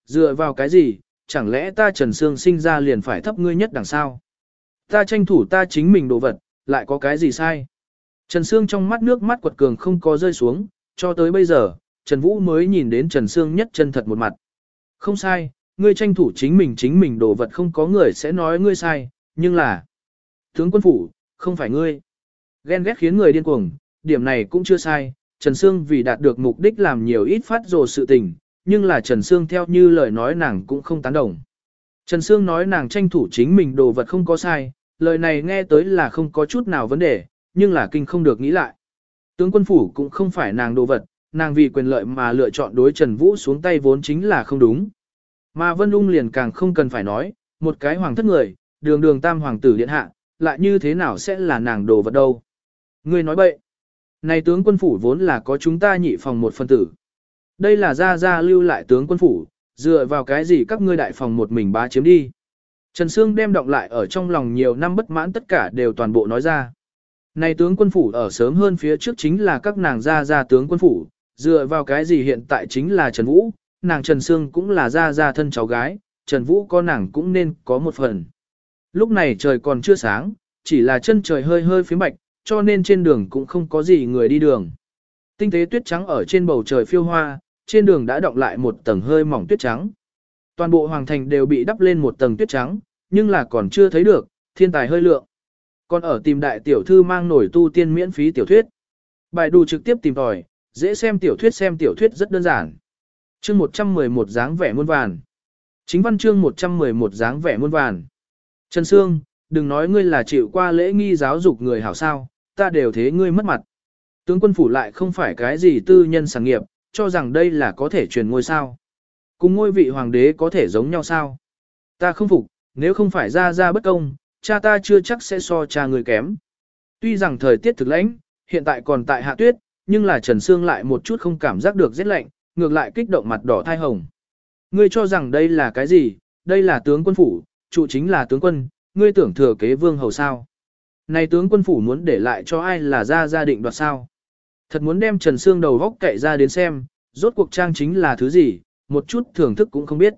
dựa vào cái gì, chẳng lẽ ta Trần Sương sinh ra liền phải thấp ngươi nhất đằng sao? Ta tranh thủ ta chính mình đồ vật, lại có cái gì sai? Trần Sương trong mắt nước mắt quật cường không có rơi xuống, cho tới bây giờ, Trần Vũ mới nhìn đến Trần Sương nhất chân thật một mặt. Không sai, ngươi tranh thủ chính mình chính mình đồ vật không có người sẽ nói ngươi sai, nhưng là tướng quân phủ, không phải ngươi. Ghen ghét khiến người điên cuồng, điểm này cũng chưa sai, Trần Sương vì đạt được mục đích làm nhiều ít phát rồ sự tình, nhưng là Trần Sương theo như lời nói nàng cũng không tán đồng. Trần Sương nói nàng tranh thủ chính mình đồ vật không có sai, lời này nghe tới là không có chút nào vấn đề, nhưng là kinh không được nghĩ lại. Tướng quân phủ cũng không phải nàng đồ vật, nàng vì quyền lợi mà lựa chọn đối Trần Vũ xuống tay vốn chính là không đúng. Mà Vân Ung liền càng không cần phải nói, một cái hoàng thất người, đường đường tam hoàng tử điện hạ, lại như thế nào sẽ là nàng đồ vật đâu. Ngươi nói bậy. Này tướng quân phủ vốn là có chúng ta nhị phòng một phân tử. Đây là gia gia lưu lại tướng quân phủ, dựa vào cái gì các ngươi đại phòng một mình bá chiếm đi. Trần Sương đem động lại ở trong lòng nhiều năm bất mãn tất cả đều toàn bộ nói ra. Này tướng quân phủ ở sớm hơn phía trước chính là các nàng gia gia tướng quân phủ, dựa vào cái gì hiện tại chính là Trần Vũ, nàng Trần Sương cũng là gia gia thân cháu gái, Trần Vũ có nàng cũng nên có một phần. Lúc này trời còn chưa sáng, chỉ là chân trời hơi hơi phía bạch, cho nên trên đường cũng không có gì người đi đường. Tinh tế tuyết trắng ở trên bầu trời phiêu hoa, trên đường đã đọng lại một tầng hơi mỏng tuyết trắng. Toàn bộ hoàng thành đều bị đắp lên một tầng tuyết trắng, nhưng là còn chưa thấy được, thiên tài hơi lượng. Còn ở tìm đại tiểu thư mang nổi tu tiên miễn phí tiểu thuyết. Bài đù trực tiếp tìm tòi, dễ xem tiểu thuyết xem tiểu thuyết rất đơn giản. Chương một trăm mười một dáng vẻ muôn vàn. Chính văn chương một trăm mười một dáng vẻ muôn vàn. Trần Sương, đừng nói ngươi là chịu qua lễ nghi giáo dục người hảo sao, ta đều thế ngươi mất mặt. Tướng quân phủ lại không phải cái gì tư nhân sản nghiệp, cho rằng đây là có thể truyền ngôi sao. Cùng ngôi vị hoàng đế có thể giống nhau sao. Ta không phục, nếu không phải ra ra bất công, cha ta chưa chắc sẽ so cha người kém. Tuy rằng thời tiết thực lãnh, hiện tại còn tại hạ tuyết, nhưng là Trần Sương lại một chút không cảm giác được rét lạnh, ngược lại kích động mặt đỏ thai hồng. Ngươi cho rằng đây là cái gì, đây là tướng quân phủ, trụ chính là tướng quân, ngươi tưởng thừa kế vương hầu sao. Này tướng quân phủ muốn để lại cho ai là ra gia định đoạt sao. Thật muốn đem Trần Sương đầu góc cậy ra đến xem, rốt cuộc trang chính là thứ gì, một chút thưởng thức cũng không biết.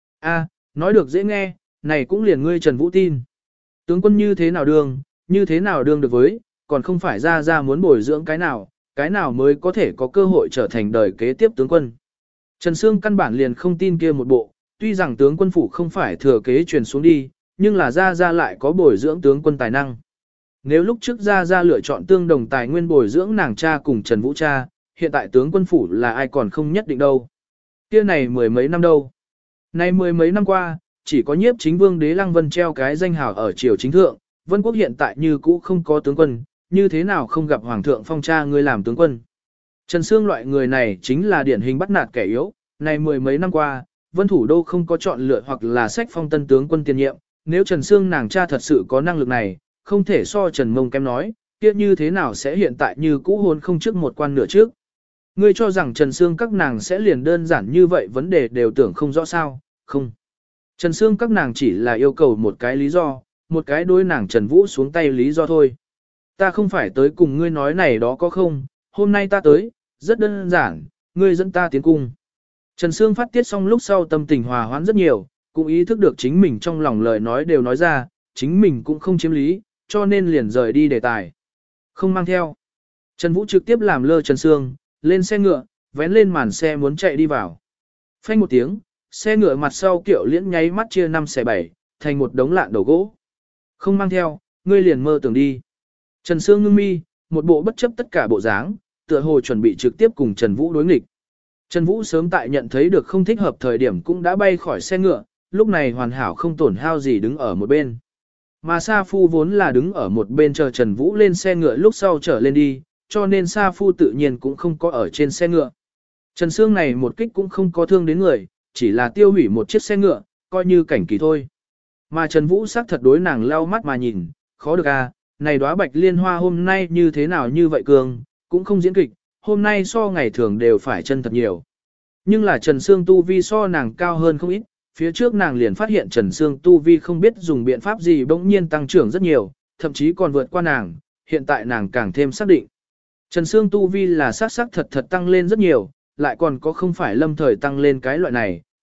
A, nói được dễ nghe, này cũng liền ngươi Trần Vũ tin. Tướng quân như thế nào đương, như thế nào đương được với, còn không phải ra ra muốn bồi dưỡng cái nào, cái nào mới có thể có cơ hội trở thành đời kế tiếp tướng quân. Trần Sương căn bản liền không tin kia một bộ, tuy rằng tướng quân phủ không phải thừa kế truyền xuống đi, nhưng là ra ra lại có bồi dưỡng tướng quân tài năng. Nếu lúc trước ra ra lựa chọn tương đồng tài nguyên bồi dưỡng nàng cha cùng Trần Vũ cha, hiện tại tướng quân phủ là ai còn không nhất định đâu. Kia này mười mấy năm đâu. Này mười mấy năm qua, chỉ có nhiếp chính vương đế Lăng Vân treo cái danh hào ở triều chính thượng, Vân quốc hiện tại như cũ không có tướng quân, như thế nào không gặp hoàng thượng phong cha ngươi làm tướng quân. Trần Sương loại người này chính là điển hình bắt nạt kẻ yếu, này mười mấy năm qua, Vân thủ đô không có chọn lựa hoặc là sách phong tân tướng quân tiền nhiệm, nếu Trần Sương nàng cha thật sự có năng lực này, không thể so Trần Mông kém nói, kia như thế nào sẽ hiện tại như cũ hôn không trước một quan nửa trước. Ngươi cho rằng Trần Sương các nàng sẽ liền đơn giản như vậy vấn đề đều tưởng không rõ sao, không. Trần Sương các nàng chỉ là yêu cầu một cái lý do, một cái đối nàng Trần Vũ xuống tay lý do thôi. Ta không phải tới cùng ngươi nói này đó có không, hôm nay ta tới, rất đơn giản, ngươi dẫn ta tiến cung. Trần Sương phát tiết xong lúc sau tâm tình hòa hoãn rất nhiều, cũng ý thức được chính mình trong lòng lời nói đều nói ra, chính mình cũng không chiếm lý, cho nên liền rời đi đề tài. Không mang theo. Trần Vũ trực tiếp làm lơ Trần Sương, lên xe ngựa, vén lên màn xe muốn chạy đi vào. Phanh một tiếng, xe ngựa mặt sau Kiệu Liễn nháy mắt chia năm xẻ bảy, thành một đống lạn đầu gỗ. Không mang theo, ngươi liền mơ tưởng đi. Trần Sương ngưng mi, một bộ bất chấp tất cả bộ dáng, tựa hồ chuẩn bị trực tiếp cùng Trần Vũ đối nghịch. Trần Vũ sớm tại nhận thấy được không thích hợp thời điểm cũng đã bay khỏi xe ngựa, lúc này hoàn hảo không tổn hao gì đứng ở một bên. Mà Sa Phu vốn là đứng ở một bên chờ Trần Vũ lên xe ngựa lúc sau trở lên đi, cho nên Sa Phu tự nhiên cũng không có ở trên xe ngựa. Trần Sương này một kích cũng không có thương đến người, chỉ là tiêu hủy một chiếc xe ngựa, coi như cảnh kỳ thôi. Mà Trần Vũ sắc thật đối nàng lau mắt mà nhìn, khó được à, này đóa bạch liên hoa hôm nay như thế nào như vậy cường, cũng không diễn kịch, hôm nay so ngày thường đều phải chân thật nhiều. Nhưng là Trần Sương tu vi so nàng cao hơn không ít, phía trước nàng liền phát hiện Trần Sương tu vi không biết dùng biện pháp gì bỗng nhiên tăng trưởng rất nhiều, thậm chí còn vượt qua nàng, hiện tại nàng càng thêm xác định. Trần Sương tu vi là xác xác thật thật tăng lên rất nhiều, lại còn có không phải lâm thời tăng lên cái loại này,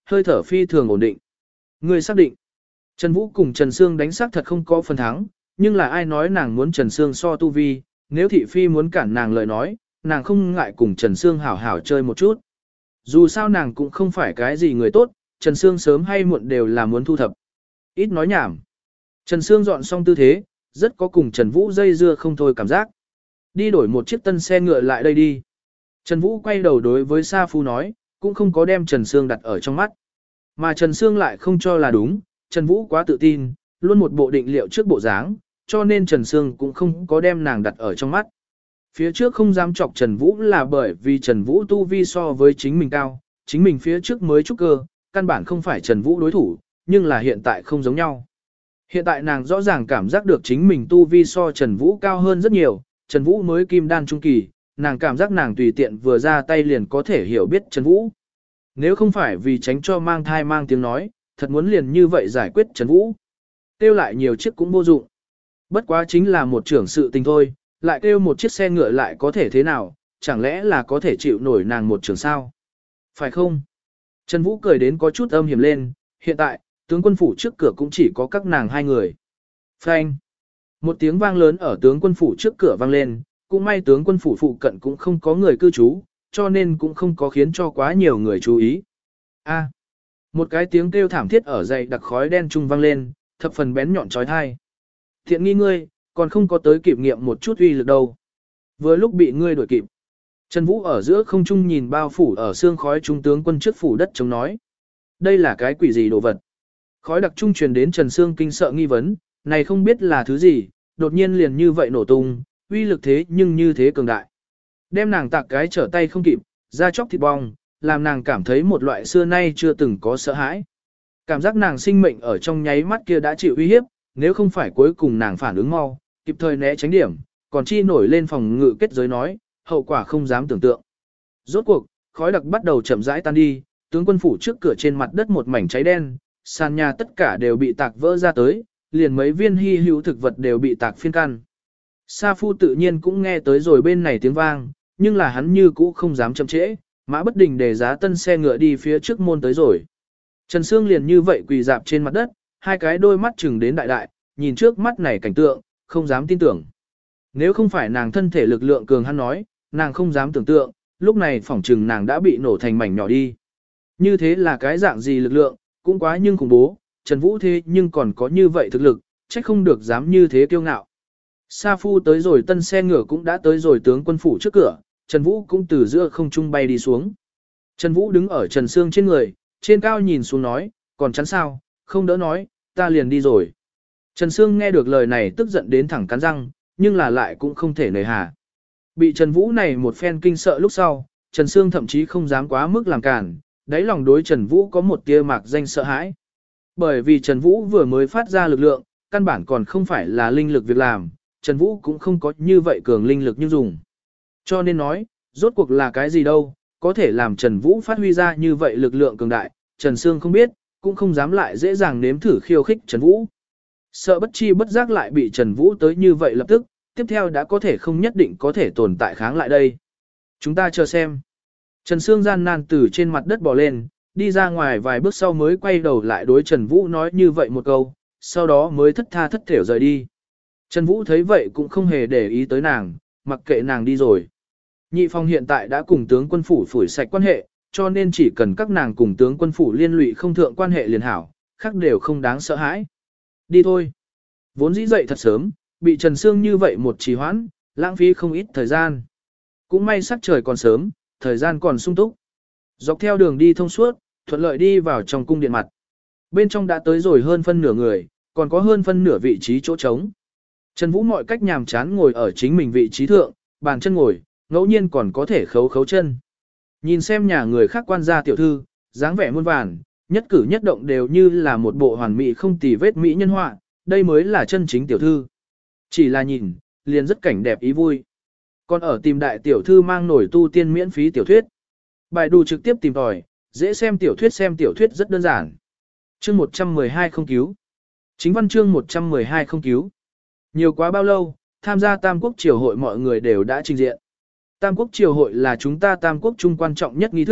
hơi thở phi thường ổn định. Ngươi xác định. Trần Vũ cùng Trần Sương đánh xác thật không có phần thắng, nhưng là ai nói nàng muốn Trần Sương so tu vi, nếu thị phi muốn cản nàng lời nói, nàng không ngại cùng Trần Sương hảo hảo chơi một chút. Dù sao nàng cũng không phải cái gì người tốt, Trần Sương sớm hay muộn đều là muốn thu thập. Ít nói nhảm. Trần Sương dọn xong tư thế, rất có cùng Trần Vũ dây dưa không thôi cảm giác. Đi đổi một chiếc tân xe ngựa lại đây đi. Trần Vũ quay đầu đối với Sa Phu nói, cũng không có đem Trần Sương đặt ở trong mắt. Mà Trần Sương lại không cho là đúng, Trần Vũ quá tự tin, luôn một bộ định liệu trước bộ dáng, cho nên Trần Sương cũng không có đem nàng đặt ở trong mắt. Phía trước không dám chọc Trần Vũ là bởi vì Trần Vũ tu vi so với chính mình cao, chính mình phía trước mới trúc cơ, căn bản không phải Trần Vũ đối thủ, nhưng là hiện tại không giống nhau. Hiện tại nàng rõ ràng cảm giác được chính mình tu vi so Trần Vũ cao hơn rất nhiều, Trần Vũ mới kim đan trung kỳ, nàng cảm giác nàng tùy tiện vừa ra tay liền có thể hiểu biết Trần Vũ. Nếu không phải vì tránh cho mang thai mang tiếng nói, thật muốn liền như vậy giải quyết Trần Vũ. Kêu lại nhiều chiếc cũng vô dụng. Bất quá chính là một trưởng sự tình thôi, lại kêu một chiếc xe ngựa lại có thể thế nào, chẳng lẽ là có thể chịu nổi nàng một trưởng sao? Phải không? Trần Vũ cười đến có chút âm hiểm lên, hiện tại, tướng quân phủ trước cửa cũng chỉ có các nàng hai người. Phanh! Một tiếng vang lớn ở tướng quân phủ trước cửa vang lên, cũng may tướng quân phủ phụ cận cũng không có người cư trú, cho nên cũng không có khiến cho quá nhiều người chú ý. A! Một cái tiếng kêu thảm thiết ở dậy đặc khói đen trung vang lên, thập phần bén nhọn chói tai. Thiện nghi ngươi, còn không có tới kịp nghiệm một chút uy lực đâu. Vừa lúc bị ngươi đuổi kịp. Trần Vũ ở giữa không trung nhìn bao phủ ở xương khói trung tướng quân trước phủ đất chống nói. Đây là cái quỷ gì đồ vật? Khói đặc trung truyền đến Trần Sương kinh sợ nghi vấn, này không biết là thứ gì, đột nhiên liền như vậy nổ tung, uy lực thế nhưng như thế cường đại. Đem nàng tạc cái trở tay không kịp, da chóc thịt bong, làm nàng cảm thấy một loại xưa nay chưa từng có sợ hãi. Cảm giác nàng sinh mệnh ở trong nháy mắt kia đã chịu uy hiếp, nếu không phải cuối cùng nàng phản ứng mau, kịp thời né tránh điểm, còn chi nổi lên phòng ngự kết giới nói, hậu quả không dám tưởng tượng. Rốt cuộc, khói đặc bắt đầu chậm rãi tan đi, tướng quân phủ trước cửa trên mặt đất một mảnh cháy đen, sàn nhà tất cả đều bị tạc vỡ ra tới, liền mấy viên hy hữu thực vật đều bị tạc phiên căn. Sa Phu tự nhiên cũng nghe tới rồi bên này tiếng vang, nhưng là hắn như cũ không dám chậm trễ, mã bất đình để giá tân xe ngựa đi phía trước môn tới rồi. Trần Sương liền như vậy quỳ dạp trên mặt đất, hai cái đôi mắt chừng đến đại đại, nhìn trước mắt này cảnh tượng, không dám tin tưởng. Nếu không phải nàng thân thể lực lượng cường hắn nói, nàng không dám tưởng tượng, lúc này phỏng chừng nàng đã bị nổ thành mảnh nhỏ đi. Như thế là cái dạng gì lực lượng, cũng quá nhưng khủng bố, Trần Vũ thế nhưng còn có như vậy thực lực, trách không được dám như thế kiêu ngạo. Sa Phu tới rồi tân xe ngựa cũng đã tới rồi tướng quân phủ trước cửa, Trần Vũ cũng từ giữa không trung bay đi xuống. Trần Vũ đứng ở Trần Sương trên người, trên cao nhìn xuống nói, còn chắn sao, không đỡ nói, ta liền đi rồi. Trần Sương nghe được lời này tức giận đến thẳng cắn răng, nhưng là lại cũng không thể nời hà. Bị Trần Vũ này một phen kinh sợ lúc sau, Trần Sương thậm chí không dám quá mức làm cản, đáy lòng đối Trần Vũ có một tia mạc danh sợ hãi. Bởi vì Trần Vũ vừa mới phát ra lực lượng, căn bản còn không phải là linh lực việc làm, Trần Vũ cũng không có như vậy cường linh lực như dùng. Cho nên nói, rốt cuộc là cái gì đâu, có thể làm Trần Vũ phát huy ra như vậy lực lượng cường đại, Trần Sương không biết, cũng không dám lại dễ dàng nếm thử khiêu khích Trần Vũ. Sợ bất chi bất giác lại bị Trần Vũ tới như vậy lập tức, tiếp theo đã có thể không nhất định có thể tồn tại kháng lại đây. Chúng ta chờ xem. Trần Sương gian nan từ trên mặt đất bò lên, đi ra ngoài vài bước sau mới quay đầu lại đối Trần Vũ nói như vậy một câu, sau đó mới thất tha thất thểu rời đi. Trần Vũ thấy vậy cũng không hề để ý tới nàng, mặc kệ nàng đi rồi. Nhị Phong hiện tại đã cùng tướng quân phủ phủi sạch quan hệ, cho nên chỉ cần các nàng cùng tướng quân phủ liên lụy không thượng quan hệ liền hảo, khác đều không đáng sợ hãi. Đi thôi. Vốn dĩ dậy thật sớm, bị Trần Sương như vậy một trì hoãn, lãng phí không ít thời gian. Cũng may sắc trời còn sớm, thời gian còn sung túc. Dọc theo đường đi thông suốt, thuận lợi đi vào trong cung điện mặt. Bên trong đã tới rồi hơn phân nửa người, còn có hơn phân nửa vị trí chỗ trống. Trần Vũ mọi cách nhàm chán ngồi ở chính mình vị trí thượng, bàn chân ngồi, ngẫu nhiên còn có thể khấu khấu chân. Nhìn xem nhà người khác quan gia tiểu thư, dáng vẻ muôn vàn, nhất cử nhất động đều như là một bộ hoàn mỹ không tì vết mỹ nhân họa, đây mới là chân chính tiểu thư. Chỉ là nhìn, liền rất cảnh đẹp ý vui. Còn ở tìm đại tiểu thư mang nổi tu tiên miễn phí tiểu thuyết. Bài đù trực tiếp tìm tòi, dễ xem tiểu thuyết xem tiểu thuyết rất đơn giản. Chương một trăm mười hai không cứu. Chính văn chương một trăm mười hai không cứu. Nhiều quá bao lâu, tham gia Tam Quốc Triều hội mọi người đều đã trình diện. Tam Quốc Triều hội là chúng ta Tam Quốc Trung quan trọng nhất nghi thức,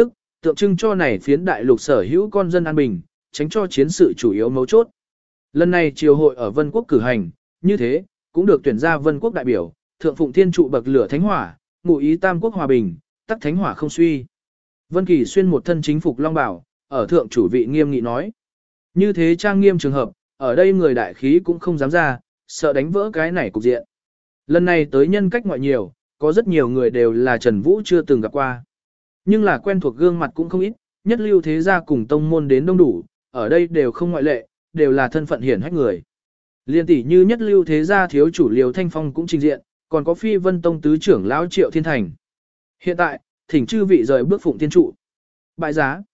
tượng trưng cho này phiến đại lục sở hữu con dân an bình, tránh cho chiến sự chủ yếu mấu chốt. Lần này triều hội ở Vân Quốc cử hành, như thế, cũng được tuyển ra Vân Quốc đại biểu, thượng phụng thiên trụ bậc lửa thánh hỏa, ngụ ý tam quốc hòa bình, tắc thánh hỏa không suy. Vân Kỳ xuyên một thân chính phục long bào, ở thượng chủ vị nghiêm nghị nói. Như thế trang nghiêm trường hợp, ở đây người đại khí cũng không dám ra, sợ đánh vỡ cái này cục diện. Lần này tới nhân cách ngoại nhiều, có rất nhiều người đều là Trần Vũ chưa từng gặp qua. Nhưng là quen thuộc gương mặt cũng không ít, nhất lưu thế gia cùng tông môn đến đông đủ, ở đây đều không ngoại lệ, đều là thân phận hiển hách người. Liên tỷ như nhất lưu thế gia thiếu chủ Liêu Thanh Phong cũng trình diện, còn có Phi Vân Tông tứ trưởng lão Triệu Thiên Thành. Hiện tại, thỉnh chư vị rời bước phụng thiên trụ. Bại giá.